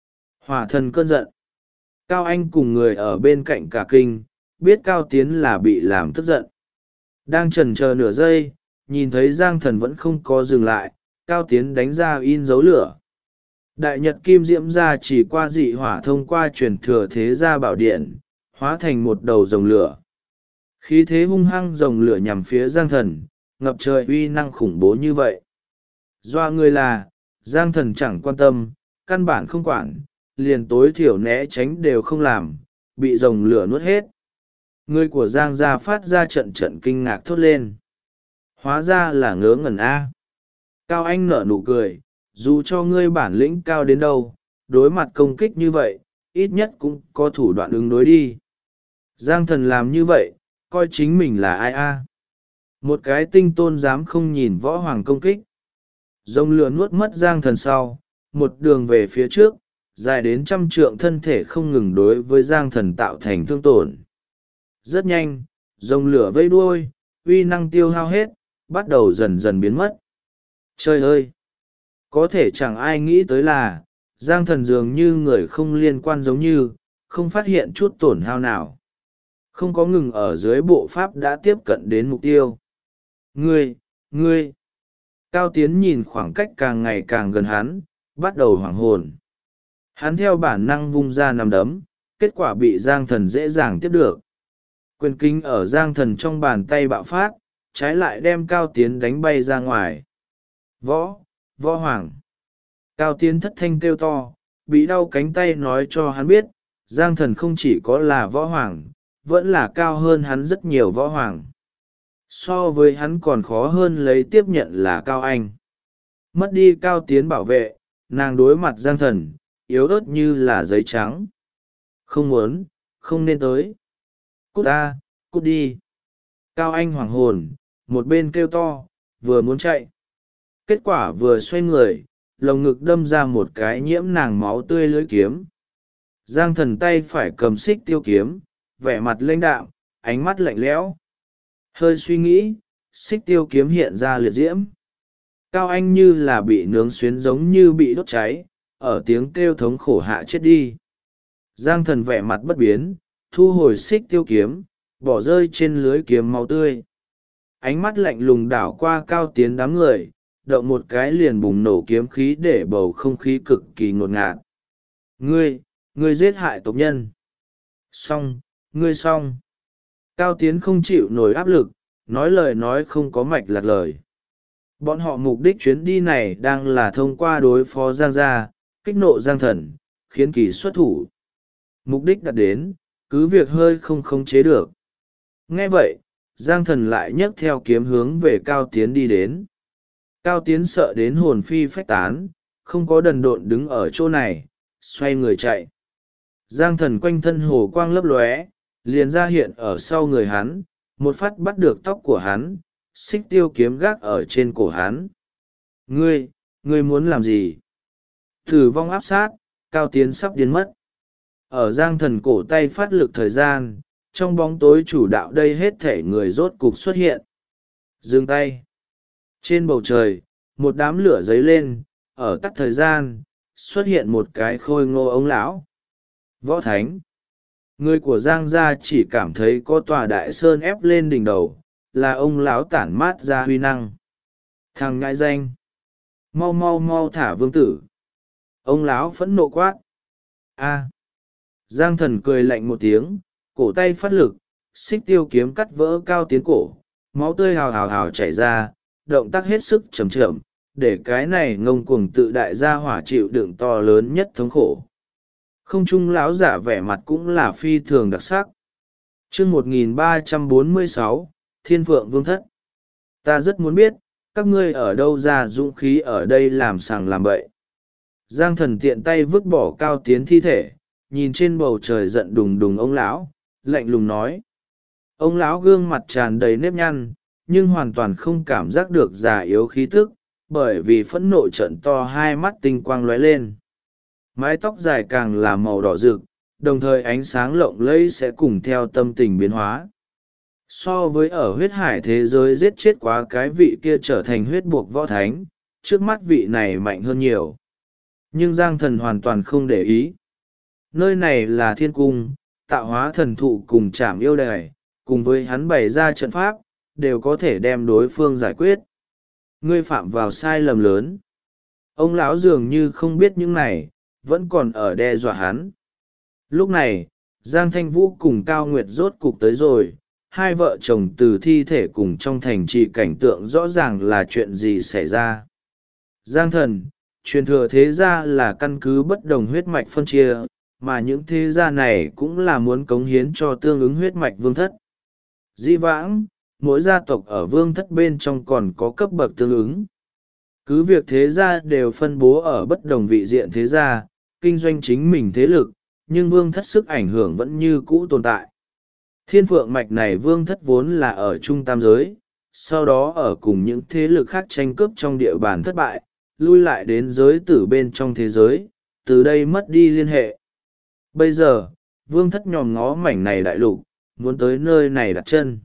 Hỏa thần cơn giận. Cao Anh cùng người ở bên cạnh cả kinh, biết Cao Tiến là bị làm tức giận. Đang chần chờ nửa giây, nhìn thấy Giang Thần vẫn không có dừng lại, Cao Tiến đánh ra in dấu lửa. Đại nhật kim diễm ra chỉ qua dị hỏa thông qua truyền thừa thế gia bảo điện, hóa thành một đầu rồng lửa. Khí thế hung hăng rồng lửa nhằm phía Giang Thần, ngập trời uy năng khủng bố như vậy. Doa người là, Giang Thần chẳng quan tâm, căn bản không quản, liền tối thiểu né tránh đều không làm, bị rồng lửa nuốt hết. Người của Giang gia phát ra trận trận kinh ngạc thốt lên. Hóa ra là ngớ ngẩn A. Cao Anh nở nụ cười, dù cho ngươi bản lĩnh cao đến đâu, đối mặt công kích như vậy, ít nhất cũng có thủ đoạn ứng đối đi. Giang Thần làm như vậy, coi chính mình là ai A. Một cái tinh tôn dám không nhìn võ hoàng công kích. Rồng lửa nuốt mất Giang Thần sau, một đường về phía trước, dài đến 100 trượng thân thể không ngừng đối với Giang Thần tạo thành thương tổn. Rất nhanh, rồng lửa vây đuôi, uy năng tiêu hao hết, bắt đầu dần dần biến mất. Trời ơi! Có thể chẳng ai nghĩ tới là, Giang Thần dường như người không liên quan giống như, không phát hiện chút tổn hao nào. Không có ngừng ở dưới bộ pháp đã tiếp cận đến mục tiêu. Ngươi! Cao Tiến nhìn khoảng cách càng ngày càng gần hắn, bắt đầu hoảng hồn. Hắn theo bản năng vung ra nắm đấm, kết quả bị Giang Thần dễ dàng tiếp được. Quyền kinh ở Giang Thần trong bàn tay bạo phát, trái lại đem Cao Tiến đánh bay ra ngoài. Võ Hoàng. Cao Tiến thất thanh kêu to, bị đau cánh tay nói cho hắn biết, Giang Thần không chỉ có là võ hoàng, vẫn là cao hơn hắn rất nhiều võ hoàng. So với hắn còn khó hơn lấy tiếp nhận là Cao Anh. Mất đi Cao Tiến bảo vệ, nàng đối mặt Giang Thần, yếu ớt như là giấy trắng. Không muốn, không nên tới. Cút đi. Cao Anh hoảng hồn, một bên kêu to, vừa muốn chạy. Kết quả vừa xoay người, lồng ngực đâm ra một cái nhiễm nàng máu tươi lưỡi kiếm. Giang Thần tay phải cầm xích tiêu kiếm, vẻ mặt lãnh đạm, ánh mắt lạnh lẽo. Hơi suy nghĩ, xích tiêu kiếm hiện ra liệt diễm. Cao Anh như là bị nướng xuyến, giống như bị đốt cháy, ở tiếng kêu thống khổ hạ chết đi. Giang Thần vẻ mặt bất biến, thu hồi xích tiêu kiếm, bỏ rơi trên lưới kiếm máu tươi. Ánh mắt lạnh lùng đảo qua Cao Tiến đám người, động một cái liền bùng nổ kiếm khí để bầu không khí cực kỳ ngột ngạt. Ngươi giết hại tộc nhân. Xong, ngươi xong. Cao Tiến không chịu nổi áp lực, nói lời nói không có mạch lạc lời. Bọn họ mục đích chuyến đi này đang là thông qua đối phó Giang gia, kích nộ Giang Thần, khiến kỳ xuất thủ. Mục đích đạt đến, cứ việc hơi không khống chế được. Nghe vậy, Giang Thần lại nhấc theo kiếm hướng về Cao Tiến đi đến. Cao Tiến sợ đến hồn phi phách tán, không có đần độn đứng ở chỗ này, xoay người chạy. Giang Thần quanh thân hồ quang lấp lóe, liền ra hiện ở sau người hắn, một phát bắt được tóc của hắn, xích tiêu kiếm gác ở trên cổ hắn. Ngươi muốn làm gì? Tử vong áp sát, Cao Tiến sắp điên mất. Ở Giang Thần cổ tay phát lực thời gian, trong bóng tối chủ đạo đây hết thể người rốt cục xuất hiện. Dừng tay. Trên bầu trời, một đám lửa dấy lên, ở tắt thời gian, xuất hiện một cái khôi ngô ông lão. Võ Thánh. Người của Giang gia chỉ cảm thấy có tòa đại sơn ép lên đỉnh đầu, là ông lão tản mát ra huy năng. Thằng ngại danh. Mau mau mau thả vương tử. Ông lão phẫn nộ quát. A. Giang Thần cười lạnh một tiếng, cổ tay phát lực, xích tiêu kiếm cắt vỡ Cao Tiến cổ, máu tươi hào hào hào chảy ra, động tác hết sức chậm chậm, để cái này ngông cuồng tự đại gia hỏa chịu đựng to lớn nhất thống khổ. Không trung lão giả vẻ mặt cũng là phi thường đặc sắc. Chương 1346, Thiên Phượng Vương Thất. Ta rất muốn biết, các ngươi ở đâu ra dũng khí ở đây làm sàng làm bậy. Giang Thần tiện tay vứt bỏ Cao Tiến thi thể, nhìn trên bầu trời giận đùng đùng ông lão, lạnh lùng nói. Ông lão gương mặt tràn đầy nếp nhăn, nhưng hoàn toàn không cảm giác được già yếu khí tức, bởi vì phẫn nộ trợn to hai mắt tinh quang lóe lên. Mái tóc dài càng là màu đỏ rực, đồng thời ánh sáng lộng lẫy sẽ cùng theo tâm tình biến hóa. So với ở huyết hải thế giới giết chết quá cái vị kia trở thành huyết buộc võ thánh, trước mắt vị này mạnh hơn nhiều. Nhưng Giang Thần hoàn toàn không để ý. Nơi này là thiên cung, tạo hóa thần thụ cùng trảm yêu đài, cùng với hắn bày ra trận pháp, đều có thể đem đối phương giải quyết. Ngươi phạm vào sai lầm lớn. Ông lão dường như không biết những này, vẫn còn ở đe dọa hắn. Lúc này, Giang Thanh Vũ cùng Cao Nguyệt rốt cục tới rồi, hai vợ chồng từ thi thể cùng trong thành trì cảnh tượng rõ ràng là chuyện gì xảy ra. Giang Thần, truyền thừa thế gia là căn cứ bất đồng huyết mạch phân chia, mà những thế gia này cũng là muốn cống hiến cho tương ứng huyết mạch vương thất. Dĩ vãng, mỗi gia tộc ở vương thất bên trong còn có cấp bậc tương ứng. Cứ việc thế gia đều phân bố ở bất đồng vị diện thế gia, kinh doanh chính mình thế lực, nhưng vương thất sức ảnh hưởng vẫn như cũ tồn tại. Thiên Phượng mạch này vương thất vốn là ở trung tam giới, sau đó ở cùng những thế lực khác tranh cướp trong địa bàn thất bại, lui lại đến giới tử bên trong thế giới, từ đây mất đi liên hệ. Bây giờ, vương thất nhòm ngó mảnh này đại lục, muốn tới nơi này đặt chân.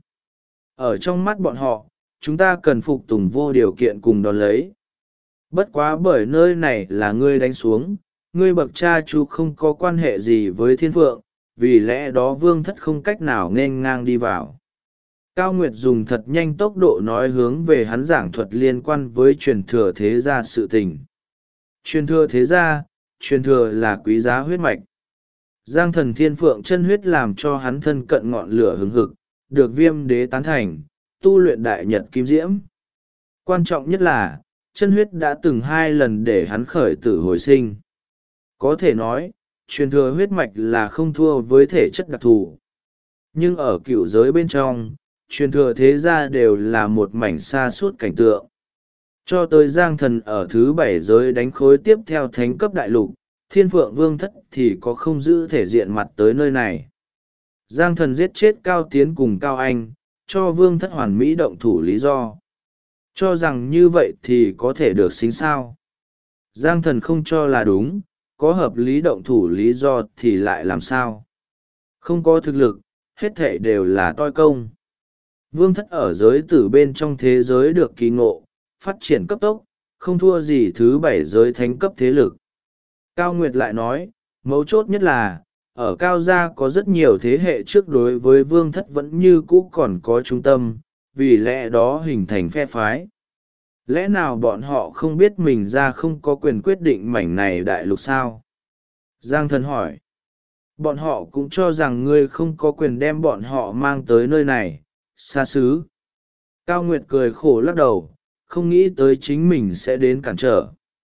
Ở trong mắt bọn họ, chúng ta cần phục tùng vô điều kiện cùng đón lấy. Bất quá bởi nơi này là ngươi đánh xuống, ngươi bậc cha chú không có quan hệ gì với Thiên Phượng, vì lẽ đó vương thất không cách nào nghênh ngang đi vào. Cao Nguyệt dùng thật nhanh tốc độ nói hướng về hắn giảng thuật liên quan với truyền thừa thế gia sự tình. Truyền thừa thế gia, truyền thừa là quý giá huyết mạch. Giang Thần Thiên Phượng chân huyết làm cho hắn thân cận ngọn lửa hứng hực, được Viêm Đế tán thành, tu luyện đại nhật kim diễm. Quan trọng nhất là, chân huyết đã từng 2 lần để hắn khởi tử hồi sinh. Có thể nói, truyền thừa huyết mạch là không thua với thể chất đặc thù. Nhưng ở cựu giới bên trong, truyền thừa thế gia đều là một mảnh xa suốt cảnh tượng. Cho tới Giang Thần ở thứ 7 giới đánh khối tiếp theo thánh cấp đại lục, Thiên Phượng Vương thất thì có không giữ thể diện mặt tới nơi này. Giang Thần giết chết Cao Tiến cùng Cao Anh, cho vương thất hoàn mỹ động thủ lý do. Cho rằng như vậy thì có thể được xính sao? Giang thần không cho là đúng, có hợp lý động thủ lý do thì lại làm sao? Không có thực lực, hết thảy đều là toi công. Vương thất ở giới tử bên trong thế giới được kỳ ngộ, phát triển cấp tốc, không thua gì thứ 7 giới thánh cấp thế lực. Cao Nguyệt lại nói, mấu chốt nhất là, ở Cao Gia có rất nhiều thế hệ trước đối với vương thất vẫn như cũ còn có trung tâm, vì lẽ đó hình thành phe phái. Lẽ nào bọn họ không biết mình ra không có quyền quyết định mảnh này đại lục sao? Giang thần hỏi. Bọn họ cũng cho rằng ngươi không có quyền đem bọn họ mang tới nơi này, xa xứ. Cao Nguyệt cười khổ lắc đầu, không nghĩ tới chính mình sẽ đến cản trở.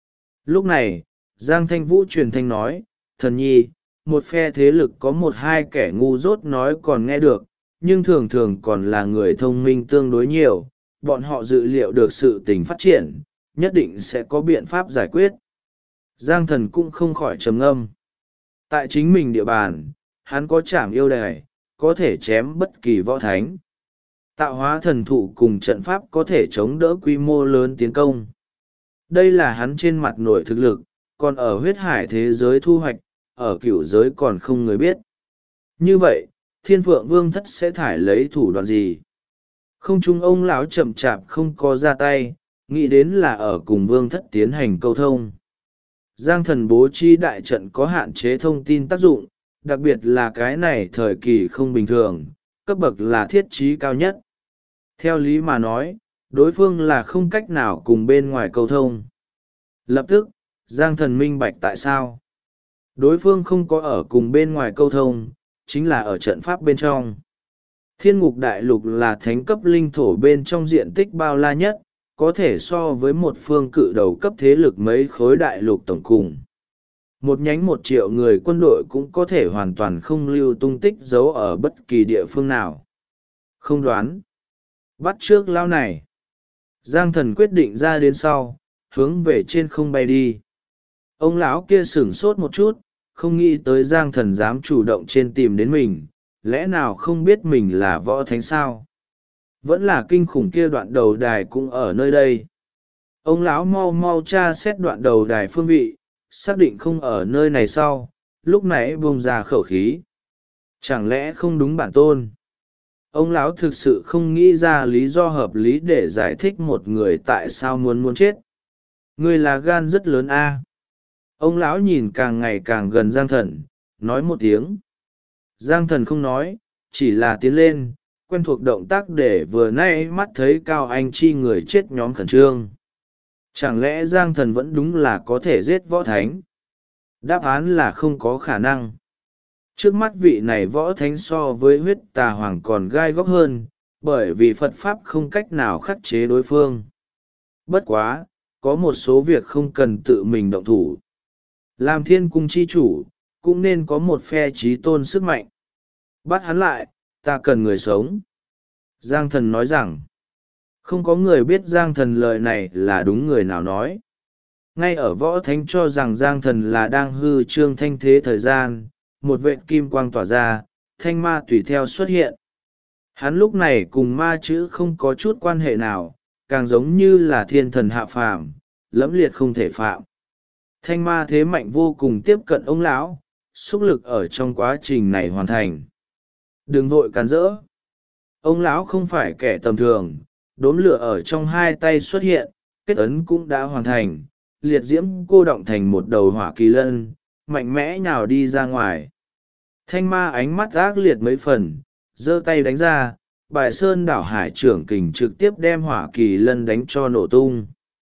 Lúc này, Giang Thanh Vũ truyền thanh nói, thần nhi, một phe thế lực có một hai kẻ ngu dốt nói còn nghe được, nhưng thường thường còn là người thông minh tương đối nhiều, bọn họ dự liệu được sự tình phát triển, nhất định sẽ có biện pháp giải quyết. Giang thần cũng không khỏi trầm ngâm. Tại chính mình địa bàn, hắn có trảm yêu đài, có thể chém bất kỳ võ thánh. Tạo hóa thần thụ cùng trận pháp có thể chống đỡ quy mô lớn tiến công. Đây là hắn trên mặt nội thực lực, còn ở huyết hải thế giới thu hoạch, ở cửu giới còn không người biết. Như vậy, thiên phượng vương thất sẽ thải lấy thủ đoạn gì? Không chung ông lão chậm chạp không có ra tay, nghĩ đến là ở cùng vương thất tiến hành câu thông. Giang thần bố trí đại trận có hạn chế thông tin tác dụng, đặc biệt là cái này thời kỳ không bình thường, cấp bậc là thiết trí cao nhất. Theo lý mà nói, đối phương là không cách nào cùng bên ngoài câu thông. Lập tức, Giang thần minh bạch tại sao. Đối phương không có ở cùng bên ngoài câu thông, chính là ở trận pháp bên trong. Thiên ngục đại lục là thánh cấp linh thổ bên trong diện tích bao la nhất, có thể so với một phương cự đầu cấp thế lực mấy khối đại lục tổng cùng. Một nhánh 1 triệu người quân đội cũng có thể hoàn toàn không lưu tung tích giấu ở bất kỳ địa phương nào. Không đoán. Bắt trước lao này. Giang thần quyết định ra đến sau, hướng về trên không bay đi. Ông lão kia sửng sốt một chút, không nghĩ tới Giang thần dám chủ động trên tìm đến mình, lẽ nào không biết mình là võ thánh sao? Vẫn là kinh khủng kia đoạn đầu đài cũng ở nơi đây. Ông lão mau mau tra xét đoạn đầu đài phương vị, xác định không ở nơi này sau, lúc nãy buông ra khẩu khí. Chẳng lẽ không đúng bản tôn? Ông lão thực sự không nghĩ ra lý do hợp lý để giải thích một người tại sao muốn chết. Người là gan rất lớn a. Ông lão nhìn càng ngày càng gần Giang thần, nói một tiếng. Giang thần không nói, chỉ là tiến lên, quen thuộc động tác để vừa nay mắt thấy Cao Anh Chi người chết nhóm khẩn trương. Chẳng lẽ Giang thần vẫn đúng là có thể giết võ thánh? Đáp án là không có khả năng. Trước mắt vị này võ thánh so với huyết tà hoàng còn gai góc hơn, bởi vì Phật Pháp không cách nào khắc chế đối phương. Bất quá, có một số việc không cần tự mình động thủ. Làm thiên cung chi chủ, cũng nên có một phe trí tôn sức mạnh. Bắt hắn lại, ta cần người sống. Giang thần nói rằng, không có người biết Giang thần lời này là đúng người nào nói. Ngay ở võ thánh cho rằng Giang thần là đang hư trương thanh thế thời gian, một vệt kim quang tỏa ra, thanh ma tùy theo xuất hiện. Hắn lúc này cùng ma chữ không có chút quan hệ nào, càng giống như là thiên thần hạ phàm, lẫm liệt không thể phạm. Thanh ma thế mạnh vô cùng tiếp cận ông lão, xúc lực ở trong quá trình này hoàn thành. Đừng vội cắn rỡ. Ông lão không phải kẻ tầm thường, đốm lửa ở trong hai tay xuất hiện, kết ấn cũng đã hoàn thành, liệt diễm cô động thành một đầu hỏa kỳ lân, mạnh mẽ nhào đi ra ngoài. Thanh ma ánh mắt ác liệt mấy phần, giơ tay đánh ra, bài sơn đảo hải trưởng kình trực tiếp đem hỏa kỳ lân đánh cho nổ tung.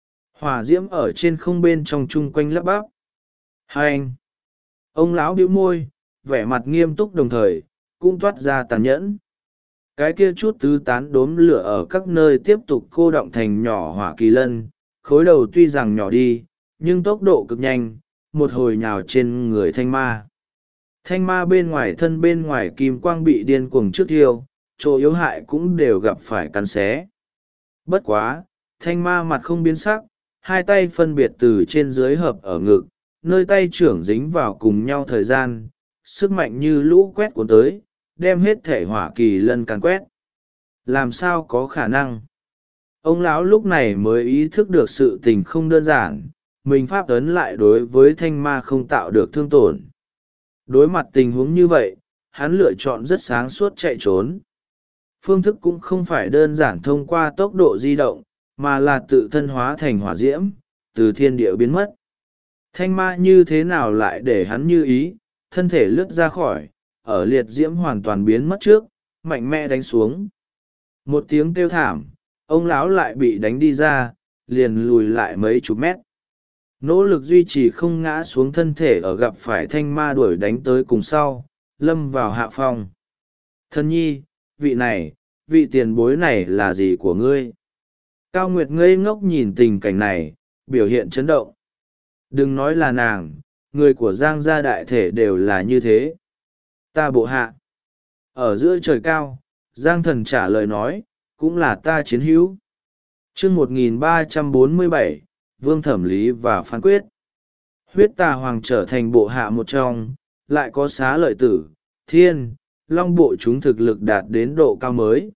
Hỏa diễm ở trên không bên trong chung quanh lấp bắp. Hai anh! Ông lão bĩu môi, vẻ mặt nghiêm túc đồng thời, cũng toát ra tàn nhẫn. Cái kia chút tứ tán đốm lửa ở các nơi tiếp tục cô động thành nhỏ hỏa kỳ lân, khối đầu tuy rằng nhỏ đi, nhưng tốc độ cực nhanh, một hồi nhào trên người thanh ma. Thanh ma bên ngoài thân bên ngoài kim quang bị điên cuồng trước thiêu, chỗ yếu hại cũng đều gặp phải cắn xé. Bất quá, thanh ma mặt không biến sắc, hai tay phân biệt từ trên dưới hợp ở ngực, nơi tay trưởng dính vào cùng nhau thời gian, sức mạnh như lũ quét cuốn tới, đem hết thể hỏa kỳ lân càn quét. Làm sao có khả năng? Ông lão lúc này mới ý thức được sự tình không đơn giản, mình pháp ấn lại đối với thanh ma không tạo được thương tổn. Đối mặt tình huống như vậy, hắn lựa chọn rất sáng suốt chạy trốn. Phương thức cũng không phải đơn giản thông qua tốc độ di động, mà là tự thân hóa thành hỏa diễm, từ thiên địa biến mất. Thanh ma như thế nào lại để hắn như ý, thân thể lướt ra khỏi, ở liệt diễm hoàn toàn biến mất trước, mạnh mẽ đánh xuống. Một tiếng kêu thảm, ông lão lại bị đánh đi ra, liền lùi lại mấy chục mét. Nỗ lực duy trì không ngã xuống thân thể ở gặp phải thanh ma đuổi đánh tới cùng sau, lâm vào hạ phong. Thân nhi, vị tiền bối này là gì của ngươi? Cao Nguyệt ngây ngốc nhìn tình cảnh này, biểu hiện chấn động. Đừng nói là nàng, người của Giang gia đại thể đều là như thế. Ta bộ hạ. Ở giữa trời cao, Giang thần trả lời nói, cũng là ta chiến hữu. Chương 1347, Vương Thẩm Lý và Phán Quyết. Huyết Tà Hoàng trở thành bộ hạ một trong, lại có Xá Lợi Tử, Thiên, Long bộ chúng thực lực đạt đến độ cao mới.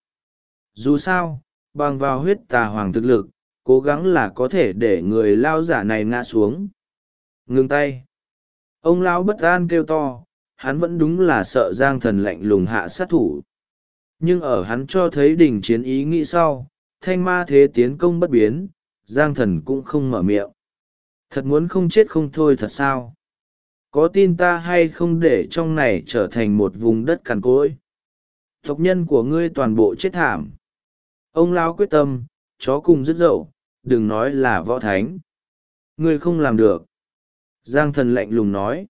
Dù sao, bằng vào Huyết Tà Hoàng thực lực, cố gắng là có thể để người lao giả này ngã xuống. Ngừng tay. Ông lão bất an kêu to, hắn vẫn đúng là sợ Giang thần lạnh lùng hạ sát thủ. Nhưng ở hắn cho thấy đỉnh chiến ý nghĩ sau, thanh ma thế tiến công bất biến, Giang thần cũng không mở miệng. Thật muốn không chết không thôi thật sao? Có tin ta hay không để trong này trở thành một vùng đất cằn cỗi? Tộc nhân của ngươi toàn bộ chết thảm. Ông lão quyết tâm, chó cùng dứt dậu, đừng nói là võ thánh. Ngươi không làm được. Giang thần lạnh lùng nói.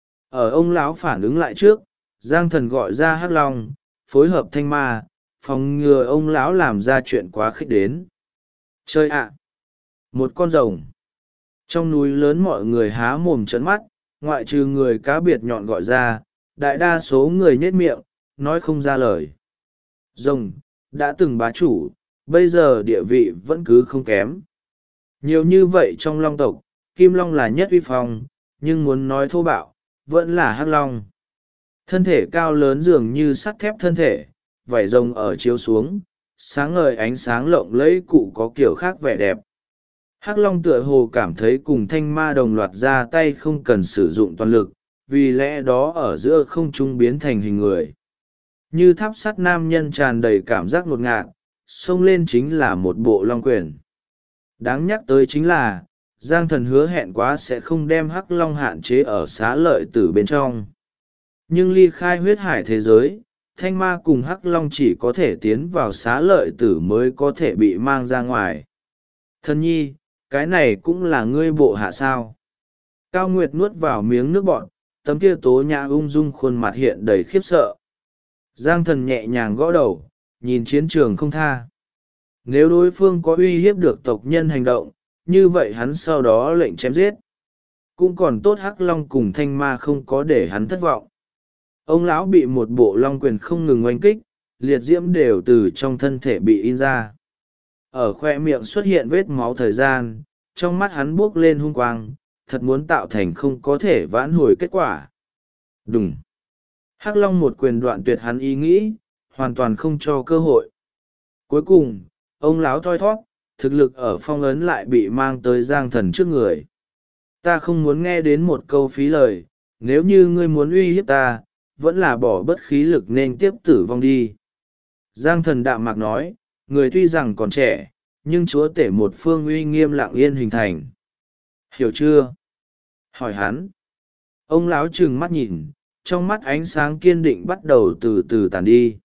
Ở ông lão phản ứng lại trước, Giang thần gọi ra Hắc Long, phối hợp thanh ma, phòng ngừa ông lão làm ra chuyện quá khích đến. Chơi ạ! Một con rồng. Trong núi lớn mọi người há mồm trợn mắt, ngoại trừ người cá biệt nhọn gọi ra, đại đa số người nhếch miệng, nói không ra lời. Rồng, đã từng bá chủ, bây giờ địa vị vẫn cứ không kém. Nhiều như vậy trong long tộc, Kim Long là nhất uy phong, nhưng muốn nói thô bạo, vẫn là Hắc Long. Thân thể cao lớn dường như sắt thép thân thể, vảy rồng ở chiếu xuống, sáng ngời ánh sáng lộng lẫy cụ có kiểu khác vẻ đẹp. Hắc Long tựa hồ cảm thấy cùng thanh ma đồng loạt ra tay không cần sử dụng toàn lực, vì lẽ đó ở giữa không trung biến thành hình người. Như tháp sắt nam nhân tràn đầy cảm giác ngột ngạt, xông lên chính là một bộ long quyền. Đáng nhắc tới chính là, Giang thần hứa hẹn quá sẽ không đem Hắc Long hạn chế ở Xá Lợi Tử bên trong. Nhưng ly khai huyết hải thế giới, thanh ma cùng Hắc Long chỉ có thể tiến vào Xá Lợi Tử mới có thể bị mang ra ngoài. Thân nhi, cái này cũng là ngươi bộ hạ sao? Cao Nguyệt nuốt vào miếng nước bọt, tấm kia tố nhã ung dung khuôn mặt hiện đầy khiếp sợ. Giang thần nhẹ nhàng gõ đầu, nhìn chiến trường không tha. Nếu đối phương có uy hiếp được tộc nhân hành động, như vậy hắn sau đó lệnh chém giết. Cũng còn tốt Hắc Long cùng thanh ma không có để hắn thất vọng. Ông lão bị một bộ long quyền không ngừng oanh kích, liệt diễm đều từ trong thân thể bị in ra. Ở khoe miệng xuất hiện vết máu thời gian, trong mắt hắn buốc lên hung quang, thật muốn tạo thành không có thể vãn hồi kết quả. Đùng! Hắc Long một quyền đoạn tuyệt hắn ý nghĩ, hoàn toàn không cho cơ hội. Cuối cùng, ông lão thoi thót, thực lực ở phong ấn lại bị mang tới Giang thần trước người. Ta không muốn nghe đến một câu phí lời, nếu như ngươi muốn uy hiếp ta, vẫn là bỏ bất khí lực nên tiếp tử vong đi. Giang thần đạm mạc nói, người tuy rằng còn trẻ, nhưng chúa tể một phương uy nghiêm lặng yên hình thành. Hiểu chưa? Hỏi hắn. Ông lão trừng mắt nhìn, trong mắt ánh sáng kiên định bắt đầu từ từ tàn đi.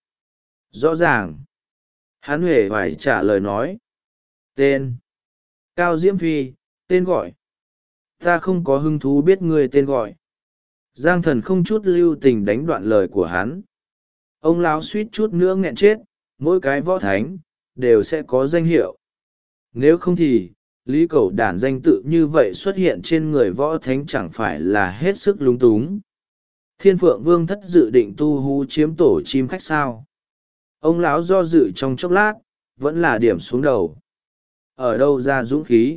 Rõ ràng. Hắn huệ phải trả lời nói. Tên. Cao Diễm Phi, tên gọi. Ta không có hứng thú biết người tên gọi. Giang thần không chút lưu tình đánh đoạn lời của hắn. Ông lão suýt chút nữa nghẹn chết, mỗi cái võ thánh, đều sẽ có danh hiệu. Nếu không thì, Lý Cẩu Đản danh tự như vậy xuất hiện trên người võ thánh chẳng phải là hết sức lung túng. Thiên Phượng Vương thất dự định tu hú chiếm tổ chim khách sao. Ông lão do dự trong chốc lát, vẫn là điểm xuống đầu. Ở đâu ra dũng khí?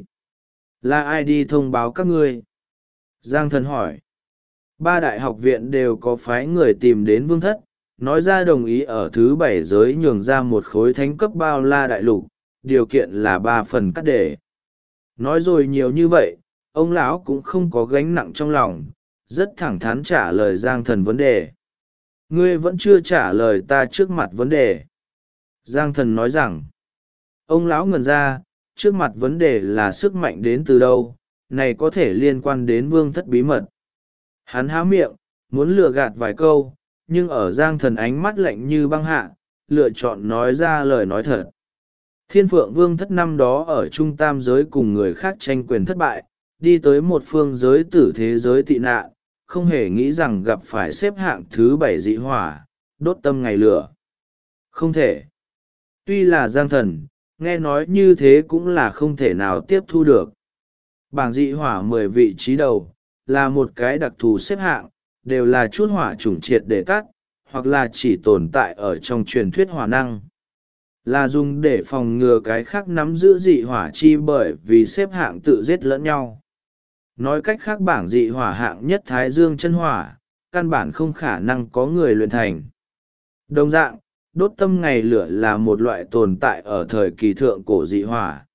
Là ai đi thông báo các ngươi? Giang thần hỏi. 3 đại học viện đều có phái người tìm đến vương thất, nói ra đồng ý ở thứ 7 giới nhường ra một khối thánh cấp bao la đại lục, điều kiện là 3 phần cắt để. Nói rồi nhiều như vậy, ông lão cũng không có gánh nặng trong lòng, rất thẳng thắn trả lời Giang Thần vấn đề. Ngươi vẫn chưa trả lời ta trước mặt vấn đề. Giang Thần nói rằng, ông lão ngẩn ra, trước mặt vấn đề là sức mạnh đến từ đâu, này có thể liên quan đến vương thất bí mật. Hắn há miệng, muốn lừa gạt vài câu, nhưng ở Giang Thần ánh mắt lạnh như băng hạ, lựa chọn nói ra lời nói thật. Thiên Phượng Vương thất năm đó ở Trung Tam giới cùng người khác tranh quyền thất bại, đi tới một phương giới tử thế giới tị nạn, không hề nghĩ rằng gặp phải xếp hạng thứ 7 dị hỏa, đốt tâm ngày lửa. Không thể. Tuy là Giang Thần, nghe nói như thế cũng là không thể nào tiếp thu được. Bảng dị hỏa 10 vị trí đầu, là một cái đặc thù xếp hạng, đều là chút hỏa chủng triệt để tắt, hoặc là chỉ tồn tại ở trong truyền thuyết hỏa năng. Là dùng để phòng ngừa cái khác nắm giữ dị hỏa chi bởi vì xếp hạng tự giết lẫn nhau. Nói cách khác bảng dị hỏa hạng nhất Thái Dương chân hỏa, căn bản không khả năng có người luyện thành. Đồng dạng, đốt tâm ngày lửa là một loại tồn tại ở thời kỳ thượng cổ dị hỏa.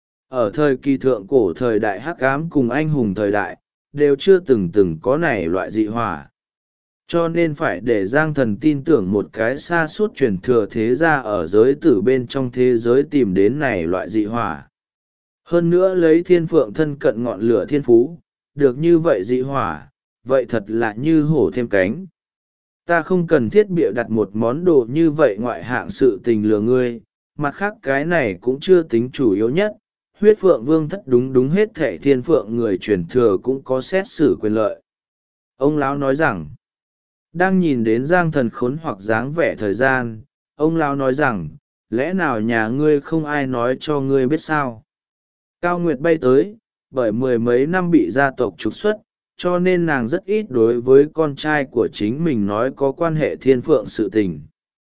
Ở thời kỳ thượng cổ thời đại hắc ám cùng anh hùng thời đại, đều chưa từng có này loại dị hỏa. Cho nên phải để Giang Thần tin tưởng một cái xa suốt truyền thừa thế gia ở giới tử bên trong thế giới tìm đến này loại dị hỏa. Hơn nữa lấy thiên phượng thân cận ngọn lửa thiên phú, được như vậy dị hỏa, vậy thật là như hổ thêm cánh. Ta không cần thiết bịa đặt một món đồ như vậy ngoại hạng sự tình lừa ngươi, mặt khác cái này cũng chưa tính chủ yếu nhất. Huyết Phượng Vương thất đúng hết thệ thiên phượng người truyền thừa cũng có xét xử quyền lợi. Ông lão nói rằng, đang nhìn đến Giang Thần khốn hoặc dáng vẻ thời gian, ông lão nói rằng, lẽ nào nhà ngươi không ai nói cho ngươi biết sao? Cao Nguyệt bay tới, bởi 10 mấy năm bị gia tộc trục xuất, cho nên nàng rất ít đối với con trai của chính mình nói có quan hệ thiên phượng sự tình.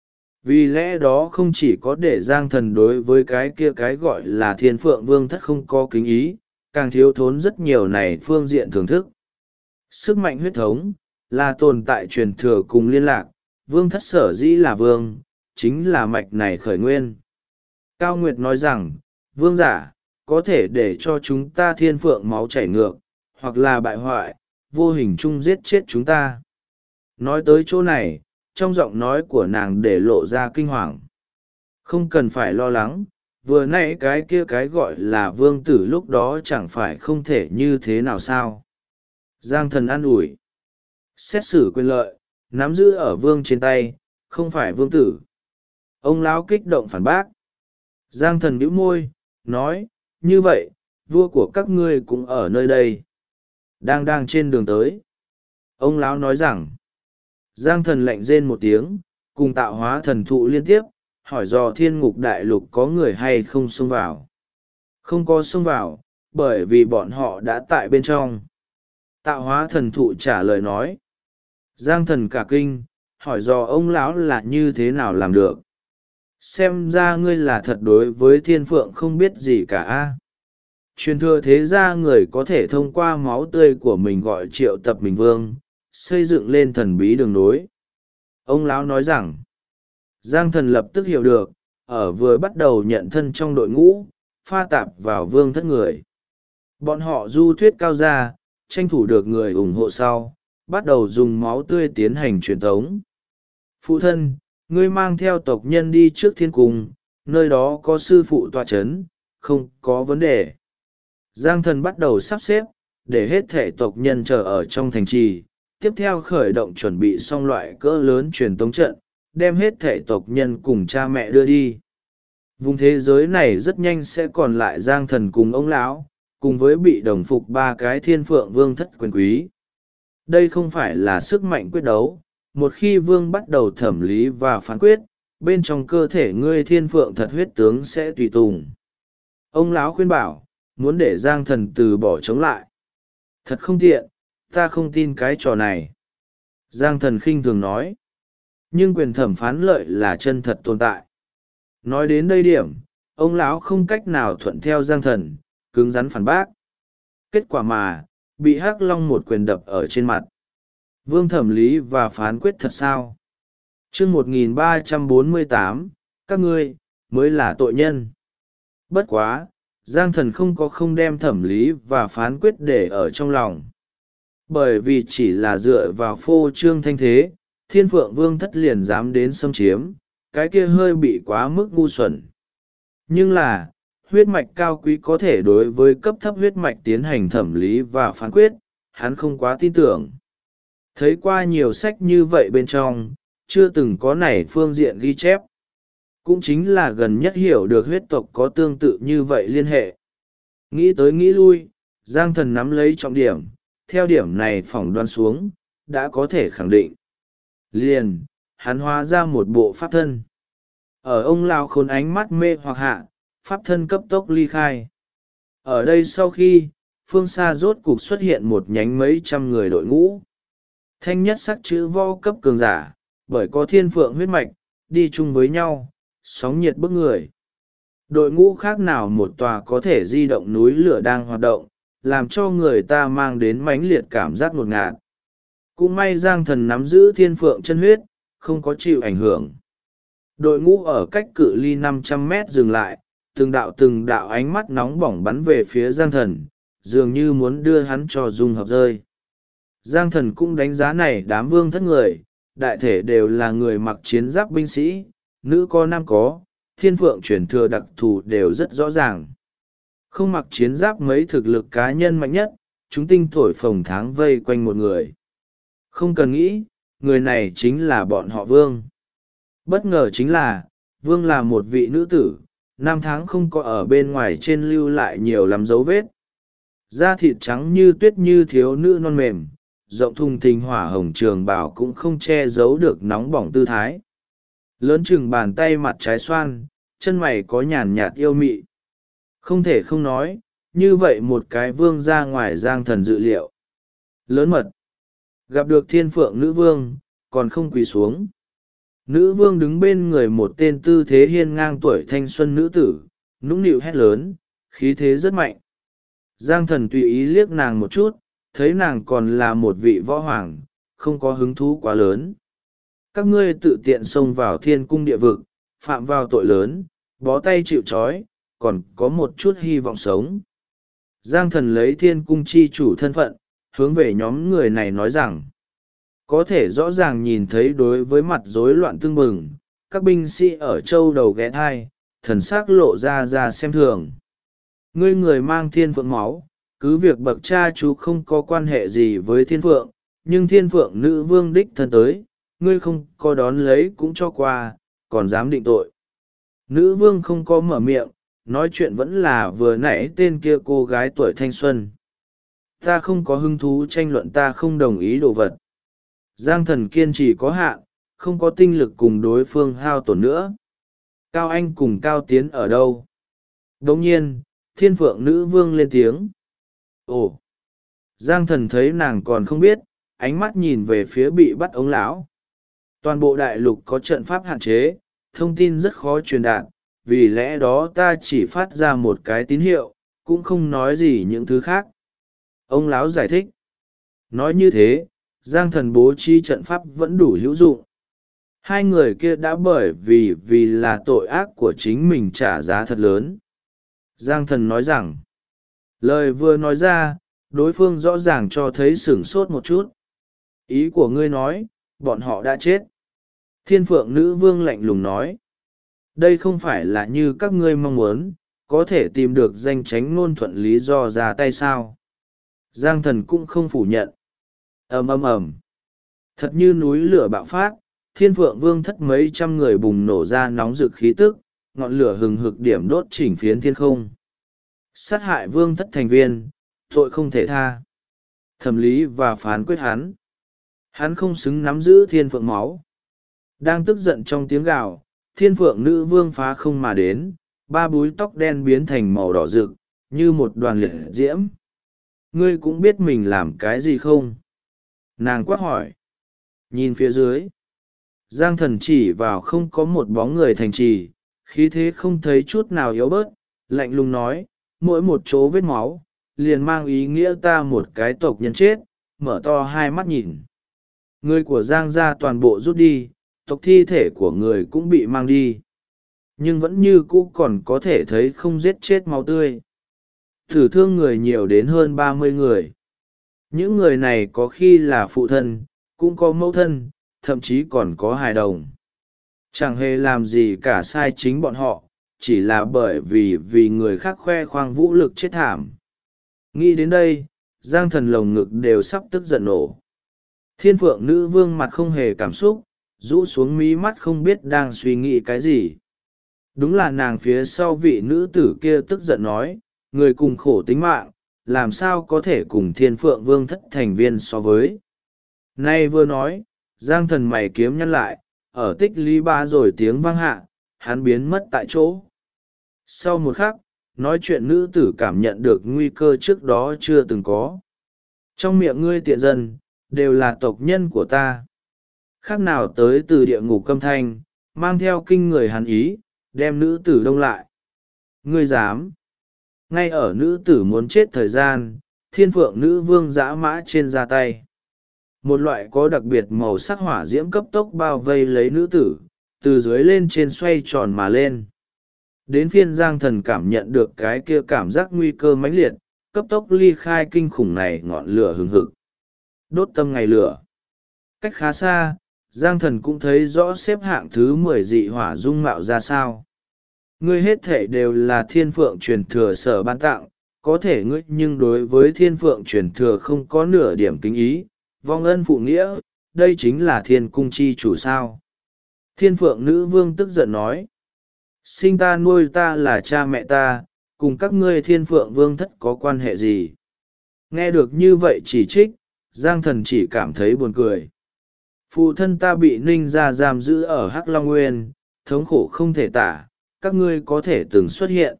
Vì lẽ đó không chỉ có để Giang Thần đối với cái kia cái gọi là thiên phượng vương thất không có kính ý, càng thiếu thốn rất nhiều này phương diện thưởng thức. Sức mạnh huyết thống, là tồn tại truyền thừa cùng liên lạc, vương thất sở dĩ là vương, chính là mạch này khởi nguyên. Cao Nguyệt nói rằng, vương giả, có thể để cho chúng ta thiên phượng máu chảy ngược, hoặc là bại hoại, vô hình chung giết chết chúng ta. Nói tới chỗ này, trong giọng nói của nàng để lộ ra kinh hoàng. Không cần phải lo lắng, vừa nãy cái kia cái gọi là vương tử lúc đó chẳng phải không thể như thế nào sao. Giang Thần an ủi. Xét xử quyền lợi, nắm giữ ở vương trên tay, không phải vương tử. Ông lão kích động phản bác. Giang Thần bĩu môi, nói, như vậy, vua của các ngươi cũng ở nơi đây. Đang trên đường tới. Ông lão nói rằng, Giang Thần lạnh rên một tiếng, cùng tạo hóa thần thụ liên tiếp, hỏi dò thiên ngục đại lục có người hay không xông vào. Không có xông vào, bởi vì bọn họ đã tại bên trong. Tạo hóa thần thụ trả lời nói. Giang Thần cả kinh, hỏi dò ông lão là như thế nào làm được. Xem ra ngươi là thật đối với thiên phượng không biết gì cả. Truyền thừa thế ra người có thể thông qua máu tươi của mình gọi triệu tập mình vương, xây dựng lên thần bí đường nối. Ông lão nói rằng, Giang Thần lập tức hiểu được, ở vừa bắt đầu nhận thân trong đội ngũ, pha tạp vào vương thất người. Bọn họ du thuyết cao ra, tranh thủ được người ủng hộ sau, bắt đầu dùng máu tươi tiến hành truyền thống. Phụ thân, ngươi mang theo tộc nhân đi trước thiên cung, nơi đó có sư phụ tọa chấn, không có vấn đề. Giang Thần bắt đầu sắp xếp, để hết thể tộc nhân chờ ở trong thành trì, tiếp theo khởi động chuẩn bị xong loại cỡ lớn truyền tống trận, đem hết thể tộc nhân cùng cha mẹ đưa đi. Vùng thế giới này rất nhanh sẽ còn lại Giang Thần cùng ông lão, cùng với bị đồng phục 3 cái thiên phượng vương thất quyền quý. Đây không phải là sức mạnh quyết đấu, một khi vương bắt đầu thẩm lý và phán quyết, bên trong cơ thể ngươi thiên phượng thật huyết tướng sẽ tùy tùng. Ông lão khuyên bảo, muốn để Giang Thần từ bỏ chống lại. Thật không tiện, ta không tin cái trò này. Giang Thần khinh thường nói. Nhưng quyền thẩm phán lợi là chân thật tồn tại. Nói đến đây điểm, ông lão không cách nào thuận theo Giang Thần, cứng rắn phản bác. Kết quả mà, bị Hắc Long một quyền đập ở trên mặt. Vương thẩm lý và phán quyết thật sao? chương 1348, các ngươi mới là tội nhân. Bất quá, Giang Thần không đem thẩm lý và phán quyết để ở trong lòng. Bởi vì chỉ là dựa vào phô trương thanh thế, Thiên Phượng Vương thất liền dám đến xâm chiếm, cái kia hơi bị quá mức ngu xuẩn. Nhưng là, huyết mạch cao quý có thể đối với cấp thấp huyết mạch tiến hành thẩm lý và phán quyết, hắn không quá tin tưởng. Thấy qua nhiều sách như vậy bên trong, chưa từng có nảy phương diện ghi chép. Cũng chính là gần nhất hiểu được huyết tộc có tương tự như vậy liên hệ. Nghĩ tới nghĩ lui, Giang Thần nắm lấy trọng điểm, theo điểm này phỏng đoán xuống, đã có thể khẳng định. Liền, hắn hóa ra một bộ pháp thân. Ở ông lao khốn ánh mắt mê hoặc hạ, pháp thân cấp tốc ly khai. Ở đây sau khi, phương xa rốt cục xuất hiện một nhánh mấy trăm người đội ngũ. Thanh nhất sắc chữ vo cấp cường giả, bởi có thiên phượng huyết mạch, đi chung với nhau, sóng nhiệt bức người. Đội ngũ khác nào một tòa có thể di động núi lửa đang hoạt động, làm cho người ta mang đến mãnh liệt cảm giác ngột ngạt. Cũng may Giang Thần nắm giữ thiên phượng chân huyết, không có chịu ảnh hưởng. Đội ngũ ở cách cự ly 500 mét dừng lại, từng đạo ánh mắt nóng bỏng bắn về phía Giang Thần, dường như muốn đưa hắn cho dung hợp rơi. Giang Thần cũng đánh giá này đám vương thất người, đại thể đều là người mặc chiến giáp binh sĩ, nữ có nam có, thiên phượng truyền thừa đặc thù đều rất rõ ràng. Không mặc chiến giáp mấy thực lực cá nhân mạnh nhất, chúng tinh thổi phồng tháng vây quanh một người. Không cần nghĩ, người này chính là bọn họ Vương. Bất ngờ chính là, Vương là một vị nữ tử, năm tháng không có ở bên ngoài trên lưu lại nhiều lắm dấu vết. Da thịt trắng như tuyết như thiếu nữ non mềm, rộng thùng thình hỏa hồng trường bào cũng không che giấu được nóng bỏng tư thái. Lớn chừng bàn tay mặt trái xoan, chân mày có nhàn nhạt yêu mị. Không thể không nói, như vậy một cái vương ra ngoài Giang Thần dự liệu. Lớn mật. Gặp được thiên phượng nữ vương, còn không quỳ xuống. Nữ vương đứng bên người một tên tư thế hiên ngang tuổi thanh xuân nữ tử, nũng nịu hét lớn, khí thế rất mạnh. Giang Thần tùy ý liếc nàng một chút, thấy nàng còn là một vị võ hoàng, không có hứng thú quá lớn. Các ngươi tự tiện xông vào thiên cung địa vực, phạm vào tội lớn, bó tay chịu trói, còn có một chút hy vọng sống. Giang Thần lấy thiên cung chi chủ thân phận, hướng về nhóm người này nói rằng, có thể rõ ràng nhìn thấy đối với mặt rối loạn tương bừng, các binh sĩ ở châu đầu ghé thai, thần sắc lộ ra xem thường. Ngươi người mang thiên phượng máu, cứ việc bậc cha chú không có quan hệ gì với thiên phượng, nhưng thiên phượng nữ vương đích thân tới, ngươi không có đón lấy cũng cho qua, còn dám định tội. Nữ vương không có mở miệng, nói chuyện vẫn là vừa nãy tên kia cô gái tuổi thanh xuân. Ta không có hứng thú tranh luận, ta không đồng ý đồ vật. Giang Thần kiên trì có hạn, không có tinh lực cùng đối phương hao tổn nữa. Cao Anh cùng Cao Tiến ở đâu? Đồng nhiên, thiên phượng nữ vương lên tiếng. Ồ! Giang Thần thấy nàng còn không biết, ánh mắt nhìn về phía bị bắt ống lão. Toàn bộ đại lục có trận pháp hạn chế, thông tin rất khó truyền đạt, vì lẽ đó ta chỉ phát ra một cái tín hiệu, cũng không nói gì những thứ khác. Ông lão giải thích. Nói như thế, Giang Thần bố trí trận pháp vẫn đủ hữu dụng. Hai người kia đã bởi vì là tội ác của chính mình trả giá thật lớn. Giang Thần nói rằng, lời vừa nói ra, đối phương rõ ràng cho thấy sửng sốt một chút. Ý của ngươi nói, bọn họ đã chết. Thiên phượng nữ vương lạnh lùng nói, đây không phải là như các ngươi mong muốn, có thể tìm được danh tránh ngôn thuận lý do ra tay sao. Giang Thần cũng không phủ nhận. Ầm. Thật như núi lửa bạo phát, thiên phượng vương thất mấy trăm người bùng nổ ra nóng rực khí tức, ngọn lửa hừng hực điểm đốt chỉnh phiến thiên không. Sát hại vương thất thành viên, tội không thể tha. Thẩm lý và phán quyết hắn. Hắn không xứng nắm giữ thiên phượng máu. Đang tức giận trong tiếng gào, thiên phượng nữ vương phá không mà đến, ba búi tóc đen biến thành màu đỏ rực, như một đoàn liệt diễm. Ngươi cũng biết mình làm cái gì không? Nàng quát hỏi. Nhìn phía dưới. Giang Thần chỉ vào không có một bóng người thành trì, khí thế không thấy chút nào yếu bớt, lạnh lùng nói, mỗi một chỗ vết máu, liền mang ý nghĩa ta một cái tộc nhân chết, mở to hai mắt nhìn. Người của Giang gia toàn bộ rút đi, tộc thi thể của người cũng bị mang đi, nhưng vẫn như cũ còn có thể thấy không giết chết máu tươi. Tử thương người nhiều đến hơn 30 người. Những người này có khi là phụ thân, cũng có mẫu thân, thậm chí còn có hài đồng. Chẳng hề làm gì cả sai chính bọn họ, chỉ là bởi vì người khác khoe khoang vũ lực chết thảm. Nghĩ đến đây, Giang Thần lồng ngực đều sắp tức giận nổ. Thiên Phượng Nữ Vương mặt không hề cảm xúc, rũ xuống mí mắt không biết đang suy nghĩ cái gì. Đúng là nàng phía sau vị nữ tử kia tức giận nói, người cùng khổ tính mạng, làm sao có thể cùng Thiên Phượng Vương thất thành viên so với. Nay vừa nói, Giang Thần mày kiếm nhăn lại, ở tích lý ba rồi tiếng vang hạ, hắn biến mất tại chỗ. Sau một khắc, nói chuyện nữ tử cảm nhận được nguy cơ trước đó chưa từng có. Trong miệng ngươi tiện dân, đều là tộc nhân của ta. Khác nào tới từ địa ngục câm thanh, mang theo kinh người hàn ý, đem nữ tử đông lại. Ngươi dám. Ngay ở nữ tử muốn chết thời gian, Thiên Phượng Nữ Vương giã mã trên ra tay. Một loại có đặc biệt màu sắc hỏa diễm cấp tốc bao vây lấy nữ tử, từ dưới lên trên xoay tròn mà lên. Đến phiên Giang Thần cảm nhận được cái kia cảm giác nguy cơ mãnh liệt, cấp tốc ly khai kinh khủng này, ngọn lửa hừng hực. Đốt tâm ngày lửa. Cách khá xa, Giang Thần cũng thấy rõ xếp hạng thứ 10 dị hỏa dung mạo ra sao. Ngươi hết thể đều là Thiên Phượng truyền thừa sở ban tặng, có thể ngươi nhưng đối với Thiên Phượng truyền thừa không có nửa điểm kính ý, vong ân phụ nghĩa, đây chính là Thiên Cung chi chủ sao. Thiên Phượng Nữ Vương tức giận nói, sinh ta nuôi ta là cha mẹ ta, cùng các ngươi Thiên Phượng Vương thất có quan hệ gì? Nghe được như vậy chỉ trích, Giang Thần chỉ cảm thấy buồn cười. Phụ thân ta bị Ninh gia giam giữ ở Hắc Long Nguyên, thống khổ không thể tả, các ngươi có thể từng xuất hiện.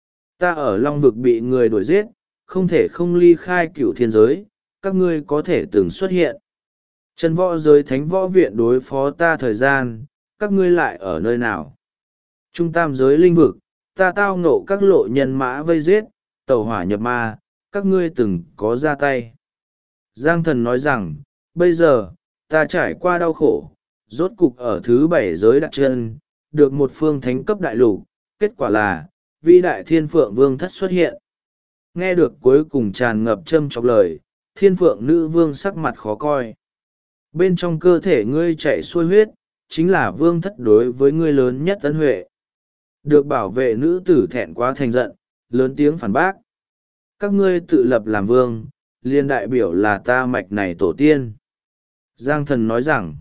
Ta ở Long Vực bị người đuổi giết, không thể không ly khai cửu thiên giới, các ngươi có thể từng xuất hiện. Chân võ giới thánh võ viện đối phó ta thời gian, các ngươi lại ở nơi nào? Trung tam giới linh vực, ta tao ngộ các lộ nhân mã vây giết, tẩu hỏa nhập ma, các ngươi từng có ra tay. Giang Thần nói rằng, bây giờ, ta trải qua đau khổ, rốt cục ở thứ 7 giới đặt chân, được một phương thánh cấp đại lục, kết quả là, vĩ đại Thiên Phượng Vương thất xuất hiện. Nghe được cuối cùng tràn ngập châm chọc lời, Thiên Phượng Nữ Vương sắc mặt khó coi. Bên trong cơ thể ngươi chạy xuôi huyết, chính là vương thất đối với ngươi lớn nhất ân huệ. Được bảo vệ nữ tử thẹn quá thành giận, lớn tiếng phản bác. Các ngươi tự lập làm vương, liên đại biểu là ta mạch này tổ tiên. Giang Thần nói rằng,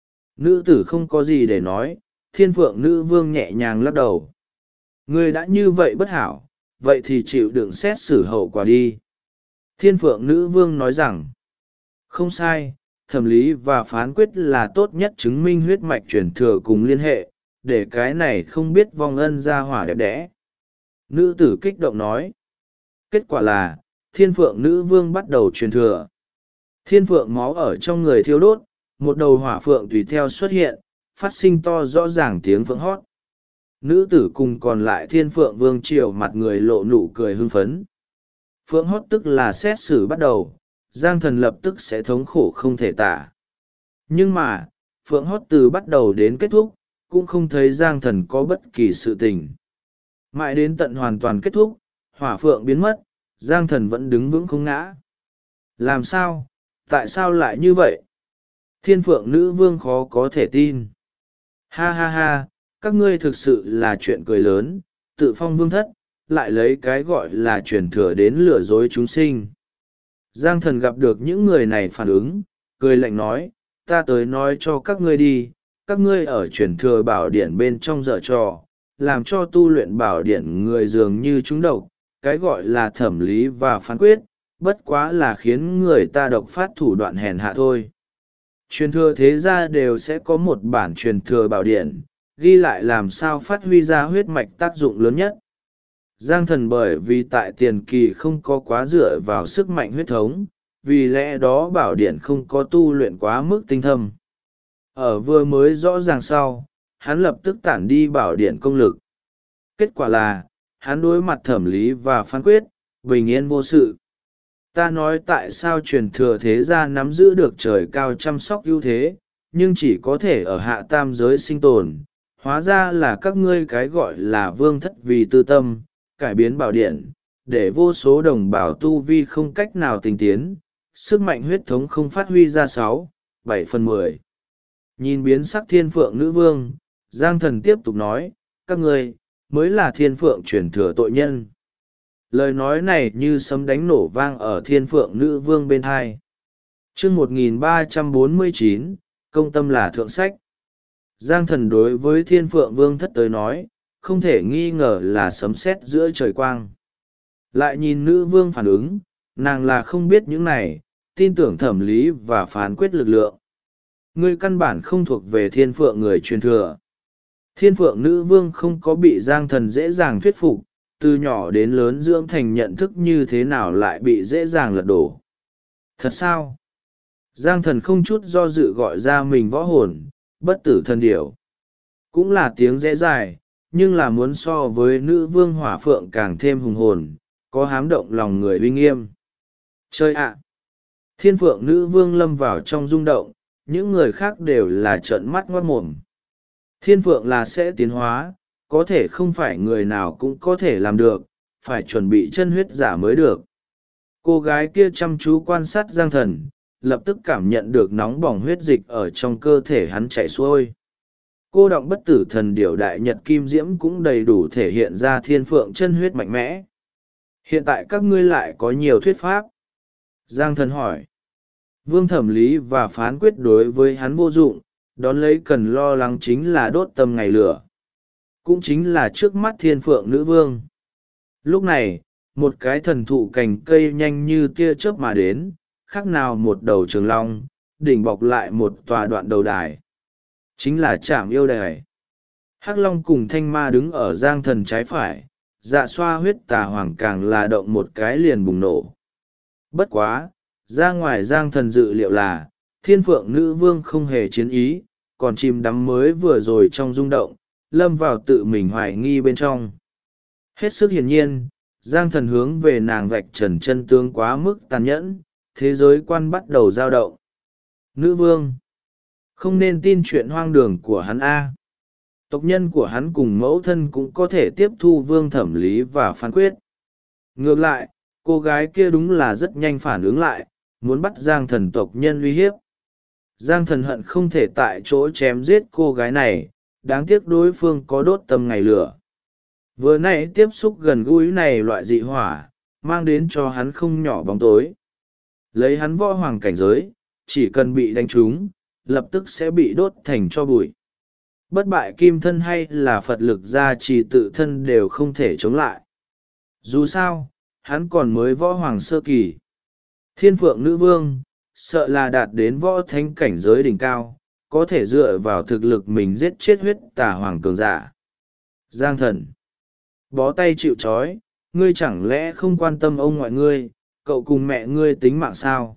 nữ tử không có gì để nói, Thiên Phượng Nữ Vương nhẹ nhàng lắc đầu. Ngươi đã như vậy bất hảo, vậy thì chịu đựng xét xử hậu quả đi. Thiên Phượng Nữ Vương nói rằng, không sai, thẩm lý và phán quyết là tốt nhất chứng minh huyết mạch truyền thừa cùng liên hệ, để cái này không biết vong ân ra hỏa đẹp đẽ. Nữ tử kích động nói. Kết quả là, Thiên Phượng Nữ Vương bắt đầu truyền thừa. Thiên Phượng máu ở trong người thiêu đốt, một đầu hỏa phượng tùy theo xuất hiện, phát sinh to rõ ràng tiếng phượng hót. Nữ tử cùng còn lại Thiên Phượng Vương triều mặt người lộ nụ cười hưng phấn. Phượng hót tức là xét xử bắt đầu, Giang Thần lập tức sẽ thống khổ không thể tả. Nhưng mà, Phượng hót từ bắt đầu đến kết thúc, cũng không thấy Giang Thần có bất kỳ sự tình. Mãi đến tận hoàn toàn kết thúc, hỏa phượng biến mất, Giang Thần vẫn đứng vững không ngã. Làm sao? Tại sao lại như vậy? Thiên Phượng Nữ Vương khó có thể tin. Ha ha ha, các ngươi thực sự là chuyện cười lớn, tự phong vương thất, lại lấy cái gọi là truyền thừa đến lừa dối chúng sinh. Giang Thần gặp được những người này phản ứng, cười lạnh nói, ta tới nói cho các ngươi đi, các ngươi ở truyền thừa bảo điển bên trong dở trò, làm cho tu luyện bảo điển người dường như trúng độc, cái gọi là thẩm lý và phán quyết, bất quá là khiến người ta độc phát thủ đoạn hèn hạ thôi. Truyền thừa thế gia đều sẽ có một bản truyền thừa bảo điển, ghi lại làm sao phát huy ra huyết mạch tác dụng lớn nhất. Giang Thần bởi vì tại tiền kỳ không có quá dựa vào sức mạnh huyết thống, vì lẽ đó bảo điển không có tu luyện quá mức tinh thâm. Ở vừa mới rõ ràng sau, hắn lập tức tản đi bảo điển công lực. Kết quả là, hắn đối mặt thẩm lý và phán quyết, bình yên vô sự. Ta nói tại sao truyền thừa thế gia nắm giữ được trời cao chăm sóc ưu thế, nhưng chỉ có thể ở hạ tam giới sinh tồn. Hóa ra là các ngươi cái gọi là vương thất vì tư tâm, cải biến bảo điện, để vô số đồng bào tu vi không cách nào tinh tiến, sức mạnh huyết thống không phát huy ra 6-7/10. Nhìn biến sắc thiên phượng nữ vương, Giang Thần tiếp tục nói, các ngươi mới là thiên phượng truyền thừa tội nhân. Lời nói này như sấm đánh nổ vang ở thiên phượng nữ vương bên hai. chương 1349, công tâm là thượng sách. Giang Thần đối với thiên phượng vương thất tới nói, không thể nghi ngờ là sấm sét giữa trời quang. Lại nhìn nữ vương phản ứng, nàng là không biết những này, tin tưởng thẩm lý và phán quyết lực lượng. Ngươi căn bản không thuộc về thiên phượng người truyền thừa. Thiên phượng nữ vương không có bị Giang Thần dễ dàng thuyết phục, từ nhỏ đến lớn dưỡng thành nhận thức như thế nào lại bị dễ dàng lật đổ. Thật sao? Giang Thần không chút do dự gọi ra mình võ hồn, bất tử thần điểu. Cũng là tiếng dễ dài, nhưng là muốn so với nữ vương hỏa phượng càng thêm hùng hồn, có hám động lòng người uy nghiêm. Chơi ạ! Thiên phượng nữ vương lâm vào trong rung động, những người khác đều là trợn mắt ngoát mồm. Thiên phượng là sẽ tiến hóa, có thể không phải người nào cũng có thể làm được, phải chuẩn bị chân huyết giả mới được. Cô gái kia chăm chú quan sát Giang Thần, lập tức cảm nhận được nóng bỏng huyết dịch ở trong cơ thể hắn chảy xuôi. Cô động bất tử thần điểu đại nhật kim diễm cũng đầy đủ thể hiện ra thiên phượng chân huyết mạnh mẽ. Hiện tại các ngươi lại có nhiều thuyết pháp. Giang Thần hỏi. Vương thẩm lý và phán quyết đối với hắn vô dụng, đón lấy cần lo lắng chính là đốt tâm ngày lửa. Cũng chính là trước mắt thiên phượng nữ vương. Lúc này, một cái thần thụ cành cây nhanh như tia chớp mà đến, khác nào một đầu trường long, đỉnh bọc lại một tòa đoạn đầu đài. Chính là Trảm Yêu Đài. Hắc Long cùng Thanh Ma đứng ở Giang Thần trái phải, dạ xoa huyết tà hoàng càng là động một cái liền bùng nổ. Bất quá, ra ngoài Giang Thần dự liệu là, thiên phượng nữ vương không hề chiến ý, còn chìm đắm mới vừa rồi trong rung động, lâm vào tự mình hoài nghi bên trong. Hết sức hiển nhiên, Giang Thần hướng về nàng vạch trần chân tướng quá mức tàn nhẫn, thế giới quan bắt đầu dao động. Nữ vương, không nên tin chuyện hoang đường của hắn A. Tộc nhân của hắn cùng mẫu thân cũng có thể tiếp thu vương thẩm lý và phán quyết. Ngược lại, cô gái kia đúng là rất nhanh phản ứng lại, muốn bắt Giang Thần tộc nhân uy hiếp. Giang Thần hận không thể tại chỗ chém giết cô gái này, đáng tiếc đối phương có đốt tâm ngày lửa. Vừa nãy tiếp xúc gần gũi này loại dị hỏa, mang đến cho hắn không nhỏ bóng tối. Lấy hắn võ hoàng cảnh giới, chỉ cần bị đánh trúng, lập tức sẽ bị đốt thành tro bụi. Bất bại kim thân hay là Phật lực gia trì tự thân đều không thể chống lại. Dù sao, hắn còn mới võ hoàng sơ kỳ. Thiên phượng nữ vương, sợ là đạt đến võ thánh cảnh giới đỉnh cao, có thể dựa vào thực lực mình giết chết huyết tà hoàng cường giả. Giang Thần, bó tay chịu trói, ngươi chẳng lẽ không quan tâm ông ngoại ngươi, cậu cùng mẹ ngươi tính mạng sao?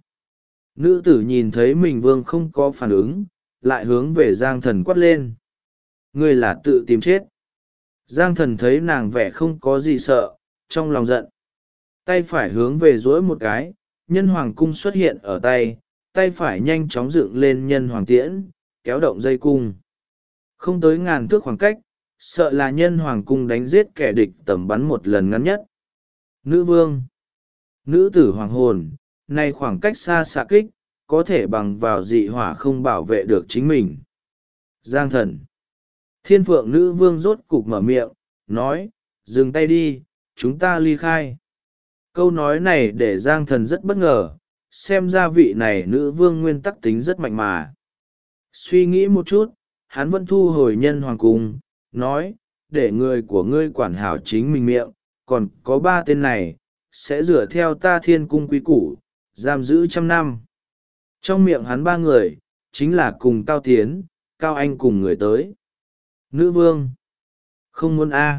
Nữ tử nhìn thấy mình vương không có phản ứng, lại hướng về Giang Thần quát lên. Ngươi là tự tìm chết. Giang Thần thấy nàng vẻ không có gì sợ, trong lòng giận. Tay phải hướng về duỗi một cái, nhân hoàng cung xuất hiện ở tay, tay phải nhanh chóng dựng lên nhân hoàng tiễn, kéo động dây cung. Không tới ngàn thước khoảng cách, sợ là nhân hoàng cung đánh giết kẻ địch tầm bắn một lần ngắn nhất. Nữ vương, nữ tử hoàng hồn, nay khoảng cách xa xạ kích, có thể bằng vào dị hỏa không bảo vệ được chính mình. Giang Thần, thiên phượng nữ vương rốt cục mở miệng, nói, dừng tay đi, chúng ta ly khai. Câu nói này để Giang Thần rất bất ngờ, xem ra vị này nữ vương nguyên tắc tính rất mạnh mà. Suy nghĩ một chút, hắn vẫn thu hồi nhân hoàng cung, nói, để người của ngươi quản hảo chính mình miệng, còn có 3 tên này, sẽ dựa theo ta thiên cung quý củ, giam giữ 100 năm. Trong miệng hắn 3 người, chính là cùng Cao Tiến, Cao Anh cùng người tới. Nữ vương, không muốn A.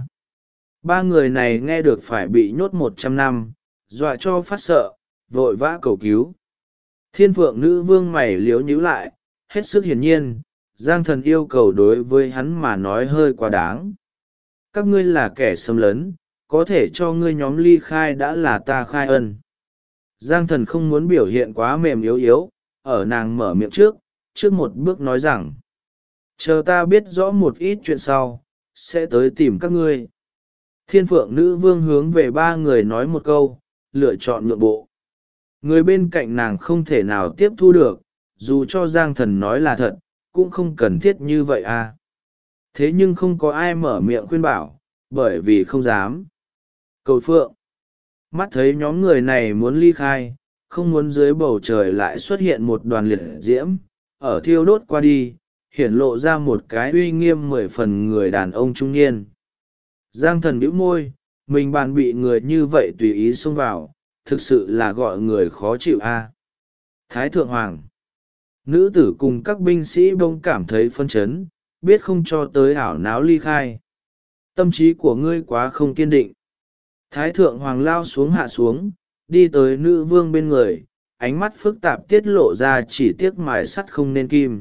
3 người này nghe được phải bị nhốt 100 năm, dọa cho phát sợ, vội vã cầu cứu. Thiên phượng nữ vương mày liếu nhíu lại, hết sức hiển nhiên, Giang Thần yêu cầu đối với hắn mà nói hơi quá đáng. Các ngươi là kẻ xâm lấn, có thể cho ngươi nhóm ly khai đã là ta khai ân. Giang Thần không muốn biểu hiện quá mềm yếu, ở nàng mở miệng trước, trước một bước nói rằng: chờ ta biết rõ một ít chuyện sau sẽ tới tìm các ngươi. Thiên phượng nữ vương hướng về ba người nói một câu, lựa chọn nhượng bộ. Người bên cạnh nàng không thể nào tiếp thu được, dù cho Giang Thần nói là thật cũng không cần thiết như vậy à. Thế nhưng không có ai mở miệng khuyên bảo, bởi vì không dám. Cầu phượng mắt thấy nhóm người này muốn ly khai, không muốn dưới bầu trời lại xuất hiện một đoàn liệt diễm ở thiêu đốt qua đi, hiển lộ ra một cái uy nghiêm 10 phần người đàn ông trung niên. Giang Thần bĩu môi, mình bàn bị người như vậy tùy ý xông vào, thực sự là gọi người khó chịu a. Thái thượng hoàng. Nữ tử cùng các binh sĩ bỗng cảm thấy phân chấn, biết không cho tới ảo náo ly khai. Tâm trí của ngươi quá không kiên định. Thái thượng hoàng lao xuống hạ xuống, đi tới nữ vương bên người, ánh mắt phức tạp tiết lộ ra chỉ tiếc mài sắt không nên kim.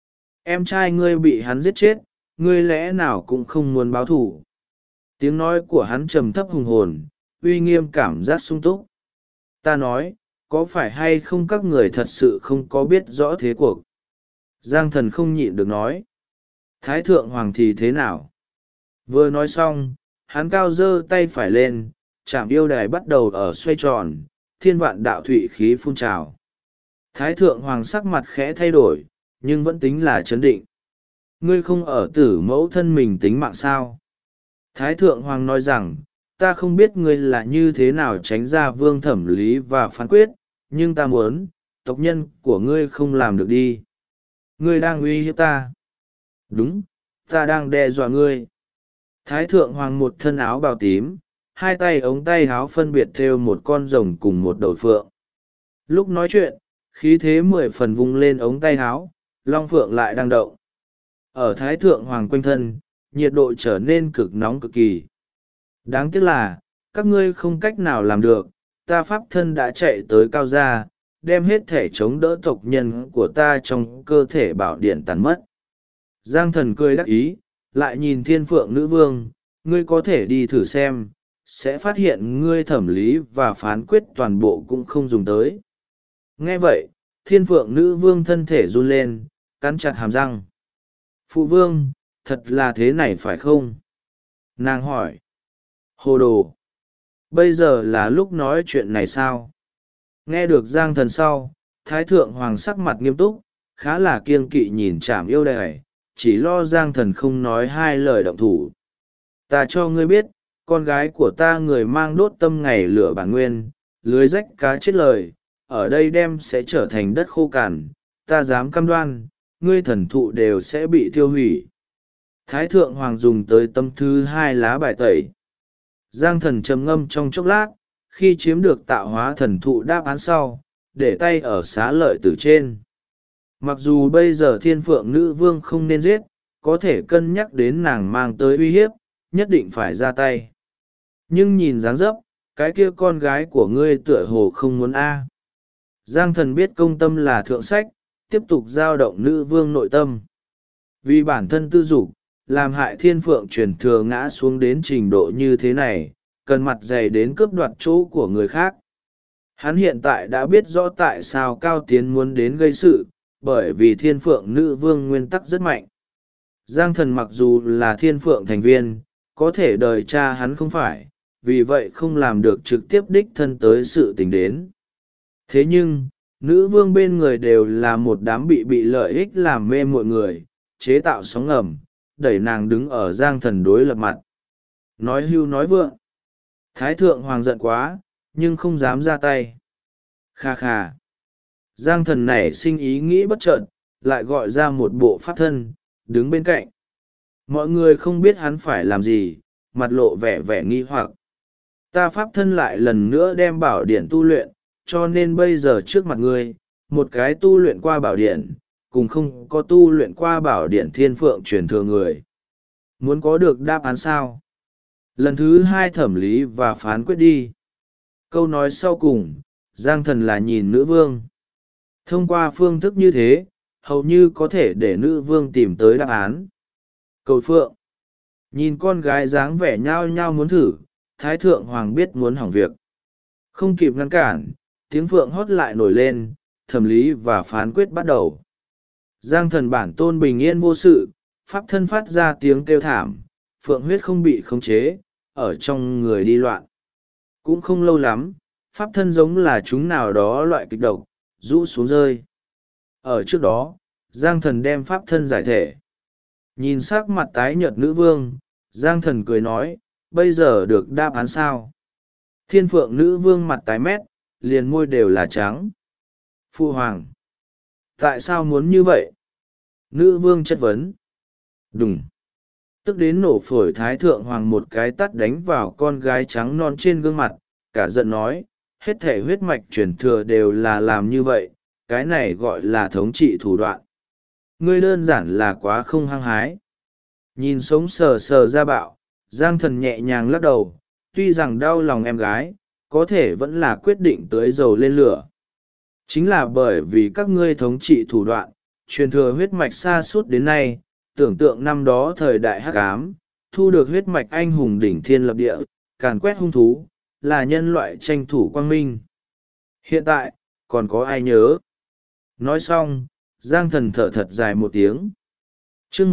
Em trai ngươi bị hắn giết chết, ngươi lẽ nào cũng không muốn báo thù. Tiếng nói của hắn trầm thấp hùng hồn, uy nghiêm cảm giác sung túc. Ta nói, có phải hay không các người thật sự không có biết rõ thế cuộc? Giang Thần không nhịn được nói. Thái thượng hoàng thì thế nào? Vừa nói xong, hắn cao giơ tay phải lên, trạm yêu đài bắt đầu ở xoay tròn, thiên vạn đạo thụy khí phun trào. Thái thượng hoàng sắc mặt khẽ thay đổi, nhưng vẫn tính là chấn định. Ngươi không ở tử mẫu thân mình tính mạng sao? Thái thượng hoàng nói rằng, ta không biết ngươi là như thế nào tránh ra vương thẩm lý và phán quyết, nhưng ta muốn, tộc nhân của ngươi không làm được đi. Ngươi đang uy hiếp ta. Đúng, ta đang đe dọa ngươi. Thái thượng hoàng một thân áo bào tím, hai tay ống tay áo phân biệt thêu một con rồng cùng một đầu phượng. Lúc nói chuyện, khí thế 10 phần vung lên ống tay áo, long phượng lại đang động. Ở thái thượng hoàng quanh thân, nhiệt độ trở nên cực nóng cực kỳ. Đáng tiếc là, các ngươi không cách nào làm được, ta pháp thân đã chạy tới cao gia, đem hết thể chống đỡ tộc nhân của ta trong cơ thể bảo điện tàn mất. Giang Thần cười đắc ý, lại nhìn thiên phượng nữ vương, ngươi có thể đi thử xem, sẽ phát hiện ngươi thẩm lý và phán quyết toàn bộ cũng không dùng tới. Nghe vậy, thiên phượng nữ vương thân thể run lên, cắn chặt hàm răng. Phụ vương, thật là thế này phải không? Nàng hỏi. Hồ đồ. Bây giờ là lúc nói chuyện này sao? Nghe được Giang Thần sau, Thái thượng hoàng sắc mặt nghiêm túc, khá là kiêng kỵ nhìn Trảm yêu đài, chỉ lo Giang Thần không nói hai lời động thủ. Ta cho ngươi biết, con gái của ta người mang đốt tâm ngày lửa bản nguyên, lưới rách cá chết lời, ở đây đem sẽ trở thành đất khô cằn, ta dám cam đoan, ngươi thần thụ đều sẽ bị tiêu hủy. Thái thượng hoàng dùng tới tâm thứ 2 lá bài tẩy. Giang Thần trầm ngâm trong chốc lát, khi chiếm được tạo hóa thần thụ đáp án sau, để tay ở xá lợi tử trên. Mặc dù bây giờ thiên phượng nữ vương không nên giết, có thể cân nhắc đến nàng mang tới uy hiếp, nhất định phải ra tay. Nhưng nhìn dáng dấp, cái kia con gái của ngươi tựa hồ không muốn a. Giang Thần biết công tâm là thượng sách, tiếp tục giao động nữ vương nội tâm. Vì bản thân tư dục, làm hại thiên phượng truyền thừa ngã xuống đến trình độ như thế này, cần mặt dày đến cướp đoạt chỗ của người khác. Hắn hiện tại đã biết rõ tại sao Cao Tiến muốn đến gây sự, bởi vì thiên phượng nữ vương nguyên tắc rất mạnh. Giang Thần mặc dù là thiên phượng thành viên, có thể đời cha hắn không phải, vì vậy không làm được trực tiếp đích thân tới sự tình đến. Thế nhưng, nữ vương bên người đều là một đám bị lợi ích làm mê mọi người, chế tạo sóng ngầm, đẩy nàng đứng ở Giang Thần đối lập mặt. Nói hưu nói vượng. Thái thượng hoàng giận quá, nhưng không dám ra tay. Kha kha. Giang Thần nảy sinh ý nghĩ bất chợt, lại gọi ra một bộ pháp thân, đứng bên cạnh. Mọi người không biết hắn phải làm gì, mặt lộ vẻ nghi hoặc. Ta pháp thân lại lần nữa đem bảo điển tu luyện, cho nên bây giờ trước mặt ngươi, một cái tu luyện qua bảo điển, cùng không có tu luyện qua bảo điển thiên phượng truyền thừa người. Muốn có được đáp án sao? Lần thứ 2 thẩm lý và phán quyết đi. Câu nói sau cùng, Giang Thần là nhìn nữ vương. Thông qua phương thức như thế, hầu như có thể để nữ vương tìm tới đáp án. Cầu phượng. Nhìn con gái dáng vẻ nhao nhao muốn thử, Thái thượng hoàng biết muốn hỏng việc. Không kịp ngăn cản, tiếng phượng hót lại nổi lên, thẩm lý và phán quyết bắt đầu. Giang thần bản tôn bình yên vô sự, pháp thân phát ra tiếng kêu thảm, phượng huyết không bị khống chế, ở trong người đi loạn. Cũng không lâu lắm, pháp thân giống là chúng nào đó loại kịch độc, rũ xuống rơi. Ở trước đó, Giang thần đem pháp thân giải thể. Nhìn sắc mặt tái nhợt nữ vương, Giang thần cười nói, bây giờ được đáp án sao? Thiên phượng nữ vương mặt tái mét, liền môi đều là trắng. Phu hoàng! Tại sao muốn như vậy? Nữ vương chất vấn. Đùng! Tức đến nổ phổi thái thượng hoàng một cái tắt đánh vào con gái trắng non trên gương mặt, cả giận nói, hết thể huyết mạch truyền thừa đều là làm như vậy, cái này gọi là thống trị thủ đoạn. Ngươi đơn giản là quá không hăng hái. Nhìn sống sờ sờ ra bạo, Giang thần nhẹ nhàng lắc đầu, tuy rằng đau lòng em gái, có thể vẫn là quyết định tưới dầu lên lửa. Chính là bởi vì các ngươi thống trị thủ đoạn, truyền thừa huyết mạch xa suốt đến nay, tưởng tượng năm đó thời đại hắc ám, thu được huyết mạch anh hùng đỉnh thiên lập địa, càn quét hung thú, là nhân loại tranh thủ quang minh. Hiện tại, còn có ai nhớ? Nói xong, Giang thần thở thật dài một tiếng. chương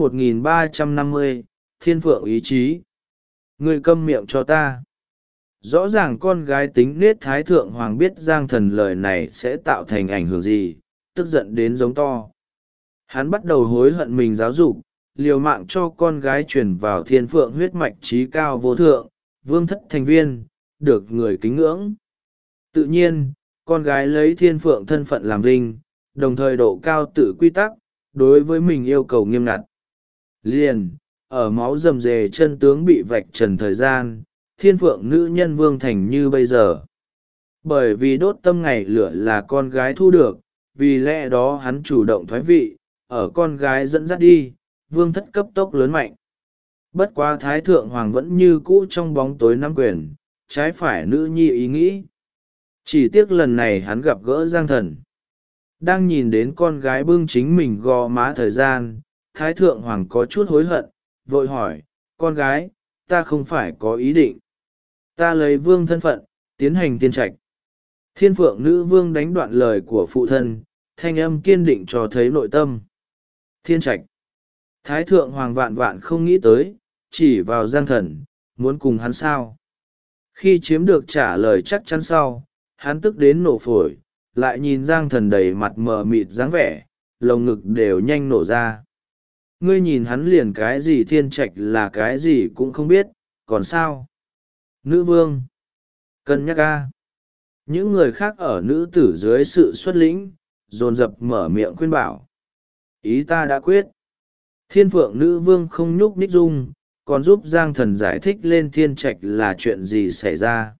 1350, Thiên Phượng ý chí. Ngươi câm miệng cho ta. Rõ ràng con gái tính nết thái thượng hoàng biết Giang thần lời này sẽ tạo thành ảnh hưởng gì, tức giận đến giống to. Hắn bắt đầu hối hận mình giáo dục, liều mạng cho con gái truyền vào thiên phượng huyết mạch trí cao vô thượng, vương thất thành viên, được người kính ngưỡng. Tự nhiên, con gái lấy thiên phượng thân phận làm vinh, đồng thời độ cao tự quy tắc, đối với mình yêu cầu nghiêm ngặt. Liền, ở máu rầm rề chân tướng bị vạch trần thời gian, thiên phượng nữ nhân vương thành như bây giờ. Bởi vì đốt tâm ngày lửa là con gái thu được, vì lẽ đó hắn chủ động thoái vị, ở con gái dẫn dắt đi, vương thất cấp tốc lớn mạnh. Bất quá thái thượng hoàng vẫn như cũ trong bóng tối nắm quyền, trái phải nữ nhi ý nghĩ. Chỉ tiếc lần này hắn gặp gỡ Giang thần. Đang nhìn đến con gái bưng chính mình gò má thời gian, thái thượng hoàng có chút hối hận, vội hỏi, con gái, ta không phải có ý định. Ta lấy vương thân phận, tiến hành tiên trạch. Thiên phượng nữ vương đánh đoạn lời của phụ thân, thanh âm kiên định cho thấy nội tâm. Thiên trạch. Thái thượng hoàng vạn vạn không nghĩ tới, chỉ vào Giang thần, muốn cùng hắn sao. Khi chiếm được trả lời chắc chắn sau, hắn tức đến nổ phổi, lại nhìn Giang thần đầy mặt mờ mịt dáng vẻ, lồng ngực đều nhanh nổ ra. Ngươi nhìn hắn liền cái gì thiên trạch là cái gì cũng không biết, còn sao? Nữ vương. Cân nhắc ca. Những người khác ở nữ tử dưới sự xuất lĩnh, dồn dập mở miệng khuyên bảo. Ý ta đã quyết. Thiên phượng nữ vương không nhúc nhích dung, còn giúp Giang thần giải thích lên thiên trạch là chuyện gì xảy ra.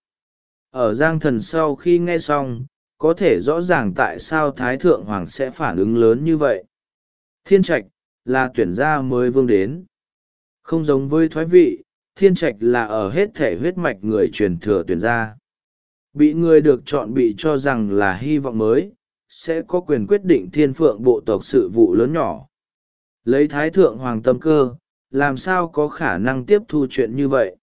Ở Giang thần sau khi nghe xong, có thể rõ ràng tại sao Thái Thượng Hoàng sẽ phản ứng lớn như vậy. Thiên trạch là tuyển gia mới vương đến. Không giống với thoái vị, thiên trạch là ở hết thể huyết mạch người truyền thừa tuyển gia. Bị người được chọn bị cho rằng là hy vọng mới, sẽ có quyền quyết định thiên phượng bộ tộc sự vụ lớn nhỏ. Lấy Thái Thượng Hoàng tâm cơ, làm sao có khả năng tiếp thu chuyện như vậy?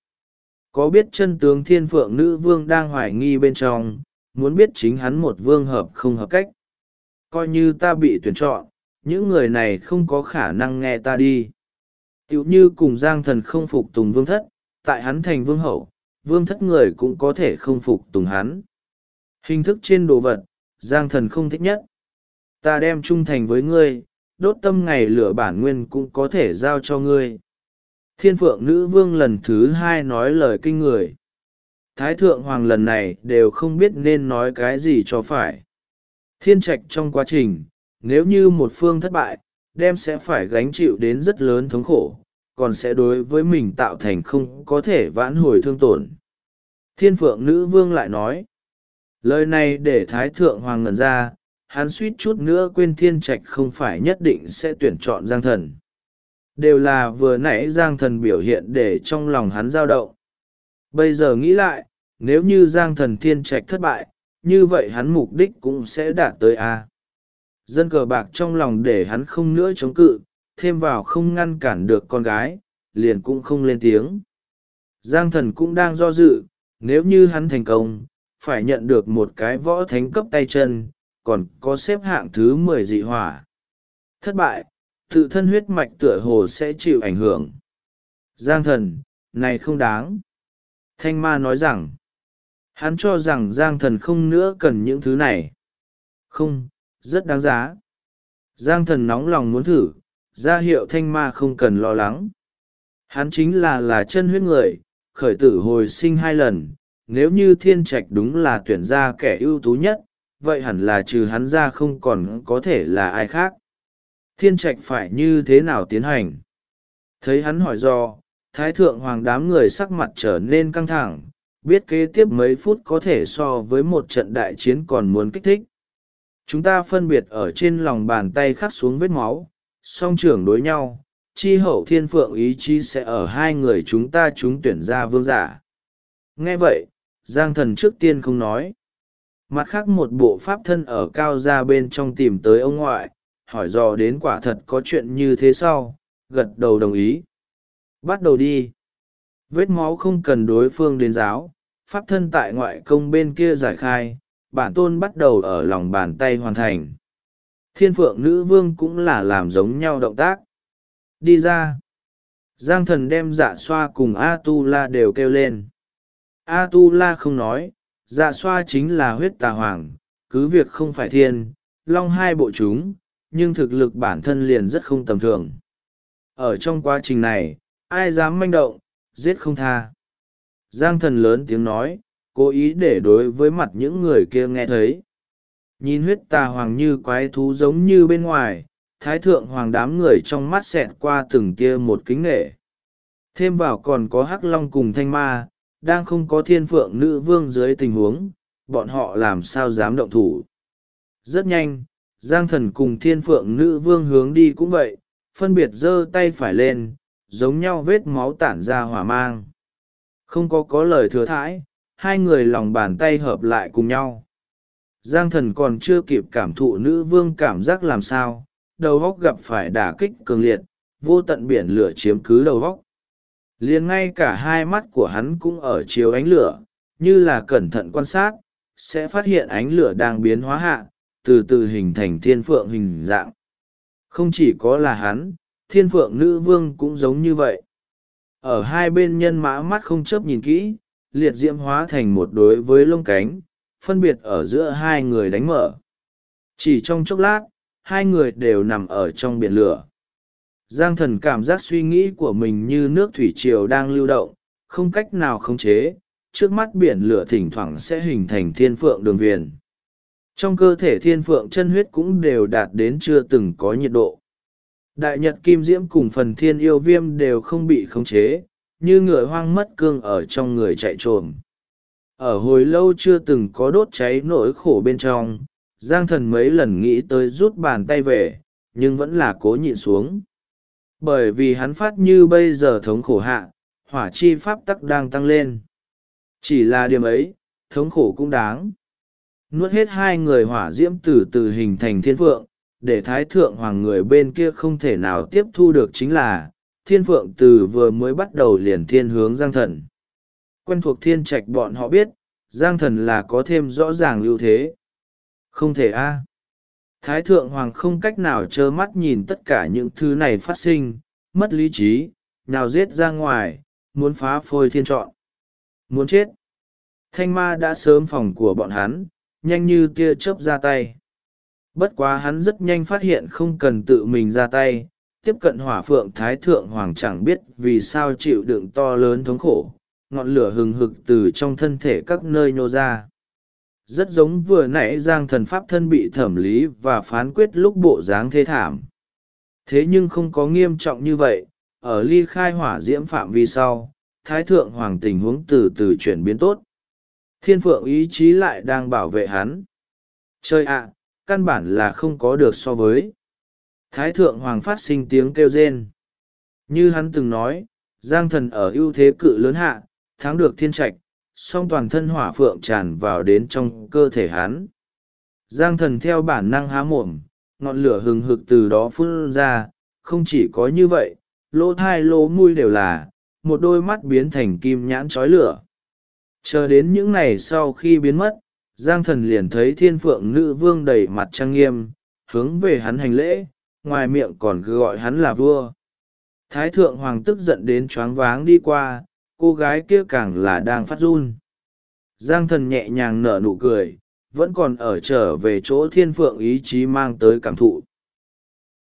Có biết chân tướng thiên phượng nữ vương đang hoài nghi bên trong, muốn biết chính hắn một vương hợp không hợp cách. Coi như ta bị tuyển chọn, những người này không có khả năng nghe ta đi. Tiểu như cùng Giang thần không phục tùng vương thất, tại hắn thành vương hậu, vương thất người cũng có thể không phục tùng hắn. Hình thức trên đồ vật, Giang thần không thích nhất. Ta đem trung thành với ngươi, đốt tâm ngày lửa bản nguyên cũng có thể giao cho ngươi. Thiên phượng nữ vương lần thứ hai nói lời kinh người. Thái thượng hoàng lần này đều không biết nên nói cái gì cho phải. Thiên trạch trong quá trình, nếu như một phương thất bại, đem sẽ phải gánh chịu đến rất lớn thống khổ, còn sẽ đối với mình tạo thành không có thể vãn hồi thương tổn. Thiên phượng nữ vương lại nói. Lời này để Thái thượng hoàng ngẩn ra, hắn suýt chút nữa quên thiên trạch không phải nhất định sẽ tuyển chọn Giang thần. Đều là vừa nãy Giang thần biểu hiện để trong lòng hắn dao động. Bây giờ nghĩ lại, nếu như Giang thần thiên trạch thất bại, như vậy hắn mục đích cũng sẽ đạt tới A. Dân cờ bạc trong lòng để hắn không nữa chống cự, thêm vào không ngăn cản được con gái, liền cũng không lên tiếng. Giang thần cũng đang do dự, nếu như hắn thành công, phải nhận được một cái võ thánh cấp tay chân, còn có xếp hạng thứ 10 dị hỏa. Thất bại, tự thân huyết mạch tựa hồ sẽ chịu ảnh hưởng. Giang thần, này không đáng. Thanh ma nói rằng, hắn cho rằng Giang thần không nữa cần những thứ này. Không, rất đáng giá. Giang thần nóng lòng muốn thử, ra hiệu thanh ma không cần lo lắng. Hắn chính là chân huyết người, khởi tử hồi sinh 2 lần. Nếu như thiên trạch đúng là tuyển ra kẻ ưu tú nhất, vậy hẳn là trừ hắn ra không còn có thể là ai khác. Thiên trạch phải như thế nào tiến hành? Thấy hắn hỏi do, thái thượng hoàng đám người sắc mặt trở nên căng thẳng, biết kế tiếp mấy phút có thể so với một trận đại chiến còn muốn kích thích. Chúng ta phân biệt ở trên lòng bàn tay khắc xuống vết máu, song trưởng đối nhau, chi hậu thiên phượng ý chí sẽ ở 2 người chúng ta trúng tuyển ra vương giả. Nghe vậy, Giang thần trước tiên không nói. Mặt khác một bộ pháp thân ở cao ra bên trong tìm tới ông ngoại, hỏi dò đến quả thật có chuyện như thế sau, gật đầu đồng ý. Bắt đầu đi. Vết máu không cần đối phương đến giáo, pháp thân tại ngoại công bên kia giải khai, bản tôn bắt đầu ở lòng bàn tay hoàn thành. Thiên phượng nữ vương cũng là làm giống nhau động tác. Đi ra. Giang thần đem dạ xoa cùng A-tu-la đều kêu lên. A-tu-la không nói, dạ xoa chính là huyết tà hoàng, cứ việc không phải thiên, long 2 bộ chúng, nhưng thực lực bản thân liền rất không tầm thường. Ở trong quá trình này, ai dám manh động, giết không tha. Giang thần lớn tiếng nói, cố ý để đối với mặt những người kia nghe thấy. Nhìn huyết tà hoàng như quái thú giống như bên ngoài, thái thượng hoàng đám người trong mắt xẹt qua từng tia một kính nghệ. Thêm vào còn có hắc long cùng thanh ma, đang không có thiên phượng nữ vương dưới tình huống, bọn họ làm sao dám động thủ. Rất nhanh, Giang thần cùng thiên phượng nữ vương hướng đi cũng vậy, phân biệt giơ tay phải lên, giống nhau vết máu tản ra hỏa mang. Không có lời thừa thãi, 2 người lòng bàn tay hợp lại cùng nhau. Giang thần còn chưa kịp cảm thụ nữ vương cảm giác làm sao, đầu góc gặp phải đả kích cường liệt, vô tận biển lửa chiếm cứ đầu góc. Liền ngay cả 2 mắt của hắn cũng ở chiếu ánh lửa, như là cẩn thận quan sát, sẽ phát hiện ánh lửa đang biến hóa hạ, từ từ hình thành thiên phượng hình dạng. Không chỉ có là hắn, thiên phượng nữ vương cũng giống như vậy. Ở 2 bên nhân mã mắt không chớp nhìn kỹ, liệt diễm hóa thành một đối với lông cánh, phân biệt ở giữa 2 người đánh mở. Chỉ trong chốc lát, 2 người đều nằm ở trong biển lửa. Giang thần cảm giác suy nghĩ của mình như nước thủy triều đang lưu động, không cách nào khống chế, trước mắt biển lửa thỉnh thoảng sẽ hình thành thiên phượng đường viền. Trong cơ thể thiên phượng chân huyết cũng đều đạt đến chưa từng có nhiệt độ. Đại nhật kim diễm cùng phần thiên yêu viêm đều không bị khống chế, như ngựa hoang mất cương ở trong người chạy trồm. Ở hồi lâu chưa từng có đốt cháy nỗi khổ bên trong, Giang thần mấy lần nghĩ tới rút bàn tay về, nhưng vẫn là cố nhịn xuống. Bởi vì hắn phát như bây giờ thống khổ hạ, hỏa chi pháp tắc đang tăng lên. Chỉ là điểm ấy, thống khổ cũng đáng. Nuốt hết 2 người hỏa diễm từ từ hình thành thiên phượng, để thái thượng hoàng người bên kia không thể nào tiếp thu được chính là, thiên phượng từ vừa mới bắt đầu liền thiên hướng Giang thần. Quen thuộc thiên trạch bọn họ biết, Giang thần là có thêm rõ ràng ưu thế. Không thể a. Thái thượng hoàng không cách nào trơ mắt nhìn tất cả những thứ này phát sinh, mất lý trí, nào giết ra ngoài, muốn phá phôi thiên trọn. Muốn chết. Thanh ma đã sớm phòng của bọn hắn, nhanh như tia chớp ra tay. Bất quá hắn rất nhanh phát hiện không cần tự mình ra tay, tiếp cận hỏa phượng thái thượng hoàng chẳng biết vì sao chịu đựng to lớn thống khổ, ngọn lửa hừng hực từ trong thân thể các nơi nhô ra. Rất giống vừa nãy Giang thần pháp thân bị thẩm lý và phán quyết lúc bộ dáng thê thảm. Thế nhưng không có nghiêm trọng như vậy, ở ly khai hỏa diễm phạm vi sau, thái thượng hoàng tình huống từ từ chuyển biến tốt. Thiên phượng ý chí lại đang bảo vệ hắn. Chơi ạ, căn bản là không có được so với. Thái thượng hoàng phát sinh tiếng kêu rên. Như hắn từng nói, Giang thần ở ưu thế cự lớn hạ, thắng được thiên trạch, song toàn thân hỏa phượng tràn vào đến trong cơ thể hắn. Giang thần theo bản năng há mồm, ngọn lửa hừng hực từ đó phun ra, không chỉ có như vậy, lỗ thai lỗ mũi đều là, một đôi mắt biến thành kim nhãn chói lửa. Chờ đến những ngày sau khi biến mất, Giang thần liền thấy thiên phượng nữ vương đầy mặt trang nghiêm, hướng về hắn hành lễ, ngoài miệng còn cứ gọi hắn là vua. Thái thượng hoàng tức giận đến choáng váng đi qua, cô gái kia càng là đang phát run. Giang thần nhẹ nhàng nở nụ cười, vẫn còn ở trở về chỗ thiên phượng ý chí mang tới cảm thụ.